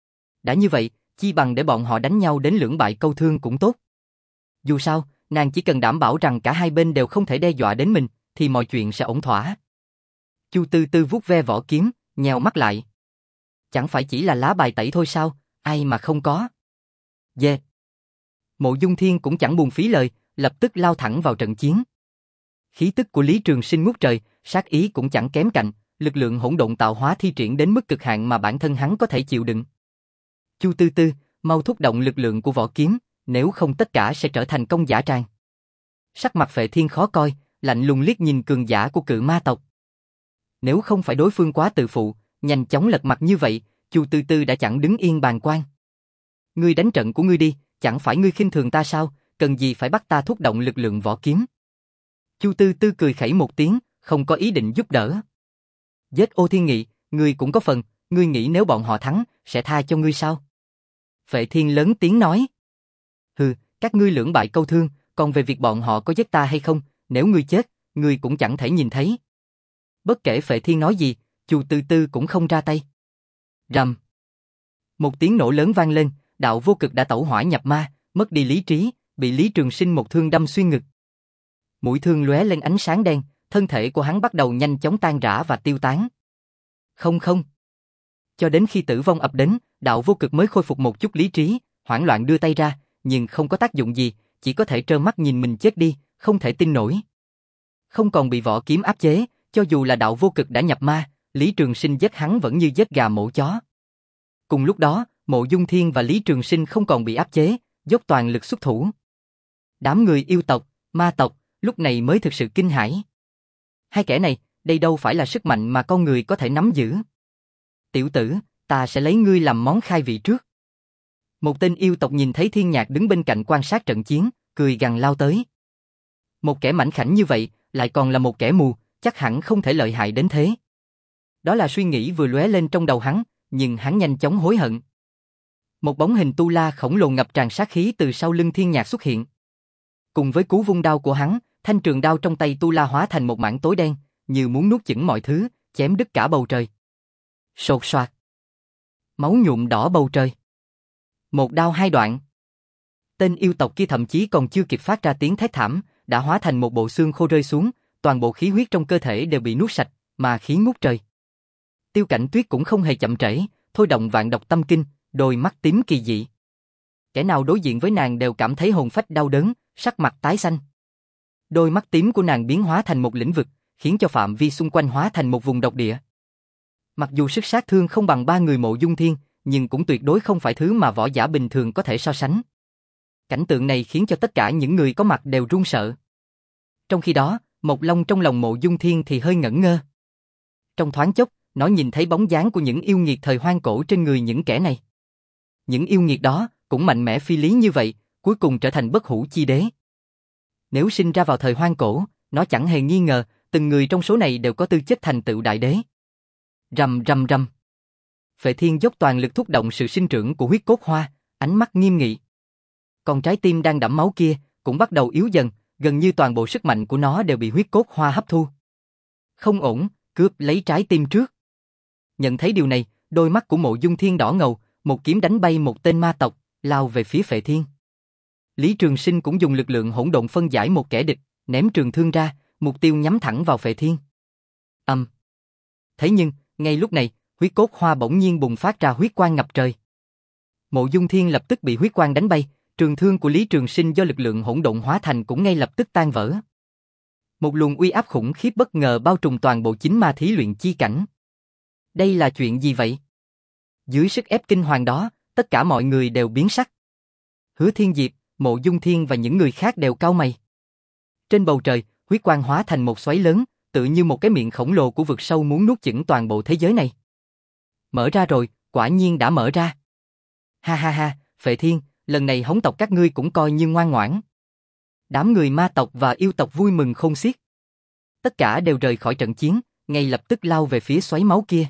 Đã như vậy, chi bằng để bọn họ đánh nhau đến lưỡng bại câu thương cũng tốt. Dù sao, nàng chỉ cần đảm bảo rằng cả hai bên đều không thể đe dọa đến mình, thì mọi chuyện sẽ ổn thỏa. Chu Tư Tư vuốt ve vỏ kiếm, nheo mắt lại. Chẳng phải chỉ là lá bài tẩy thôi sao, ai mà không có. Dê. Yeah. Mộ Dung Thiên cũng chẳng buồn phí lời, lập tức lao thẳng vào trận chiến. Khí tức của Lý Trường Sinh ngút trời, sát ý cũng chẳng kém cạnh, lực lượng hỗn độn tạo hóa thi triển đến mức cực hạn mà bản thân hắn có thể chịu đựng. Chu Tư Tư, mau thúc động lực lượng của vỏ kiếm, nếu không tất cả sẽ trở thành công giả tràng. Sắc mặt Phệ Thiên khó coi, lạnh lùng liếc nhìn cường giả của cự ma tộc. Nếu không phải đối phương quá tự phụ, nhanh chóng lật mặt như vậy, Chu Tư Tư đã chẳng đứng yên bàng quan. Ngươi đánh trận của ngươi đi, chẳng phải ngươi khinh thường ta sao, cần gì phải bắt ta thúc động lực lượng vỏ kiếm. Chu Tư Tư cười khẩy một tiếng, không có ý định giúp đỡ. Giết Ô Thiên Nghị, ngươi cũng có phần, ngươi nghĩ nếu bọn họ thắng, sẽ tha cho ngươi sao? Phệ Thiên lớn tiếng nói. Hừ, các ngươi lưỡng bại câu thương, còn về việc bọn họ có giết ta hay không, nếu ngươi chết, ngươi cũng chẳng thể nhìn thấy. Bất kể Phệ Thiên nói gì, Chu Tư Tư cũng không ra tay. Rầm. Một tiếng nổ lớn vang lên, đạo vô cực đã tẩu hỏa nhập ma, mất đi lý trí, bị Lý Trường Sinh một thương đâm xuyên ngực. Mũi thương lóe lên ánh sáng đen, thân thể của hắn bắt đầu nhanh chóng tan rã và tiêu tán. Không không. Cho đến khi tử vong ập đến, đạo vô cực mới khôi phục một chút lý trí, hoảng loạn đưa tay ra, nhưng không có tác dụng gì, chỉ có thể trơ mắt nhìn mình chết đi, không thể tin nổi. Không còn bị vỏ kiếm áp chế, cho dù là đạo vô cực đã nhập ma, Lý Trường Sinh giết hắn vẫn như giết gà mổ chó. Cùng lúc đó, Mộ Dung Thiên và Lý Trường Sinh không còn bị áp chế, dốc toàn lực xuất thủ. Đám người yêu tộc, ma tộc, lúc này mới thực sự kinh hãi. Hai kẻ này, đây đâu phải là sức mạnh mà con người có thể nắm giữ. Tiểu tử, ta sẽ lấy ngươi làm món khai vị trước. Một tên yêu tộc nhìn thấy Thiên Nhạc đứng bên cạnh quan sát trận chiến, cười gằn lao tới. Một kẻ mảnh khảnh như vậy, lại còn là một kẻ mù, chắc hẳn không thể lợi hại đến thế. Đó là suy nghĩ vừa lóe lên trong đầu hắn, nhưng hắn nhanh chóng hối hận. Một bóng hình tu la khổng lồ ngập tràn sát khí từ sau lưng Thiên Nhạc xuất hiện. Cùng với cú vung đao của hắn, thanh trường đao trong tay tu la hóa thành một mảng tối đen, như muốn nuốt chửng mọi thứ, chém đứt cả bầu trời. Sột soạt. Máu nhuộm đỏ bầu trời. Một đao hai đoạn. Tên yêu tộc kia thậm chí còn chưa kịp phát ra tiếng thét thảm, đã hóa thành một bộ xương khô rơi xuống, toàn bộ khí huyết trong cơ thể đều bị nuốt sạch, mà khí ngút trời. Tiêu Cảnh Tuyết cũng không hề chậm trễ, thôi động vạn độc tâm kinh, đôi mắt tím kỳ dị. Kẻ nào đối diện với nàng đều cảm thấy hồn phách đau đớn, sắc mặt tái xanh. Đôi mắt tím của nàng biến hóa thành một lĩnh vực, khiến cho phạm vi xung quanh hóa thành một vùng độc địa. Mặc dù sức sát thương không bằng ba người Mộ Dung Thiên, nhưng cũng tuyệt đối không phải thứ mà võ giả bình thường có thể so sánh. Cảnh tượng này khiến cho tất cả những người có mặt đều run sợ. Trong khi đó, Mộc Long trong lòng Mộ Dung Thiên thì hơi ngẩn ngơ. Trong thoáng chốc, nó nhìn thấy bóng dáng của những yêu nghiệt thời hoang cổ trên người những kẻ này. Những yêu nghiệt đó, cũng mạnh mẽ phi lý như vậy, cuối cùng trở thành bất hủ chi đế. Nếu sinh ra vào thời hoang cổ, nó chẳng hề nghi ngờ, từng người trong số này đều có tư chất thành tựu đại đế. Rầm rầm rầm. Phệ Thiên dốc toàn lực thúc động sự sinh trưởng của huyết cốt hoa, ánh mắt nghiêm nghị. Còn trái tim đang đẫm máu kia, cũng bắt đầu yếu dần, gần như toàn bộ sức mạnh của nó đều bị huyết cốt hoa hấp thu. Không ổn, cướp lấy trái tim trước. Nhận thấy điều này, đôi mắt của Mộ Dung Thiên đỏ ngầu, một kiếm đánh bay một tên ma tộc, lao về phía Phệ Thiên. Lý Trường Sinh cũng dùng lực lượng hỗn độn phân giải một kẻ địch, ném trường thương ra, mục tiêu nhắm thẳng vào Phệ Thiên. Âm. Um. Thế nhưng, ngay lúc này, huyết cốt hoa bỗng nhiên bùng phát ra huyết quang ngập trời. Mộ Dung Thiên lập tức bị huyết quang đánh bay, trường thương của Lý Trường Sinh do lực lượng hỗn độn hóa thành cũng ngay lập tức tan vỡ. Một luồng uy áp khủng khiếp bất ngờ bao trùm toàn bộ chính ma thí luyện chi cảnh. Đây là chuyện gì vậy? Dưới sức ép kinh hoàng đó, tất cả mọi người đều biến sắc. Hứa Thiên Diệp, Mộ Dung Thiên và những người khác đều cau mày. Trên bầu trời, huyết quang hóa thành một xoáy lớn, tự như một cái miệng khổng lồ của vực sâu muốn nuốt chửng toàn bộ thế giới này. Mở ra rồi, quả nhiên đã mở ra. Ha ha ha, Phệ Thiên, lần này hống tộc các ngươi cũng coi như ngoan ngoãn. Đám người ma tộc và yêu tộc vui mừng khôn xiết. Tất cả đều rời khỏi trận chiến, ngay lập tức lao về phía xoáy máu kia.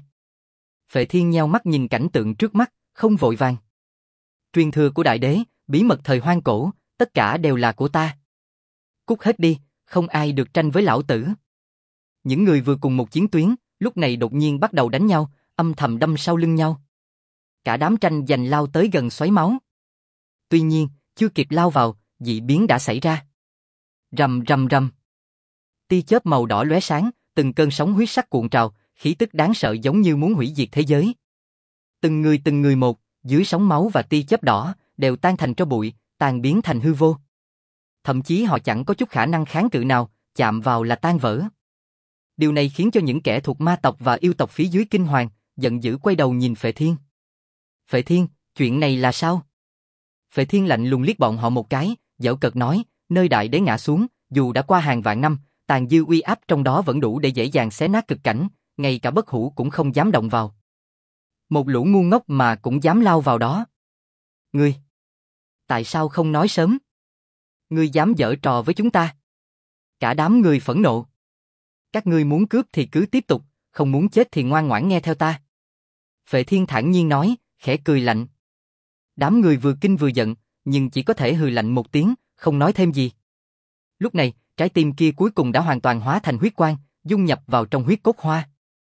Phệ Thiên nheo mắt nhìn cảnh tượng trước mắt, không vội vàng. Truyền thừa của đại đế, bí mật thời hoang cổ, tất cả đều là của ta. Cút hết đi, không ai được tranh với lão tử. Những người vừa cùng một chiến tuyến, lúc này đột nhiên bắt đầu đánh nhau, âm thầm đâm sau lưng nhau. Cả đám tranh giành lao tới gần xoáy máu. Tuy nhiên, chưa kịp lao vào, dị biến đã xảy ra. Rầm rầm rầm. Tia chớp màu đỏ lóe sáng, từng cơn sóng huyết sắc cuộn trào, khí tức đáng sợ giống như muốn hủy diệt thế giới. Từng người từng người một, dưới sóng máu và tia chớp đỏ, đều tan thành tro bụi, tan biến thành hư vô. Thậm chí họ chẳng có chút khả năng kháng cự nào, chạm vào là tan vỡ. Điều này khiến cho những kẻ thuộc ma tộc và yêu tộc phía dưới kinh hoàng, giận dữ quay đầu nhìn Phệ Thiên. Phệ Thiên, chuyện này là sao? Phệ Thiên lạnh lùng liếc bọn họ một cái, giễu cợt nói, nơi đại đế ngã xuống, dù đã qua hàng vạn năm, tàn dư uy áp trong đó vẫn đủ để dễ dàng xé nát cực cảnh, ngay cả bất hủ cũng không dám động vào. Một lũ ngu ngốc mà cũng dám lao vào đó. Ngươi, tại sao không nói sớm? Ngươi dám giở trò với chúng ta? Cả đám người phẫn nộ. Các ngươi muốn cướp thì cứ tiếp tục, không muốn chết thì ngoan ngoãn nghe theo ta. Phệ Thiên thản nhiên nói, khẽ cười lạnh. Đám người vừa kinh vừa giận, nhưng chỉ có thể hừ lạnh một tiếng, không nói thêm gì. Lúc này, trái tim kia cuối cùng đã hoàn toàn hóa thành huyết quang, dung nhập vào trong huyết cốt hoa.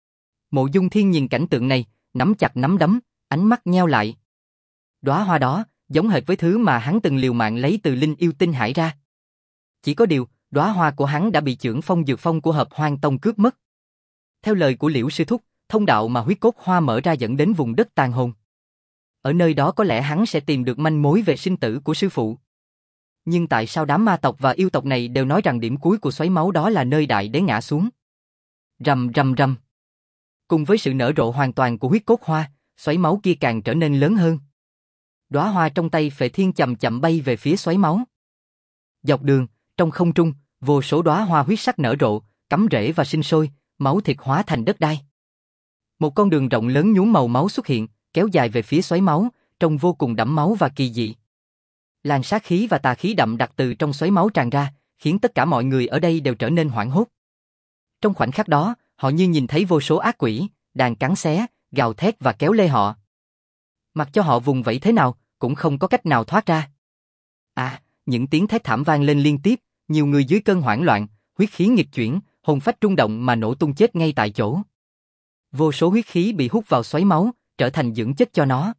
Mộ Dung Thiên nhìn cảnh tượng này, nắm chặt nắm đấm, ánh mắt nheo lại. Đóa hoa đó, giống hệt với thứ mà hắn từng liều mạng lấy từ linh yêu tinh hải ra. Chỉ có điều, đóa hoa của hắn đã bị chưởng phong dược phong của Hợp Hoang Tông cướp mất. Theo lời của Liễu sư thúc, thông đạo mà huyết cốt hoa mở ra dẫn đến vùng đất tàn hồn. Ở nơi đó có lẽ hắn sẽ tìm được manh mối về sinh tử của sư phụ. Nhưng tại sao đám ma tộc và yêu tộc này đều nói rằng điểm cuối của xoáy máu đó là nơi đại đế ngã xuống? Rầm rầm rầm. Cùng với sự nở rộ hoàn toàn của huyết cốt hoa, xoáy máu kia càng trở nên lớn hơn. Đóa hoa trong tay Phệ Thiên chậm chậm bay về phía xoáy máu. Dọc đường, trong không trung, vô số đóa hoa huyết sắc nở rộ, cắm rễ và sinh sôi, máu thịt hóa thành đất đai. Một con đường rộng lớn nhuốm màu máu xuất hiện, kéo dài về phía xoáy máu, trông vô cùng đẫm máu và kỳ dị. Làn sát khí và tà khí đậm đặc từ trong xoáy máu tràn ra, khiến tất cả mọi người ở đây đều trở nên hoảng hốt. Trong khoảnh khắc đó, họ như nhìn thấy vô số ác quỷ, đang cắn xé, gào thét và kéo lê họ. Mặc cho họ vùng vẫy thế nào, cũng không có cách nào thoát ra. À, những tiếng thét thảm vang lên liên tiếp, nhiều người dưới cơn hoảng loạn, huyết khí nghịch chuyển, hồn phách rung động mà nổ tung chết ngay tại chỗ. Vô số huyết khí bị hút vào xoáy máu, trở thành dưỡng chất cho nó.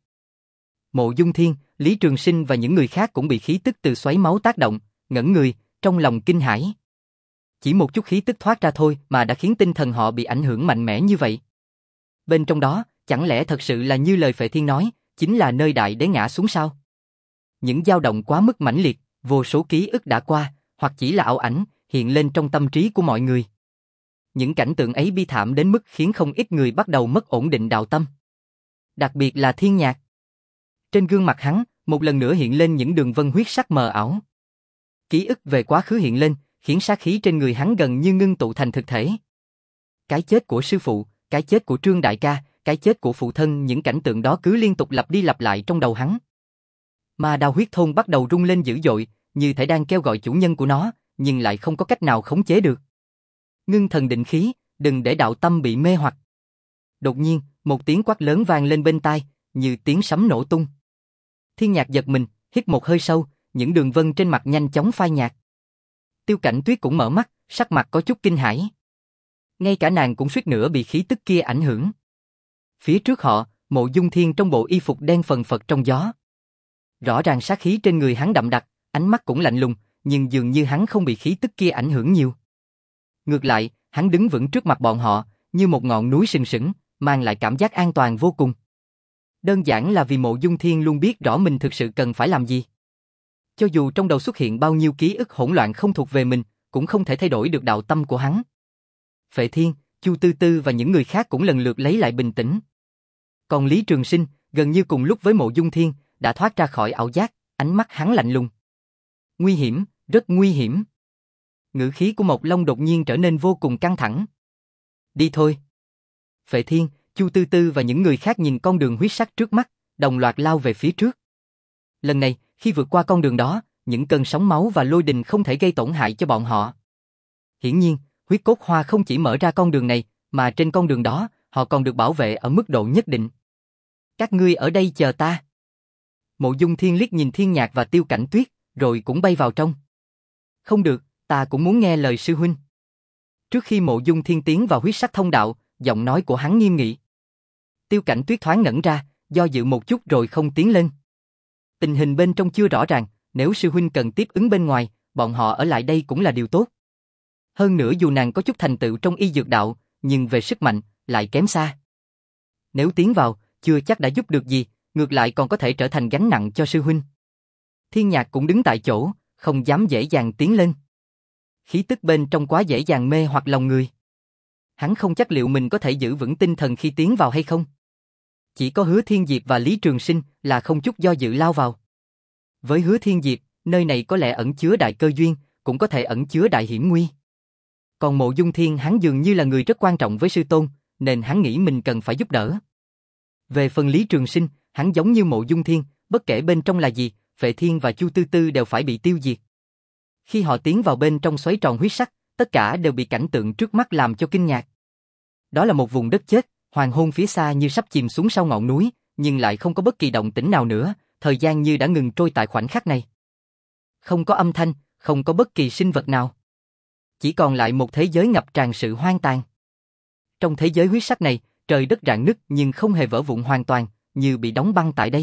Mộ Dung Thiên, Lý Trường Sinh và những người khác cũng bị khí tức từ xoáy máu tác động, ngẩn người, trong lòng kinh hãi. Chỉ một chút khí tức thoát ra thôi mà đã khiến tinh thần họ bị ảnh hưởng mạnh mẽ như vậy. Bên trong đó, chẳng lẽ thật sự là như lời Phệ Thiên nói, chính là nơi đại đế ngã xuống sao? Những dao động quá mức mãnh liệt, vô số ký ức đã qua, hoặc chỉ là ảo ảnh, hiện lên trong tâm trí của mọi người. Những cảnh tượng ấy bi thảm đến mức khiến không ít người bắt đầu mất ổn định đạo tâm. Đặc biệt là Thiên Nhạc. Trên gương mặt hắn, một lần nữa hiện lên những đường vân huyết sắc mờ ảo. Ký ức về quá khứ hiện lên, khiến sát khí trên người hắn gần như ngưng tụ thành thực thể. Cái chết của sư phụ, cái chết của Trương đại ca, cái chết của phụ thân, những cảnh tượng đó cứ liên tục lặp đi lặp lại trong đầu hắn. Ma đao huyết thôn bắt đầu rung lên dữ dội, như thể đang kêu gọi chủ nhân của nó, nhưng lại không có cách nào khống chế được. Ngưng thần định khí, đừng để đạo tâm bị mê hoặc. Đột nhiên, một tiếng quát lớn vang lên bên tai, như tiếng sấm nổ tung. Thiên Nhạc giật mình, hít một hơi sâu, những đường vân trên mặt nhanh chóng phai nhạt. Tiêu Cảnh Tuyết cũng mở mắt, sắc mặt có chút kinh hãi. Ngay cả nàng cũng suýt nữa bị khí tức kia ảnh hưởng. Phía trước họ, Mộ Dung Thiên trong bộ y phục đen phần phật trong gió. Rõ ràng sát khí trên người hắn đậm đặc, ánh mắt cũng lạnh lùng, nhưng dường như hắn không bị khí tức kia ảnh hưởng nhiều. Ngược lại, hắn đứng vững trước mặt bọn họ, như một ngọn núi sừng sững, mang lại cảm giác an toàn vô cùng. Đơn giản là vì Mộ Dung Thiên luôn biết rõ mình thực sự cần phải làm gì. Cho dù trong đầu xuất hiện bao nhiêu ký ức hỗn loạn không thuộc về mình, cũng không thể thay đổi được đạo tâm của hắn. Phệ Thiên, Chu Tư Tư và những người khác cũng lần lượt lấy lại bình tĩnh. Còn Lý Trường Sinh, gần như cùng lúc với Mộ Dung Thiên, đã thoát ra khỏi ảo giác, ánh mắt hắn lạnh lùng. Nguy hiểm, rất nguy hiểm. Ngữ khí của Mộc Long đột nhiên trở nên vô cùng căng thẳng. Đi thôi. Phệ Thiên, Chu Tư Tư và những người khác nhìn con đường huyết sắc trước mắt, đồng loạt lao về phía trước. Lần này, khi vượt qua con đường đó, những cơn sóng máu và lôi đình không thể gây tổn hại cho bọn họ. Hiển nhiên, huyết cốt hoa không chỉ mở ra con đường này, mà trên con đường đó, họ còn được bảo vệ ở mức độ nhất định. Các ngươi ở đây chờ ta. Mộ Dung Thiên liếc nhìn Thiên Nhạc và Tiêu Cảnh Tuyết, rồi cũng bay vào trong. Không được, ta cũng muốn nghe lời sư huynh. Trước khi Mộ Dung Thiên tiến vào huyết sắc thông đạo, giọng nói của hắn nghiêm nghị. Tiêu Cảnh Tuyết thoáng ngẩn ra, do dự một chút rồi không tiến lên. Tình hình bên trong chưa rõ ràng, nếu sư huynh cần tiếp ứng bên ngoài, bọn họ ở lại đây cũng là điều tốt. Hơn nữa dù nàng có chút thành tựu trong y dược đạo, nhưng về sức mạnh, lại kém xa. Nếu tiến vào, chưa chắc đã giúp được gì, ngược lại còn có thể trở thành gánh nặng cho sư huynh. Thiên Nhạc cũng đứng tại chỗ, không dám dễ dàng tiến lên. Khí tức bên trong quá dễ dàng mê hoặc lòng người. Hắn không chắc liệu mình có thể giữ vững tinh thần khi tiến vào hay không. Chỉ có Hứa Thiên Diệp và Lý Trường Sinh là không chút do dự lao vào. Với Hứa Thiên Diệp, nơi này có lẽ ẩn chứa đại cơ duyên, cũng có thể ẩn chứa đại hiểm nguy. Còn Mộ Dung Thiên hắn dường như là người rất quan trọng với sư tôn, nên hắn nghĩ mình cần phải giúp đỡ. Về phần Lý Trường Sinh, hắn giống như Mộ Dung Thiên, bất kể bên trong là gì, Phệ Thiên và Chu Tư Tư đều phải bị tiêu diệt. Khi họ tiến vào bên trong xoáy tròn huyết sắc, tất cả đều bị cảnh tượng trước mắt làm cho kinh ngạc. Đó là một vùng đất chết, hoàng hôn phía xa như sắp chìm xuống sau ngọn núi, nhưng lại không có bất kỳ động tĩnh nào nữa, thời gian như đã ngừng trôi tại khoảnh khắc này. Không có âm thanh, không có bất kỳ sinh vật nào. Chỉ còn lại một thế giới ngập tràn sự hoang tàn. Trong thế giới huyết sắc này, trời đất rạn nứt nhưng không hề vỡ vụn hoàn toàn, như bị đóng băng tại đây.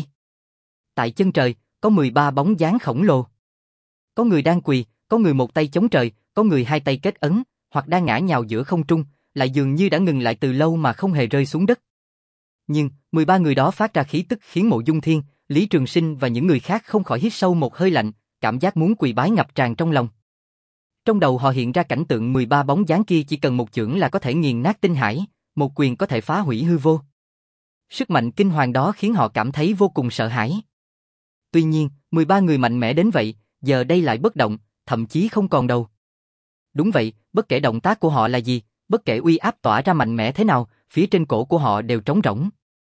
Tại chân trời, có mười ba bóng dáng khổng lồ. Có người đang quỳ, có người một tay chống trời, có người hai tay kết ấn, hoặc đang ngã nhào giữa không trung, lại dường như đã ngừng lại từ lâu mà không hề rơi xuống đất. Nhưng, mười ba người đó phát ra khí tức khiến Mộ Dung Thiên, Lý Trường Sinh và những người khác không khỏi hít sâu một hơi lạnh, cảm giác muốn quỳ bái ngập tràn trong lòng. Trong đầu họ hiện ra cảnh tượng mười ba bóng dáng kia chỉ cần một chưởng là có thể nghiền nát tinh hải, một quyền có thể phá hủy hư vô. Sức mạnh kinh hoàng đó khiến họ cảm thấy vô cùng sợ hãi. Tuy nhiên, mười ba người mạnh mẽ đến vậy, giờ đây lại bất động, thậm chí không còn đầu. Đúng vậy, bất kể động tác của họ là gì, bất kể uy áp tỏa ra mạnh mẽ thế nào, phía trên cổ của họ đều trống rỗng.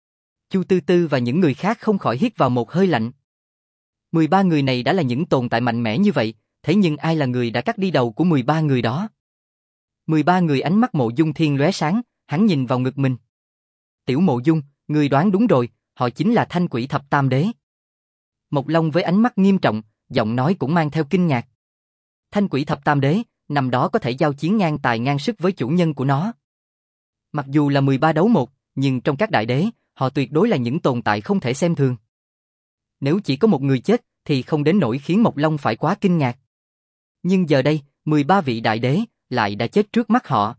Chu Tư Tư và những người khác không khỏi hít vào một hơi lạnh. mười ba người này đã là những tồn tại mạnh mẽ như vậy, thế nhưng ai là người đã cắt đi đầu của mười ba người đó? mười ba người ánh mắt Mộ Dung Thiên lóe sáng, hắn nhìn vào ngực mình. Tiểu Mộ Dung, người đoán đúng rồi, họ chính là Thanh Quỷ Thập Tam Đế. Mộc Long với ánh mắt nghiêm trọng, giọng nói cũng mang theo kinh ngạc. Thanh Quỷ Thập Tam Đế, năm đó có thể giao chiến ngang tài ngang sức với chủ nhân của nó. Mặc dù là mười ba đấu một, nhưng trong các đại đế, họ tuyệt đối là những tồn tại không thể xem thường. Nếu chỉ có một người chết, thì không đến nỗi khiến Mộc Long phải quá kinh ngạc. Nhưng giờ đây, mười ba vị đại đế lại đã chết trước mắt họ.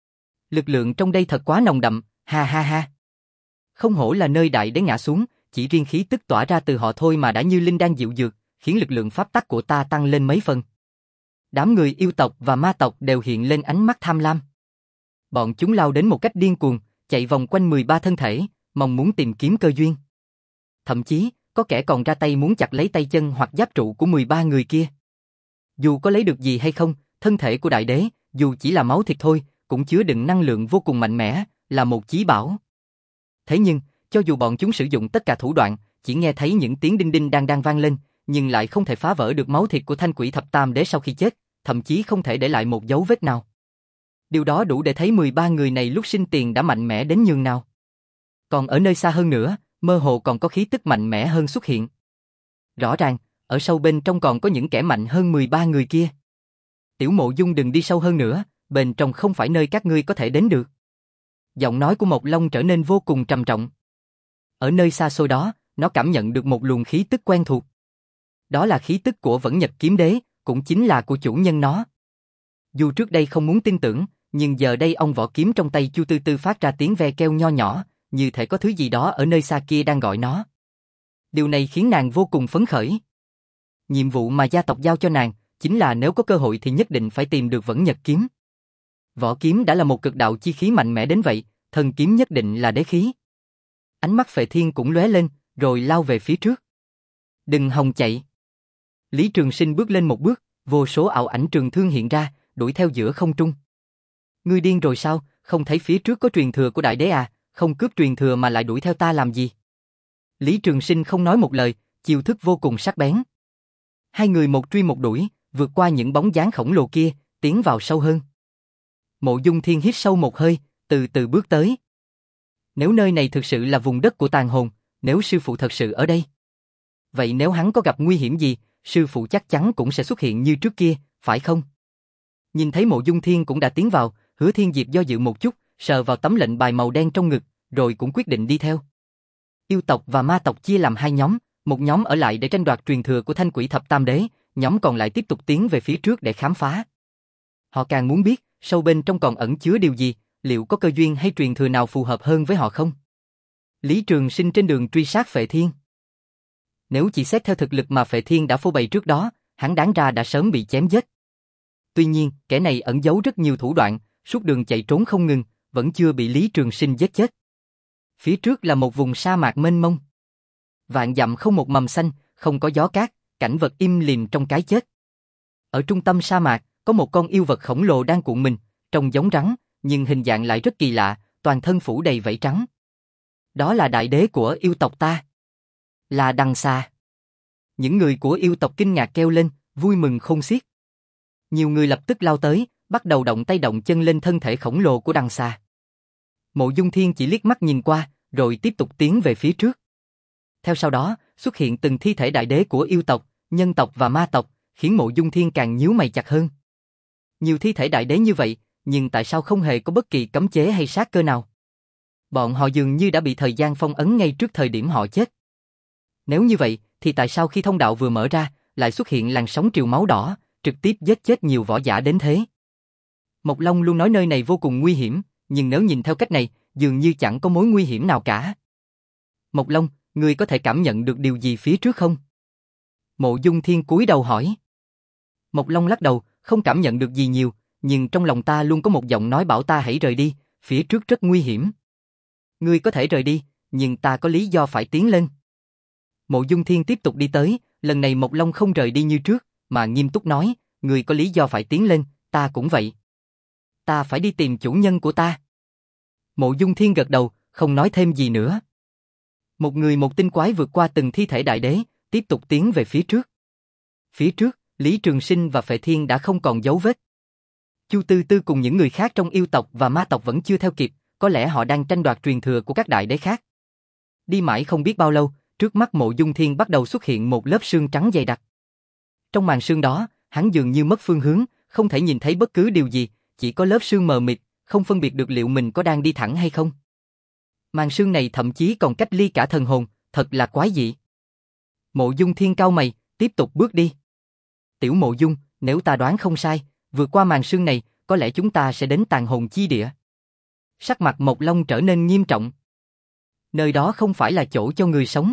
Lực lượng trong đây thật quá nồng đậm, ha ha ha. Không hổ là nơi đại đế ngã xuống, chỉ riêng khí tức tỏa ra từ họ thôi mà đã như linh đan dịu dược, khiến lực lượng pháp tắc của ta tăng lên mấy phần. Đám người yêu tộc và ma tộc đều hiện lên ánh mắt tham lam. Bọn chúng lao đến một cách điên cuồng, chạy vòng quanh mười ba thân thể, mong muốn tìm kiếm cơ duyên. Thậm chí, có kẻ còn ra tay muốn chặt lấy tay chân hoặc giáp trụ của mười ba người kia. Dù có lấy được gì hay không, thân thể của đại đế, dù chỉ là máu thịt thôi, cũng chứa đựng năng lượng vô cùng mạnh mẽ, là một chí bảo. Thế nhưng, cho dù bọn chúng sử dụng tất cả thủ đoạn, chỉ nghe thấy những tiếng đinh đinh đang đang vang lên, nhưng lại không thể phá vỡ được máu thịt của Thanh Quỷ Thập Tam Đế sau khi chết, thậm chí không thể để lại một dấu vết nào. Điều đó đủ để thấy mười ba người này lúc sinh tiền đã mạnh mẽ đến nhường nào. Còn ở nơi xa hơn nữa, mơ hồ còn có khí tức mạnh mẽ hơn xuất hiện. Rõ ràng, ở sâu bên trong còn có những kẻ mạnh hơn mười ba người kia. Tiểu Mộ Dung đừng đi sâu hơn nữa, bên trong không phải nơi các ngươi có thể đến được. Giọng nói của Mộc Long trở nên vô cùng trầm trọng. Ở nơi xa xôi đó, nó cảm nhận được một luồng khí tức quen thuộc. Đó là khí tức của Vẫn Nhật Kiếm Đế, cũng chính là của chủ nhân nó. Dù trước đây không muốn tin tưởng, nhưng giờ đây ông vỏ kiếm trong tay Chu Tư Tư phát ra tiếng ve kêu nho nhỏ, như thể có thứ gì đó ở nơi xa kia đang gọi nó. Điều này khiến nàng vô cùng phấn khởi. Nhiệm vụ mà gia tộc giao cho nàng, chính là nếu có cơ hội thì nhất định phải tìm được Vẫn Nhật Kiếm. Vỏ kiếm đã là một cực đạo chi khí mạnh mẽ đến vậy, thần kiếm nhất định là đế khí. Ánh mắt Phệ Thiên cũng lóe lên, rồi lao về phía trước. Đừng hòng chạy. Lý Trường Sinh bước lên một bước, vô số ảo ảnh trường thương hiện ra, đuổi theo giữa không trung. Ngươi điên rồi sao, không thấy phía trước có truyền thừa của đại đế à, không cướp truyền thừa mà lại đuổi theo ta làm gì? Lý Trường Sinh không nói một lời, chiêu thức vô cùng sắc bén. Hai người một truy một đuổi, vượt qua những bóng dáng khổng lồ kia, tiến vào sâu hơn. Mộ Dung Thiên hít sâu một hơi, từ từ bước tới. Nếu nơi này thực sự là vùng đất của tàn hồn, nếu sư phụ thật sự ở đây, vậy nếu hắn có gặp nguy hiểm gì, sư phụ chắc chắn cũng sẽ xuất hiện như trước kia, phải không? Nhìn thấy Mộ Dung Thiên cũng đã tiến vào, Hứa Thiên Diệp do dự một chút, sờ vào tấm lệnh bài màu đen trong ngực, rồi cũng quyết định đi theo. Yêu tộc và ma tộc chia làm hai nhóm, một nhóm ở lại để tranh đoạt truyền thừa của Thanh Quỷ Thập Tam Đế, nhóm còn lại tiếp tục tiến về phía trước để khám phá. Họ càng muốn biết, sâu bên trong còn ẩn chứa điều gì, liệu có cơ duyên hay truyền thừa nào phù hợp hơn với họ không? Lý Trường Sinh trên đường truy sát Phệ Thiên. Nếu chỉ xét theo thực lực mà Phệ Thiên đã phô bày trước đó, hắn đáng ra đã sớm bị chém giết. Tuy nhiên, kẻ này ẩn giấu rất nhiều thủ đoạn, suốt đường chạy trốn không ngừng, vẫn chưa bị Lý Trường Sinh giết chết. Phía trước là một vùng sa mạc mênh mông. Vạn dặm không một mầm xanh, không có gió cát, cảnh vật im lìm trong cái chết. Ở trung tâm sa mạc, có một con yêu vật khổng lồ đang cuộn mình, trông giống rắn, nhưng hình dạng lại rất kỳ lạ, toàn thân phủ đầy vảy trắng. Đó là đại đế của yêu tộc ta. Là Đằng Xà. Những người của yêu tộc kinh ngạc kêu lên, vui mừng khôn xiết. Nhiều người lập tức lao tới, bắt đầu động tay động chân lên thân thể khổng lồ của Đằng Xà. Mộ Dung Thiên chỉ liếc mắt nhìn qua, rồi tiếp tục tiến về phía trước. Theo sau đó, xuất hiện từng thi thể đại đế của yêu tộc, nhân tộc và ma tộc, khiến Mộ Dung Thiên càng nhíu mày chặt hơn. Nhiều thi thể đại đế như vậy, nhưng tại sao không hề có bất kỳ cấm chế hay sát cơ nào? Bọn họ dường như đã bị thời gian phong ấn ngay trước thời điểm họ chết. Nếu như vậy, thì tại sao khi thông đạo vừa mở ra, lại xuất hiện làn sóng triều máu đỏ, trực tiếp giết chết nhiều võ giả đến thế? Mộc Long luôn nói nơi này vô cùng nguy hiểm, nhưng nếu nhìn theo cách này, dường như chẳng có mối nguy hiểm nào cả. Mộc Long, ngươi có thể cảm nhận được điều gì phía trước không? Mộ Dung Thiên cúi đầu hỏi. Mộc Long lắc đầu, không cảm nhận được gì nhiều, nhưng trong lòng ta luôn có một giọng nói bảo ta hãy rời đi, phía trước rất nguy hiểm. Ngươi có thể rời đi, nhưng ta có lý do phải tiến lên. Mộ Dung Thiên tiếp tục đi tới, lần này Mộc Long không rời đi như trước, mà nghiêm túc nói, ngươi có lý do phải tiến lên, ta cũng vậy. Ta phải đi tìm chủ nhân của ta. Mộ Dung Thiên gật đầu, không nói thêm gì nữa. Một người một tinh quái vượt qua từng thi thể đại đế, tiếp tục tiến về phía trước. Phía trước, Lý Trường Sinh và Phệ Thiên đã không còn dấu vết. Chu Tư Tư cùng những người khác trong yêu tộc và ma tộc vẫn chưa theo kịp, có lẽ họ đang tranh đoạt truyền thừa của các đại đế khác. Đi mãi không biết bao lâu, trước mắt Mộ Dung Thiên bắt đầu xuất hiện một lớp sương trắng dày đặc. Trong màn sương đó, hắn dường như mất phương hướng, không thể nhìn thấy bất cứ điều gì, chỉ có lớp sương mờ mịt, không phân biệt được liệu mình có đang đi thẳng hay không. Màn sương này thậm chí còn cách ly cả thần hồn, thật là quái dị. Mộ Dung Thiên cau mày, tiếp tục bước đi. Tiểu Mộ Dung, nếu ta đoán không sai, vượt qua màn sương này, có lẽ chúng ta sẽ đến Tàn Hồn Chi Địa. Sắc mặt Mộc Long trở nên nghiêm trọng. Nơi đó không phải là chỗ cho người sống.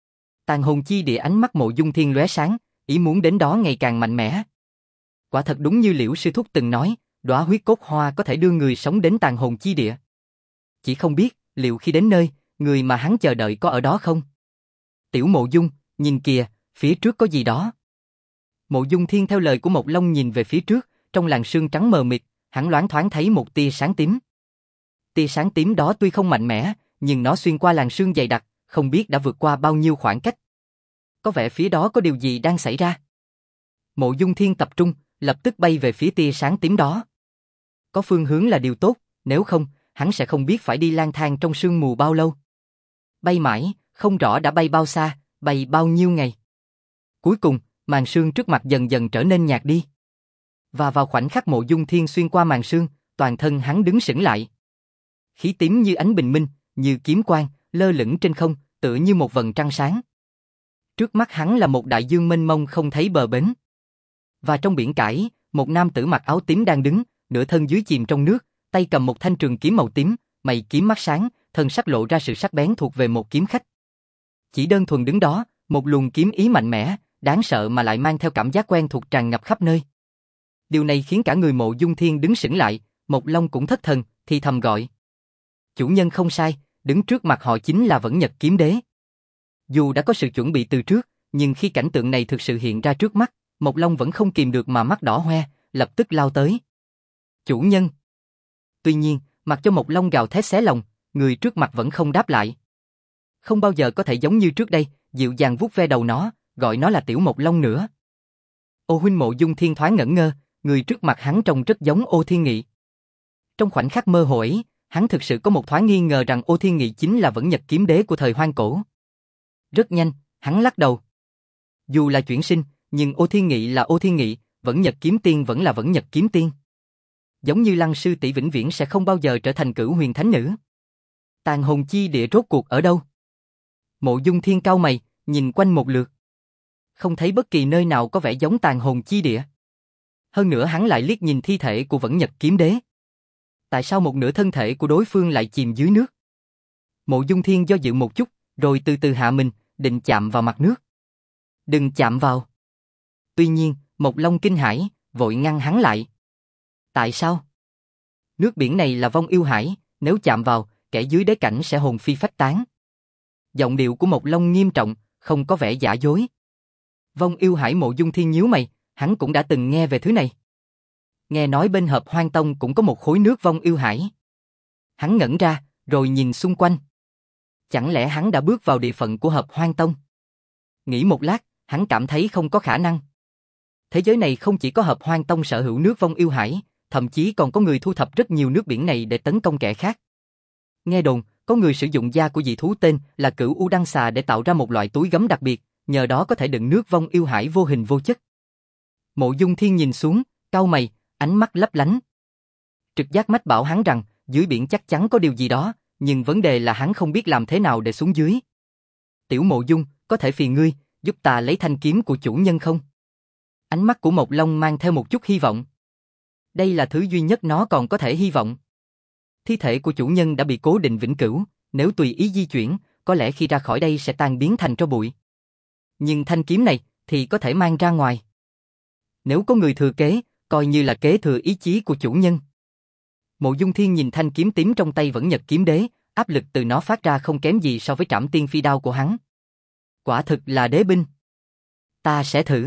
Tàn Hồn Chi Địa, ánh mắt Mộ Dung Thiên lóe sáng, ý muốn đến đó ngày càng mạnh mẽ. Quả thật đúng như Liễu sư thúc từng nói, đóa huyết cốt hoa có thể đưa người sống đến Tàn Hồn Chi Địa. Chỉ không biết, liệu khi đến nơi, người mà hắn chờ đợi có ở đó không? Tiểu Mộ Dung, nhìn kìa, phía trước có gì đó. Mộ Dung Thiên theo lời của Mộc Long nhìn về phía trước, trong làn sương trắng mờ mịt, hắn loáng thoáng thấy một tia sáng tím. Tia sáng tím đó tuy không mạnh mẽ, nhưng nó xuyên qua làn sương dày đặc, không biết đã vượt qua bao nhiêu khoảng cách. Có vẻ phía đó có điều gì đang xảy ra. Mộ Dung Thiên tập trung, lập tức bay về phía tia sáng tím đó. Có phương hướng là điều tốt, nếu không, hắn sẽ không biết phải đi lang thang trong sương mù bao lâu. Bay mãi, không rõ đã bay bao xa, bay bao nhiêu ngày. Cuối cùng, màn sương trước mặt dần dần trở nên nhạt đi. Và vào khoảnh khắc Mộ Dung Thiên xuyên qua màn sương, toàn thân hắn đứng sững lại. Khí tím như ánh bình minh, như kiếm quang, lơ lửng trên không, tựa như một vầng trăng sáng. Trước mắt hắn là một đại dương mênh mông không thấy bờ bến. Và trong biển cải, một nam tử mặc áo tím đang đứng, nửa thân dưới chìm trong nước, tay cầm một thanh trường kiếm màu tím, mày kiếm mắt sáng, thân sắc lộ ra sự sắc bén thuộc về một kiếm khách. Chỉ đơn thuần đứng đó, một luồng kiếm ý mạnh mẽ, đáng sợ mà lại mang theo cảm giác quen thuộc tràn ngập khắp nơi. Điều này khiến cả người Mộ Dung Thiên đứng sững lại, Mộc Long cũng thất thần, thì thầm gọi. Chủ nhân không sai, đứng trước mặt họ chính là Vẫn Nhật Kiếm Đế. Dù đã có sự chuẩn bị từ trước, nhưng khi cảnh tượng này thực sự hiện ra trước mắt, Mộc Long vẫn không kìm được mà mắt đỏ hoe, lập tức lao tới. Chủ nhân. Tuy nhiên, mặc cho Mộc Long gào thét xé lòng, người trước mặt vẫn không đáp lại. Không bao giờ có thể giống như trước đây, dịu dàng vuốt ve đầu nó, gọi nó là Tiểu Mộc Long nữa. Ô huynh Mộ Dung Thiên thoáng ngẩn ngơ, người trước mặt hắn trông rất giống Ô Thiên Nghị. Trong khoảnh khắc mơ hồ ấy, hắn thực sự có một thoáng nghi ngờ rằng Ô Thiên Nghị chính là Vẫn Nhật Kiếm Đế của thời hoang cổ. Rất nhanh, hắn lắc đầu. Dù là chuyển sinh, nhưng Ô Thiên Nghị là Ô Thiên Nghị, Vẫn Nhật Kiếm Tiên vẫn là Vẫn Nhật Kiếm Tiên. Giống như Lăng sư tỷ vĩnh viễn sẽ không bao giờ trở thành Cửu Huyền Thánh Nữ. Tàn hồn chi địa rốt cuộc ở đâu? Mộ Dung Thiên cau mày, nhìn quanh một lượt. Không thấy bất kỳ nơi nào có vẻ giống tàn hồn chi địa. Hơn nữa hắn lại liếc nhìn thi thể của Vẫn Nhật Kiếm Đế. Tại sao một nửa thân thể của đối phương lại chìm dưới nước? Mộ Dung Thiên do dự một chút, rồi từ từ hạ mình, định chạm vào mặt nước. Đừng chạm vào. Tuy nhiên, Mộc Long kinh hãi, vội ngăn hắn lại. Tại sao? Nước biển này là vong yêu hải, nếu chạm vào, kẻ dưới đế cảnh sẽ hồn phi phách tán. Giọng điệu của Mộc Long nghiêm trọng, không có vẻ giả dối. Vong yêu hải. Mộ Dung Thiên nhíu mày, hắn cũng đã từng nghe về thứ này. Nghe nói bên Hợp Hoang Tông cũng có một khối nước vong yêu hải. Hắn ngẩn ra, rồi nhìn xung quanh. Chẳng lẽ hắn đã bước vào địa phận của Hợp Hoang Tông? Nghĩ một lát, hắn cảm thấy không có khả năng. Thế giới này không chỉ có Hợp Hoang Tông sở hữu nước vong yêu hải, thậm chí còn có người thu thập rất nhiều nước biển này để tấn công kẻ khác. Nghe đồn, có người sử dụng da của dị thú tên là Cửu U Đăng Xà để tạo ra một loại túi gấm đặc biệt, nhờ đó có thể đựng nước vong yêu hải vô hình vô chất. Mộ Dung Thiên nhìn xuống, cau mày, ánh mắt lấp lánh. Trực giác mách bảo hắn rằng, dưới biển chắc chắn có điều gì đó, nhưng vấn đề là hắn không biết làm thế nào để xuống dưới. Tiểu Mộ Dung, có thể phiền ngươi, giúp ta lấy thanh kiếm của chủ nhân không? Ánh mắt của Mộc Long mang theo một chút hy vọng. Đây là thứ duy nhất nó còn có thể hy vọng. Thi thể của chủ nhân đã bị cố định vĩnh cửu, nếu tùy ý di chuyển, có lẽ khi ra khỏi đây sẽ tan biến thành tro bụi. Nhưng thanh kiếm này thì có thể mang ra ngoài. Nếu có người thừa kế, coi như là kế thừa ý chí của chủ nhân. Mộ Dung Thiên nhìn thanh kiếm tím trong tay Vẫn Nhật Kiếm Đế, áp lực từ nó phát ra không kém gì so với Trảm Tiên Phi Đao của hắn. Quả thực là đế binh. Ta sẽ thử.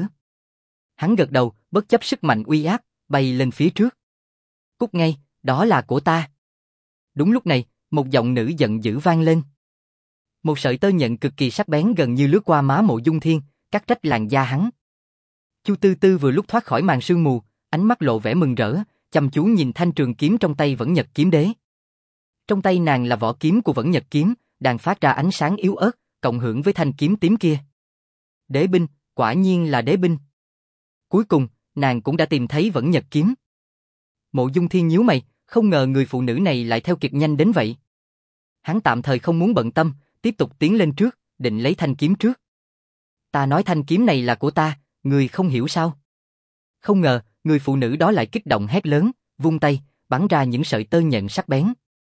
Hắn gật đầu, bất chấp sức mạnh uy áp, bay lên phía trước. Cút ngay, đó là của ta. Đúng lúc này, một giọng nữ giận dữ vang lên. Một sợi tơ nhện cực kỳ sắc bén gần như lướt qua má Mộ Dung Thiên, cắt rách làn da hắn. Chu Tư Tư vừa lúc thoát khỏi màn sương mù, ánh mắt lộ vẻ mừng rỡ, chăm chú nhìn thanh trường kiếm trong tay Vẫn Nhật Kiếm Đế. Trong tay nàng là vỏ kiếm của Vẫn Nhật Kiếm, đang phát ra ánh sáng yếu ớt, cộng hưởng với thanh kiếm tím kia. Đế binh, quả nhiên là đế binh. Cuối cùng, nàng cũng đã tìm thấy Vẫn Nhật Kiếm. Mộ Dung Thiên nhíu mày, không ngờ người phụ nữ này lại theo kịp nhanh đến vậy. Hắn tạm thời không muốn bận tâm, tiếp tục tiến lên trước, định lấy thanh kiếm trước. Ta nói thanh kiếm này là của ta, người không hiểu sao? Không ngờ, người phụ nữ đó lại kích động hét lớn, vung tay, bắn ra những sợi tơ nhện sắc bén.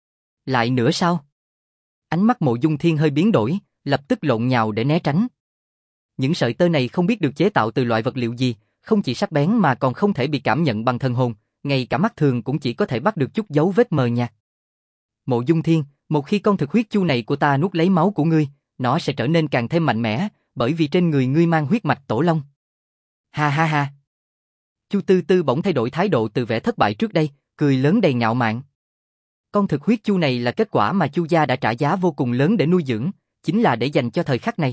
Lại nữa sao? Ánh mắt Mộ Dung Thiên hơi biến đổi, lập tức lộn nhào để né tránh. Những sợi tơ này không biết được chế tạo từ loại vật liệu gì, không chỉ sắc bén mà còn không thể bị cảm nhận bằng thần hồn, ngay cả mắt thường cũng chỉ có thể bắt được chút dấu vết mờ nhạt. Mộ Dung Thiên, một khi con thực huyết chu này của ta nuốt lấy máu của ngươi, nó sẽ trở nên càng thêm mạnh mẽ, bởi vì trên người ngươi mang huyết mạch tổ long. Ha ha ha. Chu Tư Tư bỗng thay đổi thái độ từ vẻ thất bại trước đây, cười lớn đầy ngạo mạn. Con thực huyết chu này là kết quả mà Chu gia đã trả giá vô cùng lớn để nuôi dưỡng, chính là để dành cho thời khắc này.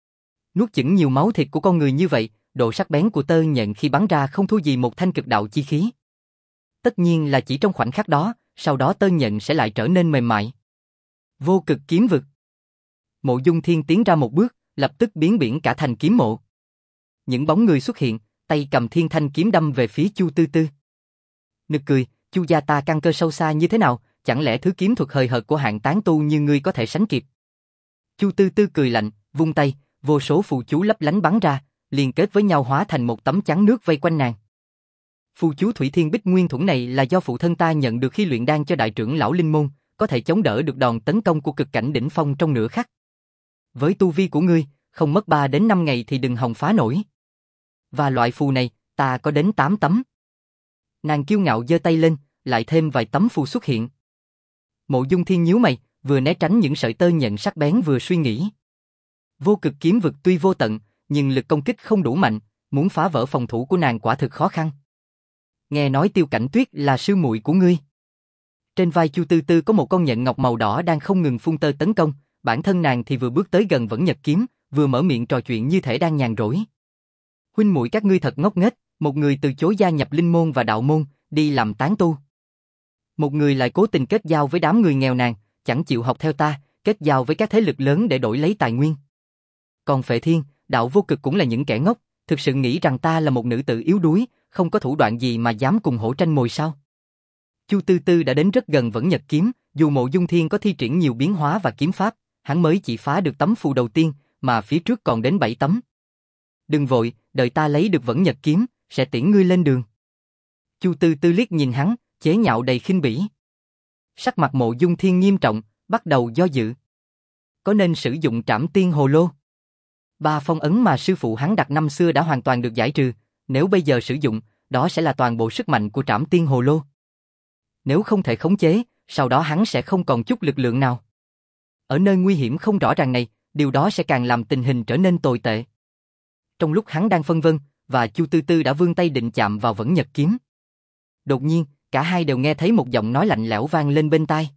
Nuốt chửng nhiều máu thịt của con người như vậy, độ sắc bén của tơ nhện khi bắn ra không thua gì một thanh cực đạo chi khí. Tất nhiên là chỉ trong khoảnh khắc đó, sau đó tơ nhện sẽ lại trở nên mềm mại. Vô cực kiếm vực. Mộ Dung Thiên tiến ra một bước, lập tức biến biển cả thành kiếm mộ. Những bóng người xuất hiện, tay cầm thiên thanh kiếm đâm về phía Chu Tư Tư. Nực cười, Chu gia ta căn cơ sâu xa như thế nào, chẳng lẽ thứ kiếm thuật hời hợt của hạng tán tu như ngươi có thể sánh kịp? Chu Tư Tư cười lạnh, vung tay, vô số phù chú lấp lánh bắn ra, liên kết với nhau hóa thành một tấm chắn nước vây quanh nàng. Phù chú Thủy Thiên Bích Nguyên Thuẫn này là do phụ thân ta nhận được khi luyện đan cho đại trưởng lão Linh Môn, có thể chống đỡ được đòn tấn công của cực cảnh đỉnh phong trong nửa khắc. Với tu vi của ngươi, không mất ba đến năm ngày thì đừng hòng phá nổi. Và loại phù này, ta có đến tám tấm. Nàng kiêu ngạo giơ tay lên, lại thêm vài tấm phù xuất hiện. Mộ Dung Thiên nhíu mày, vừa né tránh những sợi tơ nhện sắc bén vừa suy nghĩ. Vô cực kiếm vực tuy vô tận, nhưng lực công kích không đủ mạnh, muốn phá vỡ phòng thủ của nàng quả thực khó khăn. Nghe nói Tiêu Cảnh Tuyết là sư muội của ngươi. Trên vai Chu Tư Tư có một con nhện ngọc màu đỏ đang không ngừng phun tơ tấn công, bản thân nàng thì vừa bước tới gần Vẫn Nhật kiếm, vừa mở miệng trò chuyện như thể đang nhàn rỗi. Huynh muội các ngươi thật ngốc nghếch, một người từ chối gia nhập linh môn và đạo môn, đi làm tán tu. Một người lại cố tình kết giao với đám người nghèo nàn, chẳng chịu học theo ta, kết giao với các thế lực lớn để đổi lấy tài nguyên. Còn Phệ Thiên, Đạo Vô Cực cũng là những kẻ ngốc, thực sự nghĩ rằng ta là một nữ tử yếu đuối, không có thủ đoạn gì mà dám cùng hổ tranh mồi sao? Chu Tư Tư đã đến rất gần Vẫn Nhật kiếm, dù Mộ Dung Thiên có thi triển nhiều biến hóa và kiếm pháp, hắn mới chỉ phá được tấm phù đầu tiên, mà phía trước còn đến bảy tấm. Đừng vội, đợi ta lấy được Vẫn Nhật kiếm, sẽ tiễn ngươi lên đường. Chu Tư Tư liếc nhìn hắn, chế nhạo đầy khinh bỉ. Sắc mặt Mộ Dung Thiên nghiêm trọng, bắt đầu do dự. Có nên sử dụng Trảm Tiên Hồ Lô? Ba phong ấn mà sư phụ hắn đặt năm xưa đã hoàn toàn được giải trừ, nếu bây giờ sử dụng, đó sẽ là toàn bộ sức mạnh của Trảm Tiên Hồ Lô. Nếu không thể khống chế, sau đó hắn sẽ không còn chút lực lượng nào. Ở nơi nguy hiểm không rõ ràng này, điều đó sẽ càng làm tình hình trở nên tồi tệ. Trong lúc hắn đang phân vân, và Chu Tư Tư đã vươn tay định chạm vào Vẫn Nhật kiếm. Đột nhiên, cả hai đều nghe thấy một giọng nói lạnh lẽo vang lên bên tai.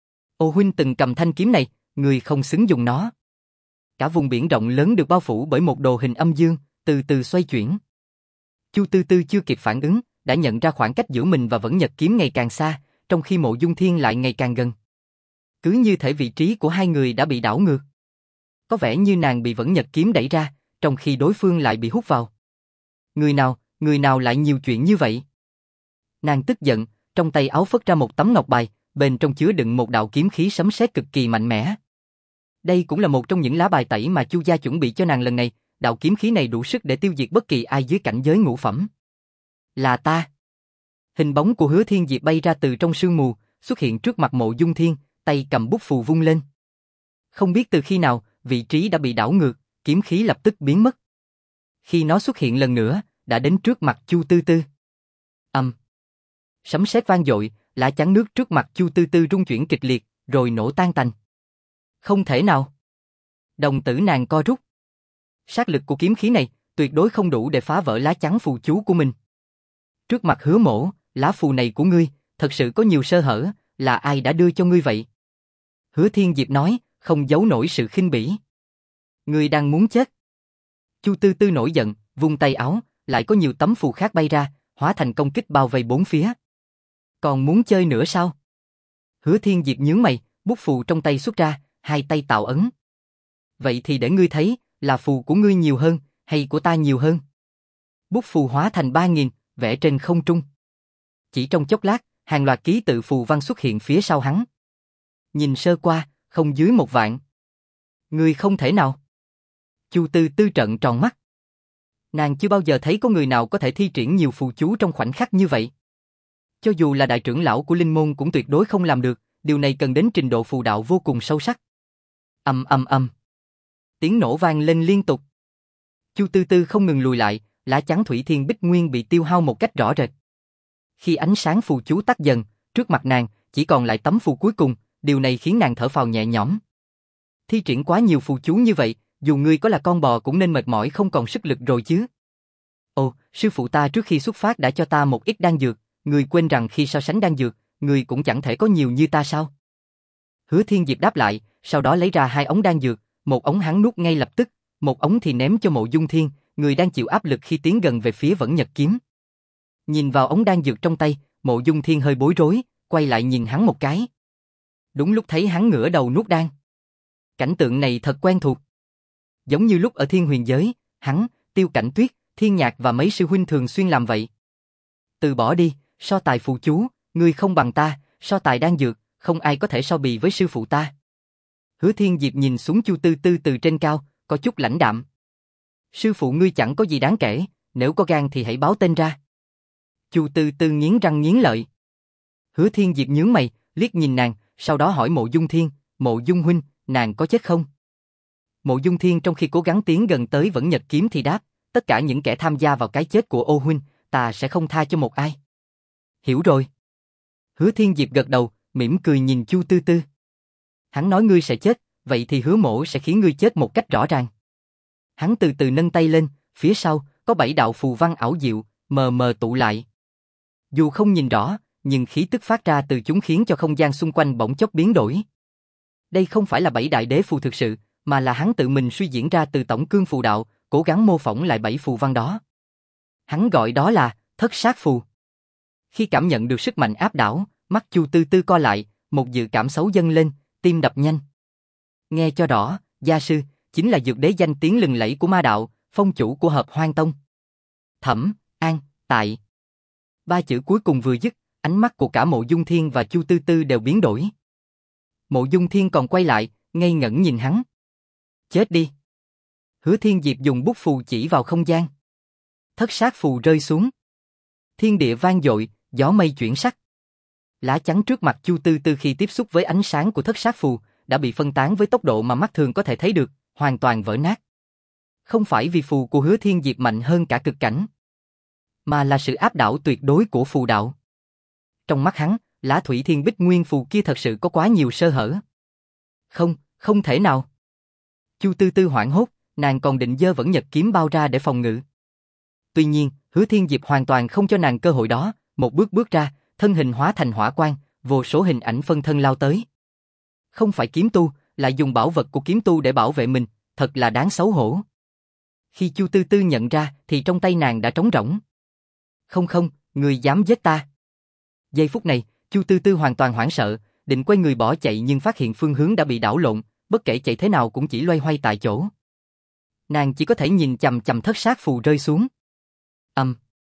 Ô huynh từng cầm thanh kiếm này, người không xứng dùng nó. Cả vùng biển rộng lớn được bao phủ bởi một đồ hình âm dương, từ từ xoay chuyển. Chu Tư Tư chưa kịp phản ứng, đã nhận ra khoảng cách giữa mình và Vẫn Nhật kiếm ngày càng xa, trong khi Mộ Dung Thiên lại ngày càng gần. Cứ như thể vị trí của hai người đã bị đảo ngược. Có vẻ như nàng bị Vẫn Nhật kiếm đẩy ra, trong khi đối phương lại bị hút vào. Người nào, người nào lại nhiều chuyện như vậy? Nàng tức giận, trong tay áo phất ra một tấm ngọc bài, bên trong chứa đựng một đạo kiếm khí sấm sét cực kỳ mạnh mẽ. Đây cũng là một trong những lá bài tẩy mà Chu gia chuẩn bị cho nàng lần này, đạo kiếm khí này đủ sức để tiêu diệt bất kỳ ai dưới cảnh giới ngũ phẩm. Là ta. Hình bóng của Hứa Thiên Diệp bay ra từ trong sương mù, xuất hiện trước mặt Mộ Dung Thiên, tay cầm bút phù vung lên. Không biết từ khi nào, vị trí đã bị đảo ngược, kiếm khí lập tức biến mất. Khi nó xuất hiện lần nữa, đã đến trước mặt Chu Tư Tư. Ầm. Sấm sét vang dội, lá chắn nước trước mặt Chu Tư Tư rung chuyển kịch liệt, rồi nổ tan tành. Không thể nào. Đồng tử nàng co rút. Sát lực của kiếm khí này tuyệt đối không đủ để phá vỡ lá chắn phù chú của mình. Trước mặt Hứa Mỗ, lá phù này của ngươi thật sự có nhiều sơ hở, là ai đã đưa cho ngươi vậy? Hứa Thiên Diệp nói, không giấu nổi sự khinh bỉ. Ngươi đang muốn chết. Chu Tư Tư nổi giận, vung tay áo, lại có nhiều tấm phù khác bay ra, hóa thành công kích bao vây bốn phía. Còn muốn chơi nữa sao? Hứa Thiên Diệp nhướng mày, bút phù trong tay xuất ra, hai tay tạo ấn. Vậy thì để ngươi thấy, là phù của ngươi nhiều hơn, hay của ta nhiều hơn? Bút phù hóa thành ba nghìn, vẽ trên không trung. Chỉ trong chốc lát, hàng loạt ký tự phù văn xuất hiện phía sau hắn. Nhìn sơ qua, không dưới một vạn. Ngươi không thể nào. Chu Tư Tư trợn tròn mắt. Nàng chưa bao giờ thấy có người nào có thể thi triển nhiều phù chú trong khoảnh khắc như vậy. Cho dù là đại trưởng lão của linh môn cũng tuyệt đối không làm được, điều này cần đến trình độ phù đạo vô cùng sâu sắc. Ầm ầm ầm. Tiếng nổ vang lên liên tục. Chu Tư Tư không ngừng lùi lại, lá chắn Thủy Thiên Bích Nguyên bị tiêu hao một cách rõ rệt. Khi ánh sáng phù chú tắt dần, trước mặt nàng chỉ còn lại tấm phù cuối cùng, điều này khiến nàng thở phào nhẹ nhõm. Thi triển quá nhiều phù chú như vậy, dù ngươi có là con bò cũng nên mệt mỏi không còn sức lực rồi chứ. Ồ, sư phụ ta trước khi xuất phát đã cho ta một ít đan dược, ngươi quên rằng khi so sánh đan dược, ngươi cũng chẳng thể có nhiều như ta sao? Hứa Thiên Diệp đáp lại, sau đó lấy ra hai ống đan dược, một ống hắn nuốt ngay lập tức, một ống thì ném cho Mộ Dung Thiên, người đang chịu áp lực khi tiến gần về phía Vẫn Nhật kiếm. Nhìn vào ống đan dược trong tay, Mộ Dung Thiên hơi bối rối, quay lại nhìn hắn một cái. Đúng lúc thấy hắn ngửa đầu nuốt đan. Cảnh tượng này thật quen thuộc. Giống như lúc ở Thiên Huyền giới, hắn, Tiêu Cảnh Tuyết, Thiên Nhạc và mấy sư huynh thường xuyên làm vậy. Từ bỏ đi, so tài phù chú, ngươi không bằng ta, so tài đan dược, không ai có thể so bì với sư phụ ta. Hứa Thiên Diệp nhìn xuống Chu Tư Tư từ trên cao, có chút lãnh đạm. Sư phụ ngươi chẳng có gì đáng kể, nếu có gan thì hãy báo tên ra. Chu Tư Tư nghiến răng nghiến lợi. Hứa Thiên Diệp nhướng mày, liếc nhìn nàng, sau đó hỏi Mộ Dung Thiên, Mộ Dung huynh, nàng có chết không? Mộ Dung Thiên trong khi cố gắng tiến gần tới Vẫn Nhật kiếm thì đáp, tất cả những kẻ tham gia vào cái chết của Ô huynh, ta sẽ không tha cho một ai. Hiểu rồi. Hứa Thiên Diệp gật đầu, mỉm cười nhìn Chu Tư Tư. Hắn nói ngươi sẽ chết, vậy thì Hứa Mỗ sẽ khiến ngươi chết một cách rõ ràng. Hắn từ từ nâng tay lên, phía sau có bảy đạo phù văn ảo diệu, mờ mờ tụ lại. Dù không nhìn rõ, nhưng khí tức phát ra từ chúng khiến cho không gian xung quanh bỗng chốc biến đổi. Đây không phải là bảy đại đế phù thực sự, mà là hắn tự mình suy diễn ra từ tổng cương phù đạo, cố gắng mô phỏng lại bảy phù văn đó. Hắn gọi đó là thất sát phù. Khi cảm nhận được sức mạnh áp đảo, mắt Chu Tư Tư co lại, một dự cảm xấu dâng lên, tim đập nhanh. Nghe cho rõ, gia sư chính là dược đế danh tiếng lừng lẫy của ma đạo, phong chủ của Hợp Hoan Tông. Thẩm, An, Tại. Ba chữ cuối cùng vừa dứt, ánh mắt của cả Mộ Dung Thiên và Chu Tư Tư đều biến đổi. Mộ Dung Thiên còn quay lại, ngây ngẩn nhìn hắn. Chết đi! Hứa Thiên Diệp dùng bút phù chỉ vào không gian. Thất sát phù rơi xuống. Thiên địa vang dội, gió mây chuyển sắc. Lá chắn trước mặt Chu Tư Tư khi tiếp xúc với ánh sáng của thất sát phù đã bị phân tán với tốc độ mà mắt thường có thể thấy được, hoàn toàn vỡ nát. Không phải vì phù của Hứa Thiên Diệp mạnh hơn cả cực cảnh, mà là sự áp đảo tuyệt đối của phù đạo. Trong mắt hắn, Lã Thủy Thiên Bích Nguyên phù kia thật sự có quá nhiều sơ hở. Không, không thể nào. Chu Tư Tư hoảng hốt, nàng còn định giơ Vẫn Nhật kiếm bao ra để phòng ngự. Tuy nhiên, Hứa Thiên Diệp hoàn toàn không cho nàng cơ hội đó, một bước bước ra, thân hình hóa thành hỏa quang, vô số hình ảnh phân thân lao tới. Không phải kiếm tu, lại dùng bảo vật của kiếm tu để bảo vệ mình, thật là đáng xấu hổ. Khi Chu Tư Tư nhận ra thì trong tay nàng đã trống rỗng. Không không, người dám giết ta. Giây phút này, Chu Tư Tư hoàn toàn hoảng sợ, định quay người bỏ chạy nhưng phát hiện phương hướng đã bị đảo lộn, bất kể chạy thế nào cũng chỉ loay hoay tại chỗ. Nàng chỉ có thể nhìn chằm chằm thất sát phù rơi xuống. Ầm.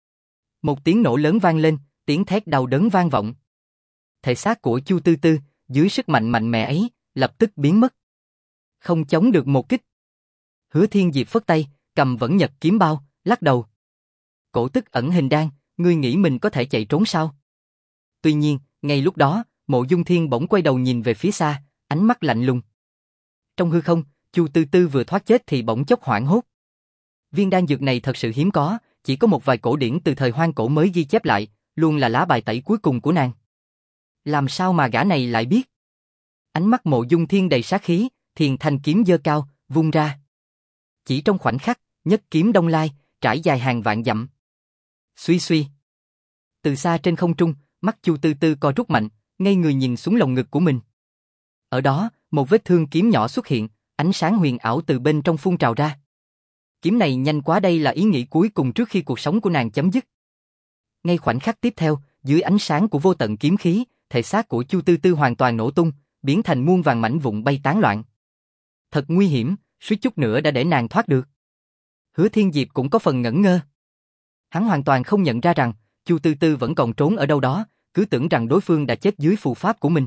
Một tiếng nổ lớn vang lên, tiếng thét đau đớn vang vọng. Thể xác của Chu Tư Tư, dưới sức mạnh mạnh mẽ ấy, lập tức biến mất. Không chống được một kích. Hứa Thiên Diệp phất tay, cầm Vẫn Nhật kiếm bao, lắc đầu. Cổ tức ẩn hình đan, ngươi nghĩ mình có thể chạy trốn sao? Tuy nhiên, ngay lúc đó, Mộ Dung Thiên bỗng quay đầu nhìn về phía xa, ánh mắt lạnh lùng. Trong hư không, Chu Tư Tư vừa thoát chết thì bỗng chốc hoảng hốt. Viên đan dược này thật sự hiếm có, chỉ có một vài cổ điển từ thời hoang cổ mới ghi chép lại, luôn là lá bài tẩy cuối cùng của nàng. Làm sao mà gã này lại biết? Ánh mắt Mộ Dung Thiên đầy sát khí, thiền thanh kiếm giơ cao, vung ra. Chỉ trong khoảnh khắc, nhất kiếm đông lai, trải dài hàng vạn dặm. Suy suy. Từ xa trên không trung, mắt Chu Tư Tư co rút mạnh, ngây người nhìn xuống lồng ngực của mình. Ở đó, một vết thương kiếm nhỏ xuất hiện, ánh sáng huyền ảo từ bên trong phun trào ra. Kiếm này nhanh quá, đây là ý nghĩ cuối cùng trước khi cuộc sống của nàng chấm dứt. Ngay khoảnh khắc tiếp theo, dưới ánh sáng của vô tận kiếm khí, thể xác của Chu Tư Tư hoàn toàn nổ tung, biến thành muôn vàng mảnh vụn bay tán loạn. Thật nguy hiểm, suýt chút nữa đã để nàng thoát được. Hứa Thiên Diệp cũng có phần ngẩn ngơ. Hắn hoàn toàn không nhận ra rằng Chu Tư Tư vẫn còn trốn ở đâu đó, cứ tưởng rằng đối phương đã chết dưới phù pháp của mình.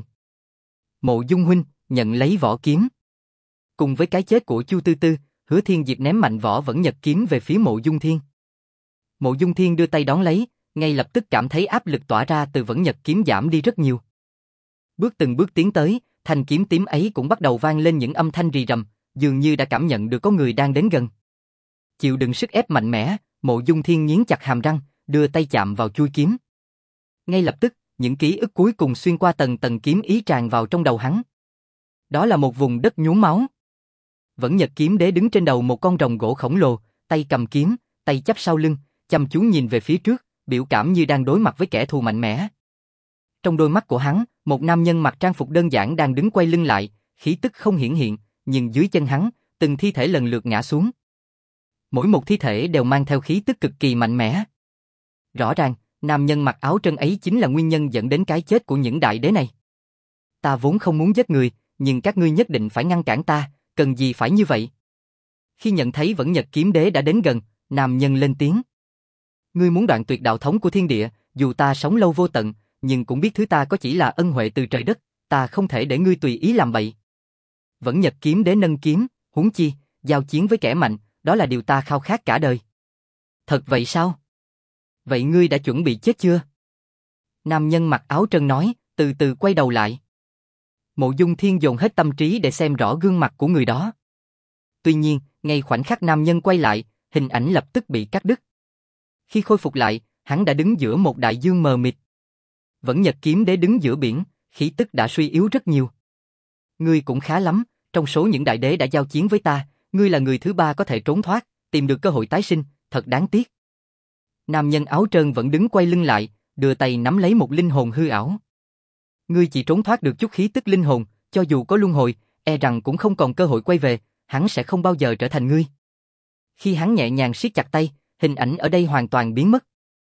Mộ Dung huynh, nhận lấy vỏ kiếm. Cùng với cái chết của Chu Tư Tư, Hứa Thiên Diệp ném mạnh vỏ Vẫn Nhật kiếm về phía Mộ Dung Thiên. Mộ Dung Thiên đưa tay đón lấy, ngay lập tức cảm thấy áp lực tỏa ra từ Vẫn Nhật kiếm giảm đi rất nhiều. Bước từng bước tiến tới, thanh kiếm tím ấy cũng bắt đầu vang lên những âm thanh rì rầm, dường như đã cảm nhận được có người đang đến gần. Chịu đựng sức ép mạnh mẽ, Mộ Dung Thiên nghiến chặt hàm răng, đưa tay chạm vào chuôi kiếm. Ngay lập tức, những ký ức cuối cùng xuyên qua tầng tầng kiếm ý tràn vào trong đầu hắn. Đó là một vùng đất nhuốm máu. Vẫn Nhật kiếm đế đứng trên đầu một con rồng gỗ khổng lồ, tay cầm kiếm, tay chắp sau lưng, chăm chú nhìn về phía trước, biểu cảm như đang đối mặt với kẻ thù mạnh mẽ. Trong đôi mắt của hắn, một nam nhân mặc trang phục đơn giản đang đứng quay lưng lại, khí tức không hiển hiện, nhưng dưới chân hắn, từng thi thể lần lượt ngã xuống. Mỗi một thi thể đều mang theo khí tức cực kỳ mạnh mẽ. Rõ ràng, nam nhân mặc áo trân ấy chính là nguyên nhân dẫn đến cái chết của những đại đế này. Ta vốn không muốn giết người, nhưng các ngươi nhất định phải ngăn cản ta, cần gì phải như vậy? Khi nhận thấy Vẫn Nhật kiếm đế đã đến gần, nam nhân lên tiếng. Ngươi muốn đoạn tuyệt đạo thống của thiên địa, dù ta sống lâu vô tận, nhưng cũng biết thứ ta có chỉ là ân huệ từ trời đất, ta không thể để ngươi tùy ý làm bậy. Vẫn Nhật kiếm đế nâng kiếm, huống chi, giao chiến với kẻ mạnh, đó là điều ta khao khát cả đời. Thật vậy sao? Vậy ngươi đã chuẩn bị chết chưa? Nam nhân mặc áo trân nói, từ từ quay đầu lại. Mộ Dung Thiên dồn hết tâm trí để xem rõ gương mặt của người đó. Tuy nhiên, ngay khoảnh khắc nam nhân quay lại, hình ảnh lập tức bị cắt đứt. Khi khôi phục lại, hắn đã đứng giữa một đại dương mờ mịt. Vẫn Nhật kiếm đế đứng giữa biển, khí tức đã suy yếu rất nhiều. Ngươi cũng khá lắm, trong số những đại đế đã giao chiến với ta, ngươi là người thứ ba có thể trốn thoát, tìm được cơ hội tái sinh, thật đáng tiếc. Nam nhân áo trơn vẫn đứng quay lưng lại, đưa tay nắm lấy một linh hồn hư ảo. Ngươi chỉ trốn thoát được chút khí tức linh hồn, cho dù có luân hồi, e rằng cũng không còn cơ hội quay về, hắn sẽ không bao giờ trở thành ngươi. Khi hắn nhẹ nhàng siết chặt tay, hình ảnh ở đây hoàn toàn biến mất.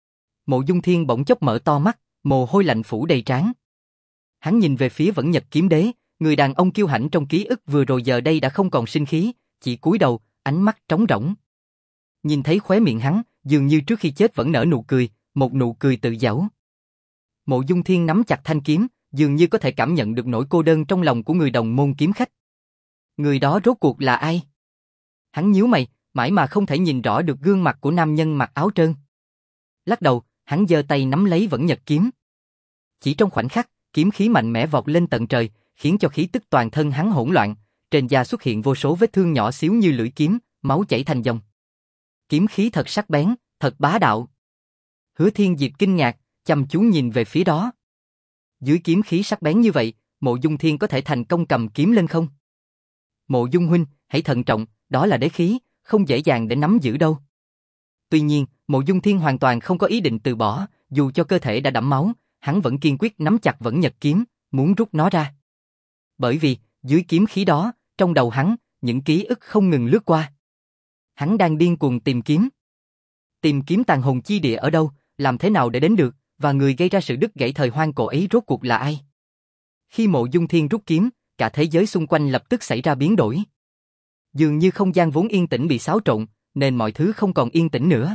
Mộ Dung Thiên bỗng chốc mở to mắt, mồ hôi lạnh phủ đầy trán. Hắn nhìn về phía Vẫn Nhật kiếm đế, người đàn ông kiêu hãnh trong ký ức vừa rồi giờ đây đã không còn sinh khí, chỉ cúi đầu, ánh mắt trống rỗng. Nhìn thấy khóe miệng hắn, dường như trước khi chết vẫn nở nụ cười, một nụ cười tự giễu. Mộ Dung Thiên nắm chặt thanh kiếm, dường như có thể cảm nhận được nỗi cô đơn trong lòng của người đồng môn kiếm khách. Người đó rốt cuộc là ai? Hắn nhíu mày, mãi mà không thể nhìn rõ được gương mặt của nam nhân mặc áo trơn. Lắc đầu, hắn giơ tay nắm lấy vẫn nhật kiếm. Chỉ trong khoảnh khắc, kiếm khí mạnh mẽ vọt lên tận trời, khiến cho khí tức toàn thân hắn hỗn loạn, trên da xuất hiện vô số vết thương nhỏ xíu như lưỡi kiếm, máu chảy thành dòng. Kiếm khí thật sắc bén, thật bá đạo. Hứa Thiên Diệp kinh ngạc, chăm chú nhìn về phía đó. Dưới kiếm khí sắc bén như vậy, Mộ Dung Thiên có thể thành công cầm kiếm lên không? Mộ Dung huynh, hãy thận trọng, đó là đế khí, không dễ dàng để nắm giữ đâu. Tuy nhiên, Mộ Dung Thiên hoàn toàn không có ý định từ bỏ, dù cho cơ thể đã đẫm máu, hắn vẫn kiên quyết nắm chặt vẫn nhật kiếm, muốn rút nó ra. Bởi vì, dưới kiếm khí đó, trong đầu hắn, những ký ức không ngừng lướt qua. Hắn đang điên cuồng tìm kiếm. Tìm kiếm tàn hồn chi địa ở đâu, làm thế nào để đến được, và người gây ra sự đứt gãy thời hoang cổ ấy rốt cuộc là ai? Khi Mộ Dung Thiên rút kiếm, cả thế giới xung quanh lập tức xảy ra biến đổi. Dường như không gian vốn yên tĩnh bị xáo trộn, nên mọi thứ không còn yên tĩnh nữa.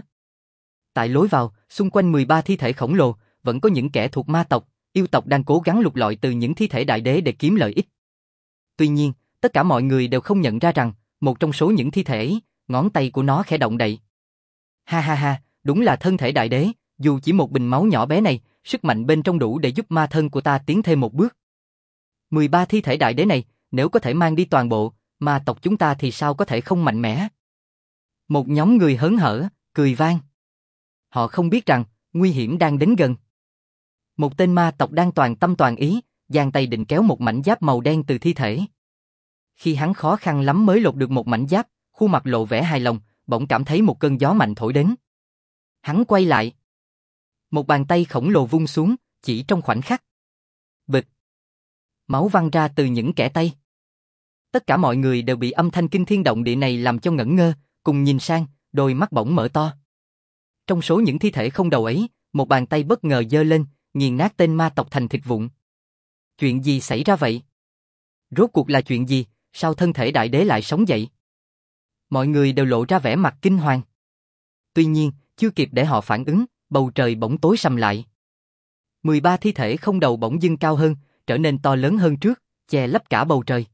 Tại lối vào, xung quanh mười ba thi thể khổng lồ, vẫn có những kẻ thuộc ma tộc, yêu tộc đang cố gắng lục lọi từ những thi thể đại đế để kiếm lợi ích. Tuy nhiên, tất cả mọi người đều không nhận ra rằng, một trong số những thi thể ấy, ngón tay của nó khẽ động đậy. Ha ha ha, đúng là thân thể đại đế, dù chỉ một bình máu nhỏ bé này, sức mạnh bên trong đủ để giúp ma thân của ta tiến thêm một bước. mười ba thi thể đại đế này, nếu có thể mang đi toàn bộ, ma tộc chúng ta thì sao có thể không mạnh mẽ? Một nhóm người hớn hở, cười vang. Họ không biết rằng, nguy hiểm đang đến gần. Một tên ma tộc đang toàn tâm toàn ý, giang tay định kéo một mảnh giáp màu đen từ thi thể. Khi hắn khó khăn lắm mới lột được một mảnh giáp, khuôn mặt lộ vẻ hài lòng, bỗng cảm thấy một cơn gió mạnh thổi đến. Hắn quay lại. Một bàn tay khổng lồ vung xuống, chỉ trong khoảnh khắc. Bịch. Máu văng ra từ những kẽ tay. Tất cả mọi người đều bị âm thanh kinh thiên động địa này làm cho ngẩn ngơ, cùng nhìn sang, đôi mắt bỗng mở to. Trong số những thi thể không đầu ấy, một bàn tay bất ngờ giơ lên, nghiền nát tên ma tộc thành thịt vụn. Chuyện gì xảy ra vậy? Rốt cuộc là chuyện gì, sao thân thể đại đế lại sống dậy? Mọi người đều lộ ra vẻ mặt kinh hoàng. Tuy nhiên, chưa kịp để họ phản ứng, bầu trời bỗng tối sầm lại. mười ba thi thể không đầu bỗng dưng cao hơn, trở nên to lớn hơn trước, che lấp cả bầu trời.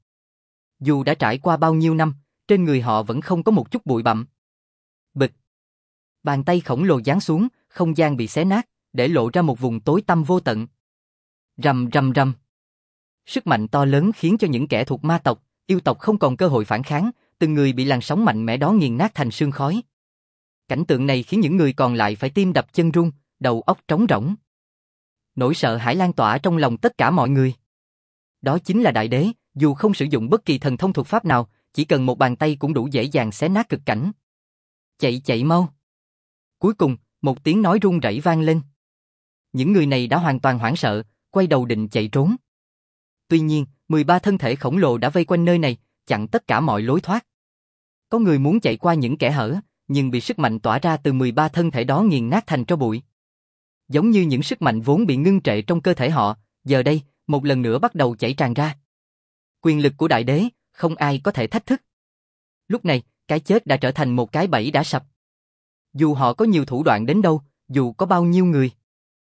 Dù đã trải qua bao nhiêu năm, trên người họ vẫn không có một chút bụi bặm. Bịch. Bàn tay khổng lồ giáng xuống, không gian bị xé nát, để lộ ra một vùng tối tăm vô tận. Rầm rầm rầm. Sức mạnh to lớn khiến cho những kẻ thuộc ma tộc, yêu tộc không còn cơ hội phản kháng, từng người bị làn sóng mạnh mẽ đó nghiền nát thành sương khói. Cảnh tượng này khiến những người còn lại phải tim đập chân run, đầu óc trống rỗng. Nỗi sợ hãi lan tỏa trong lòng tất cả mọi người. Đó chính là đại đế, dù không sử dụng bất kỳ thần thông thuật pháp nào, chỉ cần một bàn tay cũng đủ dễ dàng xé nát cực cảnh. Chạy chạy mau. Cuối cùng, một tiếng nói run rẩy vang lên. Những người này đã hoàn toàn hoảng sợ, quay đầu định chạy trốn. Tuy nhiên, mười ba thân thể khổng lồ đã vây quanh nơi này, chặn tất cả mọi lối thoát. Có người muốn chạy qua những kẽ hở, nhưng bị sức mạnh tỏa ra từ mười ba thân thể đó nghiền nát thành tro bụi. Giống như những sức mạnh vốn bị ngưng trệ trong cơ thể họ, giờ đây, một lần nữa bắt đầu chảy tràn ra. Quyền lực của đại đế, không ai có thể thách thức. Lúc này, cái chết đã trở thành một cái bẫy đã sập. Dù họ có nhiều thủ đoạn đến đâu, dù có bao nhiêu người,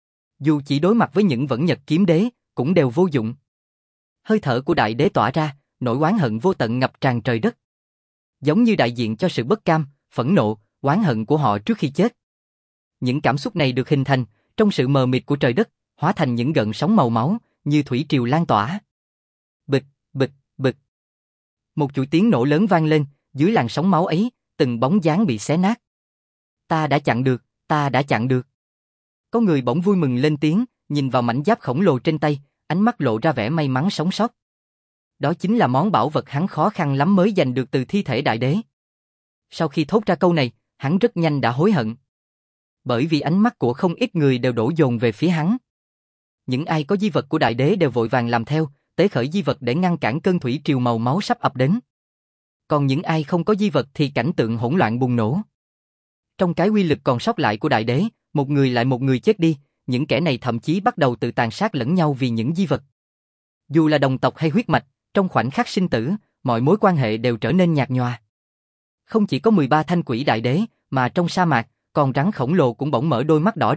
dù chỉ đối mặt với những vẫn nhật kiếm đế, cũng đều vô dụng. Hơi thở của đại đế tỏa ra, nỗi oán hận vô tận ngập tràn trời đất. Giống như đại diện cho sự bất cam, phẫn nộ, oán hận của họ trước khi chết. Những cảm xúc này được hình thành, trong sự mờ mịt của trời đất, hóa thành những gợn sóng màu máu, như thủy triều lan tỏa. Bịch, bịch, bịch. Một chuỗi tiếng nổ lớn vang lên, dưới làn sóng máu ấy, từng bóng dáng bị xé nát. Ta đã chặn được, ta đã chặn được. Có người bỗng vui mừng lên tiếng, nhìn vào mảnh giáp khổng lồ trên tay, ánh mắt lộ ra vẻ may mắn sống sót. Đó chính là món bảo vật hắn khó khăn lắm mới giành được từ thi thể đại đế. Sau khi thốt ra câu này, hắn rất nhanh đã hối hận. Bởi vì ánh mắt của không ít người đều đổ dồn về phía hắn. Những ai có di vật của đại đế đều vội vàng làm theo, tế khởi di vật để ngăn cản cơn thủy triều màu máu sắp ập đến. Còn những ai không có di vật thì cảnh tượng hỗn loạn bùng nổ. Trong cái uy lực còn sót lại của đại đế, một người lại một người chết đi, những kẻ này thậm chí bắt đầu tự tàn sát lẫn nhau vì những di vật. Dù là đồng tộc hay huyết mạch, trong khoảnh khắc sinh tử, mọi mối quan hệ đều trở nên nhạt nhòa. Không chỉ có mười ba thanh quỷ đại đế, mà trong sa mạc, con rắn khổng lồ cũng bỗng mở đôi mắt đỏ rực,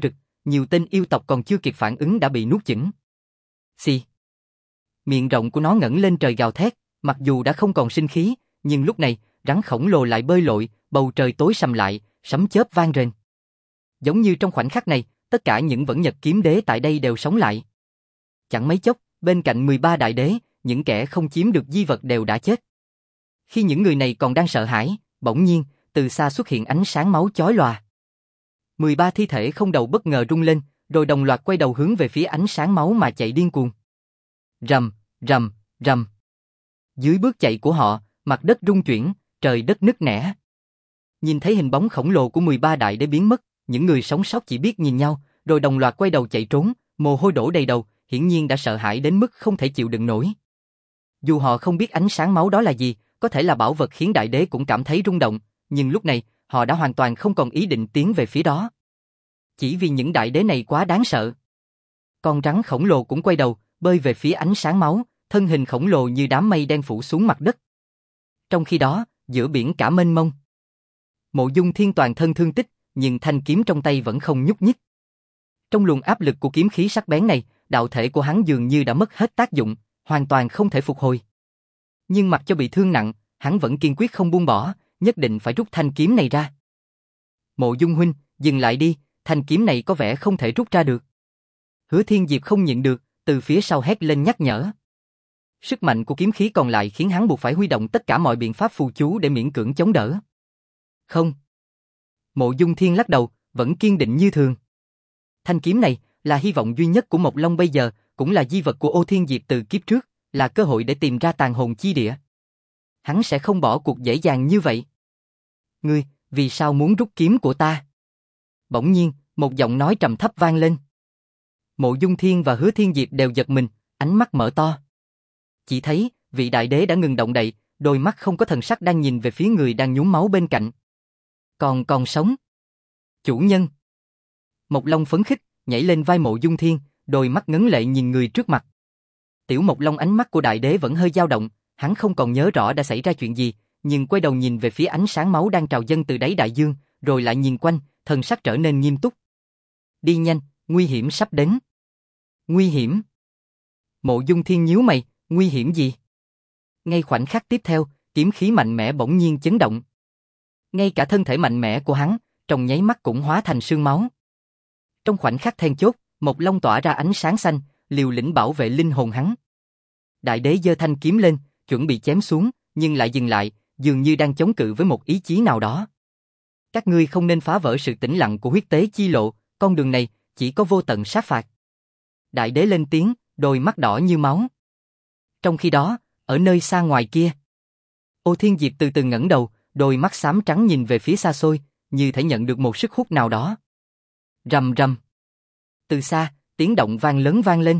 nhiều tên yêu tộc còn chưa kịp phản ứng đã bị nuốt chửng. Xì. Miệng rộng của nó ngẩng lên trời gào thét, mặc dù đã không còn sinh khí, nhưng lúc này, rắn khổng lồ lại bơi lội, bầu trời tối sầm lại, sấm chớp vang rền. Giống như trong khoảnh khắc này, tất cả những vẫn nhật kiếm đế tại đây đều sống lại. Chẳng mấy chốc, bên cạnh mười ba đại đế, những kẻ không chiếm được di vật đều đã chết. Khi những người này còn đang sợ hãi, bỗng nhiên, từ xa xuất hiện ánh sáng máu chói lòa. mười ba thi thể không đầu bất ngờ rung lên, rồi đồng loạt quay đầu hướng về phía ánh sáng máu mà chạy điên cuồng. Rầm, rầm, rầm. Dưới bước chạy của họ, mặt đất rung chuyển, trời đất nứt nẻ. Nhìn thấy hình bóng khổng lồ của mười ba đại đế biến mất, những người sống sót chỉ biết nhìn nhau, rồi đồng loạt quay đầu chạy trốn, mồ hôi đổ đầy đầu, hiển nhiên đã sợ hãi đến mức không thể chịu đựng nổi. Dù họ không biết ánh sáng máu đó là gì, có thể là bảo vật khiến đại đế cũng cảm thấy rung động, nhưng lúc này, họ đã hoàn toàn không còn ý định tiến về phía đó. Chỉ vì những đại đế này quá đáng sợ. Con rắn khổng lồ cũng quay đầu, bơi về phía ánh sáng máu, thân hình khổng lồ như đám mây đen phủ xuống mặt đất. Trong khi đó, giữa biển cả mênh mông, Mộ Dung Thiên toàn thân thương tích, nhưng thanh kiếm trong tay vẫn không nhúc nhích. Trong luồng áp lực của kiếm khí sắc bén này, đạo thể của hắn dường như đã mất hết tác dụng, hoàn toàn không thể phục hồi. Nhưng mặc cho bị thương nặng, hắn vẫn kiên quyết không buông bỏ, nhất định phải rút thanh kiếm này ra. Mộ Dung huynh, dừng lại đi, thanh kiếm này có vẻ không thể rút ra được. Hứa Thiên Diệp không nhịn được, từ phía sau hét lên nhắc nhở. Sức mạnh của kiếm khí còn lại khiến hắn buộc phải huy động tất cả mọi biện pháp phù chú để miễn cưỡng chống đỡ. Không. Mộ Dung Thiên lắc đầu, vẫn kiên định như thường. Thanh kiếm này là hy vọng duy nhất của Mộc Long bây giờ, cũng là di vật của Ô Thiên Diệp từ kiếp trước, là cơ hội để tìm ra tàn hồn chi địa. Hắn sẽ không bỏ cuộc dễ dàng như vậy. Ngươi, vì sao muốn rút kiếm của ta? Bỗng nhiên, một giọng nói trầm thấp vang lên. Mộ Dung Thiên và Hứa Thiên Diệp đều giật mình, ánh mắt mở to. Chỉ thấy, vị đại đế đã ngừng động đậy, đôi mắt không có thần sắc đang nhìn về phía người đang nhuốm máu bên cạnh. Còn còn sống. Chủ nhân. Mộc Long phấn khích, nhảy lên vai Mộ Dung Thiên, đôi mắt ngấn lệ nhìn người trước mặt. Tiểu Mộc Long ánh mắt của đại đế vẫn hơi dao động, hắn không còn nhớ rõ đã xảy ra chuyện gì, nhưng quay đầu nhìn về phía ánh sáng máu đang trào dâng từ đáy đại dương, rồi lại nhìn quanh, thần sắc trở nên nghiêm túc. Đi nhanh, nguy hiểm sắp đến. Nguy hiểm? Mộ Dung Thiên nhíu mày, nguy hiểm gì? Ngay khoảnh khắc tiếp theo, kiếm khí mạnh mẽ bỗng nhiên chấn động. Ngay cả thân thể mạnh mẽ của hắn, trong nháy mắt cũng hóa thành sương máu. Trong khoảnh khắc then chốt, Mộc Long tỏa ra ánh sáng xanh, liều lĩnh bảo vệ linh hồn hắn. Đại đế giơ thanh kiếm lên, chuẩn bị chém xuống, nhưng lại dừng lại, dường như đang chống cự với một ý chí nào đó. Các ngươi không nên phá vỡ sự tĩnh lặng của huyết tế chi lộ, con đường này chỉ có vô tận sát phạt. Đại đế lên tiếng, đôi mắt đỏ như máu. Trong khi đó, ở nơi xa ngoài kia, Ô Thiên Diệp từ từ ngẩng đầu, đôi mắt xám trắng nhìn về phía xa xôi, như thể nhận được một sức hút nào đó. Rầm rầm. Từ xa, tiếng động vang lớn vang lên.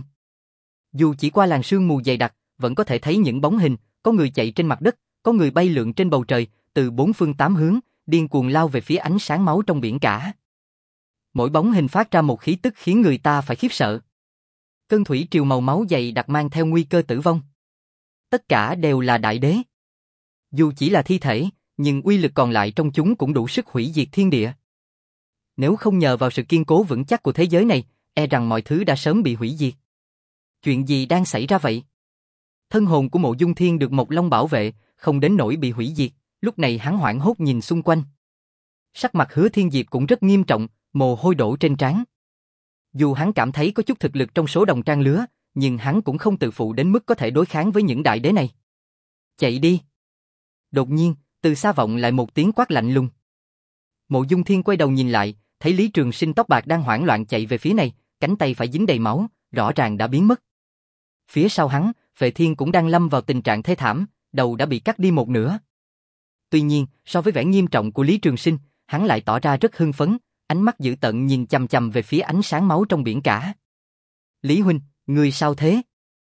Dù chỉ qua làn sương mù dày đặc, vẫn có thể thấy những bóng hình, có người chạy trên mặt đất, có người bay lượn trên bầu trời, từ bốn phương tám hướng, điên cuồng lao về phía ánh sáng máu trong biển cả. Mỗi bóng hình phát ra một khí tức khiến người ta phải khiếp sợ. Cơn thủy triều màu máu dày đặc mang theo nguy cơ tử vong. Tất cả đều là đại đế. Dù chỉ là thi thể, nhưng uy lực còn lại trong chúng cũng đủ sức hủy diệt thiên địa. Nếu không nhờ vào sự kiên cố vững chắc của thế giới này, e rằng mọi thứ đã sớm bị hủy diệt. Chuyện gì đang xảy ra vậy? Thân hồn của Mộ Dung Thiên được Mộc Long bảo vệ, không đến nỗi bị hủy diệt, lúc này hắn hoảng hốt nhìn xung quanh. Sắc mặt Hứa Thiên Diệp cũng rất nghiêm trọng, mồ hôi đổ trên trán. Dù hắn cảm thấy có chút thực lực trong số đồng trang lứa, nhưng hắn cũng không tự phụ đến mức có thể đối kháng với những đại đế này. Chạy đi! Đột nhiên, từ xa vọng lại một tiếng quát lạnh lùng. Mộ Dung Thiên quay đầu nhìn lại, thấy Lý Trường Sinh tóc bạc đang hoảng loạn chạy về phía này, cánh tay phải dính đầy máu, rõ ràng đã biến mất. Phía sau hắn, Phệ Thiên cũng đang lâm vào tình trạng thê thảm, đầu đã bị cắt đi một nửa. Tuy nhiên, so với vẻ nghiêm trọng của Lý Trường Sinh, hắn lại tỏ ra rất hưng phấn, ánh mắt dữ tợn nhìn chằm chằm về phía ánh sáng máu trong biển cả. Lý huynh, người sao thế?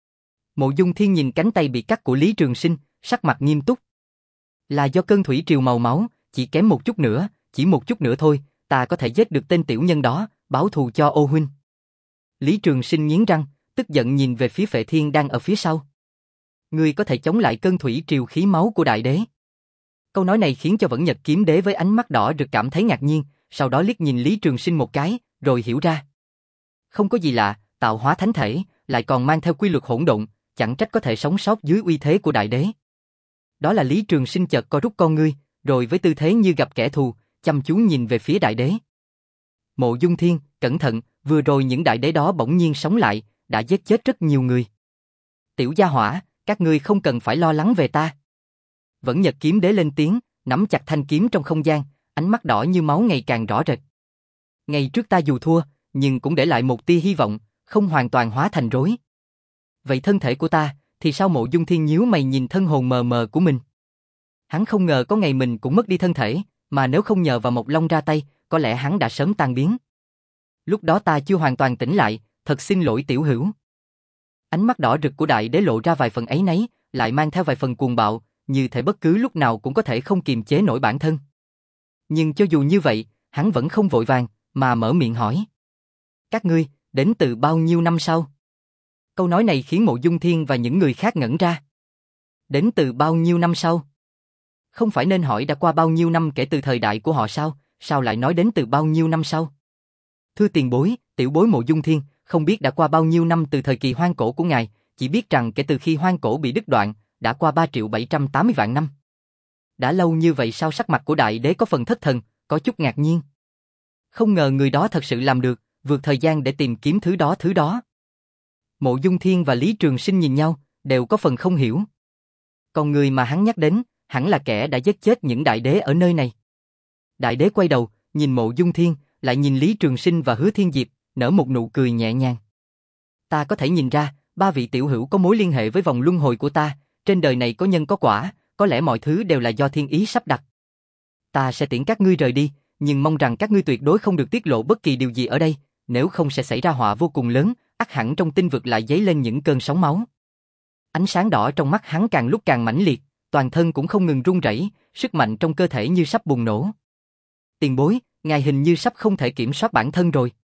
Mộ Dung Thiên nhìn cánh tay bị cắt của Lý Trường Sinh, sắc mặt nghiêm túc. Là do cơn thủy triều màu máu, chỉ kém một chút nữa, chỉ một chút nữa thôi, ta có thể giết được tên tiểu nhân đó, báo thù cho Ô huynh. Lý Trường Sinh nghiến răng, tức giận nhìn về phía Phệ Thiên đang ở phía sau. Ngươi có thể chống lại cơn thủy triều khí máu của đại đế. Câu nói này khiến cho Vẫn Nhật Kiếm Đế với ánh mắt đỏ rực cảm thấy ngạc nhiên, sau đó liếc nhìn Lý Trường Sinh một cái, rồi hiểu ra. Không có gì lạ, tạo hóa thánh thể, lại còn mang theo quy luật hỗn độn, chẳng trách có thể sống sót dưới uy thế của đại đế. Đó là Lý Trường Sinh chợt co rút con ngươi, rồi với tư thế như gặp kẻ thù, chăm chú nhìn về phía đại đế. Mộ Dung Thiên, cẩn thận, vừa rồi những đại đế đó bỗng nhiên sống lại, đã giết chết rất nhiều người. Tiểu gia hỏa, các ngươi không cần phải lo lắng về ta. Vẫn Nhật kiếm đế lên tiếng, nắm chặt thanh kiếm trong không gian, ánh mắt đỏ như máu ngày càng rõ rệt. Ngày trước ta dù thua, nhưng cũng để lại một tia hy vọng, không hoàn toàn hóa thành rối. Vậy thân thể của ta, thì sao? Mộ Dung Thiên nhíu mày nhìn thân hồn mờ mờ của mình. Hắn không ngờ có ngày mình cũng mất đi thân thể, mà nếu không nhờ vào Mộc Long ra tay, có lẽ hắn đã sớm tan biến. Lúc đó ta chưa hoàn toàn tỉnh lại, thật xin lỗi tiểu hữu. Ánh mắt đỏ rực của đại đế lộ ra vài phần áy náy, lại mang theo vài phần cuồng bạo, như thể bất cứ lúc nào cũng có thể không kiềm chế nổi bản thân. Nhưng cho dù như vậy, hắn vẫn không vội vàng, mà mở miệng hỏi. Các ngươi, đến từ bao nhiêu năm sau? Câu nói này khiến Mộ Dung Thiên và những người khác ngẩn ra. Đến từ bao nhiêu năm sau? Không phải nên hỏi đã qua bao nhiêu năm kể từ thời đại của họ sao? Sao lại nói đến từ bao nhiêu năm sau? Thưa tiền bối, tiểu bối Mộ Dung Thiên, không biết đã qua bao nhiêu năm từ thời kỳ hoang cổ của ngài, chỉ biết rằng kể từ khi hoang cổ bị đứt đoạn, đã qua ba triệu bảy trăm tám mươi vạn năm. Đã lâu như vậy sao? Sắc mặt của đại đế có phần thất thần, có chút ngạc nhiên. Không ngờ người đó thật sự làm được, vượt thời gian để tìm kiếm thứ đó thứ đó. Mộ Dung Thiên và Lý Trường Sinh nhìn nhau, đều có phần không hiểu. Còn người mà hắn nhắc đến, hẳn là kẻ đã giết chết những đại đế ở nơi này. Đại đế quay đầu, nhìn Mộ Dung Thiên, lại nhìn Lý Trường Sinh và Hứa Thiên Diệp, nở một nụ cười nhẹ nhàng. Ta có thể nhìn ra, ba vị tiểu hữu có mối liên hệ với vòng luân hồi của ta, trên đời này có nhân có quả, có lẽ mọi thứ đều là do thiên ý sắp đặt. Ta sẽ tiễn các ngươi rời đi, nhưng mong rằng các ngươi tuyệt đối không được tiết lộ bất kỳ điều gì ở đây, nếu không sẽ xảy ra họa vô cùng lớn, ắt hẳn trong tinh vực lại dấy lên những cơn sóng máu. Ánh sáng đỏ trong mắt hắn càng lúc càng mãnh liệt, toàn thân cũng không ngừng run rẩy, sức mạnh trong cơ thể như sắp bùng nổ. Tiền bối, ngài hình như sắp không thể kiểm soát bản thân rồi.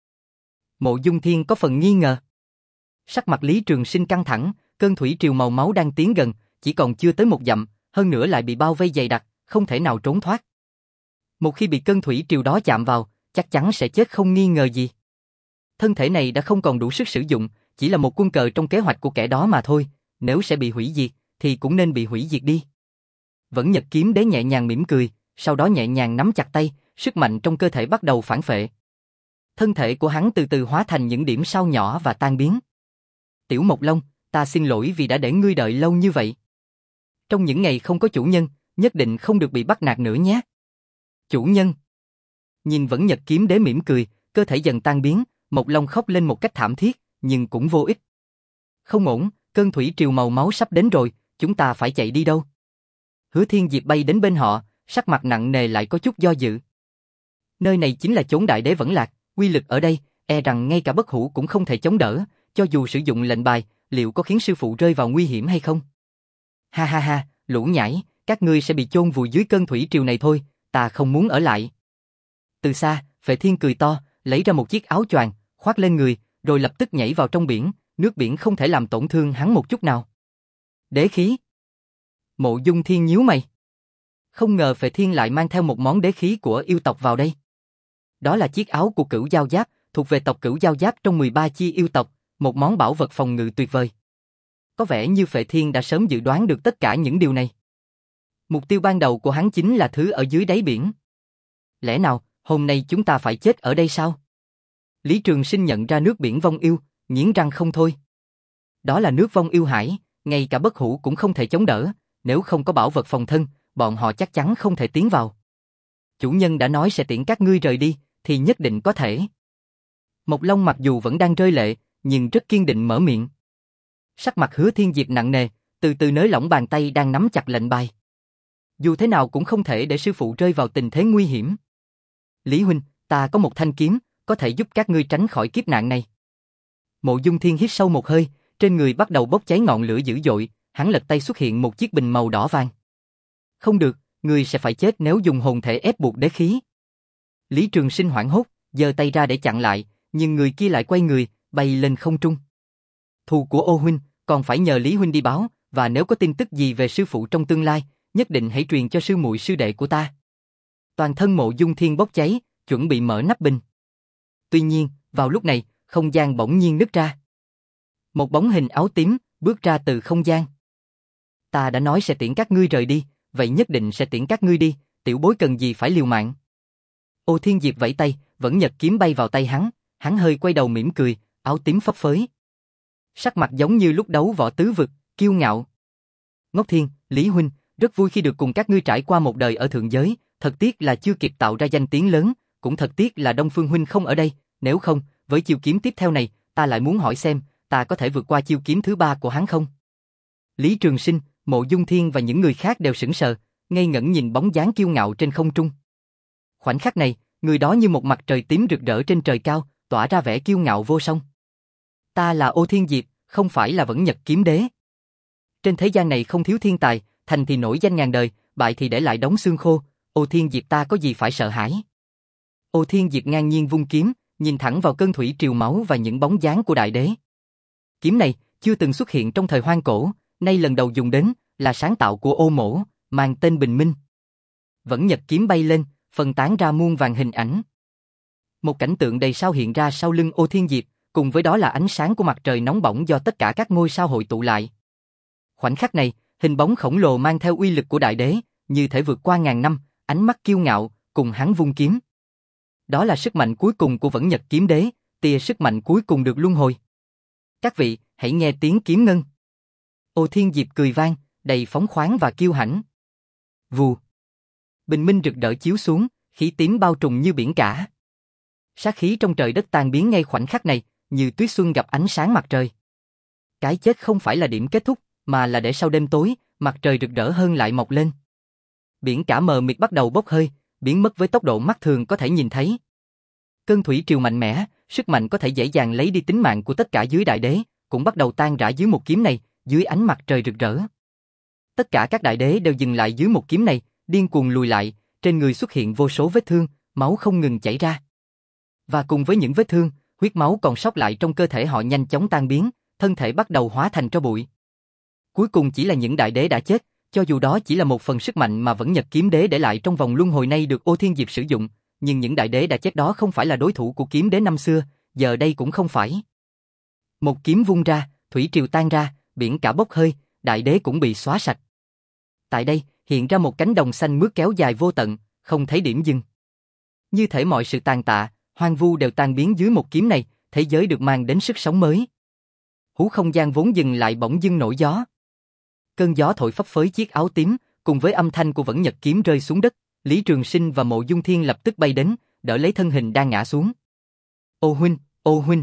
Mộ Dung Thiên có phần nghi ngờ. Sắc mặt Lý Trường Sinh căng thẳng, cơn thủy triều màu máu đang tiến gần, chỉ còn chưa tới một dặm, hơn nữa lại bị bao vây dày đặc, không thể nào trốn thoát. Một khi bị cơn thủy triều đó chạm vào, chắc chắn sẽ chết không nghi ngờ gì. Thân thể này đã không còn đủ sức sử dụng, chỉ là một quân cờ trong kế hoạch của kẻ đó mà thôi, nếu sẽ bị hủy diệt, thì cũng nên bị hủy diệt đi. Vẫn Nhật kiếm đế nhẹ nhàng mỉm cười, sau đó nhẹ nhàng nắm chặt tay, sức mạnh trong cơ thể bắt đầu phản phệ. Thân thể của hắn từ từ hóa thành những điểm sao nhỏ và tan biến. Tiểu Mộc Long, ta xin lỗi vì đã để ngươi đợi lâu như vậy. Trong những ngày không có chủ nhân, nhất định không được bị bắt nạt nữa nhé. Chủ nhân. Nhìn Vẫn Nhật kiếm đế mỉm cười, cơ thể dần tan biến, Mộc Long khóc lên một cách thảm thiết, nhưng cũng vô ích. Không ổn, cơn thủy triều màu máu sắp đến rồi, chúng ta phải chạy đi đâu? Hứa Thiên Diệp bay đến bên họ, sắc mặt nặng nề lại có chút do dự. Nơi này chính là chốn đại đế vẫn lạc, uy lực ở đây, e rằng ngay cả bất hủ cũng không thể chống đỡ, cho dù sử dụng lệnh bài, liệu có khiến sư phụ rơi vào nguy hiểm hay không? Ha ha ha, lũ nhãi, các ngươi sẽ bị chôn vùi dưới cơn thủy triều này thôi, ta không muốn ở lại. Từ xa, Phệ Thiên cười to, lấy ra một chiếc áo choàng, khoác lên người, rồi lập tức nhảy vào trong biển, nước biển không thể làm tổn thương hắn một chút nào. Đế khí. Mộ Dung Thiên nhíu mày. Không ngờ Phệ Thiên lại mang theo một món đế khí của yêu tộc vào đây. Đó là chiếc áo của Cửu Giao Giáp, thuộc về tộc Cửu Giao Giáp trong mười ba chi yêu tộc, một món bảo vật phòng ngự tuyệt vời. Có vẻ như Phệ Thiên đã sớm dự đoán được tất cả những điều này. Mục tiêu ban đầu của hắn chính là thứ ở dưới đáy biển. Lẽ nào, hôm nay chúng ta phải chết ở đây sao? Lý Trường Sinh nhận ra nước biển vong yêu, nghiến răng không thôi. Đó là nước vong yêu hải, ngay cả bất hủ cũng không thể chống đỡ, nếu không có bảo vật phòng thân, bọn họ chắc chắn không thể tiến vào. Chủ nhân đã nói sẽ tiễn các ngươi rời đi, thì nhất định có thể. Mộc Long mặc dù vẫn đang rơi lệ, nhưng rất kiên định mở miệng. Sắc mặt Hứa Thiên Diệp nặng nề, từ từ nới lỏng bàn tay đang nắm chặt lệnh bài. Dù thế nào cũng không thể để sư phụ rơi vào tình thế nguy hiểm. Lý huynh, ta có một thanh kiếm, có thể giúp các ngươi tránh khỏi kiếp nạn này. Mộ Dung Thiên hít sâu một hơi, trên người bắt đầu bốc cháy ngọn lửa dữ dội, hắn lật tay xuất hiện một chiếc bình màu đỏ vàng. Không được, ngươi sẽ phải chết nếu dùng hồn thể ép buộc đế khí. Lý Trường Sinh hoảng hốt, giơ tay ra để chặn lại, nhưng người kia lại quay người, bay lên không trung. Thù của Ô huynh, còn phải nhờ Lý huynh đi báo, và nếu có tin tức gì về sư phụ trong tương lai, nhất định hãy truyền cho sư muội sư đệ của ta. Toàn thân Mộ Dung Thiên bốc cháy, chuẩn bị mở nắp bình. Tuy nhiên, vào lúc này, không gian bỗng nhiên nứt ra. Một bóng hình áo tím bước ra từ không gian. Ta đã nói sẽ tiễn các ngươi rời đi, vậy nhất định sẽ tiễn các ngươi đi, tiểu bối cần gì phải liều mạng. Ô Thiên Diệp vẫy tay, vẫn nhật kiếm bay vào tay hắn, hắn hơi quay đầu mỉm cười, áo tím phấp phới. Sắc mặt giống như lúc đấu võ tứ vực, kiêu ngạo. Ngốc Thiên, Lý huynh, rất vui khi được cùng các ngươi trải qua một đời ở thượng giới, thật tiếc là chưa kịp tạo ra danh tiếng lớn, cũng thật tiếc là Đông Phương huynh không ở đây, nếu không, với chiêu kiếm tiếp theo này, ta lại muốn hỏi xem, ta có thể vượt qua chiêu kiếm thứ ba của hắn không? Lý Trường Sinh, Mộ Dung Thiên và những người khác đều sững sờ, ngây ngẩn nhìn bóng dáng kiêu ngạo trên không trung. Khoảnh khắc này, người đó như một mặt trời tím rực rỡ trên trời cao, tỏa ra vẻ kiêu ngạo vô song. Ta là Ô Thiên Diệp, không phải là Vẫn Nhật Kiếm Đế. Trên thế gian này không thiếu thiên tài, thành thì nổi danh ngàn đời, bại thì để lại đống xương khô, Ô Thiên Diệp ta có gì phải sợ hãi. Ô Thiên Diệp ngang nhiên vung kiếm, nhìn thẳng vào cơn thủy triều máu và những bóng dáng của đại đế. Kiếm này chưa từng xuất hiện trong thời hoang cổ, nay lần đầu dùng đến, là sáng tạo của Ô Mỗ, mang tên Bình Minh. Vẫn Nhật kiếm bay lên, phân tán ra muôn vàng hình ảnh. Một cảnh tượng đầy sao hiện ra sau lưng Ô Thiên Diệp, cùng với đó là ánh sáng của mặt trời nóng bỏng do tất cả các ngôi sao hội tụ lại. Khoảnh khắc này, hình bóng khổng lồ mang theo uy lực của đại đế, như thể vượt qua ngàn năm, ánh mắt kiêu ngạo, cùng hắn vung kiếm. Đó là sức mạnh cuối cùng của Vẫn Nhật kiếm đế, tia sức mạnh cuối cùng được luân hồi. Các vị, hãy nghe tiếng kiếm ngân. Ô Thiên Diệp cười vang, đầy phóng khoáng và kiêu hãnh. Vù. Bình minh rực rỡ chiếu xuống, khí tím bao trùm như biển cả. Sát khí trong trời đất tan biến ngay khoảnh khắc này, như tuyết xuân gặp ánh sáng mặt trời. Cái chết không phải là điểm kết thúc, mà là để sau đêm tối, mặt trời rực rỡ hơn lại mọc lên. Biển cả mờ mịt bắt đầu bốc hơi, biến mất với tốc độ mắt thường có thể nhìn thấy. Cơn thủy triều mạnh mẽ, sức mạnh có thể dễ dàng lấy đi tính mạng của tất cả dưới đại đế, cũng bắt đầu tan rã dưới một kiếm này, dưới ánh mặt trời rực rỡ. Tất cả các đại đế đều dừng lại dưới một kiếm này, điên cuồng lùi lại, trên người xuất hiện vô số vết thương, máu không ngừng chảy ra. Và cùng với những vết thương, huyết máu còn sót lại trong cơ thể họ nhanh chóng tan biến, thân thể bắt đầu hóa thành tro bụi. Cuối cùng chỉ là những đại đế đã chết, cho dù đó chỉ là một phần sức mạnh mà Vẫn Nhật kiếm đế để lại trong vòng luân hồi này được Ô Thiên Diệp sử dụng, nhưng những đại đế đã chết đó không phải là đối thủ của kiếm đế năm xưa, giờ đây cũng không phải. Một kiếm vung ra, thủy triều tan ra, biển cả bốc hơi, đại đế cũng bị xóa sạch. Tại đây, hiện ra một cánh đồng xanh mướt kéo dài vô tận, không thấy điểm dừng. Như thể mọi sự tàn tạ, hoang vu đều tan biến dưới một kiếm này, thế giới được mang đến sức sống mới. Hú không gian vốn dừng lại bỗng dưng nổi gió. Cơn gió thổi phấp phới chiếc áo tím, cùng với âm thanh của Vẫn Nhật kiếm rơi xuống đất, Lý Trường Sinh và Mộ Dung Thiên lập tức bay đến, đỡ lấy thân hình đang ngã xuống. Ô huynh, ô huynh.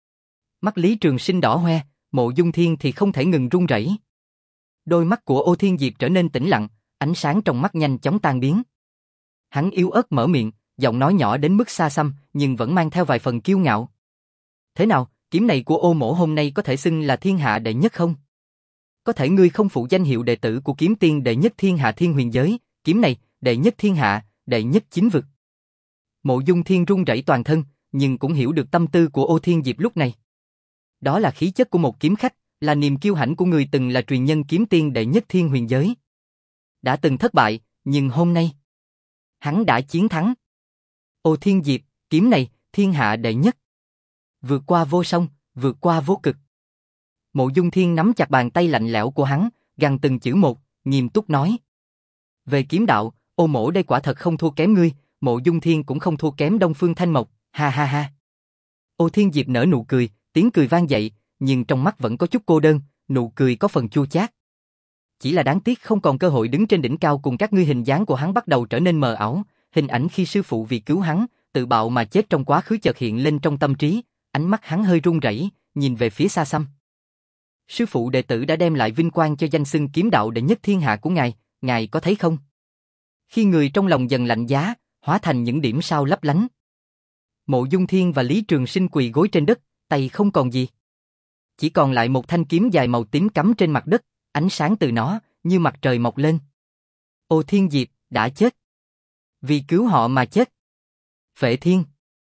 Mắt Lý Trường Sinh đỏ hoe, Mộ Dung Thiên thì không thể ngừng run rẩy. Đôi mắt của Ô Thiên Diệp trở nên tĩnh lặng, ánh sáng trong mắt nhanh chóng tan biến. Hắn yếu ớt mở miệng, giọng nói nhỏ đến mức xa xăm, nhưng vẫn mang theo vài phần kiêu ngạo. Thế nào, kiếm này của Ô Mỗ hôm nay có thể xưng là thiên hạ đệ nhất không? Có thể ngươi không phụ danh hiệu đệ tử của kiếm tiên đệ nhất thiên hạ thiên huyền giới, kiếm này, đệ nhất thiên hạ, đệ nhất chính vực. Mộ Dung Thiên run rẩy toàn thân, nhưng cũng hiểu được tâm tư của Ô Thiên Diệp lúc này. Đó là khí chất của một kiếm khách, là niềm kiêu hãnh của người từng là truyền nhân kiếm tiên đệ nhất thiên huyền giới. Đã từng thất bại, nhưng hôm nay, hắn đã chiến thắng. Ô Thiên Diệp, kiếm này, thiên hạ đệ nhất. Vượt qua vô song, vượt qua vô cực. Mộ Dung Thiên nắm chặt bàn tay lạnh lẽo của hắn, gằn từng chữ một, nghiêm túc nói. Về kiếm đạo, Ô Mỗ đây quả thật không thua kém ngươi, Mộ Dung Thiên cũng không thua kém Đông Phương Thanh Mộc, ha ha ha. Ô Thiên Diệp nở nụ cười, tiếng cười vang dậy, nhưng trong mắt vẫn có chút cô đơn, nụ cười có phần chua chát. Chỉ là đáng tiếc không còn cơ hội đứng trên đỉnh cao cùng các ngươi, hình dáng của hắn bắt đầu trở nên mờ ảo, hình ảnh khi sư phụ vì cứu hắn, tự bạo mà chết trong quá khứ chợt hiện lên trong tâm trí, ánh mắt hắn hơi run rẩy, nhìn về phía xa xăm. Sư phụ đệ tử đã đem lại vinh quang cho danh xưng kiếm đạo đệ nhất thiên hạ của ngài, ngài có thấy không? Khi người trong lòng dần lạnh giá, hóa thành những điểm sao lấp lánh. Mộ Dung Thiên và Lý Trường Sinh quỳ gối trên đất, tay không còn gì. Chỉ còn lại một thanh kiếm dài màu tím cắm trên mặt đất, ánh sáng từ nó, như mặt trời mọc lên. Ô Thiên Diệp, đã chết. Vì cứu họ mà chết. Phệ Thiên.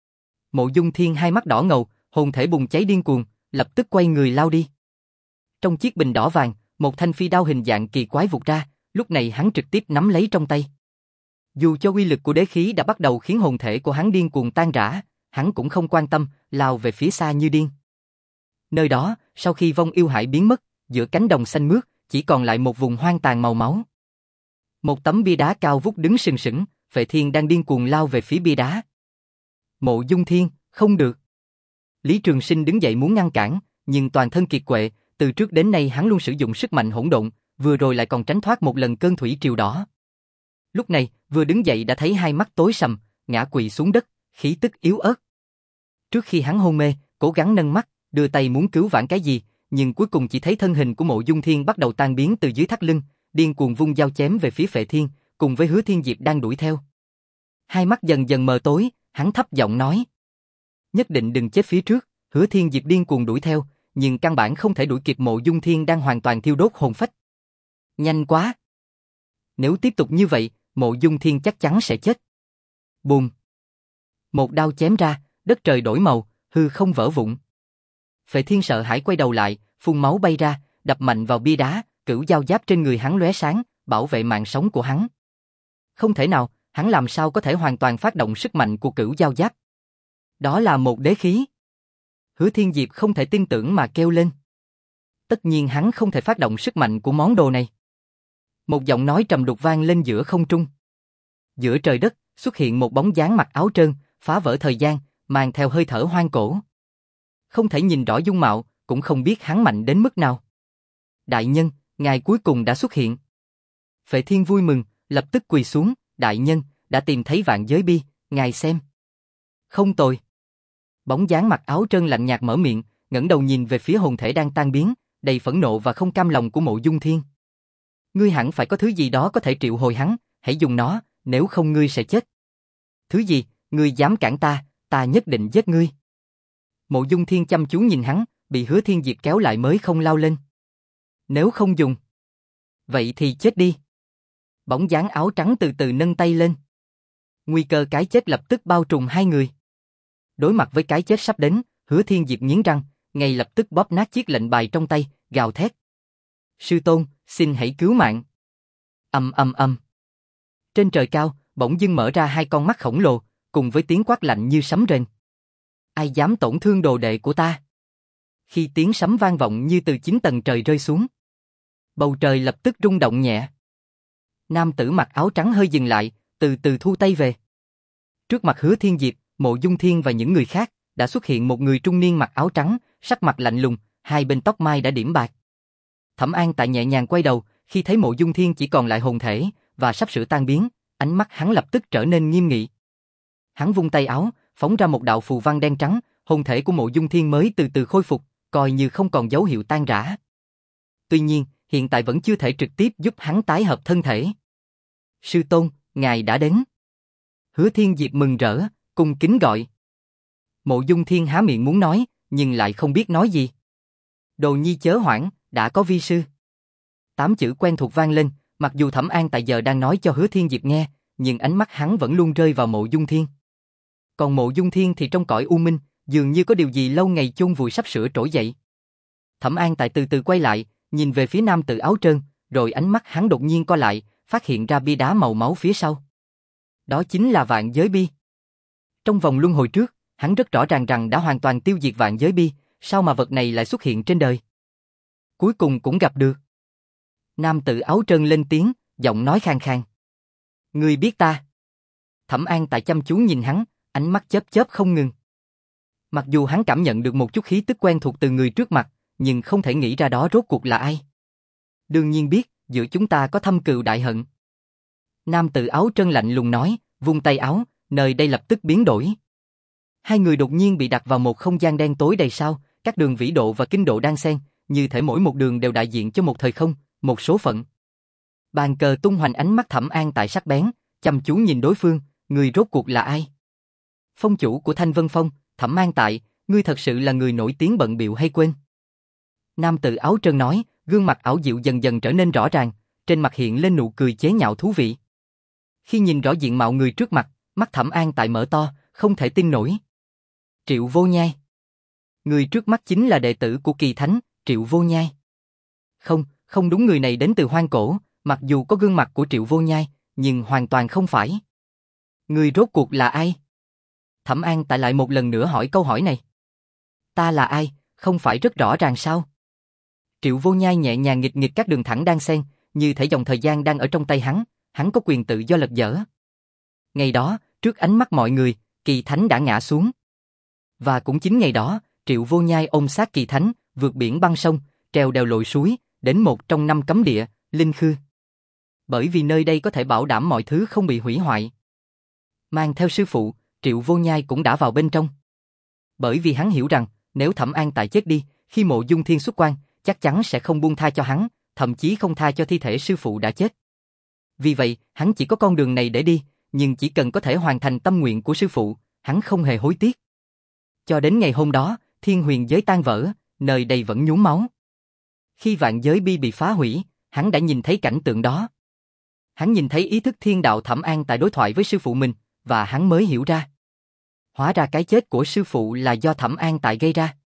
Mộ Dung Thiên hai mắt đỏ ngầu, hồn thể bùng cháy điên cuồng, lập tức quay người lao đi. Trong chiếc bình đỏ vàng, một thanh phi đao hình dạng kỳ quái vụt ra, lúc này hắn trực tiếp nắm lấy trong tay. Dù cho uy lực của đế khí đã bắt đầu khiến hồn thể của hắn điên cuồng tan rã, hắn cũng không quan tâm, lao về phía xa như điên. Nơi đó, sau khi vong yêu hải biến mất, giữa cánh đồng xanh mướt, chỉ còn lại một vùng hoang tàn màu máu. Một tấm bia đá cao vút đứng sừng sững, Phệ Thiên đang điên cuồng lao về phía bia đá. Mộ Dung Thiên, không được. Lý Trường Sinh đứng dậy muốn ngăn cản, nhưng toàn thân kiệt quệ, từ trước đến nay hắn luôn sử dụng sức mạnh hỗn độn, vừa rồi lại còn tránh thoát một lần cơn thủy triều đỏ. Lúc này, vừa đứng dậy đã thấy hai mắt tối sầm, ngã quỵ xuống đất, khí tức yếu ớt. Trước khi hắn hôn mê, cố gắng nâng mắt, đưa tay muốn cứu vãn cái gì, nhưng cuối cùng chỉ thấy thân hình của Mộ Dung Thiên bắt đầu tan biến từ dưới thắt lưng, điên cuồng vung dao chém về phía Phệ Thiên, cùng với Hứa Thiên Diệp đang đuổi theo. Hai mắt dần dần mờ tối, hắn thấp giọng nói: nhất định đừng chết phía trước. Hứa Thiên Diệp điên cuồng đuổi theo, nhưng căn bản không thể đuổi kịp Mộ Dung Thiên đang hoàn toàn thiêu đốt hồn phách. Nhanh quá! Nếu tiếp tục như vậy, Mộ Dung Thiên chắc chắn sẽ chết. Bùm! Một đao chém ra, đất trời đổi màu, hư không vỡ vụn. Phệ Thiên sợ hãi quay đầu lại, phun máu bay ra, đập mạnh vào bia đá, cửu dao giáp trên người hắn lóe sáng, bảo vệ mạng sống của hắn. Không thể nào, hắn làm sao có thể hoàn toàn phát động sức mạnh của cửu dao giáp? Đó là một đế khí. Hứa Thiên Diệp không thể tin tưởng mà kêu lên. Tất nhiên hắn không thể phát động sức mạnh của món đồ này. Một giọng nói trầm đục vang lên giữa không trung. Giữa trời đất, xuất hiện một bóng dáng mặc áo trơn, phá vỡ thời gian, mang theo hơi thở hoang cổ. Không thể nhìn rõ dung mạo, cũng không biết hắn mạnh đến mức nào. Đại nhân, ngài cuối cùng đã xuất hiện. Phệ Thiên vui mừng, lập tức quỳ xuống, đại nhân, đã tìm thấy vạn giới bi, ngài xem. Không tồi. Bóng dáng mặc áo trơn lạnh nhạt mở miệng, ngẩng đầu nhìn về phía hồn thể đang tan biến, đầy phẫn nộ và không cam lòng của Mộ Dung Thiên. Ngươi hẳn phải có thứ gì đó có thể triệu hồi hắn, hãy dùng nó, nếu không ngươi sẽ chết. Thứ gì, ngươi dám cản ta, ta nhất định giết ngươi. Mộ Dung Thiên chăm chú nhìn hắn, bị Hứa Thiên Diệp kéo lại mới không lao lên. Nếu không dùng, vậy thì chết đi. Bóng dáng áo trắng từ từ nâng tay lên. Nguy cơ cái chết lập tức bao trùm hai người. Đối mặt với cái chết sắp đến, Hứa Thiên Diệp nghiến răng, ngay lập tức bóp nát chiếc lệnh bài trong tay, gào thét. Sư tôn, xin hãy cứu mạng. Ầm ầm ầm. Trên trời cao, bỗng dưng mở ra hai con mắt khổng lồ, cùng với tiếng quát lạnh như sấm rền. Ai dám tổn thương đồ đệ của ta? Khi tiếng sấm vang vọng như từ chín tầng trời rơi xuống, bầu trời lập tức rung động nhẹ. Nam tử mặc áo trắng hơi dừng lại, từ từ thu tay về. Trước mặt Hứa Thiên Diệp, Mộ Dung Thiên và những người khác, đã xuất hiện một người trung niên mặc áo trắng, sắc mặt lạnh lùng, hai bên tóc mai đã điểm bạc. Thẩm An Tại nhẹ nhàng quay đầu, khi thấy Mộ Dung Thiên chỉ còn lại hồn thể và sắp sửa tan biến, ánh mắt hắn lập tức trở nên nghiêm nghị. Hắn vung tay áo, phóng ra một đạo phù văn đen trắng, hồn thể của Mộ Dung Thiên mới từ từ khôi phục, coi như không còn dấu hiệu tan rã. Tuy nhiên, hiện tại vẫn chưa thể trực tiếp giúp hắn tái hợp thân thể. Sư tôn, ngài đã đến. Hứa Thiên Diệp mừng rỡ, cung kính gọi. Mộ Dung Thiên há miệng muốn nói, nhưng lại không biết nói gì. Đồ nhi chớ hoảng, đã có vi sư. Tám chữ quen thuộc vang lên, mặc dù Thẩm An tại giờ đang nói cho Hứa Thiên Diệp nghe, nhưng ánh mắt hắn vẫn luôn rơi vào Mộ Dung Thiên. Còn Mộ Dung Thiên thì trong cõi u minh, dường như có điều gì lâu ngày chôn vùi sắp sửa trỗi dậy. Thẩm An tại từ từ quay lại, nhìn về phía nam tử áo trơn, rồi ánh mắt hắn đột nhiên co lại, phát hiện ra bia đá màu máu phía sau. Đó chính là vạn giới bi. Trong vòng luân hồi trước, hắn rất rõ ràng rằng đã hoàn toàn tiêu diệt vạn giới bi, sao mà vật này lại xuất hiện trên đời? Cuối cùng cũng gặp được. Nam tử áo trơn lên tiếng, giọng nói khàn khàn. Ngươi biết ta? Thẩm An tại chăm chú nhìn hắn, ánh mắt chớp chớp không ngừng. Mặc dù hắn cảm nhận được một chút khí tức quen thuộc từ người trước mặt, nhưng không thể nghĩ ra đó rốt cuộc là ai. Đương nhiên biết, giữa chúng ta có thâm cừu đại hận. Nam tử áo trơn lạnh lùng nói, vung tay áo, nơi đây lập tức biến đổi. Hai người đột nhiên bị đặt vào một không gian đen tối đầy sao, các đường vĩ độ và kinh độ đan xen, như thể mỗi một đường đều đại diện cho một thời không, một số phận. Bàn cờ tung hoành, ánh mắt Thẩm An tại sắc bén, chăm chú nhìn đối phương, người rốt cuộc là ai? Phong chủ của Thanh Vân Phong, Thẩm An tại, ngươi thật sự là người nổi tiếng bận bịu hay quên? Nam tử áo trơn nói, gương mặt ảo diệu dần dần trở nên rõ ràng, trên mặt hiện lên nụ cười chế nhạo thú vị. Khi nhìn rõ diện mạo người trước mặt, mắt Thẩm An tại mở to, không thể tin nổi. Triệu Vô Nhai. Người trước mắt chính là đệ tử của Kỳ Thánh, Triệu Vô Nhai. Không, không đúng, người này đến từ hoang cổ, mặc dù có gương mặt của Triệu Vô Nhai, nhưng hoàn toàn không phải. Người rốt cuộc là ai? Thẩm An Tại lại một lần nữa hỏi câu hỏi này. Ta là ai, không phải rất rõ ràng sao? Triệu Vô Nhai nhẹ nhàng nghịch nghịch các đường thẳng đang xen, như thể dòng thời gian đang ở trong tay hắn, hắn có quyền tự do lật dở. Ngày đó, trước ánh mắt mọi người, Kỳ Thánh đã ngã xuống. Và cũng chính ngày đó, Triệu Vô Nhai ôm xác Kỳ Thánh, vượt biển băng sông, trèo đèo lội suối, đến một trong năm cấm địa, Linh Khư. Bởi vì nơi đây có thể bảo đảm mọi thứ không bị hủy hoại. Mang theo sư phụ, Triệu Vô Nhai cũng đã vào bên trong. Bởi vì hắn hiểu rằng, nếu Thẩm An Tại chết đi, khi Mộ Dung Thiên xuất quan, chắc chắn sẽ không buông tha cho hắn, thậm chí không tha cho thi thể sư phụ đã chết. Vì vậy, hắn chỉ có con đường này để đi, nhưng chỉ cần có thể hoàn thành tâm nguyện của sư phụ, hắn không hề hối tiếc. Cho đến ngày hôm đó, thiên huyền giới tan vỡ, nơi đây vẫn nhuốm máu. Khi vạn giới bi bị phá hủy, hắn đã nhìn thấy cảnh tượng đó. Hắn nhìn thấy ý thức thiên đạo Thẩm An Tại đối thoại với sư phụ mình, và hắn mới hiểu ra. Hóa ra cái chết của sư phụ là do Thẩm An Tại gây ra.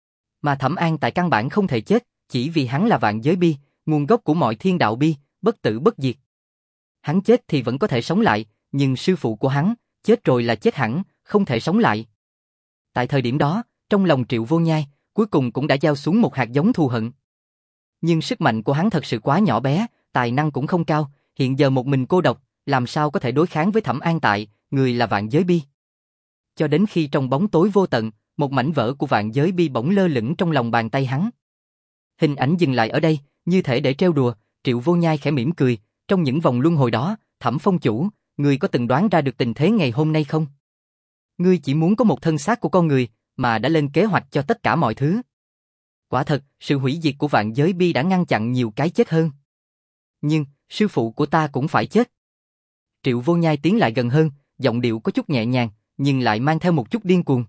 Mà Thẩm An Tại căn bản không thể chết, chỉ vì hắn là vạn giới bi, nguồn gốc của mọi thiên đạo bi, bất tử bất diệt. Hắn chết thì vẫn có thể sống lại, nhưng sư phụ của hắn, chết rồi là chết hẳn, không thể sống lại. Tại thời điểm đó, trong lòng Triệu Vô Nhai, cuối cùng cũng đã gieo xuống một hạt giống thù hận. Nhưng sức mạnh của hắn thật sự quá nhỏ bé, tài năng cũng không cao, hiện giờ một mình cô độc, làm sao có thể đối kháng với Thẩm An Tại, người là vạn giới bi. Cho đến khi trong bóng tối vô tận, một mảnh vỡ của vạn giới bi bỗng lơ lửng trong lòng bàn tay hắn. Hình ảnh dừng lại ở đây, như thể để trêu đùa, Triệu Vô Nhai khẽ mỉm cười, trong những vòng luân hồi đó, Thẩm Phong chủ, ngươi có từng đoán ra được tình thế ngày hôm nay không? Ngươi chỉ muốn có một thân xác của con người, mà đã lên kế hoạch cho tất cả mọi thứ. Quả thật, sự hủy diệt của vạn giới bi đã ngăn chặn nhiều cái chết hơn. Nhưng, sư phụ của ta cũng phải chết. Triệu Vô Nhai tiến lại gần hơn, giọng điệu có chút nhẹ nhàng, nhưng lại mang theo một chút điên cuồng.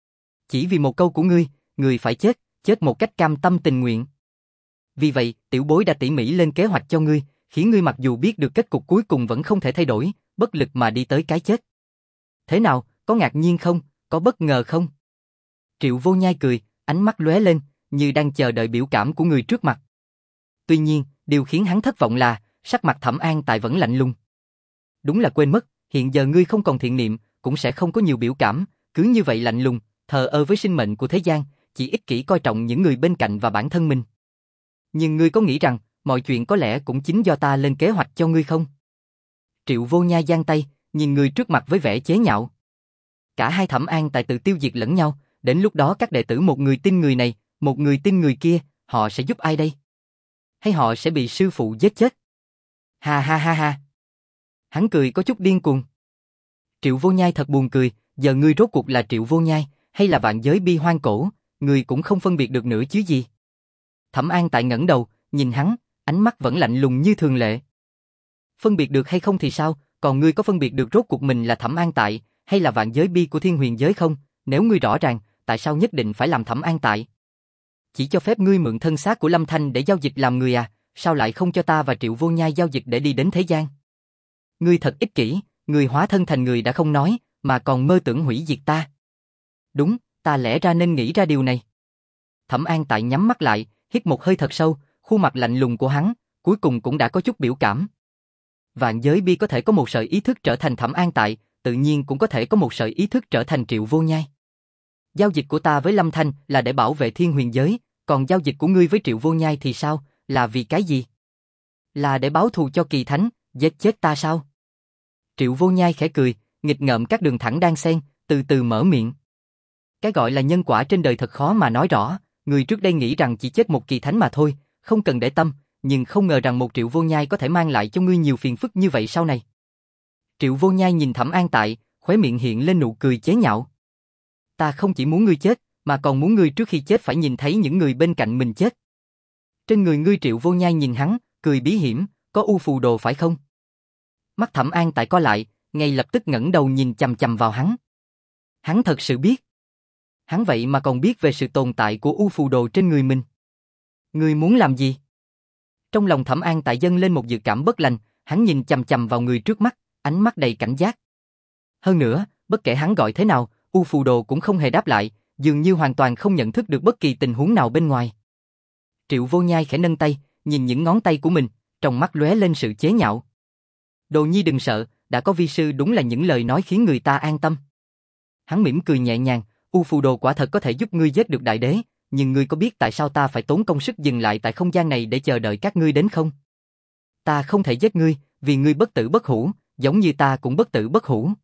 Chỉ vì một câu của ngươi, ngươi phải chết, chết một cách cam tâm tình nguyện. Vì vậy, tiểu bối đã tỉ mỉ lên kế hoạch cho ngươi, khiến ngươi mặc dù biết được kết cục cuối cùng vẫn không thể thay đổi, bất lực mà đi tới cái chết. Thế nào, có ngạc nhiên không, có bất ngờ không? Triệu Vô Nhai cười, ánh mắt lóe lên, như đang chờ đợi biểu cảm của người trước mặt. Tuy nhiên, điều khiến hắn thất vọng là, sắc mặt Thẩm An Tại vẫn lạnh lùng. Đúng là quên mất, hiện giờ ngươi không còn thiện niệm, cũng sẽ không có nhiều biểu cảm, cứ như vậy lạnh lùng, thờ ơ với sinh mệnh của thế gian, chỉ ích kỷ coi trọng những người bên cạnh và bản thân mình. Nhưng ngươi có nghĩ rằng, mọi chuyện có lẽ cũng chính do ta lên kế hoạch cho ngươi không? Triệu Vô Nhai giang tay, nhìn người trước mặt với vẻ chế nhạo. Cả hai Thẩm An Tại tự tiêu diệt lẫn nhau, đến lúc đó các đệ tử một người tin người này, một người tin người kia, họ sẽ giúp ai đây? Hay họ sẽ bị sư phụ giết chết? Ha ha ha ha. Hắn cười có chút điên cuồng. Triệu Vô Nhai thật buồn cười, giờ ngươi rốt cuộc là Triệu Vô Nhai, hay là vạn giới bi hoang cổ, ngươi cũng không phân biệt được nữa chứ gì. Thẩm An Tại ngẩng đầu, nhìn hắn, ánh mắt vẫn lạnh lùng như thường lệ. Phân biệt được hay không thì sao, còn ngươi có phân biệt được rốt cuộc mình là Thẩm An Tại, hay là vạn giới bi của thiên huyền giới không? Nếu ngươi rõ ràng, tại sao nhất định phải làm Thẩm An Tại? Chỉ cho phép ngươi mượn thân xác của Lâm Thanh để giao dịch làm người à, sao lại không cho ta và Triệu Vô Nhai giao dịch để đi đến thế gian? Ngươi thật ích kỷ, ngươi hóa thân thành người đã không nói, mà còn mơ tưởng hủy diệt ta. Đúng, ta lẽ ra nên nghĩ ra điều này. Thẩm An Tại nhắm mắt lại, hít một hơi thật sâu, khuôn mặt lạnh lùng của hắn, cuối cùng cũng đã có chút biểu cảm. Vạn giới bi có thể có một sợi ý thức trở thành Thẩm An Tại, tự nhiên cũng có thể có một sợi ý thức trở thành Triệu Vô Nhai. Giao dịch của ta với Lâm Thanh là để bảo vệ thiên huyền giới, còn giao dịch của ngươi với Triệu Vô Nhai thì sao, là vì cái gì? Là để báo thù cho Kỳ Thánh, giết chết ta sao? Triệu Vô Nhai khẽ cười, nghịch ngợm các đường thẳng đang xen, từ từ mở miệng. Cái gọi là nhân quả trên đời thật khó mà nói rõ, người trước đây nghĩ rằng chỉ chết một Kỳ Thánh mà thôi, không cần để tâm, nhưng không ngờ rằng một Triệu Vô Nhai có thể mang lại cho ngươi nhiều phiền phức như vậy sau này. Triệu Vô Nhai nhìn Thẩm An Tại, khóe miệng hiện lên nụ cười chế nhạo. Ta không chỉ muốn ngươi chết, mà còn muốn ngươi trước khi chết phải nhìn thấy những người bên cạnh mình chết. Trên người ngươi Triệu Vô Nhai nhìn hắn, cười bí hiểm, có u phù đồ phải không? Mắt Thẩm An Tại co lại, ngay lập tức ngẩng đầu nhìn chằm chằm vào hắn. Hắn thật sự biết. Hắn vậy mà còn biết về sự tồn tại của u phù đồ trên người mình. Ngươi muốn làm gì? Trong lòng Thẩm An Tại dâng lên một dự cảm bất lành, hắn nhìn chằm chằm vào người trước mắt, ánh mắt đầy cảnh giác. Hơn nữa, bất kể hắn gọi thế nào, u phù đồ cũng không hề đáp lại, dường như hoàn toàn không nhận thức được bất kỳ tình huống nào bên ngoài. Triệu Vô Nhai khẽ nâng tay, nhìn những ngón tay của mình, trong mắt lóe lên sự chế nhạo. Đồ nhi đừng sợ, đã có vi sư đúng là những lời nói khiến người ta an tâm. Hắn mỉm cười nhẹ nhàng, U Phù Đồ quả thật có thể giúp ngươi giết được đại đế, nhưng ngươi có biết tại sao ta phải tốn công sức dừng lại tại không gian này để chờ đợi các ngươi đến không? Ta không thể giết ngươi, vì ngươi bất tử bất hủ, giống như ta cũng bất tử bất hủ.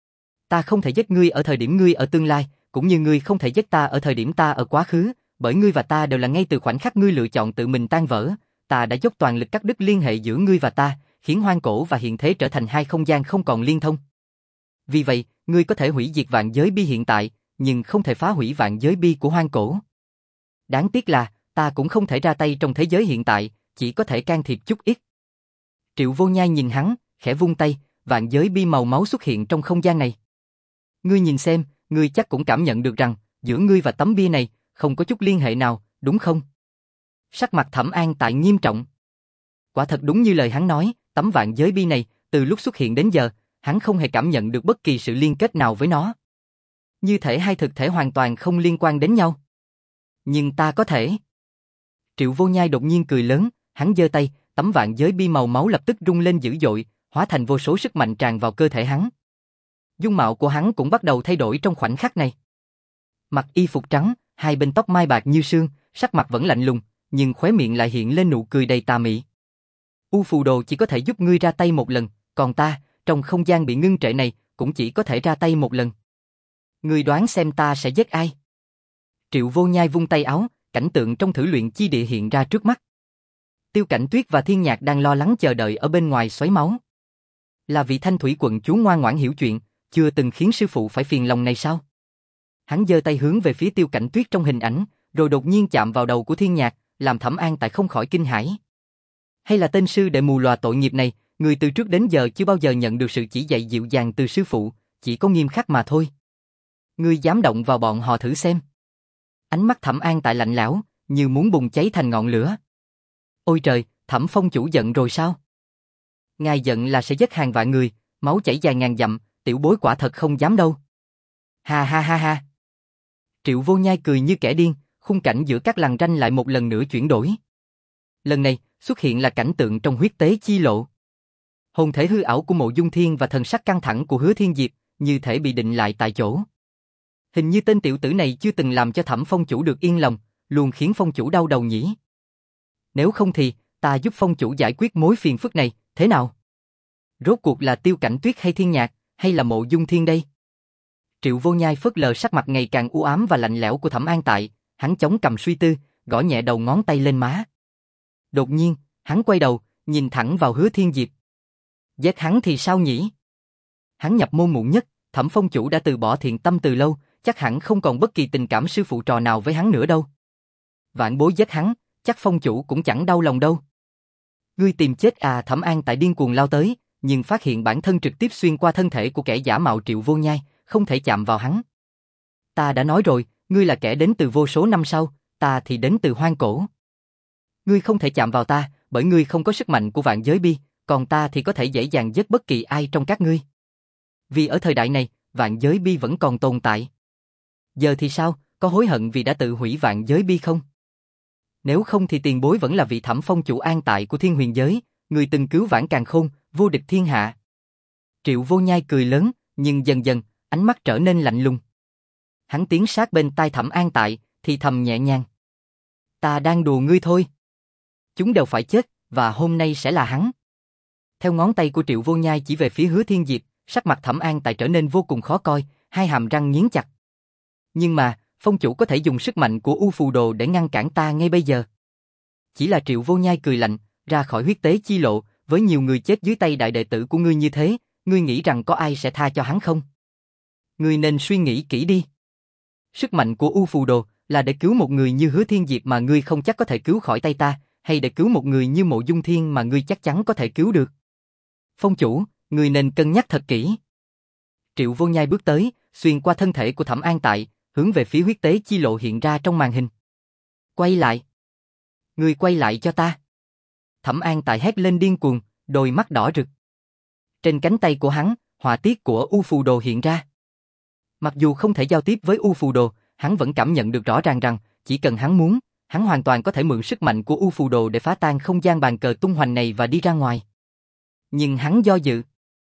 Ta không thể giết ngươi ở thời điểm ngươi ở tương lai, cũng như ngươi không thể giết ta ở thời điểm ta ở quá khứ, bởi ngươi và ta đều là ngay từ khoảnh khắc ngươi lựa chọn tự mình tan vỡ, ta đã dốc toàn lực cắt đứt liên hệ giữa ngươi và ta, khiến hoang cổ và hiện thế trở thành hai không gian không còn liên thông. Vì vậy, ngươi có thể hủy diệt vạn giới bi hiện tại, nhưng không thể phá hủy vạn giới bi của hoang cổ. Đáng tiếc là, ta cũng không thể ra tay trong thế giới hiện tại, chỉ có thể can thiệp chút ít. Triệu Vô Nhai nhìn hắn, khẽ vung tay, vạn giới bi màu máu xuất hiện trong không gian này. Ngươi nhìn xem, ngươi chắc cũng cảm nhận được rằng, giữa ngươi và tấm bia này, không có chút liên hệ nào, đúng không? Sắc mặt Thẩm An Tại nghiêm trọng. Quả thật đúng như lời hắn nói, tấm vạn giới bi này, từ lúc xuất hiện đến giờ, hắn không hề cảm nhận được bất kỳ sự liên kết nào với nó. Như thể hai thực thể hoàn toàn không liên quan đến nhau. Nhưng ta có thể. Triệu Vô Nhai đột nhiên cười lớn, hắn giơ tay, tấm vạn giới bi màu máu lập tức rung lên dữ dội, hóa thành vô số sức mạnh tràn vào cơ thể hắn. Dung mạo của hắn cũng bắt đầu thay đổi trong khoảnh khắc này. Mặc y phục trắng, hai bên tóc mai bạc như sương, sắc mặt vẫn lạnh lùng, nhưng khóe miệng lại hiện lên nụ cười đầy tà mị. U Phù Đồ chỉ có thể giúp ngươi ra tay một lần, còn ta, trong không gian bị ngưng trệ này, cũng chỉ có thể ra tay một lần. Ngươi đoán xem ta sẽ giết ai? Triệu Vô Nhai vung tay áo, cảnh tượng trong thử luyện chi địa hiện ra trước mắt. Tiêu Cảnh Tuyết và Thiên Nhạc đang lo lắng chờ đợi ở bên ngoài xoáy máu. Là vị Thanh Thủy quận chúa ngoan ngoãn hiểu chuyện, chưa từng khiến sư phụ phải phiền lòng này sao? Hắn giơ tay hướng về phía Tiêu Cảnh Tuyết trong hình ảnh, rồi đột nhiên chạm vào đầu của Thiên Nhạc, làm Thẩm An Tại không khỏi kinh hãi. Hay là tên sư đệ mù lòa tội nghiệp này, người từ trước đến giờ chưa bao giờ nhận được sự chỉ dạy dịu dàng từ sư phụ, chỉ có nghiêm khắc mà thôi. Ngươi dám động vào bọn họ thử xem. Ánh mắt Thẩm An Tại lạnh lẽo, như muốn bùng cháy thành ngọn lửa. Ôi trời, Thẩm Phong chủ giận rồi sao? Ngài giận là sẽ giết hàng vạn người, máu chảy dài ngàn dặm, tiểu bối quả thật không dám đâu. Ha ha ha ha. Triệu Vô Nhai cười như kẻ điên, khung cảnh giữa các lằn ranh lại một lần nữa chuyển đổi. Lần này, xuất hiện là cảnh tượng trong huyết tế chi lộ. Hồn thể hư ảo của Mộ Dung Thiên và thần sắc căng thẳng của Hứa Thiên Diệp, như thể bị định lại tại chỗ. Hình như tên tiểu tử này chưa từng làm cho Thẩm Phong chủ được yên lòng, luôn khiến Phong chủ đau đầu nhỉ. Nếu không thì, ta giúp Phong chủ giải quyết mối phiền phức này, thế nào? Rốt cuộc là Tiêu Cảnh Tuyết hay Thiên Nhạc, hay là Mộ Dung Thiên đây? Triệu Vô Nhai phớt lờ sắc mặt ngày càng u ám và lạnh lẽo của Thẩm An Tại, hắn chống cằm suy tư, gõ nhẹ đầu ngón tay lên má. Đột nhiên, hắn quay đầu, nhìn thẳng vào Hứa Thiên Diệp. Giết hắn thì sao nhỉ? Hắn nhập môn muộn nhất, Thẩm Phong chủ đã từ bỏ thiện tâm từ lâu, chắc hẳn không còn bất kỳ tình cảm sư phụ trò nào với hắn nữa đâu. Vạn bối giết hắn, chắc Phong chủ cũng chẳng đau lòng đâu. Ngươi tìm chết à? Thẩm An Tại điên cuồng lao tới, nhưng phát hiện bản thân trực tiếp xuyên qua thân thể của kẻ giả mạo Triệu Vô Nhai, không thể chạm vào hắn. Ta đã nói rồi, ngươi là kẻ đến từ vô số năm sau, ta thì đến từ hoang cổ. Ngươi không thể chạm vào ta, bởi ngươi không có sức mạnh của vạn giới bi, còn ta thì có thể dễ dàng giết bất kỳ ai trong các ngươi. Vì ở thời đại này, vạn giới bi vẫn còn tồn tại. Giờ thì sao, có hối hận vì đã tự hủy vạn giới bi không? Nếu không thì tiền bối vẫn là vị Thẩm Phong chủ an tại của Thiên Huyền giới, người từng cứu vãn càn khôn, vô địch thiên hạ. Triệu Vô Nhai cười lớn, nhưng dần dần, ánh mắt trở nên lạnh lùng. Hắn tiến sát bên tai Thẩm An Tại, thì thầm nhẹ nhàng. Ta đang đùa ngươi thôi. Chúng đều phải chết, và hôm nay sẽ là hắn. Theo ngón tay của Triệu Vô Nhai chỉ về phía Hứa Thiên Diệp, sắc mặt Thẩm An Tại trở nên vô cùng khó coi, hai hàm răng nghiến chặt. Nhưng mà, Phong chủ có thể dùng sức mạnh của U Phù Đồ để ngăn cản ta ngay bây giờ. Chỉ là Triệu Vô Nhai cười lạnh, ra khỏi huyết tế chi lộ, với nhiều người chết dưới tay đại đệ tử của ngươi như thế, ngươi nghĩ rằng có ai sẽ tha cho hắn không? Ngươi nên suy nghĩ kỹ đi. Sức mạnh của U Phù Đồ là để cứu một người như Hứa Thiên Diệp mà ngươi không chắc có thể cứu khỏi tay ta, hay để cứu một người như Mộ Dung Thiên mà ngươi chắc chắn có thể cứu được. Phong chủ, ngươi nên cân nhắc thật kỹ. Triệu Vô Nhai bước tới, xuyên qua thân thể của Thẩm An Tại, hướng về phía huyết tế chi lộ hiện ra trong màn hình. Quay lại. Ngươi quay lại cho ta. Thẩm An Tại hét lên điên cuồng, đôi mắt đỏ rực. Trên cánh tay của hắn, họa tiết của U Phù Đồ hiện ra. Mặc dù không thể giao tiếp với U Phù Đồ, hắn vẫn cảm nhận được rõ ràng rằng, chỉ cần hắn muốn, hắn hoàn toàn có thể mượn sức mạnh của U Phù Đồ để phá tan không gian bàn cờ tung hoành này và đi ra ngoài. Nhưng hắn do dự.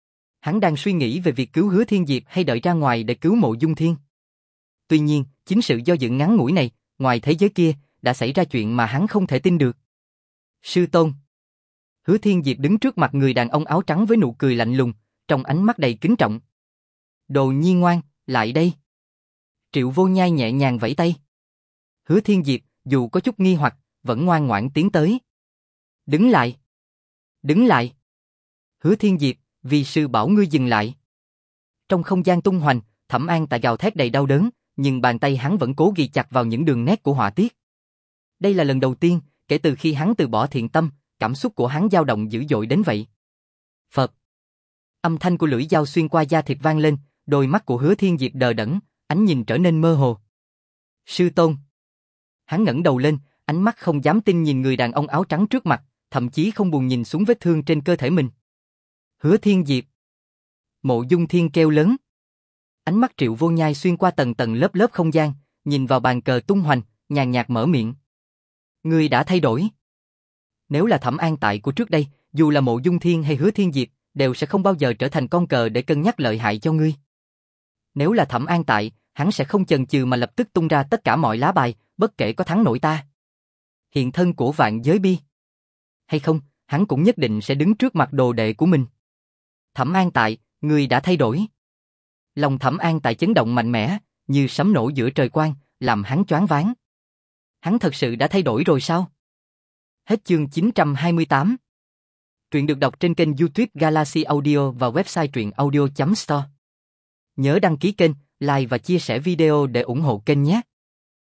Hắn đang suy nghĩ về việc cứu Hứa Thiên Diệp hay đợi ra ngoài để cứu Mộ Dung Thiên. Tuy nhiên, chính sự do dự ngắn ngủi này, ngoài thế giới kia, đã xảy ra chuyện mà hắn không thể tin được. Sư tôn. Hứa Thiên Diệp đứng trước mặt người đàn ông áo trắng với nụ cười lạnh lùng, trong ánh mắt đầy kính trọng. Đồ nhi ngoan, lại đây. Triệu Vô Nhai nhẹ nhàng vẫy tay. Hứa Thiên Diệp, dù có chút nghi hoặc, vẫn ngoan ngoãn tiến tới. Đứng lại. Đứng lại. Hứa Thiên Diệp, vì sư bảo ngươi dừng lại. Trong không gian tung hoành, Thẩm An Tại gào thét đầy đau đớn, nhưng bàn tay hắn vẫn cố ghi chặt vào những đường nét của họa tiết. Đây là lần đầu tiên, kể từ khi hắn từ bỏ thiện tâm, cảm xúc của hắn dao động dữ dội đến vậy. Phật. Âm thanh của lưỡi dao xuyên qua da thịt vang lên, đôi mắt của Hứa Thiên Diệp đờ đẫn, ánh nhìn trở nên mơ hồ. Sư tôn. Hắn ngẩng đầu lên, ánh mắt không dám tin nhìn người đàn ông áo trắng trước mặt, thậm chí không buồn nhìn xuống vết thương trên cơ thể mình. Hứa Thiên Diệp. Mộ Dung Thiên kêu lớn. Ánh mắt Triệu Vô Nhai xuyên qua tầng tầng lớp lớp không gian, nhìn vào bàn cờ tung hoành, nhàn nhạt mở miệng. Ngươi đã thay đổi. Nếu là Thẩm An Tại của trước đây, dù là Mộ Dung Thiên hay Hứa Thiên Diệp, đều sẽ không bao giờ trở thành con cờ để cân nhắc lợi hại cho ngươi. Nếu là Thẩm An Tại, hắn sẽ không chần chừ mà lập tức tung ra tất cả mọi lá bài, bất kể có thắng nổi ta. Hiện thân của vạn giới bi. Hay không, hắn cũng nhất định sẽ đứng trước mặt đồ đệ của mình. Thẩm An Tại, ngươi đã thay đổi. Lòng Thẩm An Tại chấn động mạnh mẽ, như sấm nổ giữa trời quang, làm hắn choáng váng. Hắn thật sự đã thay đổi rồi sao? Hết chương chín trăm hai mươi tám. Truyện được đọc trên kênh YouTube Galaxy Audio và website truyện audio chấm store. Nhớ đăng ký kênh, like và chia sẻ video để ủng hộ kênh nhé.